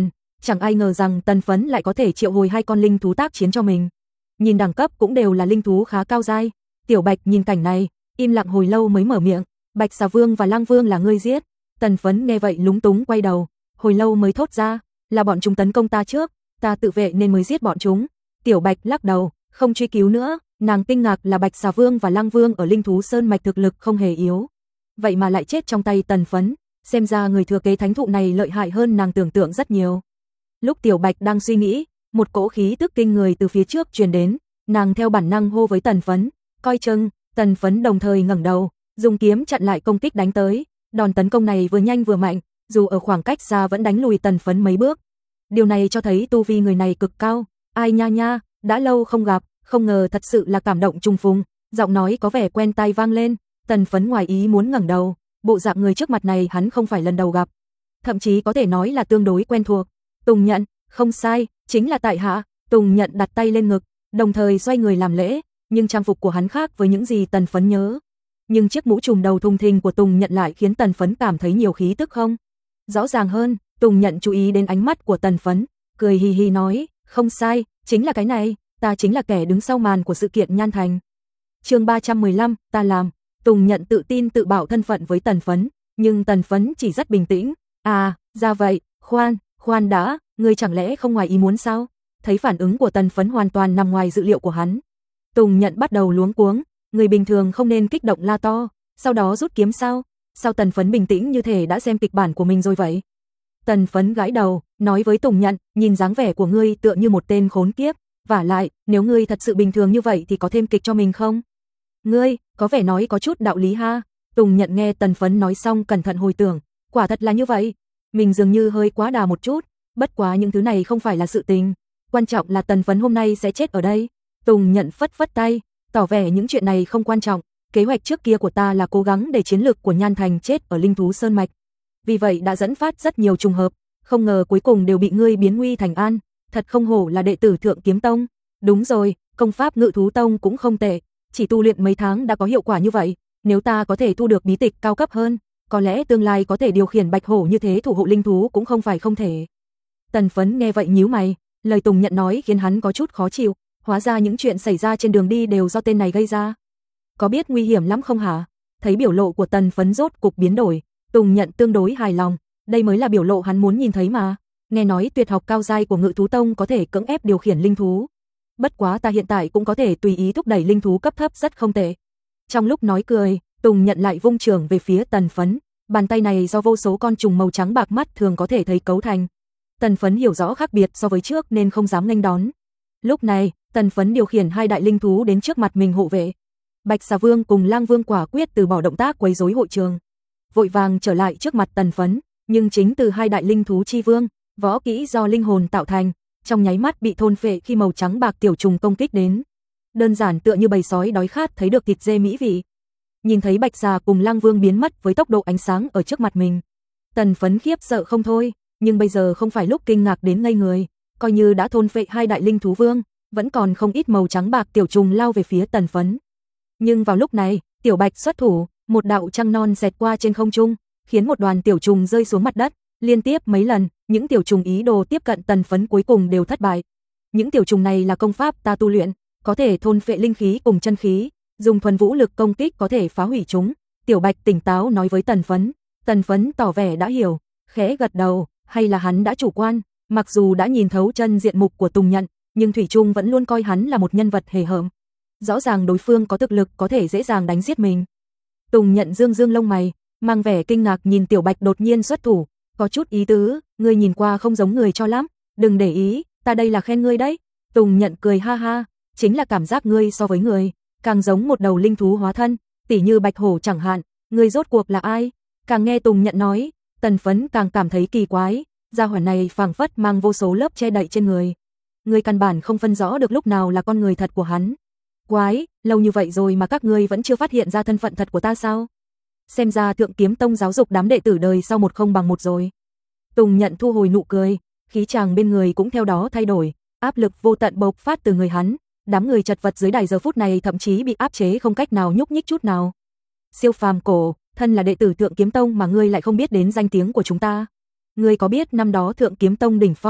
Chẳng ai ngờ rằng Tần Phấn lại có thể triệu hồi hai con linh thú tác chiến cho mình. Nhìn đẳng cấp cũng đều là linh thú khá cao giai. Tiểu Bạch nhìn cảnh này, im lặng hồi lâu mới mở miệng, Bạch Xà Vương và Lang Vương là ngươi giết. Tần Phấn nghe vậy lúng túng quay đầu, hồi lâu mới thốt ra, là bọn chúng tấn công ta trước, ta tự vệ nên mới giết bọn chúng. Tiểu Bạch lắc đầu, không truy cứu nữa, nàng kinh ngạc là Bạch Xà Vương và Lang Vương ở Linh Thú Sơn mạch thực lực không hề yếu. Vậy mà lại chết trong tay Tần Phấn, xem ra người thừa kế thánh thụ này lợi hại hơn nàng tưởng tượng rất nhiều. Lúc Tiểu Bạch đang suy nghĩ, một cỗ khí tức kinh người từ phía trước truyền đến, nàng theo bản năng hô với Tần Phấn, coi chừng. Tần Phấn đồng thời ngẩng đầu, dùng kiếm chặn lại công kích đánh tới. Đòn tấn công này vừa nhanh vừa mạnh, dù ở khoảng cách xa vẫn đánh lùi Tần Phấn mấy bước. Điều này cho thấy tu vi người này cực cao. Ai nha nha, đã lâu không gặp, không ngờ thật sự là cảm động trùng phùng. Giọng nói có vẻ quen tai vang lên. Tần Phấn ngoài ý muốn ngẩng đầu, bộ dạng người trước mặt này hắn không phải lần đầu gặp, thậm chí có thể nói là tương đối quen thuộc. Tùng Nhận, không sai, chính là tại hạ. Tùng Nhận đặt tay lên ngực, đồng thời xoay người làm lễ, nhưng trang phục của hắn khác với những gì Tần Phấn nhớ. Nhưng chiếc mũ trùm đầu thùng thình của Tùng Nhận lại khiến Tần Phấn cảm thấy nhiều khí tức không rõ ràng hơn. Tùng Nhận chú ý đến ánh mắt của Tần Phấn, cười hì hì nói, không sai, chính là cái này, ta chính là kẻ đứng sau màn của sự kiện Nhan Thành. Chương 315, ta làm. Tùng Nhận tự tin tự bảo thân phận với Tần Phấn, nhưng Tần Phấn chỉ rất bình tĩnh. À, ra vậy, khoan đã, ngươi chẳng lẽ không ngoài ý muốn sao? Thấy phản ứng của Tần Phấn hoàn toàn nằm ngoài dự liệu của hắn, Tùng Nhận bắt đầu luống cuống, người bình thường không nên kích động la to, sau đó rút kiếm sao? Sao Tần Phấn bình tĩnh như thể đã xem kịch bản của mình rồi vậy? Tần Phấn gãi đầu, nói với Tùng Nhận, nhìn dáng vẻ của ngươi tựa như một tên khốn kiếp, vả lại, nếu ngươi thật sự bình thường như vậy thì có thêm kịch cho mình không? Ngươi, có vẻ nói có chút đạo lý ha. Tùng Nhận nghe Tần Phấn nói xong cẩn thận hồi tưởng, quả thật là như vậy. Mình dường như hơi quá đà một chút, bất quá những thứ này không phải là sự tình. Quan trọng là Tần Phấn hôm nay sẽ chết ở đây. Tùng Nhận phất phất tay, tỏ vẻ những chuyện này không quan trọng. Kế hoạch trước kia của ta là cố gắng để chiến lược của Nhan Thành chết ở Linh Thú Sơn Mạch. Vì vậy đã dẫn phát rất nhiều trùng hợp, không ngờ cuối cùng đều bị ngươi biến nguy thành an. Thật không hổ là đệ tử Thượng Kiếm Tông. Đúng rồi, công pháp Ngự Thú Tông cũng không tệ, chỉ tu luyện mấy tháng đã có hiệu quả như vậy. Nếu ta có thể thu được bí tịch cao cấp hơn, có lẽ tương lai có thể điều khiển bạch hổ như thế thủ hộ linh thú cũng không phải không thể. Tần Phấn nghe vậy nhíu mày, lời Tùng Nhận nói khiến hắn có chút khó chịu, hóa ra những chuyện xảy ra trên đường đi đều do tên này gây ra. Có biết nguy hiểm lắm không hả? Thấy biểu lộ của Tần Phấn rốt cục biến đổi, Tùng Nhận tương đối hài lòng, đây mới là biểu lộ hắn muốn nhìn thấy mà. Nghe nói tuyệt học cao giai của Ngự Thú Tông có thể cưỡng ép điều khiển linh thú. Bất quá ta hiện tại cũng có thể tùy ý thúc đẩy linh thú cấp thấp rất không tệ. Trong lúc nói cười, Tùng Nhận lại vung chưởng về phía Tần Phấn, bàn tay này do vô số con trùng màu trắng bạc mắt thường có thể thấy cấu thành. Tần Phấn hiểu rõ khác biệt so với trước nên không dám nghênh đón. Lúc này, Tần Phấn điều khiển hai đại linh thú đến trước mặt mình hộ vệ. Bạch Xà Vương cùng Lang Vương quả quyết từ bỏ động tác quấy rối hội trường, vội vàng trở lại trước mặt Tần Phấn, nhưng chính từ hai đại linh thú chi vương, võ kỹ do linh hồn tạo thành, trong nháy mắt bị thôn phệ khi màu trắng bạc tiểu trùng công kích đến. Đơn giản tựa như bầy sói đói khát thấy được thịt dê mỹ vị. Nhìn thấy Bạch Xà cùng Lang Vương biến mất với tốc độ ánh sáng ở trước mặt mình, Tần Phấn khiếp sợ không thôi, nhưng bây giờ không phải lúc kinh ngạc đến ngây người, coi như đã thôn phệ hai đại linh thú vương, vẫn còn không ít màu trắng bạc tiểu trùng lao về phía Tần Phấn. Nhưng vào lúc này, Tiểu Bạch xuất thủ, một đạo trăng non xẹt qua trên không trung, khiến một đoàn tiểu trùng rơi xuống mặt đất, liên tiếp mấy lần, những tiểu trùng ý đồ tiếp cận Tần Phấn cuối cùng đều thất bại. Những tiểu trùng này là công pháp ta tu luyện, có thể thôn phệ linh khí cùng chân khí, dùng thuần vũ lực công kích có thể phá hủy chúng. Tiểu Bạch tỉnh táo nói với Tần Phấn. Tần Phấn tỏ vẻ đã hiểu, khẽ gật đầu, hay là hắn đã chủ quan, mặc dù đã nhìn thấu chân diện mục của Tùng Nhận, nhưng thủy chung vẫn luôn coi hắn là một nhân vật hề hợm. Rõ ràng đối phương có thực lực có thể dễ dàng đánh giết mình. Tùng Nhận dương dương lông mày, mang vẻ kinh ngạc nhìn Tiểu Bạch đột nhiên xuất thủ, có chút ý tứ, ngươi nhìn qua không giống người cho lắm, đừng để ý, ta đây là khen ngươi đấy. Tùng Nhận cười ha ha, chính là cảm giác ngươi so với người, càng giống một đầu linh thú hóa thân, tỉ như bạch hổ chẳng hạn, ngươi rốt cuộc là ai? Càng nghe Tùng Nhận nói, Tần Phấn càng cảm thấy kỳ quái, gia hỏa này phảng phất mang vô số lớp che đậy trên người. Ngươi căn bản không phân rõ được lúc nào là con người thật của hắn. Quái, lâu như vậy rồi mà các ngươi vẫn chưa phát hiện ra thân phận thật của ta sao? Xem ra Thượng Kiếm Tông giáo dục đám đệ tử đời sau một không bằng một rồi. Tùng Nhận thu hồi nụ cười, khí chàng bên người cũng theo đó thay đổi, áp lực vô tận bộc phát từ người hắn. Đám người chật vật dưới đài giờ phút này thậm chí bị áp chế không cách nào nhúc nhích chút nào. Siêu phàm cổ, thân là đệ tử Thượng Kiếm Tông mà ngươi lại không biết đến danh tiếng của chúng ta. Ngươi có biết năm đó Thượng Kiếm Tông đỉnh phong,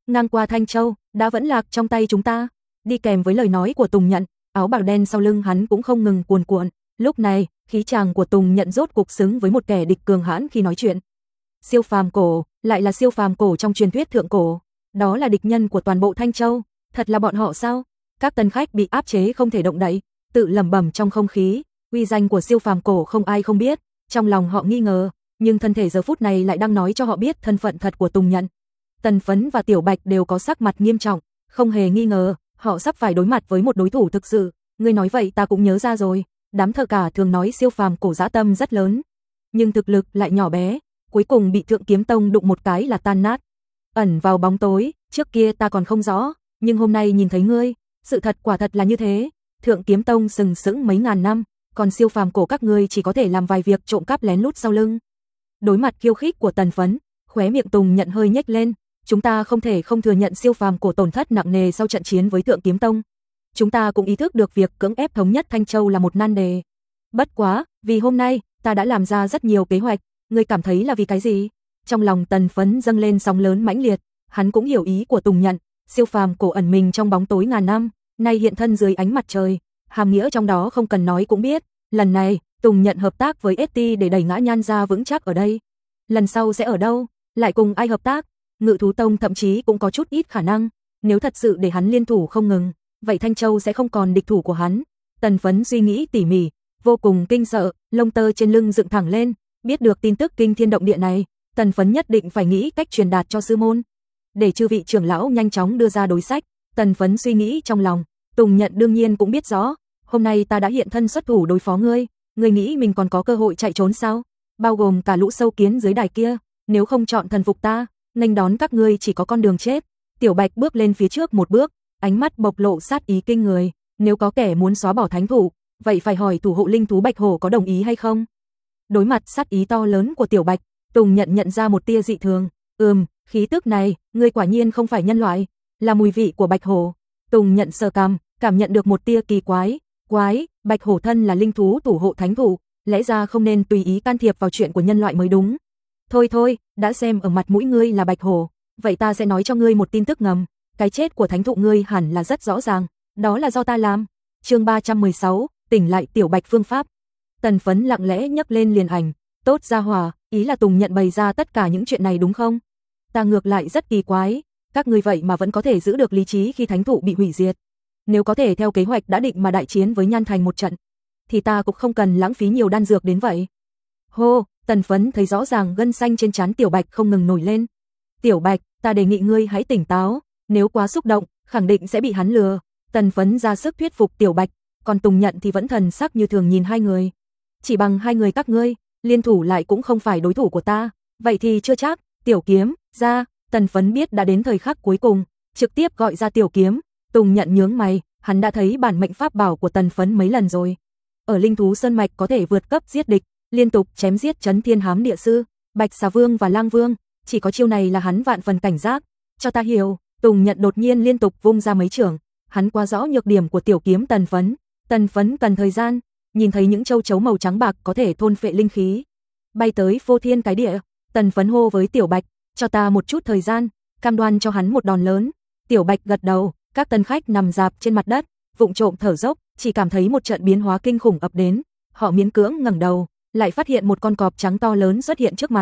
ngang qua Thanh Châu, đã vẫn lạc trong tay chúng ta. Đi kèm với lời nói của Tùng Nhận, áo bào đen sau lưng hắn cũng không ngừng cuồn cuộn. Lúc này, khí chàng của Tùng Nhận rốt cục xứng với một kẻ địch cường hãn khi nói chuyện. Siêu phàm cổ, lại là siêu phàm cổ trong truyền thuyết thượng cổ. Đó là địch nhân của toàn bộ Thanh Châu. Thật là bọn họ sao? Các tân khách bị áp chế không thể động đậy, tự lẩm bẩm trong không khí. Uy danh của siêu phàm cổ không ai không biết, trong lòng họ nghi ngờ, nhưng thân thể giờ phút này lại đang nói cho họ biết thân phận thật của Tùng Nhận. Tần Phấn và Tiểu Bạch đều có sắc mặt nghiêm trọng, không hề nghi ngờ, họ sắp phải đối mặt với một đối thủ thực sự. Ngươi nói vậy ta cũng nhớ ra rồi, đám thợ cả thường nói siêu phàm cổ dã tâm rất lớn, nhưng thực lực lại nhỏ bé, cuối cùng bị Thượng Kiếm Tông đụng một cái là tan nát. Ẩn vào bóng tối, trước kia ta còn không rõ, nhưng hôm nay nhìn thấy ngươi, sự thật quả thật là như thế. Thượng Kiếm Tông sừng sững mấy ngàn năm, còn siêu phàm cổ các ngươi chỉ có thể làm vài việc trộm cắp lén lút sau lưng. Đối mặt khiêu khích của Tần Phấn, khóe miệng Tùng Nhận hơi nhếch lên, chúng ta không thể không thừa nhận siêu phàm cổ tổn thất nặng nề sau trận chiến với Thượng Kiếm Tông. Chúng ta cũng ý thức được việc cưỡng ép thống nhất Thanh Châu là một nan đề. Bất quá, vì hôm nay, ta đã làm ra rất nhiều kế hoạch, ngươi cảm thấy là vì cái gì? Trong lòng Tần Phấn dâng lên sóng lớn mãnh liệt, hắn cũng hiểu ý của Tùng Nhận, siêu phàm cổ ẩn mình trong bóng tối ngàn năm, nay hiện thân dưới ánh mặt trời, hàm nghĩa trong đó không cần nói cũng biết. Lần này, Tùng Nhận hợp tác với ST để đẩy Ngã Nhan ra vững chắc ở đây. Lần sau sẽ ở đâu? Lại cùng ai hợp tác? Ngự Thú Tông thậm chí cũng có chút ít khả năng, nếu thật sự để hắn liên thủ không ngừng, vậy Thanh Châu sẽ không còn địch thủ của hắn. Tần Phấn suy nghĩ tỉ mỉ, vô cùng kinh sợ, lông tơ trên lưng dựng thẳng lên, biết được tin tức kinh thiên động địa này, Tần Phấn nhất định phải nghĩ cách truyền đạt cho sư môn, để chư vị trưởng lão nhanh chóng đưa ra đối sách. Tần Phấn suy nghĩ trong lòng, Tùng Nhận đương nhiên cũng biết rõ, hôm nay ta đã hiện thân xuất thủ đối phó ngươi, ngươi nghĩ mình còn có cơ hội chạy trốn sao? Bao gồm cả lũ sâu kiến dưới đài kia, nếu không chọn thần phục ta, nghênh đón các ngươi chỉ có con đường chết. Tiểu Bạch bước lên phía trước một bước, ánh mắt bộc lộ sát ý kinh người, nếu có kẻ muốn xóa bỏ thánh thủ, vậy phải hỏi thủ hộ linh thú Bạch Hổ có đồng ý hay không? Đối mặt sát ý to lớn của Tiểu Bạch, Tùng nhận ra một tia dị thường, khí tức này, ngươi quả nhiên không phải nhân loại, là mùi vị của Bạch Hổ. Tùng Nhận sờ cằm, cảm nhận được một tia kỳ quái, Bạch Hổ thân là linh thú thủ hộ thánh thủ, lẽ ra không nên tùy ý can thiệp vào chuyện của nhân loại mới đúng. Thôi, đã xem ở mặt mũi ngươi là Bạch Hổ, vậy ta sẽ nói cho ngươi một tin tức ngầm, cái chết của thánh thụ ngươi hẳn là rất rõ ràng, đó là do ta làm. Chương 316, tỉnh lại Tiểu Bạch phương pháp. Tần Phấn lặng lẽ nhấc lên liền ảnh, tốt ra hòa, ý là Tùng Nhận bày ra tất cả những chuyện này đúng không? Ta ngược lại rất kỳ quái, các ngươi vậy mà vẫn có thể giữ được lý trí khi thánh thụ bị hủy diệt. Nếu có thể theo kế hoạch đã định mà đại chiến với Nhan Thành một trận, thì ta cũng không cần lãng phí nhiều đan dược đến vậy. Hô, Tần Phấn thấy rõ ràng gân xanh trên trán Tiểu Bạch không ngừng nổi lên. Tiểu Bạch, ta đề nghị ngươi hãy tỉnh táo, nếu quá xúc động, khẳng định sẽ bị hắn lừa. Tần Phấn ra sức thuyết phục Tiểu Bạch, còn Tùng Nhận thì vẫn thần sắc như thường nhìn hai người. Chỉ bằng hai người các ngươi, liên thủ lại cũng không phải đối thủ của ta, vậy thì chưa chắc. Tiểu Kiếm, ra. Tần Phấn biết đã đến thời khắc cuối cùng, trực tiếp gọi ra Tiểu Kiếm. Tùng Nhận nhướng mày, hắn đã thấy bản mệnh pháp bảo của Tần Phấn mấy lần rồi. Ở linh thú sơn mạch có thể vượt cấp giết địch, liên tục chém giết Chấn Thiên Hám Địa Sư, Bạch Xà Vương và Lang Vương, chỉ có chiêu này là hắn vạn phần cảnh giác. Cho ta hiểu. Tùng Nhận đột nhiên liên tục vung ra mấy chưởng, hắn quá rõ nhược điểm của Tiểu Kiếm Tần Phấn. Tần Phấn cần thời gian, nhìn thấy những châu chấu màu trắng bạc có thể thôn phệ linh khí, bay tới phô thiên cái địa. Tần Phấn hô với Tiểu Bạch, cho ta một chút thời gian, cam đoan cho hắn một đòn lớn. Tiểu Bạch gật đầu, các tân khách nằm rạp trên mặt đất, vụng trộm thở dốc, chỉ cảm thấy một trận biến hóa kinh khủng ập đến. Họ miễn cưỡng ngẩng đầu, lại phát hiện một con cọp trắng to lớn xuất hiện trước mặt.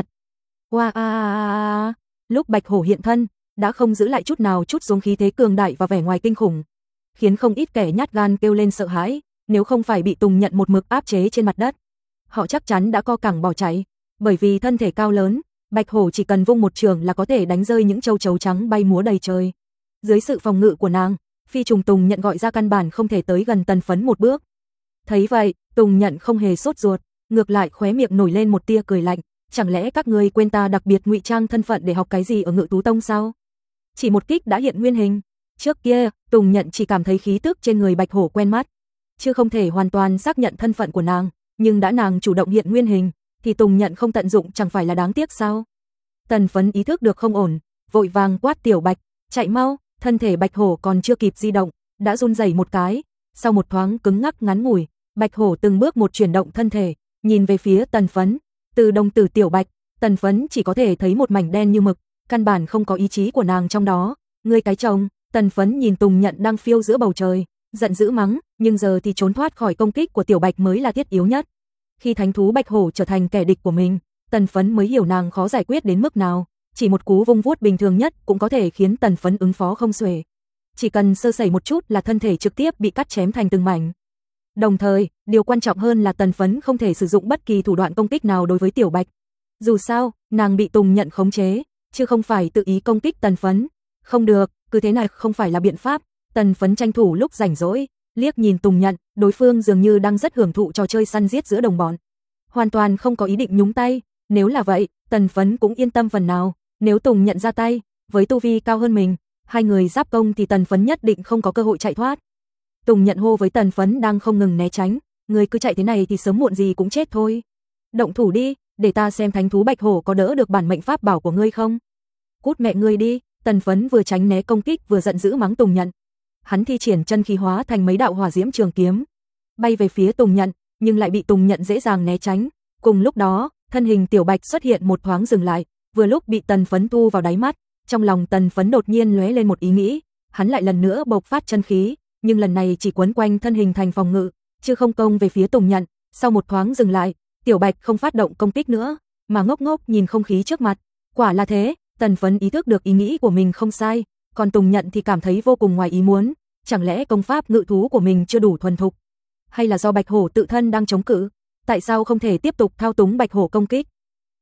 Wow! Lúc Bạch Hổ hiện thân, đã không giữ lại chút nào chút xuống khí thế cường đại và vẻ ngoài kinh khủng, khiến không ít kẻ nhát gan kêu lên sợ hãi, nếu không phải bị Tùng Nhận một mực áp chế trên mặt đất, họ chắc chắn đã co cẳng bỏ chạy, bởi vì thân thể cao lớn, Bạch Hổ chỉ cần vung một chưởng là có thể đánh rơi những châu chấu trắng bay múa đầy trời. Dưới sự phòng ngự của nàng, phi trùng Tùng Nhận gọi ra căn bản không thể tới gần Tần Phấn một bước. Thấy vậy, Tùng Nhận không hề sốt ruột, ngược lại khóe miệng nổi lên một tia cười lạnh, chẳng lẽ các ngươi quên ta đặc biệt ngụy trang thân phận để học cái gì ở Ngự Thú Tông sao? Chỉ một kích đã hiện nguyên hình. Trước kia, Tùng Nhận chỉ cảm thấy khí tức trên người Bạch Hổ quen mắt, chứ không thể hoàn toàn xác nhận thân phận của nàng, nhưng đã nàng chủ động hiện nguyên hình, thì Tùng Nhận không tận dụng chẳng phải là đáng tiếc sao? Tần Phấn ý thức được không ổn, vội vàng quát Tiểu Bạch, chạy mau. Thân thể Bạch Hổ còn chưa kịp di động, đã run rẩy một cái, sau một thoáng cứng ngắc ngắn ngủi, Bạch Hổ từng bước một chuyển động thân thể, nhìn về phía Tần Phấn. Từ đồng tử Tiểu Bạch, Tần Phấn chỉ có thể thấy một mảnh đen như mực, căn bản không có ý chí của nàng trong đó, Ngươi cái chồng, Tần Phấn nhìn Tùng Nhận đang phiêu giữa bầu trời, giận dữ mắng, nhưng giờ thì trốn thoát khỏi công kích của Tiểu Bạch mới là thiết yếu nhất. Khi thánh thú Bạch Hổ trở thành kẻ địch của mình, Tần Phấn mới hiểu nàng khó giải quyết đến mức nào, chỉ một cú vung vuốt bình thường nhất cũng có thể khiến Tần Phấn ứng phó không xuể. Chỉ cần sơ sẩy một chút là thân thể trực tiếp bị cắt chém thành từng mảnh. Đồng thời, điều quan trọng hơn là Tần Phấn không thể sử dụng bất kỳ thủ đoạn công kích nào đối với Tiểu Bạch. Dù sao, nàng bị Tùng Nhận khống chế, chứ không phải tự ý công kích Tần Phấn. Không được, cứ thế này không phải là biện pháp. Tần Phấn tranh thủ lúc rảnh rỗi, liếc nhìn Tùng Nhận, đối phương dường như đang rất hưởng thụ trò chơi săn giết giữa đồng bọn. Hoàn toàn không có ý định nhúng tay, nếu là vậy, Tần Phấn cũng yên tâm phần nào, nếu Tùng Nhận ra tay, với tu vi cao hơn mình, hai người giáp công thì Tần Phấn nhất định không có cơ hội chạy thoát. Tùng Nhận hô với Tần Phấn đang không ngừng né tránh, người cứ chạy thế này thì sớm muộn gì cũng chết thôi. Động thủ đi, để ta xem thánh thú Bạch Hổ có đỡ được bản mệnh pháp bảo của ngươi không. Cút mẹ ngươi đi, Tần Phấn vừa tránh né công kích vừa giận dữ mắng Tùng Nhận. Hắn thi triển chân khí hóa thành mấy đạo hỏa diễm trường kiếm, bay về phía Tùng Nhận, nhưng lại bị Tùng Nhận dễ dàng né tránh. Cùng lúc đó, thân hình Tiểu Bạch xuất hiện một thoáng dừng lại, vừa lúc bị Tần Phấn thu vào đáy mắt, trong lòng Tần Phấn đột nhiên lóe lên một ý nghĩ, hắn lại lần nữa bộc phát chân khí, nhưng lần này chỉ quấn quanh thân hình thành phòng ngự, chứ không công về phía Tùng Nhận. Sau một thoáng dừng lại, Tiểu Bạch không phát động công kích nữa, mà ngốc ngốc nhìn không khí trước mặt. Quả là thế, Tần Phấn ý thức được ý nghĩ của mình không sai, còn Tùng Nhận thì cảm thấy vô cùng ngoài ý muốn, chẳng lẽ công pháp ngự thú của mình chưa đủ thuần thục, hay là do Bạch Hổ tự thân đang chống cự, tại sao không thể tiếp tục thao túng Bạch Hổ công kích?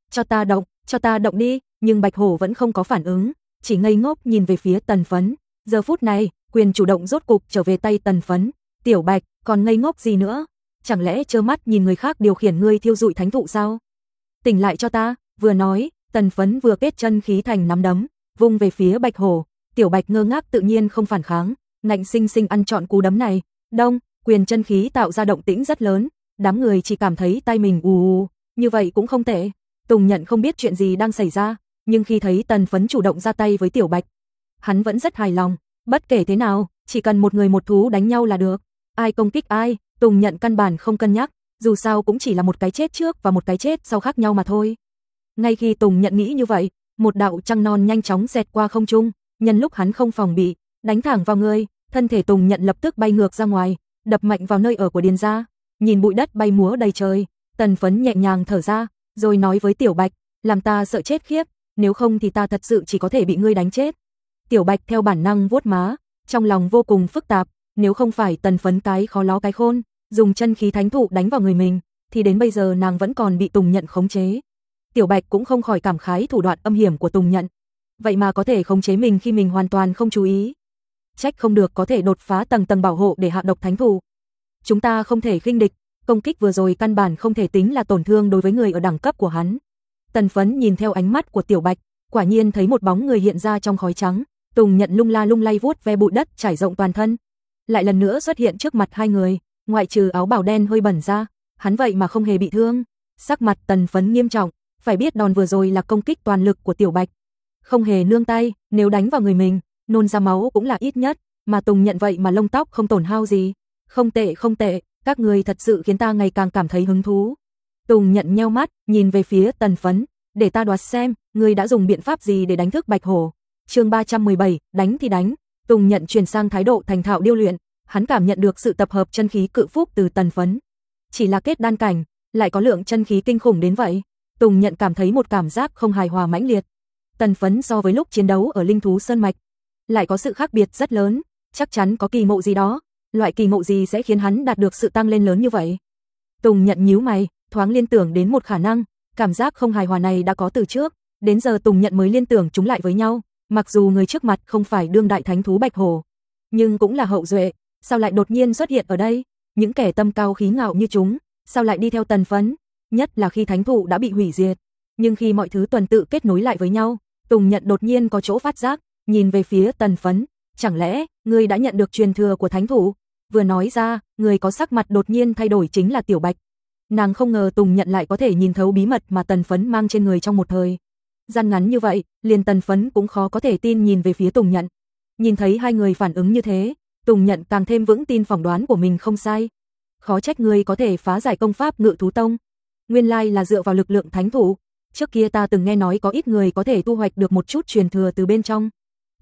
Cho ta động đi, nhưng Bạch Hổ vẫn không có phản ứng, chỉ ngây ngốc nhìn về phía Tần Phấn. Giờ phút này, quyền chủ động rốt cục trở về tay Tần Phấn. Tiểu Bạch, còn ngây ngốc gì nữa? Chẳng lẽ trơ mắt nhìn người khác điều khiển ngươi thiêu dụi thánh thụ sao? Tỉnh lại cho ta, vừa nói, Tần Phấn vừa kết chân khí thành nắm đấm, vung về phía Bạch Hổ. Tiểu Bạch ngơ ngác tự nhiên không phản kháng, ngạnh sinh sinh ăn trọn cú đấm này. Đông, quyền chân khí tạo ra động tĩnh rất lớn, đám người chỉ cảm thấy tay mình ù, như vậy cũng không tệ. Tùng Nhận không biết chuyện gì đang xảy ra, nhưng khi thấy Tần Phấn chủ động ra tay với Tiểu Bạch, hắn vẫn rất hài lòng, bất kể thế nào, chỉ cần một người một thú đánh nhau là được, ai công kích ai, Tùng Nhận căn bản không cân nhắc, dù sao cũng chỉ là một cái chết trước và một cái chết sau khác nhau mà thôi. Ngay khi Tùng Nhận nghĩ như vậy, một đạo trăng non nhanh chóng xẹt qua không trung, nhân lúc hắn không phòng bị, đánh thẳng vào người, thân thể Tùng Nhận lập tức bay ngược ra ngoài, đập mạnh vào nơi ở của Điền gia. Nhìn bụi đất bay múa đầy trời, Tần Phấn nhẹ nhàng thở ra, rồi nói với Tiểu Bạch, làm ta sợ chết khiếp, nếu không thì ta thật sự chỉ có thể bị ngươi đánh chết. Tiểu Bạch theo bản năng vuốt má, trong lòng vô cùng phức tạp, nếu không phải Tần Phấn cái khó ló cái khôn, dùng chân khí thánh thụ đánh vào người mình, thì đến bây giờ nàng vẫn còn bị Tùng Nhận khống chế. Tiểu Bạch cũng không khỏi cảm khái thủ đoạn âm hiểm của Tùng Nhận, vậy mà có thể khống chế mình khi mình hoàn toàn không chú ý. Trách không được có thể đột phá tầng tầng bảo hộ để hạ độc thánh thụ. Chúng ta không thể khinh địch, công kích vừa rồi căn bản không thể tính là tổn thương đối với người ở đẳng cấp của hắn. Tần Phấn nhìn theo ánh mắt của Tiểu Bạch, quả nhiên thấy một bóng người hiện ra trong khói trắng. Tùng Nhận lung la lung lay vuốt ve bụi đất trải rộng toàn thân, lại lần nữa xuất hiện trước mặt hai người, ngoại trừ áo bào đen hơi bẩn ra, hắn vậy mà không hề bị thương. Sắc mặt Tần Phấn nghiêm trọng, phải biết đòn vừa rồi là công kích toàn lực của Tiểu Bạch, không hề nương tay, nếu đánh vào người mình, nôn ra máu cũng là ít nhất, mà Tùng Nhận vậy mà lông tóc không tổn hao gì. Không tệ, các người thật sự khiến ta ngày càng cảm thấy hứng thú. Tùng Nhận nheo mắt, nhìn về phía Tần Phấn, để ta đoán xem, ngươi đã dùng biện pháp gì để đánh thức Bạch Hổ. Chương 317, đánh thì đánh. Tùng Nhận chuyển sang thái độ thành thạo điêu luyện, hắn cảm nhận được sự tập hợp chân khí cự phúc từ Tần Phấn. Chỉ là kết đan cảnh, lại có lượng chân khí kinh khủng đến vậy. Tùng Nhận cảm thấy một cảm giác không hài hòa mãnh liệt. Tần Phấn so với lúc chiến đấu ở Linh Thú Sơn Mạch, lại có sự khác biệt rất lớn, chắc chắn có kỳ ngộ gì đó. Loại kỳ ngộ gì sẽ khiến hắn đạt được sự tăng lên lớn như vậy? Tùng Nhận nhíu mày, thoáng liên tưởng đến một khả năng, cảm giác không hài hòa này đã có từ trước, đến giờ Tùng Nhận mới liên tưởng chúng lại với nhau, mặc dù người trước mặt không phải đương đại thánh thú Bạch Hổ, nhưng cũng là hậu duệ, sao lại đột nhiên xuất hiện ở đây? Những kẻ tâm cao khí ngạo như chúng, sao lại đi theo Tần Phấn? Nhất là khi thánh thụ đã bị hủy diệt, nhưng khi mọi thứ tuần tự kết nối lại với nhau, Tùng Nhận đột nhiên có chỗ phát giác, nhìn về phía Tần Phấn, chẳng lẽ ngươi đã nhận được truyền thừa của thánh thụ? Vừa nói ra, người có sắc mặt đột nhiên thay đổi chính là Tiểu Bạch. Nàng không ngờ Tùng Nhận lại có thể nhìn thấu bí mật mà Tần Phấn mang trên người trong một thời gian ngắn như vậy, liền Tần Phấn cũng khó có thể tin nhìn về phía Tùng Nhận. Nhìn thấy hai người phản ứng như thế, Tùng Nhận càng thêm vững tin phỏng đoán của mình không sai. Khó trách ngươi có thể phá giải công pháp Ngự Thú Tông, nguyên lai là dựa vào lực lượng thánh thụ. Trước kia ta từng nghe nói có ít người có thể thu hoạch được một chút truyền thừa từ bên trong.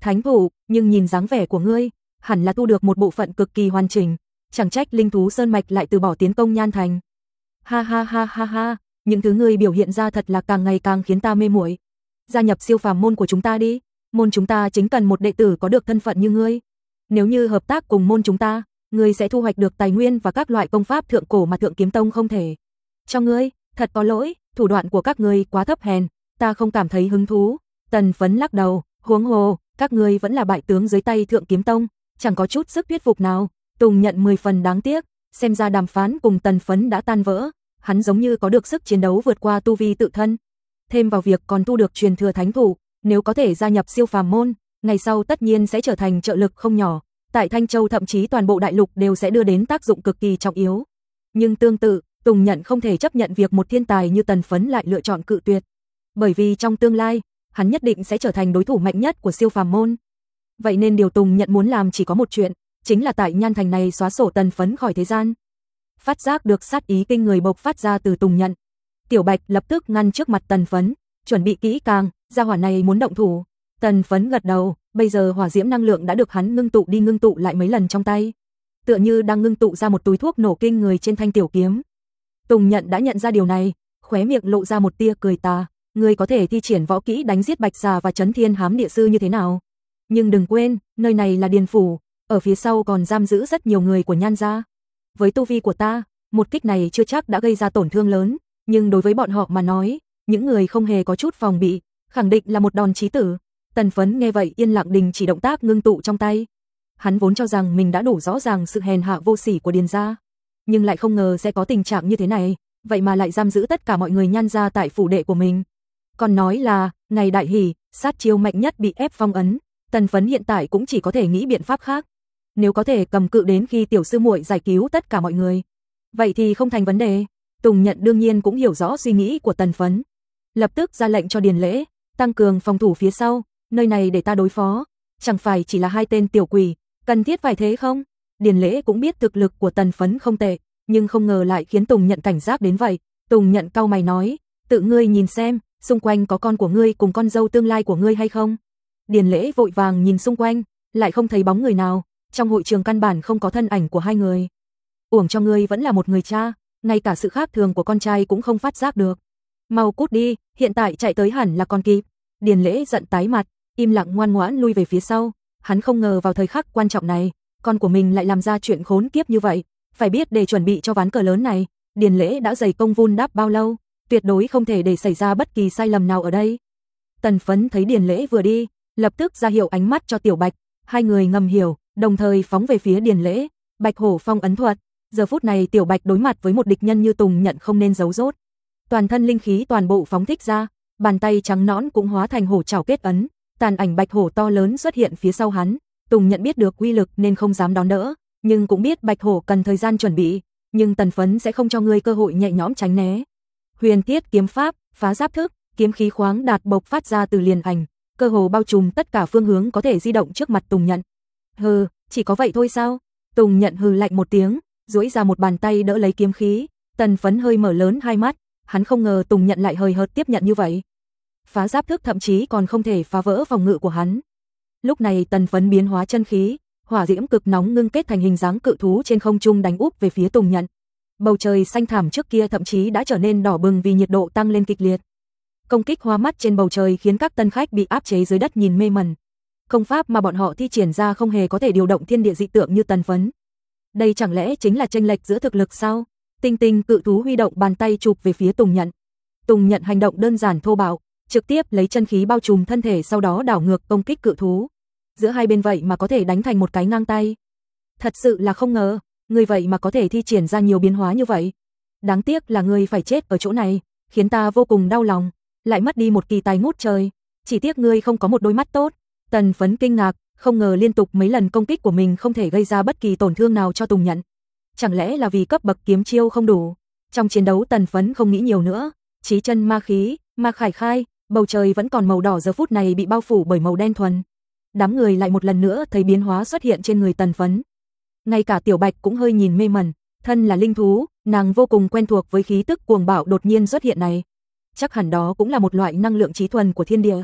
Thánh thủ, nhưng nhìn dáng vẻ của ngươi, hẳn là thu được một bộ phận cực kỳ hoàn chỉnh, chẳng trách linh thú sơn mạch lại từ bỏ tiến công Nhan Thành. Ha ha ha ha ha, những thứ ngươi biểu hiện ra thật là càng ngày càng khiến ta mê muội. Gia nhập siêu phàm môn của chúng ta đi, môn chúng ta chính cần một đệ tử có được thân phận như ngươi. Nếu như hợp tác cùng môn chúng ta, ngươi sẽ thu hoạch được tài nguyên và các loại công pháp thượng cổ mà Thượng Kiếm Tông không thể cho ngươi. Thật có lỗi, thủ đoạn của các ngươi quá thấp hèn, ta không cảm thấy hứng thú. Tần Phấn lắc đầu, huống hồ, các ngươi vẫn là bại tướng dưới tay Thượng Kiếm Tông, chẳng có chút sức thuyết phục nào. Tùng Nhận 10 phần đáng tiếc, xem ra đàm phán cùng Tần Phấn đã tan vỡ, hắn giống như có được sức chiến đấu vượt qua tu vi tự thân. Thêm vào việc còn thu được truyền thừa thánh thủ, nếu có thể gia nhập siêu phàm môn, ngày sau tất nhiên sẽ trở thành trợ lực không nhỏ, tại Thanh Châu thậm chí toàn bộ đại lục đều sẽ đưa đến tác dụng cực kỳ trọng yếu. Nhưng tương tự, Tùng Nhận không thể chấp nhận việc một thiên tài như Tần Phấn lại lựa chọn cự tuyệt, bởi vì trong tương lai, hắn nhất định sẽ trở thành đối thủ mạnh nhất của siêu phàm môn. Vậy nên điều Tùng Nhận muốn làm chỉ có một chuyện, chính là tại Nhan Thành này xóa sổ Tần Phấn khỏi thế gian. Phát giác được sát ý kinh người bộc phát ra từ Tùng Nhận, Tiểu Bạch lập tức ngăn trước mặt Tần Phấn, chuẩn bị kỹ càng, gia hỏa này muốn động thủ. Tần Phấn gật đầu, bây giờ hỏa diễm năng lượng đã được hắn ngưng tụ lại mấy lần trong tay, tựa như đang ngưng tụ ra một túi thuốc nổ kinh người trên thanh tiểu kiếm. Tùng Nhận đã nhận ra điều này, khóe miệng lộ ra một tia cười tà, ngươi có thể thi triển võ kỹ đánh giết Bạch Xà và Chấn Thiên Hám Địa Sư như thế nào? Nhưng đừng quên, nơi này là Điền phủ, ở phía sau còn giam giữ rất nhiều người của Nhan gia. Với tu vi của ta, một kích này chưa chắc đã gây ra tổn thương lớn, nhưng đối với bọn họ mà nói, những người không hề có chút phòng bị, khẳng định là một đòn chí tử. Tần Phấn nghe vậy yên lặng đình chỉ động tác ngưng tụ trong tay. Hắn vốn cho rằng mình đã đủ rõ ràng sự hèn hạ vô sỉ của Điền gia, nhưng lại không ngờ sẽ có tình trạng như thế này, vậy mà lại giam giữ tất cả mọi người Nhan gia tại phủ đệ của mình. Còn nói là, ngày đại hỉ, sát chiêu mạnh nhất bị ép phong ấn, Tần Phấn hiện tại cũng chỉ có thể nghĩ biện pháp khác. Nếu có thể cầm cự đến khi tiểu sư muội giải cứu tất cả mọi người, vậy thì không thành vấn đề. Tùng Nhận đương nhiên cũng hiểu rõ suy nghĩ của Tần Phấn, lập tức ra lệnh cho Điền Lễ, tăng cường phòng thủ phía sau, nơi này để ta đối phó, chẳng phải chỉ là hai tên tiểu quỷ, cần thiết phải thế không? Điền Lễ cũng biết thực lực của Tần Phấn không tệ, nhưng không ngờ lại khiến Tùng Nhận cảnh giác đến vậy. Tùng Nhận cau mày nói, tự ngươi nhìn xem, xung quanh có con của ngươi cùng con dâu tương lai của ngươi hay không? Điền Lễ vội vàng nhìn xung quanh, lại không thấy bóng người nào, trong hội trường căn bản không có thân ảnh của hai người. Uổng cho ngươi vẫn là một người cha, ngay cả sự khác thường của con trai cũng không phát giác được. Mau cút đi, hiện tại chạy tới hẳn là còn kịp. Điền Lễ giận tái mặt, im lặng ngoan ngoãn lui về phía sau, hắn không ngờ vào thời khắc quan trọng này, con của mình lại làm ra chuyện khốn kiếp như vậy, phải biết để chuẩn bị cho ván cờ lớn này, Điền Lễ đã dày công vun đắp bao lâu, tuyệt đối không thể để xảy ra bất kỳ sai lầm nào ở đây. Tần Phấn thấy Điền Lễ vừa đi, lập tức ra hiệu ánh mắt cho Tiểu Bạch, hai người ngầm hiểu, đồng thời phóng về phía Điền Lễ. Bạch Hổ Phong ấn thuật, giờ phút này Tiểu Bạch đối mặt với một địch nhân như Tùng Nhận không nên giấu giốt, toàn thân linh khí toàn bộ phóng thích ra, bàn tay trắng nõn cũng hóa thành hổ trảo kết ấn, tàn ảnh bạch hổ to lớn xuất hiện phía sau hắn. Tùng Nhận biết được uy lực nên không dám đón đỡ, nhưng cũng biết bạch hổ cần thời gian chuẩn bị, nhưng Tần Phấn sẽ không cho ngươi cơ hội nhẹ nhõm tránh né. Huyền Thiết kiếm pháp, phá giáp thức, kiếm khí khoáng đạt bộc phát ra từ liền ảnh, cơ hồ bao trùm tất cả phương hướng có thể di động trước mặt Tùng Nhận. Hừ, chỉ có vậy thôi sao? Tùng Nhận hừ lạnh một tiếng, duỗi ra một bàn tay đỡ lấy kiếm khí. Tần Phấn hơi mở lớn hai mắt, hắn không ngờ Tùng Nhận lại hời hợt tiếp nhận như vậy. Phá giáp thức thậm chí còn không thể phá vỡ phòng ngự của hắn. Lúc này Tần Phấn biến hóa chân khí, hỏa diễm cực nóng ngưng kết thành hình dáng cự thú trên không trung đánh úp về phía Tùng Nhận. Bầu trời xanh thẳm trước kia thậm chí đã trở nên đỏ bừng vì nhiệt độ tăng lên kịch liệt. Công kích hoa mắt trên bầu trời khiến các tân khách bị áp chế dưới đất nhìn mê mẩn. Công pháp mà bọn họ thi triển ra không hề có thể điều động thiên địa dị tượng như Tần Phấn. Đây chẳng lẽ chính là chênh lệch giữa thực lực sao? Tinh tinh cự thú huy động bàn tay chụp về phía Tùng Nhận. Tùng Nhận hành động đơn giản thô bạo, trực tiếp lấy chân khí bao trùm thân thể sau đó đảo ngược công kích cự thú. Giữa hai bên vậy mà có thể đánh thành một cái ngang tay. Thật sự là không ngờ, ngươi vậy mà có thể thi triển ra nhiều biến hóa như vậy. Đáng tiếc là ngươi phải chết ở chỗ này, khiến ta vô cùng đau lòng, lại mất đi một kỳ tài ngút trời. Chỉ tiếc ngươi không có một đôi mắt tốt. Tần Phấn kinh ngạc, không ngờ liên tục mấy lần công kích của mình không thể gây ra bất kỳ tổn thương nào cho Tùng Nhận. Chẳng lẽ là vì cấp bậc kiếm chiêu không đủ? Trong chiến đấu Tần Phấn không nghĩ nhiều nữa, chí chân ma khí, ma khải khai, bầu trời vẫn còn màu đỏ giờ phút này bị bao phủ bởi màu đen thuần. Đám người lại một lần nữa thấy biến hóa xuất hiện trên người Tần Phấn. Ngay cả Tiểu Bạch cũng hơi nhìn mê mẩn, thân là linh thú, nàng vô cùng quen thuộc với khí tức cuồng bạo đột nhiên xuất hiện này. Chắc hẳn đó cũng là một loại năng lượng trí thuần của thiên địa.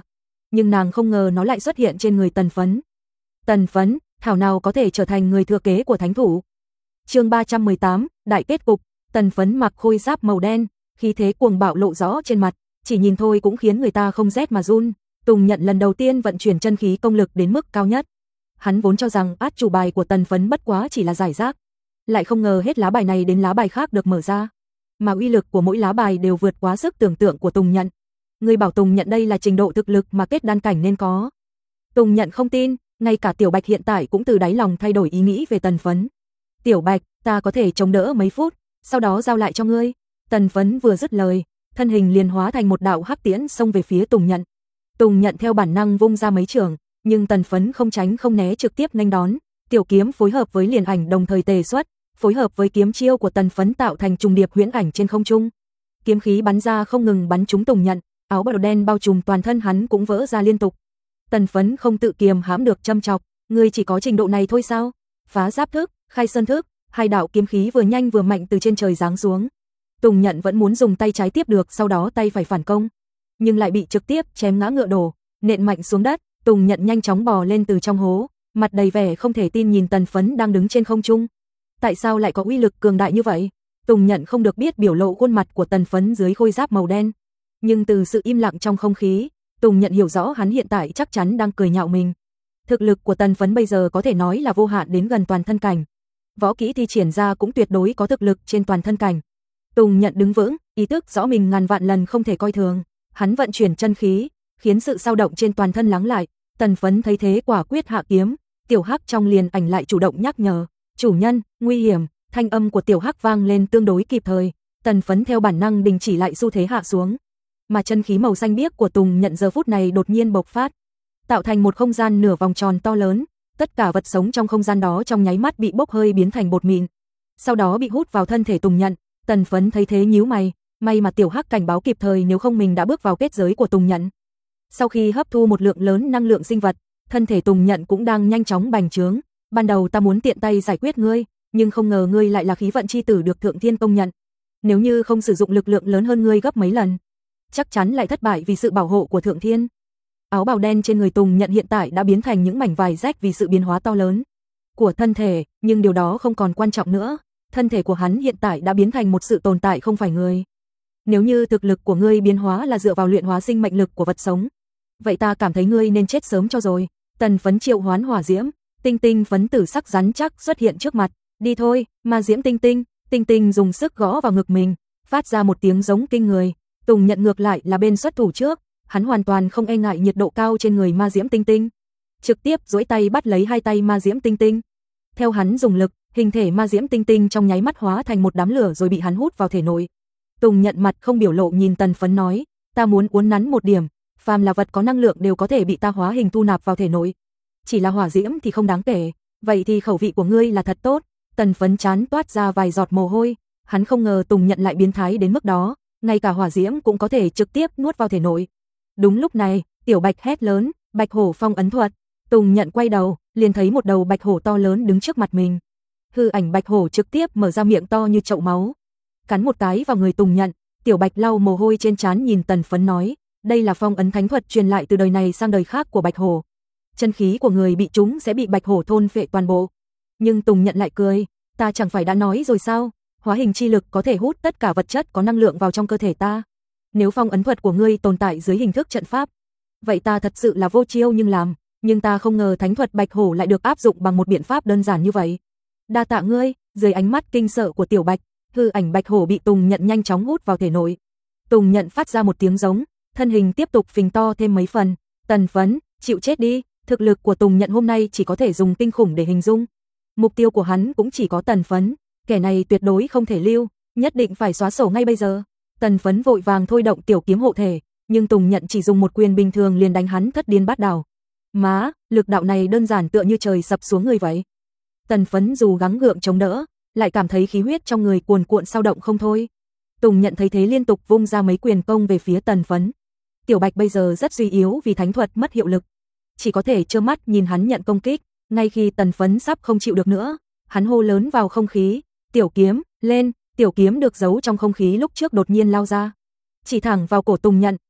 nhưng nàng không ngờ nó lại xuất hiện trên người Tần Phấn. Tần Phấn, thảo nào có thể trở thành người thừa kế của thánh thủ. Chương 318, đại kết cục. Tần Phấn mặc khôi giáp màu đen, khí thế cuồng bạo lộ rõ trên mặt, chỉ nhìn thôi cũng khiến người ta không rét mà run. Tùng Nhận lần đầu tiên vận chuyển chân khí công lực đến mức cao nhất. Hắn vốn cho rằng át chủ bài của Tần Phấn bất quá chỉ là giải rác, lại không ngờ hết lá bài này đến lá bài khác được mở ra, mà uy lực của mỗi lá bài đều vượt quá sức tưởng tượng của Tùng Nhận. Người bảo Tùng Nhận đây là trình độ thực lực mà kết đan cảnh nên có. Tùng Nhận không tin, ngay cả Tiểu Bạch hiện tại cũng từ đáy lòng thay đổi ý nghĩ về Tần Phấn. Tiểu Bạch, ta có thể chống đỡ mấy phút, sau đó giao lại cho ngươi. Tần Phấn vừa dứt lời, thân hình liền hóa thành một đạo hắc tiễn xông về phía Tùng Nhận. Tùng Nhận theo bản năng vung ra mấy chưởng, nhưng Tần Phấn không tránh không né trực tiếp nghênh đón. Tiểu kiếm phối hợp với liền ảnh đồng thời tề xuất, phối hợp với kiếm chiêu của Tần Phấn tạo thành trùng điệp huyễn ảnh trên không trung. Kiếm khí bắn ra không ngừng bắn trúng Tùng Nhận, áo bào đen bao trùm toàn thân hắn cũng vỡ ra liên tục. Tần Phấn không tự kiềm hãm được châm chọc, ngươi chỉ có trình độ này thôi sao? Phá giáp thức, khai sơn thức, hai đạo kiếm khí vừa nhanh vừa mạnh từ trên trời giáng xuống. Tùng Nhận vẫn muốn dùng tay trái tiếp được, sau đó tay phải phản công, nhưng lại bị trực tiếp chém ngã ngựa đổ, nện mạnh xuống đất. Tùng Nhận nhanh chóng bò lên từ trong hố, mặt đầy vẻ không thể tin nhìn Tần Phấn đang đứng trên không trung. Tại sao lại có uy lực cường đại như vậy? Tùng Nhận không được biết biểu lộ khuôn mặt của Tần Phấn dưới khôi giáp màu đen, nhưng từ sự im lặng trong không khí, Tùng Nhận hiểu rõ hắn hiện tại chắc chắn đang cười nhạo mình. Thực lực của Tần Phấn bây giờ có thể nói là vô hạn đến gần toàn thân cảnh. Võ kỹ thi triển ra cũng tuyệt đối có thực lực trên toàn thân cảnh. Tùng Nhận đứng vững, ý thức rõ mình ngàn vạn lần không thể coi thường. Hắn vận chuyển chân khí, khiến sự dao động trên toàn thân lắng lại. Tần Phấn thấy thế quả quyết hạ kiếm. Tiểu Hắc trong liền ảnh lại chủ động nhắc nhở, chủ nhân, nguy hiểm. Thanh âm của Tiểu Hắc vang lên tương đối kịp thời. Tần Phấn theo bản năng đình chỉ lại xu thế hạ xuống, mà chân khí màu xanh biếc của Tùng Nhận giờ phút này đột nhiên bộc phát, tạo thành một không gian nửa vòng tròn to lớn. Tất cả vật sống trong không gian đó trong nháy mắt bị bốc hơi biến thành bột mịn, sau đó bị hút vào thân thể Tùng Nhận. Tần Phấn thấy thế nhíu mày, may mà Tiểu Hắc cảnh báo kịp thời, nếu không mình đã bước vào kết giới của Tùng Nhận. Sau khi hấp thu một lượng lớn năng lượng sinh vật, thân thể Tùng Nhận cũng đang nhanh chóng bành trướng. Ban đầu ta muốn tiện tay giải quyết ngươi, nhưng không ngờ ngươi lại là khí vận chi tử được Thượng Thiên công nhận. Nếu như không sử dụng lực lượng lớn hơn ngươi gấp mấy lần, chắc chắn lại thất bại vì sự bảo hộ của Thượng Thiên. Áo bào đen trên người Tùng Nhận hiện tại đã biến thành những mảnh vải rách vì sự biến hóa to lớn của thân thể, nhưng điều đó không còn quan trọng nữa. Thân thể của hắn hiện tại đã biến thành một sự tồn tại không phải người. Nếu như thực lực của ngươi biến hóa là dựa vào luyện hóa sinh mệnh lực của vật sống, vậy ta cảm thấy ngươi nên chết sớm cho rồi. Tần Phấn triệu hoán hỏa diễm, tinh tinh phấn tử sắc rắn chắc xuất hiện trước mặt. Đi thôi, ma diễm tinh tinh. Tinh tinh dùng sức gõ vào ngực mình, phát ra một tiếng giống kinh người. Tùng Nhận ngược lại là bên xuất thủ trước, hắn hoàn toàn không e ngại nhiệt độ cao trên người ma diễm tinh tinh, trực tiếp duỗi tay bắt lấy hai tay ma diễm tinh tinh. Theo hắn dùng lực, hình thể ma diễm tinh tinh trong nháy mắt hóa thành một đám lửa rồi bị hắn hút vào thể nội. Tùng Nhận mặt không biểu lộ nhìn Tần Phấn nói, ta muốn uốn nắn một điểm, phàm là vật có năng lượng đều có thể bị ta hóa hình thu nạp vào thể nội, chỉ là hỏa diễm thì không đáng kể. Vậy thì khẩu vị của ngươi là thật tốt. Tần Phấn chán toát ra vài giọt mồ hôi, hắn không ngờ Tùng Nhận lại biến thái đến mức đó, ngay cả hỏa diễm cũng có thể trực tiếp nuốt vào thể nội. Đúng lúc này, Tiểu Bạch hét lớn, Bạch Hổ phong ấn thuật. Tùng Nhận quay đầu, liền thấy một đầu bạch hổ to lớn đứng trước mặt mình. Hư ảnh bạch hổ trực tiếp mở ra miệng to như chậu máu, cắn một cái vào người Tùng Nhận. Tiểu Bạch lau mồ hôi trên trán nhìn Tần Phấn nói, đây là phong ấn thánh thuật truyền lại từ đời này sang đời khác của bạch hổ. Chân khí của người bị trúng sẽ bị bạch hổ thôn phệ toàn bộ. Nhưng Tùng Nhận lại cười, ta chẳng phải đã nói rồi sao, hóa hình chi lực có thể hút tất cả vật chất có năng lượng vào trong cơ thể ta. Nếu phong ấn thuật của ngươi tồn tại dưới hình thức trận pháp, vậy ta thật sự là vô chiêu nhưng làm, nhưng ta không ngờ thánh thuật bạch hổ lại được áp dụng bằng một biện pháp đơn giản như vậy. Đa tạ ngươi. Dưới ánh mắt kinh sợ của Tiểu Bạch, hư ảnh bạch hổ bị Tùng Nhận nhanh chóng hút vào thể nội. Tùng Nhận phát ra một tiếng giống, thân hình tiếp tục phình to thêm mấy phần. Tần Phấn, chịu chết đi. Thực lực của Tùng Nhận hôm nay chỉ có thể dùng kinh khủng để hình dung. Mục tiêu của hắn cũng chỉ có Tần Phấn, kẻ này tuyệt đối không thể lưu, nhất định phải xóa sổ ngay bây giờ. Tần Phấn vội vàng thôi động tiểu kiếm hộ thể, nhưng Tùng Nhận chỉ dùng một quyền bình thường liền đánh hắn thất điên bát đảo. Má, lực đạo này đơn giản tựa như trời sập xuống người vậy. Tần Phấn dù gắng gượng chống đỡ, lại cảm thấy khí huyết trong người cuồn cuộn sao động không thôi. Tùng Nhận thấy thế liên tục vung ra mấy quyền công về phía Tần Phấn. Tiểu Bạch bây giờ rất suy yếu vì thánh thuật mất hiệu lực, chỉ có thể trơ mắt nhìn hắn nhận công kích. Ngay khi Tần Phấn sắp không chịu được nữa, hắn hô lớn vào không khí, tiểu kiếm, lên. Tiểu kiếm được giấu trong không khí lúc trước đột nhiên lao ra, chỉ thẳng vào cổ Tùng Nhận.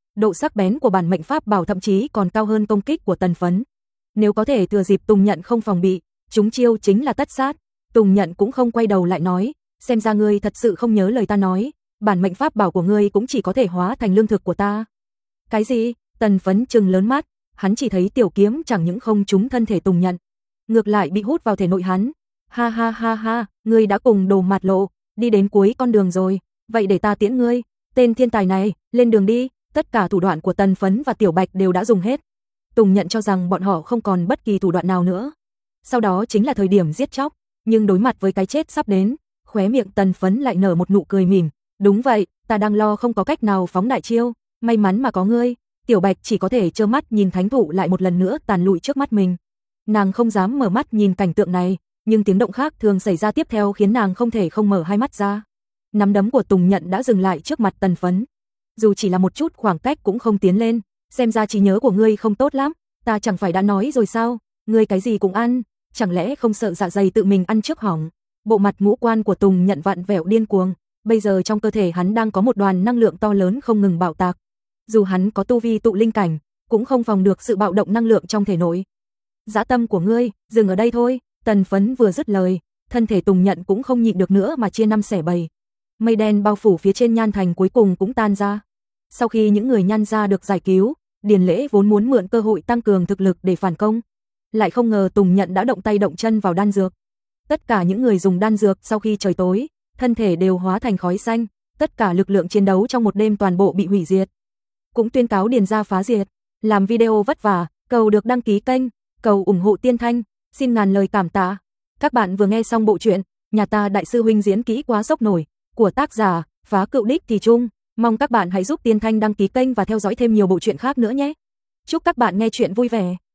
độ sắc bén của bản mệnh pháp bảo thậm chí còn cao hơn công kích của Tần Phấn. Nếu có thể thừa dịp Tùng Nhận không phòng bị, chúng chiêu chính là tất sát. Tùng Nhận cũng không quay đầu lại nói, xem ra ngươi thật sự không nhớ lời ta nói, bản mệnh pháp bảo của ngươi cũng chỉ có thể hóa thành lương thực của ta. Cái gì? Tần Phấn trừng lớn mắt, hắn chỉ thấy tiểu kiếm chẳng những không trúng thân thể Tùng Nhận, ngược lại bị hút vào thể nội hắn. Ha ha ha ha, ngươi đã cùng Đồ Mạt Lộ đi đến cuối con đường rồi, vậy để ta tiễn ngươi. Tên thiên tài này, lên đường đi. Tất cả thủ đoạn của Tần Phấn và Tiểu Bạch đều đã dùng hết. Tùng Nhận cho rằng bọn họ không còn bất kỳ thủ đoạn nào nữa. Sau đó chính là thời điểm giết chóc, nhưng đối mặt với cái chết sắp đến, khóe miệng Tần Phấn lại nở một nụ cười mỉm. Đúng vậy, ta đang lo không có cách nào phóng đại chiêu, may mắn mà có ngươi. Tiểu Bạch chỉ có thể trơ mắt nhìn thánh thụ lại một lần nữa tàn lụi trước mắt mình. Nàng không dám mở mắt nhìn cảnh tượng này, nhưng tiếng động khác thường xảy ra tiếp theo khiến nàng không thể không mở hai mắt ra. Nắm đấm của Tùng Nhận đã dừng lại trước mặt Tần Phấn. Dù chỉ là một chút khoảng cách cũng không tiến lên, xem ra trí nhớ của ngươi không tốt lắm, ta chẳng phải đã nói rồi sao, ngươi cái gì cũng ăn, chẳng lẽ không sợ dạ dày tự mình ăn trước hỏng. Bộ mặt ngũ quan của Tùng Nhận vặn vẹo điên cuồng, bây giờ trong cơ thể hắn đang có một đoàn năng lượng to lớn không ngừng bạo tạc. Dù hắn có tu vi tụ linh cảnh, cũng không phòng được sự bạo động năng lượng trong thể nội. Dã tâm của ngươi, dừng ở đây thôi. Tần Phấn vừa dứt lời, thân thể Tùng Nhận cũng không nhịn được nữa mà chia năm xẻ bảy. Mây đen bao phủ phía trên Nhan Thành cuối cùng cũng tan ra. Sau khi những người Nhan gia được giải cứu, Điền Lễ vốn muốn mượn cơ hội tăng cường thực lực để phản công, lại không ngờ Tùng Nhận đã động tay động chân vào đan dược. Tất cả những người dùng đan dược sau khi trời tối, thân thể đều hóa thành khói xanh, tất cả lực lượng chiến đấu trong một đêm toàn bộ bị hủy diệt. Cũng tuyên cáo Điền gia phá diệt. Làm video vất vả, cầu được đăng ký kênh, cầu ủng hộ Tiên Thanh, xin ngàn lời cảm tạ. Các bạn vừa nghe xong bộ truyện Nhà ta đại sư huynh diễn kỹ quá sốc nổi của tác giả Phá Cựu Đích Thì Trung. Mong các bạn hãy giúp Tiên Thanh đăng ký kênh và theo dõi thêm nhiều bộ truyện khác nữa nhé. Chúc các bạn nghe truyện vui vẻ.